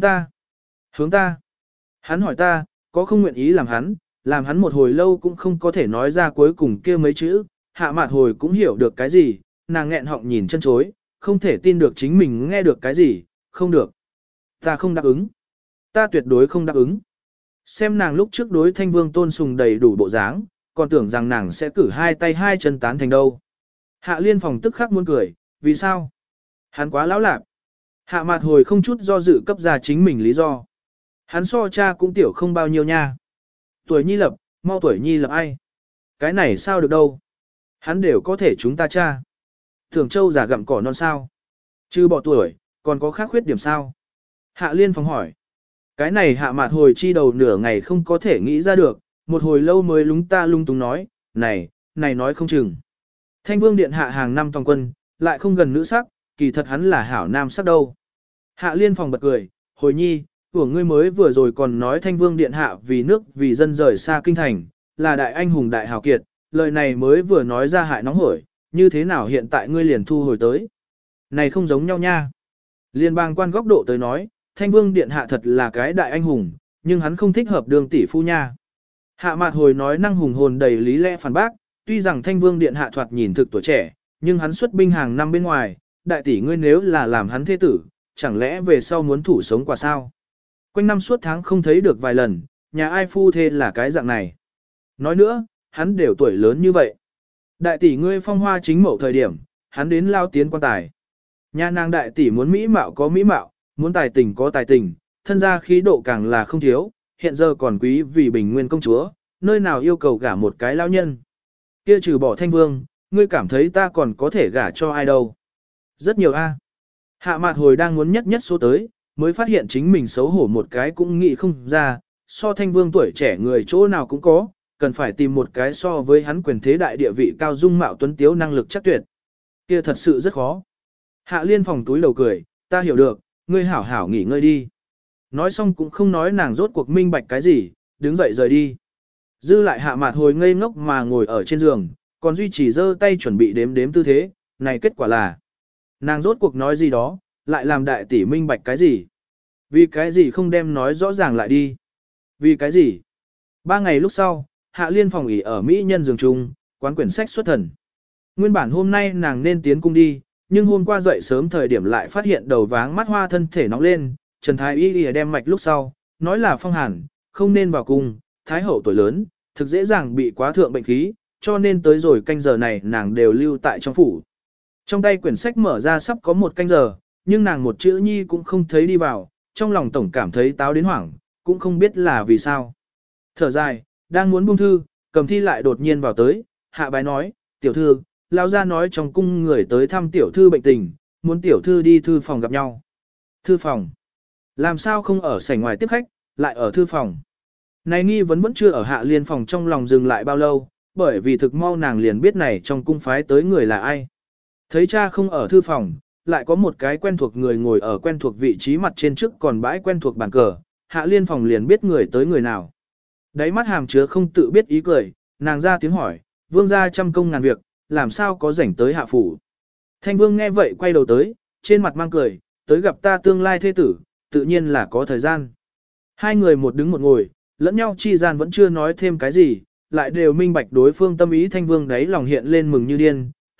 Speaker 1: ta. Hắn hỏi ta, có không nguyện ý làm hắn một hồi lâu cũng không có thể nói ra cuối cùng kia mấy chữ, Hạ Mạt hồi cũng hiểu được cái gì, nàng nghẹn họng nhìn chân chối, không thể tin được chính mình nghe được cái gì, không được. Ta không đáp ứng. Ta tuyệt đối không đáp ứng. Xem nàng lúc trước đối Thanh Vương tôn sùng đầy đủ bộ dáng, còn tưởng rằng nàng sẽ cử hai tay hai chân tán thành đâu. Hạ Liên Phòng tức khắc muốn cười, vì sao? Hắn quá lão lạc. Hạ Mạt hồi không chút do dự cấp ra chính mình lý do. Hắn so cha cũng tiểu không bao nhiêu nha. Tuổi nhi lập, mau tuổi nhi lập ai? Cái này sao được đâu? Hắn đều có thể chúng ta cha. Thường châu già gặm cỏ non sao? Chứ bỏ tuổi, còn có khác khuyết điểm sao? Hạ Liên Phòng hỏi. Cái này Hạ Mạt hồi chi đầu nửa ngày không có thể nghĩ ra được, một hồi lâu mới lung túng nói, này nói không chừng. Thanh Vương điện hạ hàng năm toàn quân, lại không gần nữ sắc, kỳ thật hắn là hảo nam sắc đâu. Hạ Liên Phòng bật cười, hồi nhi, của ngươi mới vừa rồi còn nói Thanh Vương điện hạ vì nước vì dân rời xa kinh thành, là đại anh hùng đại hào kiệt, lời này mới vừa nói ra hại nóng hổi, như thế nào hiện tại ngươi liền thu hồi tới. Này không giống nhau nha. Liên bang quan góc độ tới nói, Thanh Vương điện hạ thật là cái đại anh hùng, nhưng hắn không thích hợp đường tỷ phu nha. Hạ Mạt hồi nói năng hùng hồn đầy lý lẽ phản bác, tuy rằng Thanh Vương điện hạ thoạt nhìn thực tuổi trẻ, nhưng hắn xuất binh hàng năm bên ngoài, đại tỷ ngươi nếu là làm hắn thế tử, chẳng lẽ về sau muốn thủ sống quả sao? Quanh năm suốt tháng không thấy được vài lần, nhà ai phu thê là cái dạng này. Nói nữa, hắn đều tuổi lớn như vậy. Đại tỷ ngươi phong hoa chính mẫu thời điểm, hắn đến lao tiến quan tài. Nhà nàng đại tỷ muốn mỹ mạo có mỹ mạo, muốn tài tình có tài tình, thân gia khí độ càng là không thiếu, hiện giờ còn quý vì bình nguyên công chúa, nơi nào yêu cầu gả một cái lao nhân. Kia trừ bỏ Thanh Vương, ngươi cảm thấy ta còn có thể gả cho ai đâu. Rất nhiều a. Hạ Mạt hồi đang muốn nhất số tới, mới phát hiện chính mình xấu hổ một cái cũng nghĩ không ra, so Thanh Vương tuổi trẻ người chỗ nào cũng có, cần phải tìm một cái so với hắn quyền thế đại địa vị cao dung mạo tuấn tiếu năng lực chắc tuyệt. Kia thật sự rất khó. Hạ Liên Phòng túi đầu cười, ta hiểu được, ngươi hảo hảo nghỉ ngơi đi. Nói xong cũng không nói nàng rốt cuộc minh bạch cái gì, đứng dậy rời đi. Dư lại Hạ Mạt hồi ngây ngốc mà ngồi ở trên giường, còn duy trì giơ tay chuẩn bị đếm tư thế, này kết quả là nàng rốt cuộc nói gì đó, lại làm đại tỷ minh bạch cái gì. Vì cái gì không đem nói rõ ràng lại đi. Vì cái gì? 3 ngày lúc sau, Hạ Liên Phòng ỉ ở Mỹ nhân giường chung, quán quyển sách xuất thần. Nguyên bản hôm nay nàng nên tiến cung đi, nhưng hôm qua dậy sớm thời điểm lại phát hiện đầu váng mắt hoa thân thể nóng lên, Trần Thái Y đem mạch lúc sau, nói là phong hàn, không nên vào cung, Thái hậu tuổi lớn, thực dễ dàng bị quá thượng bệnh khí, cho nên tới rồi canh giờ này nàng đều lưu tại trong phủ. Trong tay quyển sách mở ra sắp có một canh giờ, nhưng nàng một chữ nhi cũng không thấy đi vào, trong lòng tổng cảm thấy táo đến hoảng, cũng không biết là vì sao. Thở dài, đang muốn buông thư, Cầm Thi lại đột nhiên vào tới, hạ bái nói, tiểu thư, lão gia nói trong cung người tới thăm tiểu thư bệnh tình, muốn tiểu thư đi thư phòng gặp nhau. Thư phòng? Làm sao không ở sảnh ngoài tiếp khách, lại ở thư phòng? Này nghi vẫn chưa ở Hạ Liên Phòng trong lòng dừng lại bao lâu, bởi vì thực mau nàng liền biết này trong cung phái tới người là ai. Thấy cha không ở thư phòng, lại có một cái quen thuộc người ngồi ở quen thuộc vị trí mặt trên trước còn bãi quen thuộc bàn cờ, Hạ Liên Phòng liền biết người tới người nào. Đáy mắt hàm chứa không tự biết ý cười, nàng ra tiếng hỏi, vương gia trăm công ngàn việc, làm sao có rảnh tới hạ phủ. Thanh Vương nghe vậy quay đầu tới, trên mặt mang cười, tới gặp ta tương lai thế tử, tự nhiên là có thời gian. Hai người một đứng một ngồi, lẫn nhau chi gian vẫn chưa nói thêm cái gì, lại đều minh bạch đối phương tâm ý. Thanh Vương đấy lòng hiện lên mừng như điên,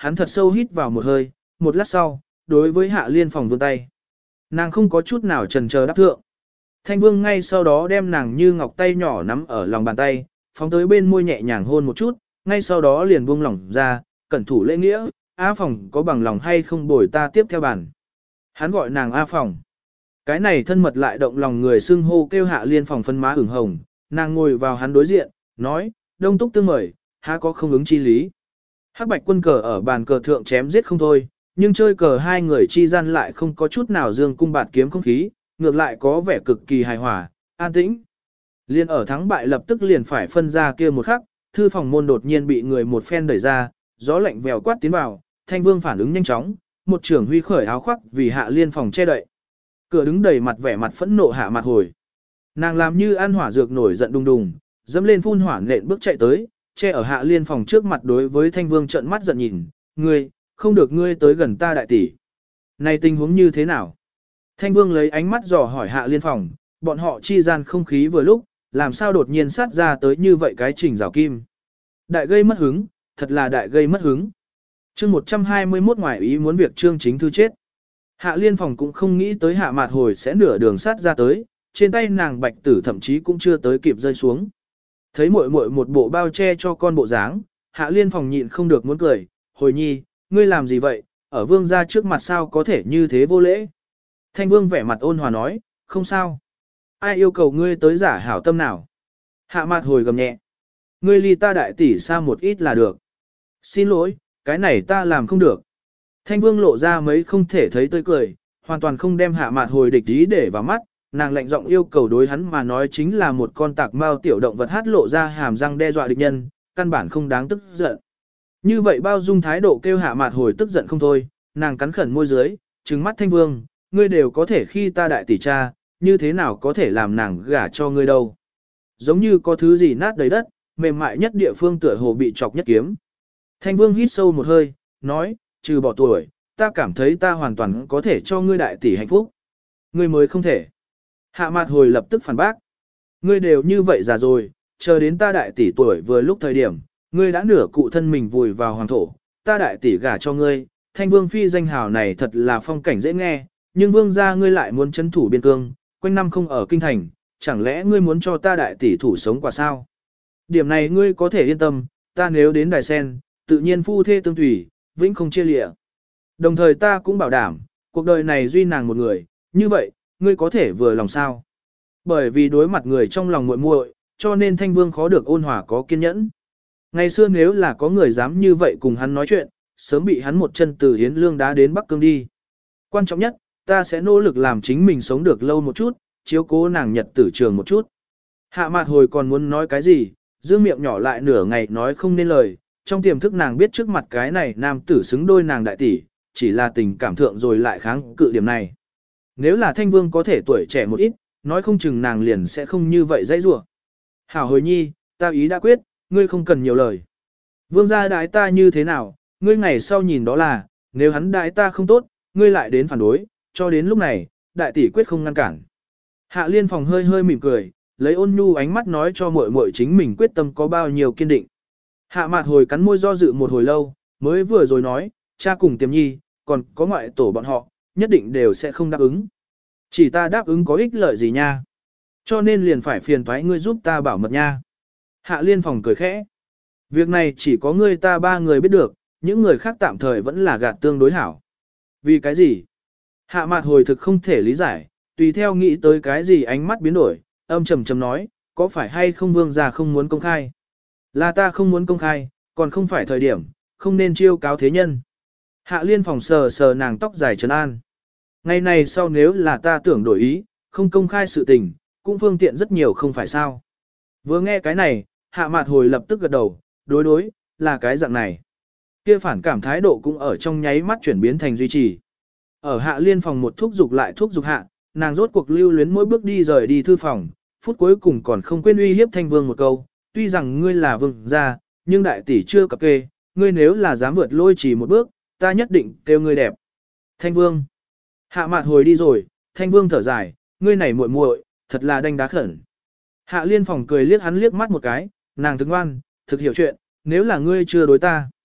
Speaker 1: hắn thật sâu hít vào một hơi, một lát sau, đối với Hạ Liên Phòng vươn tay. Nàng không có chút nào chần chờ đáp thượng. Thanh Vương ngay sau đó đem nàng như ngọc tay nhỏ nắm ở lòng bàn tay, phóng tới bên môi nhẹ nhàng hôn một chút, ngay sau đó liền buông lỏng ra, cẩn thủ lễ nghĩa, A Phòng có bằng lòng hay không bồi ta tiếp theo bàn. Hắn gọi nàng A Phòng. Cái này thân mật lại động lòng người xưng hô kêu Hạ Liên Phòng phân má ửng hồng, nàng ngồi vào hắn đối diện, nói, đông túc tương mời, há có không ứng chi lý. Hắc bạch quân cờ ở bàn cờ thượng chém giết không thôi, nhưng chơi cờ hai người chi gian lại không có chút nào dương cung bạt kiếm không khí, ngược lại có vẻ cực kỳ hài hòa, an tĩnh. Liên ở thắng bại lập tức liền phải phân ra kia một khắc, thư phòng môn đột nhiên bị người một phen đẩy ra, gió lạnh vèo quát tiến vào, Thanh Vương phản ứng nhanh chóng, một trưởng huy khởi áo khoác vì Hạ Liên Phòng che đậy. Cửa đứng đầy mặt vẻ mặt phẫn nộ Hạ Mạt Hồi. Nàng làm như ăn hỏa dược nổi giận đùng đùng, dẫm lên phun hỏa nện bước chạy tới, che ở Hạ Liên Phòng trước mặt đối với Thanh Vương trợn mắt giận nhìn, ngươi, không được ngươi tới gần ta đại tỷ. Này tình huống như thế nào? Thanh Vương lấy ánh mắt dò hỏi Hạ Liên Phòng, bọn họ chi gian không khí vừa lúc, làm sao đột nhiên sát ra tới như vậy cái trình rào kim. Đại gây mất hứng, thật là đại gây mất hứng. Chương 121 ngoài ý muốn việc Trương Chính Thư chết. Hạ Liên Phòng cũng không nghĩ tới Hạ Mạt Hồi sẽ nửa đường sát ra tới, trên tay nàng bạch tử thậm chí cũng chưa tới kịp rơi xuống. Thấy muội muội một bộ bao che cho con bộ dáng, Hạ Liên Phòng nhịn không được muốn cười, hồi nhi, ngươi làm gì vậy, ở vương gia trước mặt sao có thể như thế vô lễ. Thanh Vương vẻ mặt ôn hòa nói, không sao. Ai yêu cầu ngươi tới giả hảo tâm nào? Hạ Mạt Hồi gầm nhẹ. Ngươi ly ta đại tỷ xa một ít là được. Xin lỗi, cái này ta làm không được. Thanh Vương lộ ra mấy không thể thấy tươi cười, hoàn toàn không đem Hạ Mạt Hồi địch ý để vào mắt, nàng lạnh giọng yêu cầu đối hắn mà nói chính là một con tạc mao tiểu động vật hát lộ ra hàm răng đe dọa địch nhân, căn bản không đáng tức giận. Như vậy bao dung thái độ kêu Hạ Mạt Hồi tức giận không thôi, nàng cắn khẩn môi dưới, trừng mắt Thanh Vương, ngươi đều có thể khi ta đại tỷ cha, như thế nào có thể làm nàng gả cho ngươi đâu. Giống như có thứ gì nát đầy đất, mềm mại nhất địa phương tựa hồ bị chọc nhất kiếm. Thanh Vương hít sâu một hơi, nói, trừ bỏ tuổi, ta cảm thấy ta hoàn toàn có thể cho ngươi đại tỷ hạnh phúc. Ngươi mới không thể. Hạ Mạt Hồi lập tức phản bác. Ngươi đều như vậy già rồi, chờ đến ta đại tỷ tuổi vừa lúc thời điểm, ngươi đã nửa cụ thân mình vùi vào hoàng thổ, ta đại tỷ gả cho ngươi, Thanh Vương phi danh hào này thật là phong cảnh dễ nghe, nhưng vương gia ngươi lại muốn trấn thủ biên cương, quanh năm không ở kinh thành, chẳng lẽ ngươi muốn cho ta đại tỷ thủ sống quả sao? Điểm này ngươi có thể yên tâm, ta nếu đến Đài Sen, tự nhiên phu thê tương thủy, vĩnh không chia lịa. Đồng thời ta cũng bảo đảm, cuộc đời này duy nàng một người, như vậy, ngươi có thể vừa lòng sao? Bởi vì đối mặt người trong lòng muội muội, cho nên Thanh Vương khó được ôn hòa có kiên nhẫn. Ngày xưa nếu là có người dám như vậy cùng hắn nói chuyện, sớm bị hắn một chân từ Hiến Lương đá đến Bắc Cương đi. Quan trọng nhất, ta sẽ nỗ lực làm chính mình sống được lâu một chút, chiếu cố nàng nhật tử trường một chút. Hạ Mạt Hồi còn muốn nói cái gì, dương miệng nhỏ lại nửa ngày nói không nên lời, trong tiềm thức nàng biết trước mặt cái này nam tử xứng đôi nàng đại tỷ, chỉ là tình cảm thượng rồi lại kháng cự điểm này. Nếu là Thanh Vương có thể tuổi trẻ một ít, nói không chừng nàng liền sẽ không như vậy dãy rủa. Hảo Hồi nhi, ta ý đã quyết, ngươi không cần nhiều lời. Vương gia đái ta như thế nào, ngươi ngày sau nhìn đó là, nếu hắn đái ta không tốt, ngươi lại đến phản đối, cho đến lúc này, đại tỷ quyết không ngăn cản. Hạ Liên Phòng hơi hơi mỉm cười, lấy ôn nhu ánh mắt nói cho muội muội chính mình quyết tâm có bao nhiêu kiên định. Hạ Mạt Hồi cắn môi do dự một hồi lâu, mới vừa rồi nói, cha cùng Tiềm Nhi, còn có ngoại tổ bọn họ, nhất định đều sẽ không đáp ứng. Chỉ ta đáp ứng có ích lợi gì nha. Cho nên liền phải phiền toái ngươi giúp ta bảo mật nha. Hạ Liên Phòng cười khẽ. Việc này chỉ có ngươi ta ba người biết được, những người khác tạm thời vẫn là gạt tương đối hảo. Vì cái gì? Hạ Mạt Hồi thực không thể lý giải, tùy theo nghĩ tới cái gì ánh mắt biến đổi, âm trầm trầm nói, có phải hay không vương gia không muốn công khai? Là ta không muốn công khai, còn không phải thời điểm, không nên chiêu cáo thế nhân. Hạ Liên Phòng sờ sờ nàng tóc dài trấn an. Ngày này sau nếu là ta tưởng đổi ý, không công khai sự tình, cũng phương tiện rất nhiều không phải sao. Vừa nghe cái này, Hạ Mạt Hồi lập tức gật đầu, đối, là cái dạng này. Kia phản cảm thái độ cũng ở trong nháy mắt chuyển biến thành duy trì. Ở Hạ Liên Phòng một thúc dục lại thúc dục hạ, nàng rốt cuộc lưu luyến mỗi bước đi rời đi thư phòng, phút cuối cùng còn không quên uy hiếp Thanh Vương một câu, tuy rằng ngươi là vương gia, nhưng đại tỷ chưa cập kê, ngươi nếu là dám vượt lôi chỉ một bước, ta nhất định kêu ngươi đẹp. Thanh Vương. Hạ Mạt Hồi đi rồi, Thanh Vương thở dài, ngươi này muội muội, thật là đanh đá khẩn. Hạ Liên Phòng cười liếc hắn liếc mắt một cái, nàng thức ngoan, thực hiểu chuyện, nếu là ngươi chưa đối ta.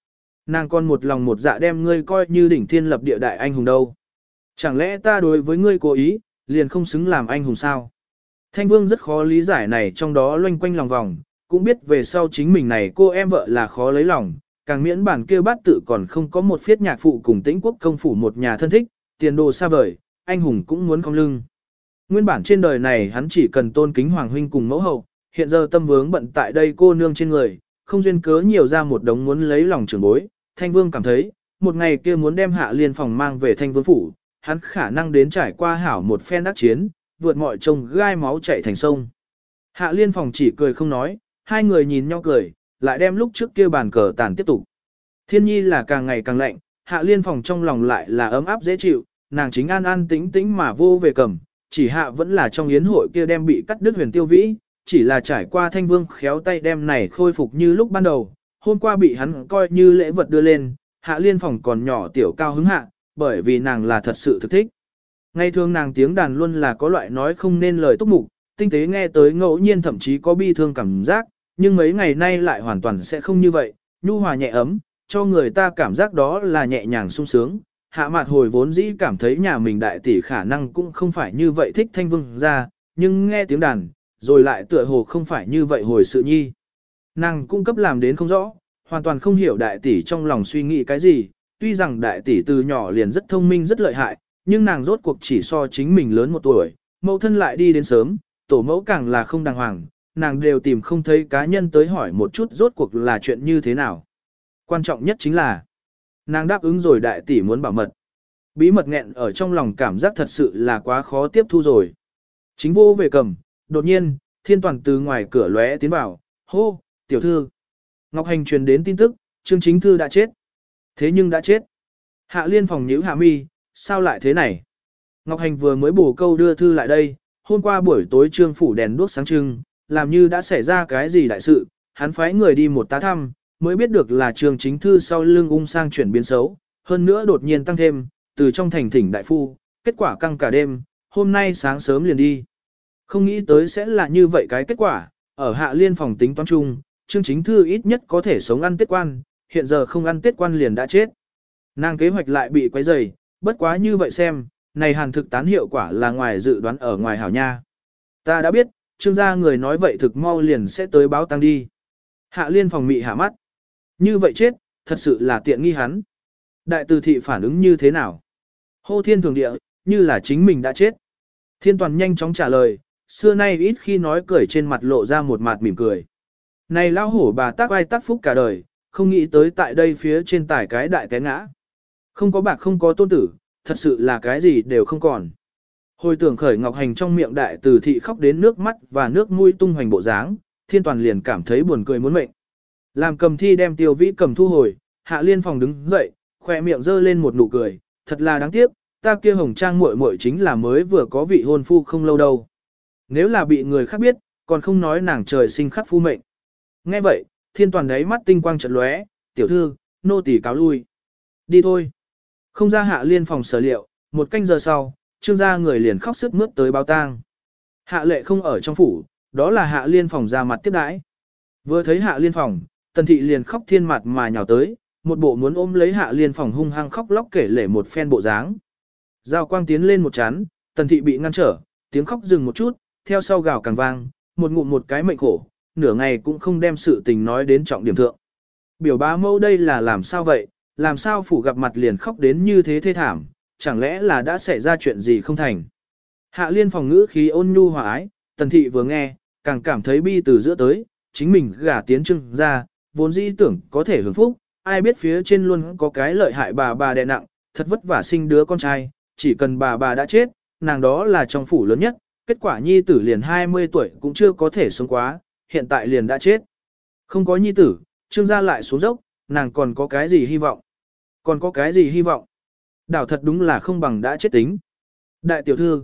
Speaker 1: Nàng còn một lòng một dạ đem ngươi coi như đỉnh thiên lập địa đại anh hùng đâu. Chẳng lẽ ta đối với ngươi cố ý, liền không xứng làm anh hùng sao? Thanh Vương rất khó lý giải này trong đó loanh quanh lòng vòng, cũng biết về sau chính mình này cô em vợ là khó lấy lòng, càng miễn bản kêu bát tự còn không có một phiết nhạc phụ cùng Tĩnh Quốc công phủ một nhà thân thích, tiền đồ xa vời, anh hùng cũng muốn cong lưng. Nguyên bản trên đời này hắn chỉ cần tôn kính hoàng huynh cùng mẫu hậu, hiện giờ tâm vướng bận tại đây cô nương trên người, không duyên cớ nhiều ra một đống muốn lấy lòng trưởng bối. Thanh Vương cảm thấy, một ngày kia muốn đem Hạ Liên phòng mang về Thanh Vương phủ, hắn khả năng đến trải qua hảo một phen đắc chiến, vượt mọi trông gai máu chảy thành sông. Hạ Liên phòng chỉ cười không nói, hai người nhìn nhau cười, lại đem lúc trước kia bàn cờ tàn tiếp tục. Thiên nhi là càng ngày càng lạnh, Hạ Liên phòng trong lòng lại là ấm áp dễ chịu, nàng chính an an tĩnh tĩnh mà vô về cầm, chỉ hạ vẫn là trong yến hội kia đem bị cắt đứt huyền tiêu vĩ, chỉ là trải qua Thanh Vương khéo tay đem này khôi phục như lúc ban đầu, hôm qua bị hắn coi như lễ vật đưa lên, Hạ Liên phòng còn nhỏ tiểu cao hứng hạ, bởi vì nàng là thật sự thực thích. Ngày thường nàng tiếng đàn luôn là có loại nói không nên lời túc mục, tinh tế nghe tới ngẫu nhiên thậm chí có bi thương cảm giác, nhưng mấy ngày nay lại hoàn toàn sẽ không như vậy, nhu hòa nhẹ ấm, cho người ta cảm giác đó là nhẹ nhàng sung sướng. Hạ Mạt hồi vốn dĩ cảm thấy nhà mình đại tỷ khả năng cũng không phải như vậy thích Thanh Vương ra, nhưng nghe tiếng đàn, rồi lại tựa hồ không phải như vậy hồi sự nhi. Nàng cung cấp làm đến không rõ, hoàn toàn không hiểu đại tỷ trong lòng suy nghĩ cái gì, tuy rằng đại tỷ từ nhỏ liền rất thông minh rất lợi hại, nhưng nàng rốt cuộc chỉ so chính mình lớn một tuổi, mẫu thân lại đi đến sớm, tổ mẫu càng là không đàng hoàng, nàng đều tìm không thấy cá nhân tới hỏi một chút rốt cuộc là chuyện như thế nào. Quan trọng nhất chính là, nàng đáp ứng rồi đại tỷ muốn bảo mật. Bí mật nghẹn ở trong lòng cảm giác thật sự là quá khó tiếp thu rồi. Chính vô về cầm, đột nhiên, Thiên Toàn từ ngoài cửa lóe tiến vào, hô, tiểu thư. Ngọc Hành truyền đến tin tức, Trương Chính Thư đã chết. Thế nhưng đã chết. Hạ Liên phòng nhíu hạ mi, sao lại thế này? Ngọc Hành vừa mới bổ câu đưa thư lại đây, hôm qua buổi tối Trương phủ đèn đuốc sáng trưng, làm như đã xảy ra cái gì đại sự, hắn phái người đi một tá thăm, mới biết được là Trương Chính Thư sau lưng ung sang chuyển biến xấu, hơn nữa đột nhiên tăng thêm, từ trong thành thỉnh đại phu, kết quả căng cả đêm, hôm nay sáng sớm liền đi. Không nghĩ tới sẽ là như vậy cái kết quả, ở Hạ Liên phòng tính toán chung, Trương Chính Thư ít nhất có thể sống ăn Tết quan, hiện giờ không ăn Tết quan liền đã chết. Nàng kế hoạch lại bị quấy rầy, bất quá như vậy xem, này hàn thực tán hiệu quả là ngoài dự đoán ở ngoài hảo nha. Ta đã biết, Trương gia người nói vậy thực mau liền sẽ tới báo tăng đi. Hạ Liên phòng mị hạ mắt. Như vậy chết, thật sự là tiện nghi hắn. Đại từ thị phản ứng như thế nào? Hô thiên thường địa, như là chính mình đã chết. Thiên Toàn nhanh chóng trả lời, xưa nay ít khi nói cười trên mặt lộ ra một mặt mỉm cười. Này lao hổ bà tác ai tác phúc cả đời, không nghĩ tới tại đây phía trên tải cái đại té ngã. Không có bạc không có tôn tử, thật sự là cái gì đều không còn. Hồi tưởng khởi Ngọc Hành trong miệng đại từ thị khóc đến nước mắt và nước mũi tung hoành bộ dáng, Thiên Toàn liền cảm thấy buồn cười muốn mệnh. Làm cầm thi đem Tiêu Vĩ cầm thu hồi, Hạ Liên phòng đứng dậy, khoe miệng giơ lên một nụ cười, thật là đáng tiếc, ta kia hồng trang muội muội chính là mới vừa có vị hôn phu không lâu đâu. Nếu là bị người khác biết, còn không nói nàng trời sinh khắc phu mệnh. Nghe vậy, Thiên Toàn đáy mắt tinh quang chợt lóe, tiểu thư, nô tỳ cáo lui. Đi thôi. Không ra Hạ Liên phòng sở liệu, một canh giờ sau, Trương gia người liền khóc sướt mướt tới báo tang. Hạ Lệ không ở trong phủ, đó là Hạ Liên phòng ra mặt tiếp đãi. Vừa thấy Hạ Liên phòng, Tần thị liền khóc thiên mặt mà nhào tới, một bộ muốn ôm lấy Hạ Liên phòng hung hăng khóc lóc kể lể một phen bộ dáng. Giao quang tiến lên một chán, Tần thị bị ngăn trở, tiếng khóc dừng một chút, theo sau gào càng vang, một ngụm một cái mệnh khổ, nửa ngày cũng không đem sự tình nói đến trọng điểm thượng. Biểu bá mẫu đây là làm sao vậy, làm sao phủ gặp mặt liền khóc đến như thế thê thảm, chẳng lẽ là đã xảy ra chuyện gì không thành. Hạ Liên phòng ngữ khí ôn nhu hòa ái, Tần thị vừa nghe, càng cảm thấy bi từ giữa tới, chính mình gả tiến Trương ra, vốn dĩ tưởng có thể hưởng phúc, ai biết phía trên luôn có cái lợi hại bà đè nặng, thật vất vả sinh đứa con trai, chỉ cần bà đã chết, nàng đó là trong phủ lớn nhất, kết quả nhi tử liền 20 tuổi cũng chưa có thể sống quá, hiện tại liền đã chết. Không có nhi tử, Trương gia lại xuống dốc, nàng còn có cái gì hy vọng? Còn có cái gì hy vọng? Đảo thật đúng là không bằng đã chết tính. Đại tiểu thư,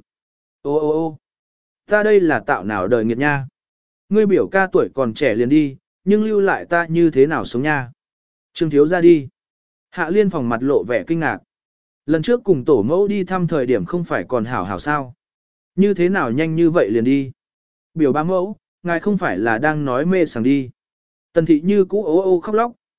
Speaker 1: ô, ta đây là tạo nào đời nghiệt nha. Ngươi biểu ca tuổi còn trẻ liền đi, nhưng lưu lại ta như thế nào sống nha. Trương thiếu ra đi. Hạ Liên phòng mặt lộ vẻ kinh ngạc. Lần trước cùng tổ mẫu đi thăm thời điểm không phải còn hảo hảo sao. Như thế nào nhanh như vậy liền đi. Biểu ba mẫu, ngài không phải là đang nói mê sảng đi. Tần thị như cũ ô khóc lóc,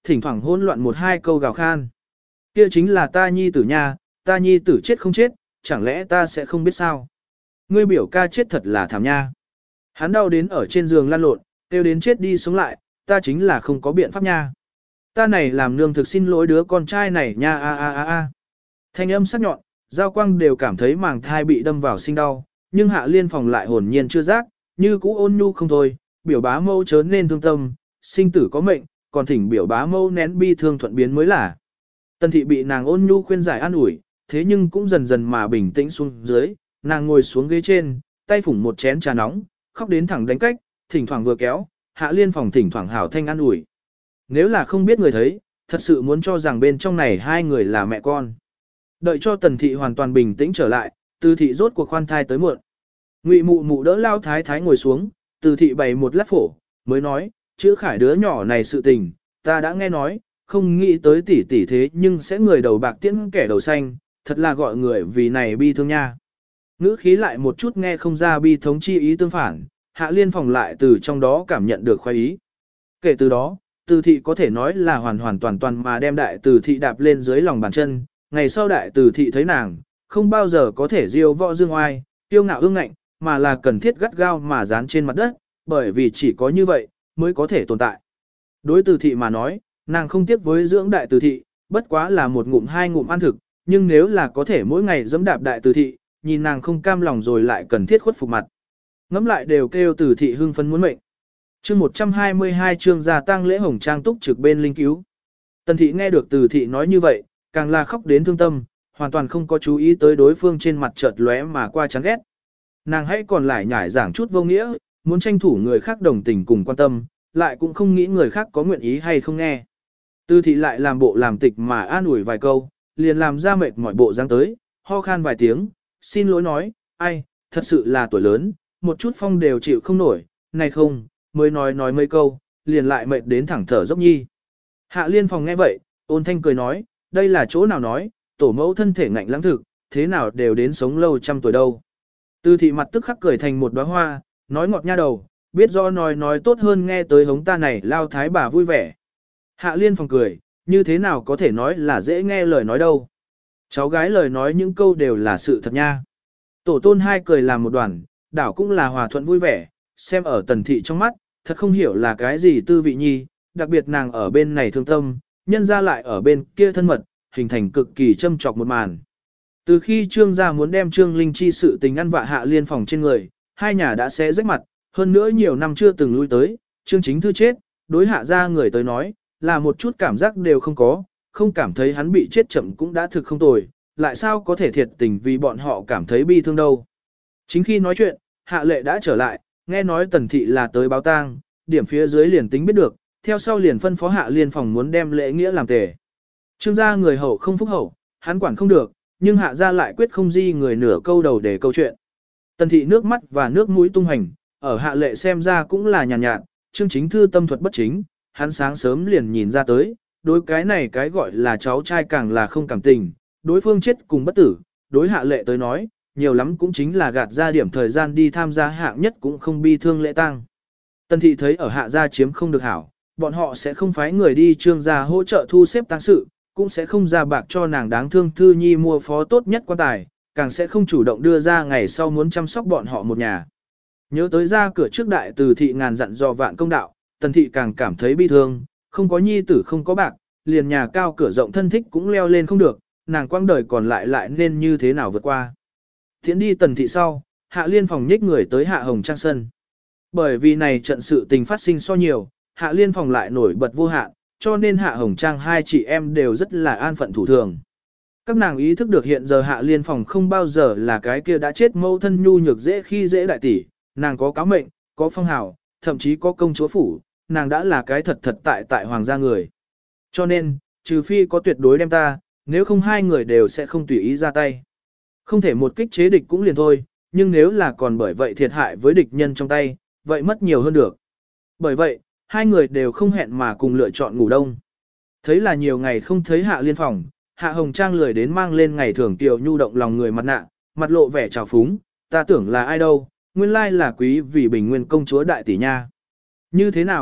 Speaker 1: thỉnh thoảng hỗn loạn một hai câu gào khan. Kia chính là ta nhi tử nha, ta nhi tử chết không chết, chẳng lẽ ta sẽ không biết sao? Ngươi biểu ca chết thật là thảm nha. Hắn đau đến ở trên giường lăn lộn, kêu đến chết đi sống lại, ta chính là không có biện pháp nha. Ta này làm nương thực xin lỗi đứa con trai này nha a a a a. Thanh âm sắc nhọn, Giao Quang đều cảm thấy màng thai bị đâm vào sinh đau, nhưng Hạ Liên Phòng lại hồn nhiên chưa giác, như cũ ôn nhu không thôi, biểu bá mâu chớ nên thương tâm, sinh tử có mệnh, còn thỉnh biểu bá mâu nén bi thương thuận biến mới là. Tần thị bị nàng ôn nhu khuyên giải an ủi, thế nhưng cũng dần dần mà bình tĩnh xuống dưới, nàng ngồi xuống ghế trên, tay phủng một chén trà nóng, khóc đến thẳng đánh cách, thỉnh thoảng vừa kéo, Hạ Liên Phòng thỉnh thoảng hảo thanh an ủi. Nếu là không biết người thấy, thật sự muốn cho rằng bên trong này hai người là mẹ con. Đợi cho Tần thị hoàn toàn bình tĩnh trở lại, Từ thị rốt cuộc khoan thai tới muộn. Ngụy Mụ Mụ đỡ Lao Thái Thái ngồi xuống, Từ thị bày một lát phổ, mới nói, chữ Khải đứa nhỏ này sự tình, ta đã nghe nói, không nghĩ tới tỷ tỷ thế nhưng sẽ người đầu bạc tiễn kẻ đầu xanh, thật là gọi người vì này bi thương nha. Ngữ khí lại một chút nghe không ra bi thống chi ý tương phản, Hạ Liên Phòng lại từ trong đó cảm nhận được khoái ý. Kể từ đó, Từ thị có thể nói là hoàn hoàn toàn toàn mà đem đại Từ thị đạp lên dưới lòng bàn chân, ngày sau đại Từ thị thấy nàng, không bao giờ có thể diêu võ dương oai, tiêu ngạo ương ngạnh, mà là cần thiết gắt gao mà dán trên mặt đất, bởi vì chỉ có như vậy, mới có thể tồn tại. Đối Từ thị mà nói, nàng không tiếc với dưỡng đại Từ thị, bất quá là một ngụm hai ngụm ăn thực, nhưng nếu là có thể mỗi ngày dẫm đạp đại Từ thị, nhìn nàng không cam lòng rồi lại cần thiết khuất phục mặt. Ngắm lại đều kêu Từ thị hưng phấn muốn mệnh. Chương 122 chương gia tăng lễ hồng trang túc trực bên linh cứu. Tần thị nghe được Từ thị nói như vậy, càng là khóc đến thương tâm, hoàn toàn không có chú ý tới đối phương trên mặt chợt lóe mà qua chán ghét. Nàng hãy còn lại nhải giảng chút vô nghĩa, muốn tranh thủ người khác đồng tình cùng quan tâm, lại cũng không nghĩ người khác có nguyện ý hay không nghe. Từ thị lại làm bộ làm tịch mà an ủi vài câu, liền làm ra mệt mỏi bộ dáng tới, ho khan vài tiếng, xin lỗi nói, ai, thật sự là tuổi lớn, một chút phong đều chịu không nổi, này không, mới nói mấy câu, liền lại mệt đến thẳng thở dốc nhi. Hạ Liên Phòng nghe vậy, ôn thanh cười nói, đây là chỗ nào nói, tổ mẫu thân thể ngạnh lãng thực, thế nào đều đến sống lâu trăm tuổi đâu. Từ thị mặt tức khắc cười thành một đóa hoa, nói ngọt nha đầu, biết rõ nói tốt hơn nghe tới hống ta này lao thái bà vui vẻ. Hạ Liên Phòng cười, như thế nào có thể nói là dễ nghe lời nói đâu. Cháu gái lời nói những câu đều là sự thật nha. Tổ tôn hai cười làm một đoàn, đảo cũng là hòa thuận vui vẻ, xem ở Tần thị trong mắt, thật không hiểu là cái gì tư vị nhi, đặc biệt nàng ở bên này thương tâm, nhân ra lại ở bên kia thân mật, hình thành cực kỳ châm chọc một màn. Từ khi Trương gia muốn đem Trương Linh Chi sự tình ăn vạ Hạ Liên Phòng trên người, hai nhà đã xé rách mặt, hơn nữa nhiều năm chưa từng lui tới, Trương Chính Thư chết, đối Hạ gia người tới nói, là một chút cảm giác đều không có, không cảm thấy hắn bị chết chậm cũng đã thực không tồi, lại sao có thể thiệt tình vì bọn họ cảm thấy bi thương đâu. Chính khi nói chuyện, Hạ Lệ đã trở lại, nghe nói Tần thị là tới báo tang, điểm phía dưới liền tính biết được, theo sau liền phân phó Hạ Liên Phòng muốn đem lễ nghĩa làm tề. Trương gia người hậu không phúc hậu, hắn quản không được, nhưng Hạ gia lại quyết không di người nửa câu đầu để câu chuyện. Tần thị nước mắt và nước mũi tung hành, ở Hạ Lệ xem ra cũng là nhàn nhạt, Trương Chính Thư tâm thuật bất chính, hắn sáng sớm liền nhìn ra tới, đối cái này cái gọi là cháu trai càng là không cảm tình, đối phương chết cùng bất tử, đối Hạ Lệ tới nói, nhiều lắm cũng chính là gạt ra điểm thời gian đi tham gia hạng nhất cũng không bi thương lễ tang. Tần thị thấy ở Hạ gia chiếm không được hảo, bọn họ sẽ không phái người đi Trương gia hỗ trợ thu xếp tang sự, cũng sẽ không ra bạc cho nàng đáng thương Thư Nhi mua phó tốt nhất quan tài, càng sẽ không chủ động đưa ra ngày sau muốn chăm sóc bọn họ một nhà. Nhớ tới ra cửa trước đại Từ thị ngàn dặn dò vạn công đạo, Tần thị càng cảm thấy bi thương, không có nhi tử không có bạc, liền nhà cao cửa rộng thân thích cũng leo lên không được, nàng quãng đời còn lại nên như thế nào vượt qua. Thiện đi Tần thị sau, Hạ Liên Phòng nhích người tới Hạ Hồng Trang sân. Bởi vì này trận sự tình phát sinh so nhiều, Hạ Liên Phòng lại nổi bật vô hạn, cho nên Hạ Hồng Trang hai chị em đều rất là an phận thủ thường. Các nàng ý thức được hiện giờ Hạ Liên Phòng không bao giờ là cái kia đã chết mâu thân nhu nhược dễ khi dễ đại tỷ, nàng có cáo mệnh, có phong hào, thậm chí có công chúa phủ, nàng đã là cái thật tại hoàng gia người. Cho nên, trừ phi có tuyệt đối đem ta, nếu không hai người đều sẽ không tùy ý ra tay. Không thể một kích chế địch cũng liền thôi, nhưng nếu là còn bởi vậy thiệt hại với địch nhân trong tay, vậy mất nhiều hơn được. Bởi vậy, hai người đều không hẹn mà cùng lựa chọn ngủ đông. Thấy là nhiều ngày không thấy Hạ Liên Phòng, Hạ Hồng Trang lười đến mang lên ngày thường tiểu nhu động lòng người mặt nạ, mặt lộ vẻ trào phúng, ta tưởng là ai đâu, nguyên lai là quý vì bình nguyên công chúa đại tỷ nha. Như thế nào,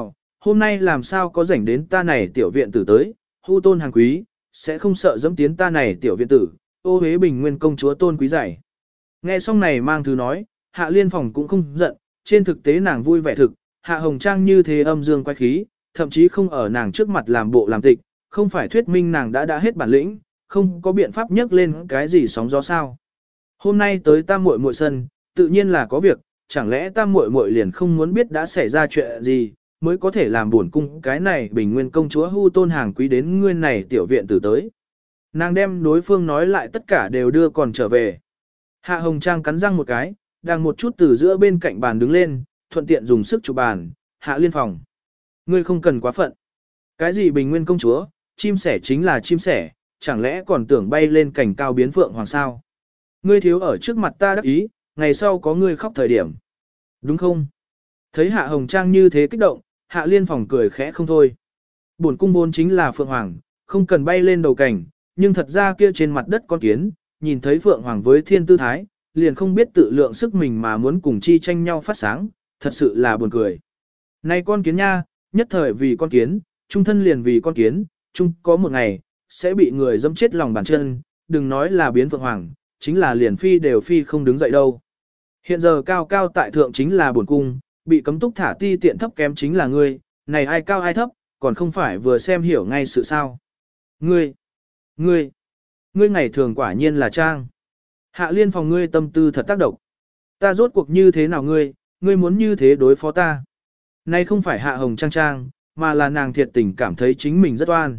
Speaker 1: hôm nay làm sao có rảnh đến ta này tiểu viện tử tới, hưu tôn hàng quý, sẽ không sợ dẫm tiến ta này tiểu viện tử, ô hế bình nguyên công chúa tôn quý dạy. Nghe xong này mang thứ nói, Hạ Liên Phòng cũng không giận, trên thực tế nàng vui vẻ thực, Hạ Hồng Trang như thế âm dương quay khí, thậm chí không ở nàng trước mặt làm bộ làm tịch, không phải thuyết minh nàng đã hết bản lĩnh, không có biện pháp nhấc lên cái gì sóng gió sao. Hôm nay tới tam muội muội sân, tự nhiên là có việc, chẳng lẽ tam muội muội liền không muốn biết đã xảy ra chuyện gì, mới có thể làm buồn cung cái này bình nguyên công chúa hưu tôn hàng quý đến ngươi này tiểu viện tử tới. Nàng đem đối phương nói lại tất cả đều đưa còn trở về. Hạ Hồng Trang cắn răng một cái, đang một chút từ giữa bên cạnh bàn đứng lên, thuận tiện dùng sức chụp bàn, Hạ Liên Phòng. Ngươi không cần quá phận. Cái gì bình nguyên công chúa, chim sẻ chính là chim sẻ, chẳng lẽ còn tưởng bay lên cảnh cao biến phượng hoàng sao? Ngươi thiếu ở trước mặt ta đắc ý, ngày sau có ngươi khóc thời điểm. Đúng không? Thấy Hạ Hồng Trang như thế kích động, Hạ Liên Phòng cười khẽ không thôi. Bổn cung vốn chính là phượng hoàng, không cần bay lên đầu cảnh, nhưng thật ra kia trên mặt đất con kiến, nhìn thấy phượng hoàng với thiên tư thái, liền không biết tự lượng sức mình mà muốn cùng chi tranh nhau phát sáng, thật sự là buồn cười. Này con kiến nha, nhất thời vì con kiến, trung thân liền vì con kiến, chung có một ngày, sẽ bị người dẫm chết lòng bàn chân, đừng nói là biến phượng hoàng, chính là liền phi đều phi không đứng dậy đâu. Hiện giờ cao cao tại thượng chính là bổn cung, bị cấm túc thả ti tiện thấp kém chính là ngươi, này ai cao ai thấp, còn không phải vừa xem hiểu ngay sự sao. Ngươi ngày thường quả nhiên là trang. Hạ Liên Phòng ngươi tâm tư thật tác động. Ta rốt cuộc như thế nào ngươi muốn như thế đối phó ta. Nay không phải Hạ Hồng Trang, mà là nàng thiệt tình cảm thấy chính mình rất oan.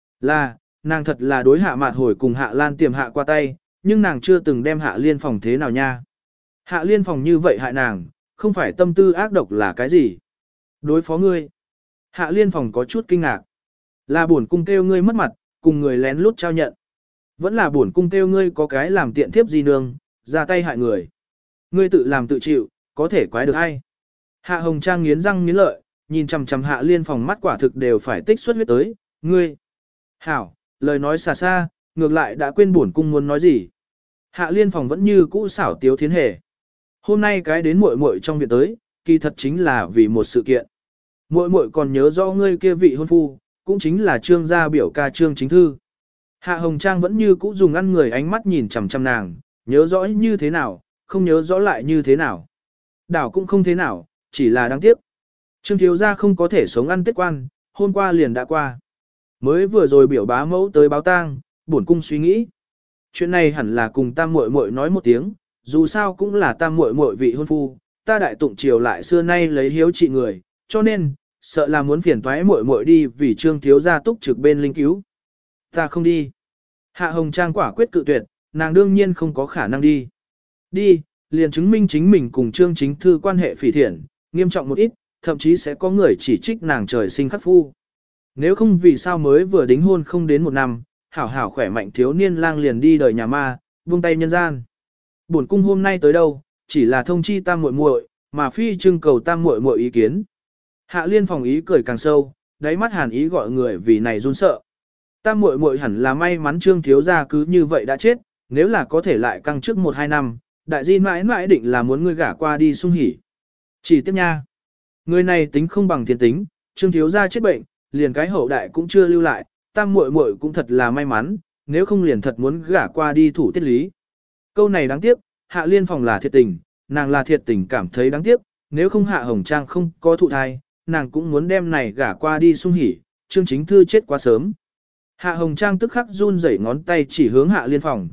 Speaker 1: Là, nàng thật là đối Hạ Mạt Hồi cùng Hạ Lan Tiềm hạ qua tay, nhưng nàng chưa từng đem Hạ Liên Phòng thế nào nha. Hạ Liên Phòng như vậy hại nàng, không phải tâm tư ác độc là cái gì. Đối phó ngươi. Hạ Liên Phòng có chút kinh ngạc. Là bổn cung kêu ngươi mất mặt, cùng người lén lút trao nhận. Vẫn là bổn cung kêu ngươi có cái làm tiện thiếp gì nương, ra tay hại người. Ngươi tự làm tự chịu, có thể quái được hay. Hạ Hồng Trang nghiến răng nghiến lợi, nhìn chằm chằm Hạ Liên Phòng mắt quả thực đều phải tích xuất huyết tới, ngươi. Hảo, lời nói xa xa, ngược lại đã quên bổn cung muốn nói gì. Hạ Liên Phòng vẫn như cũ xảo tiếu thiến hề. Hôm nay cái đến muội muội trong viện tới, kỳ thật chính là vì một sự kiện. Muội muội còn nhớ rõ ngươi kia vị hôn phu, cũng chính là Trương gia biểu ca Trương Chính Thư. Hạ Hồng Trang vẫn như cũ dùng ăn người ánh mắt nhìn chằm chằm nàng, nhớ rõ như thế nào, không nhớ rõ lại như thế nào. Đảo cũng không thế nào, chỉ là đáng tiếc. Trương thiếu gia không có thể sống ăn tết quan, hôm qua liền đã qua. Mới vừa rồi biểu bá mẫu tới báo tang, bổn cung suy nghĩ. Chuyện này hẳn là cùng tam muội muội nói một tiếng, dù sao cũng là tam muội muội vị hôn phu, ta đại tụng triều lại xưa nay lấy hiếu trị người, cho nên, sợ là muốn phiền toái muội muội đi vì Trương thiếu gia túc trực bên linh cứu. Ta không đi. Hạ Hồng Trang quả quyết cự tuyệt, nàng đương nhiên không có khả năng đi. Đi, liền chứng minh chính mình cùng Trương Chính Thư quan hệ phỉ thiện, nghiêm trọng một ít, thậm chí sẽ có người chỉ trích nàng trời sinh khắc phu. Nếu không vì sao mới vừa đính hôn không đến một năm, hảo hảo khỏe mạnh thiếu niên lang liền đi đời nhà ma, buông tay nhân gian. Bổn cung hôm nay tới đâu, chỉ là thông chi tam muội muội, mà phi trưng cầu tam muội muội ý kiến. Hạ Liên Phòng ý cười càng sâu, đáy mắt hàn ý gọi người vì này run sợ. Tam muội muội hẳn là may mắn Trương thiếu gia cứ như vậy đã chết, nếu là có thể lại căng trước 1-2 năm, đại di mãi mãi định là muốn ngươi gả qua đi sung hỉ. Chỉ tiếp nha. Người này tính không bằng thiên tính, Trương thiếu gia chết bệnh, liền cái hậu đại cũng chưa lưu lại, tam muội muội cũng thật là may mắn, nếu không liền thật muốn gả qua đi thủ tiết lý. Câu này đáng tiếc, Hạ Liên Phòng là thiệt tình, nàng là thiệt tình cảm thấy đáng tiếc, nếu không Hạ Hồng Trang không có thụ thai, nàng cũng muốn đem này gả qua đi sung hỉ, Trương Chính Thư chết quá sớm. Hạ Hồng Trang tức khắc run rẩy ngón tay chỉ hướng Hạ Liên Phòng,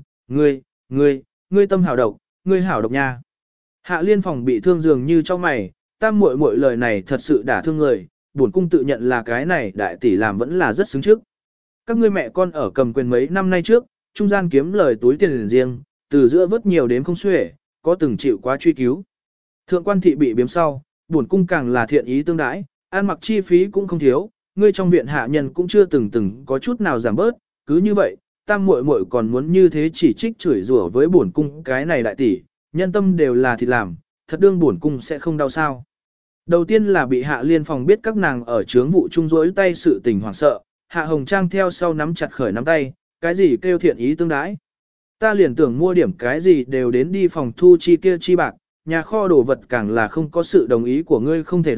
Speaker 1: ngươi tâm hảo độc, ngươi hảo độc nha. Hạ Liên Phòng bị thương dường như trong mày, tam muội muội lời này thật sự đả thương người, bổn cung tự nhận là cái này đại tỷ làm vẫn là rất xứng trước. Các ngươi mẹ con ở cầm quyền mấy năm nay trước, trung gian kiếm lời túi tiền riêng, từ giữa vớt nhiều đến không xuể, có từng chịu quá truy cứu. Thượng quan thị bị biếm sau, bổn cung càng là thiện ý tương đãi, ăn mặc chi phí cũng không thiếu, ngươi trong viện hạ nhân cũng chưa từng có chút nào giảm bớt, cứ như vậy, tam muội muội còn muốn như thế chỉ trích chửi rủa với bổn cung cái này đại tỷ, nhân tâm đều là thịt làm, thật đương bổn cung sẽ không đau sao. Đầu tiên là bị Hạ Liên Phòng biết các nàng ở chướng vụ chung rối tay sự tình hoảng sợ, Hạ Hồng Trang theo sau nắm chặt khởi nắm tay, cái gì kêu thiện ý tương đãi. Ta liền tưởng mua điểm cái gì đều đến đi phòng thu chi kia chi bạc, nhà kho đồ vật càng là không có sự đồng ý của ngươi không thể động,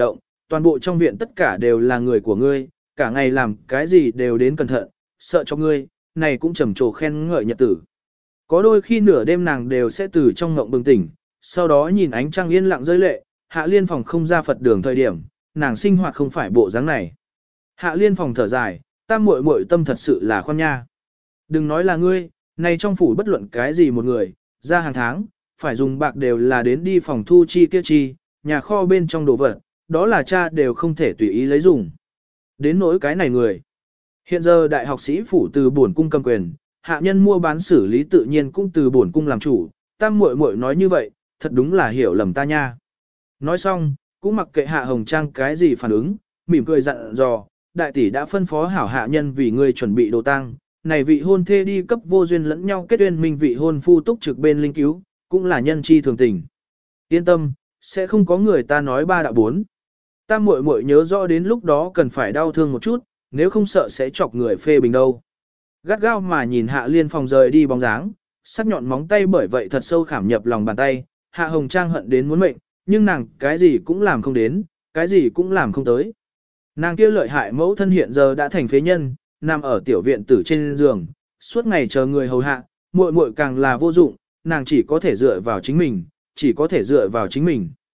Speaker 1: toàn bộ trong viện tất cả đều là người của ngươi, cả ngày làm cái gì đều đến cẩn thận, sợ cho ngươi, này cũng trầm trồ khen ngợi nhật tử. Có đôi khi nửa đêm nàng đều sẽ từ trong ngộng bừng tỉnh, sau đó nhìn ánh trăng yên lặng rơi lệ, Hạ Liên Phòng không ra Phật đường thời điểm, nàng sinh hoạt không phải bộ dáng này. Hạ Liên Phòng thở dài, tam muội muội tâm thật sự là khoan nha. Đừng nói là ngươi, này trong phủ bất luận cái gì một người, ra hàng tháng, phải dùng bạc đều là đến đi phòng thu chi kia chi, nhà kho bên trong đồ vật, đó là cha đều không thể tùy ý lấy dùng. Đến nỗi cái này người. Hiện giờ đại học sĩ phủ từ bổn cung cầm quyền, hạ nhân mua bán xử lý tự nhiên cũng từ bổn cung làm chủ, tam muội muội nói như vậy, thật đúng là hiểu lầm ta nha. Nói xong, cũng mặc kệ Hạ Hồng Trang cái gì phản ứng, mỉm cười dặn dò, đại tỷ đã phân phó hảo hạ nhân vì ngươi chuẩn bị đồ tang, này vị hôn thê đi cấp vô duyên lẫn nhau kết duyên minh vị hôn phu túc trực bên linh cứu, cũng là nhân chi thường tình. Yên tâm, sẽ không có người ta nói ba đạo bốn. Tam muội muội nhớ rõ đến lúc đó cần phải đau thương một chút, nếu không sợ sẽ chọc người phê bình đâu. Gắt gao mà nhìn Hạ Liên Phòng rời đi bóng dáng, sắc nhọn móng tay bởi vậy thật sâu khảm nhập lòng bàn tay, Hạ Hồng Trang hận đến muốn mệnh, nhưng nàng cái gì cũng làm không đến, cái gì cũng làm không tới. Nàng kia lợi hại mẫu thân hiện giờ đã thành phế nhân, nằm ở tiểu viện tử trên giường, suốt ngày chờ người hầu hạ, muội muội càng là vô dụng, nàng chỉ có thể dựa vào chính mình, chỉ có thể dựa vào chính mình.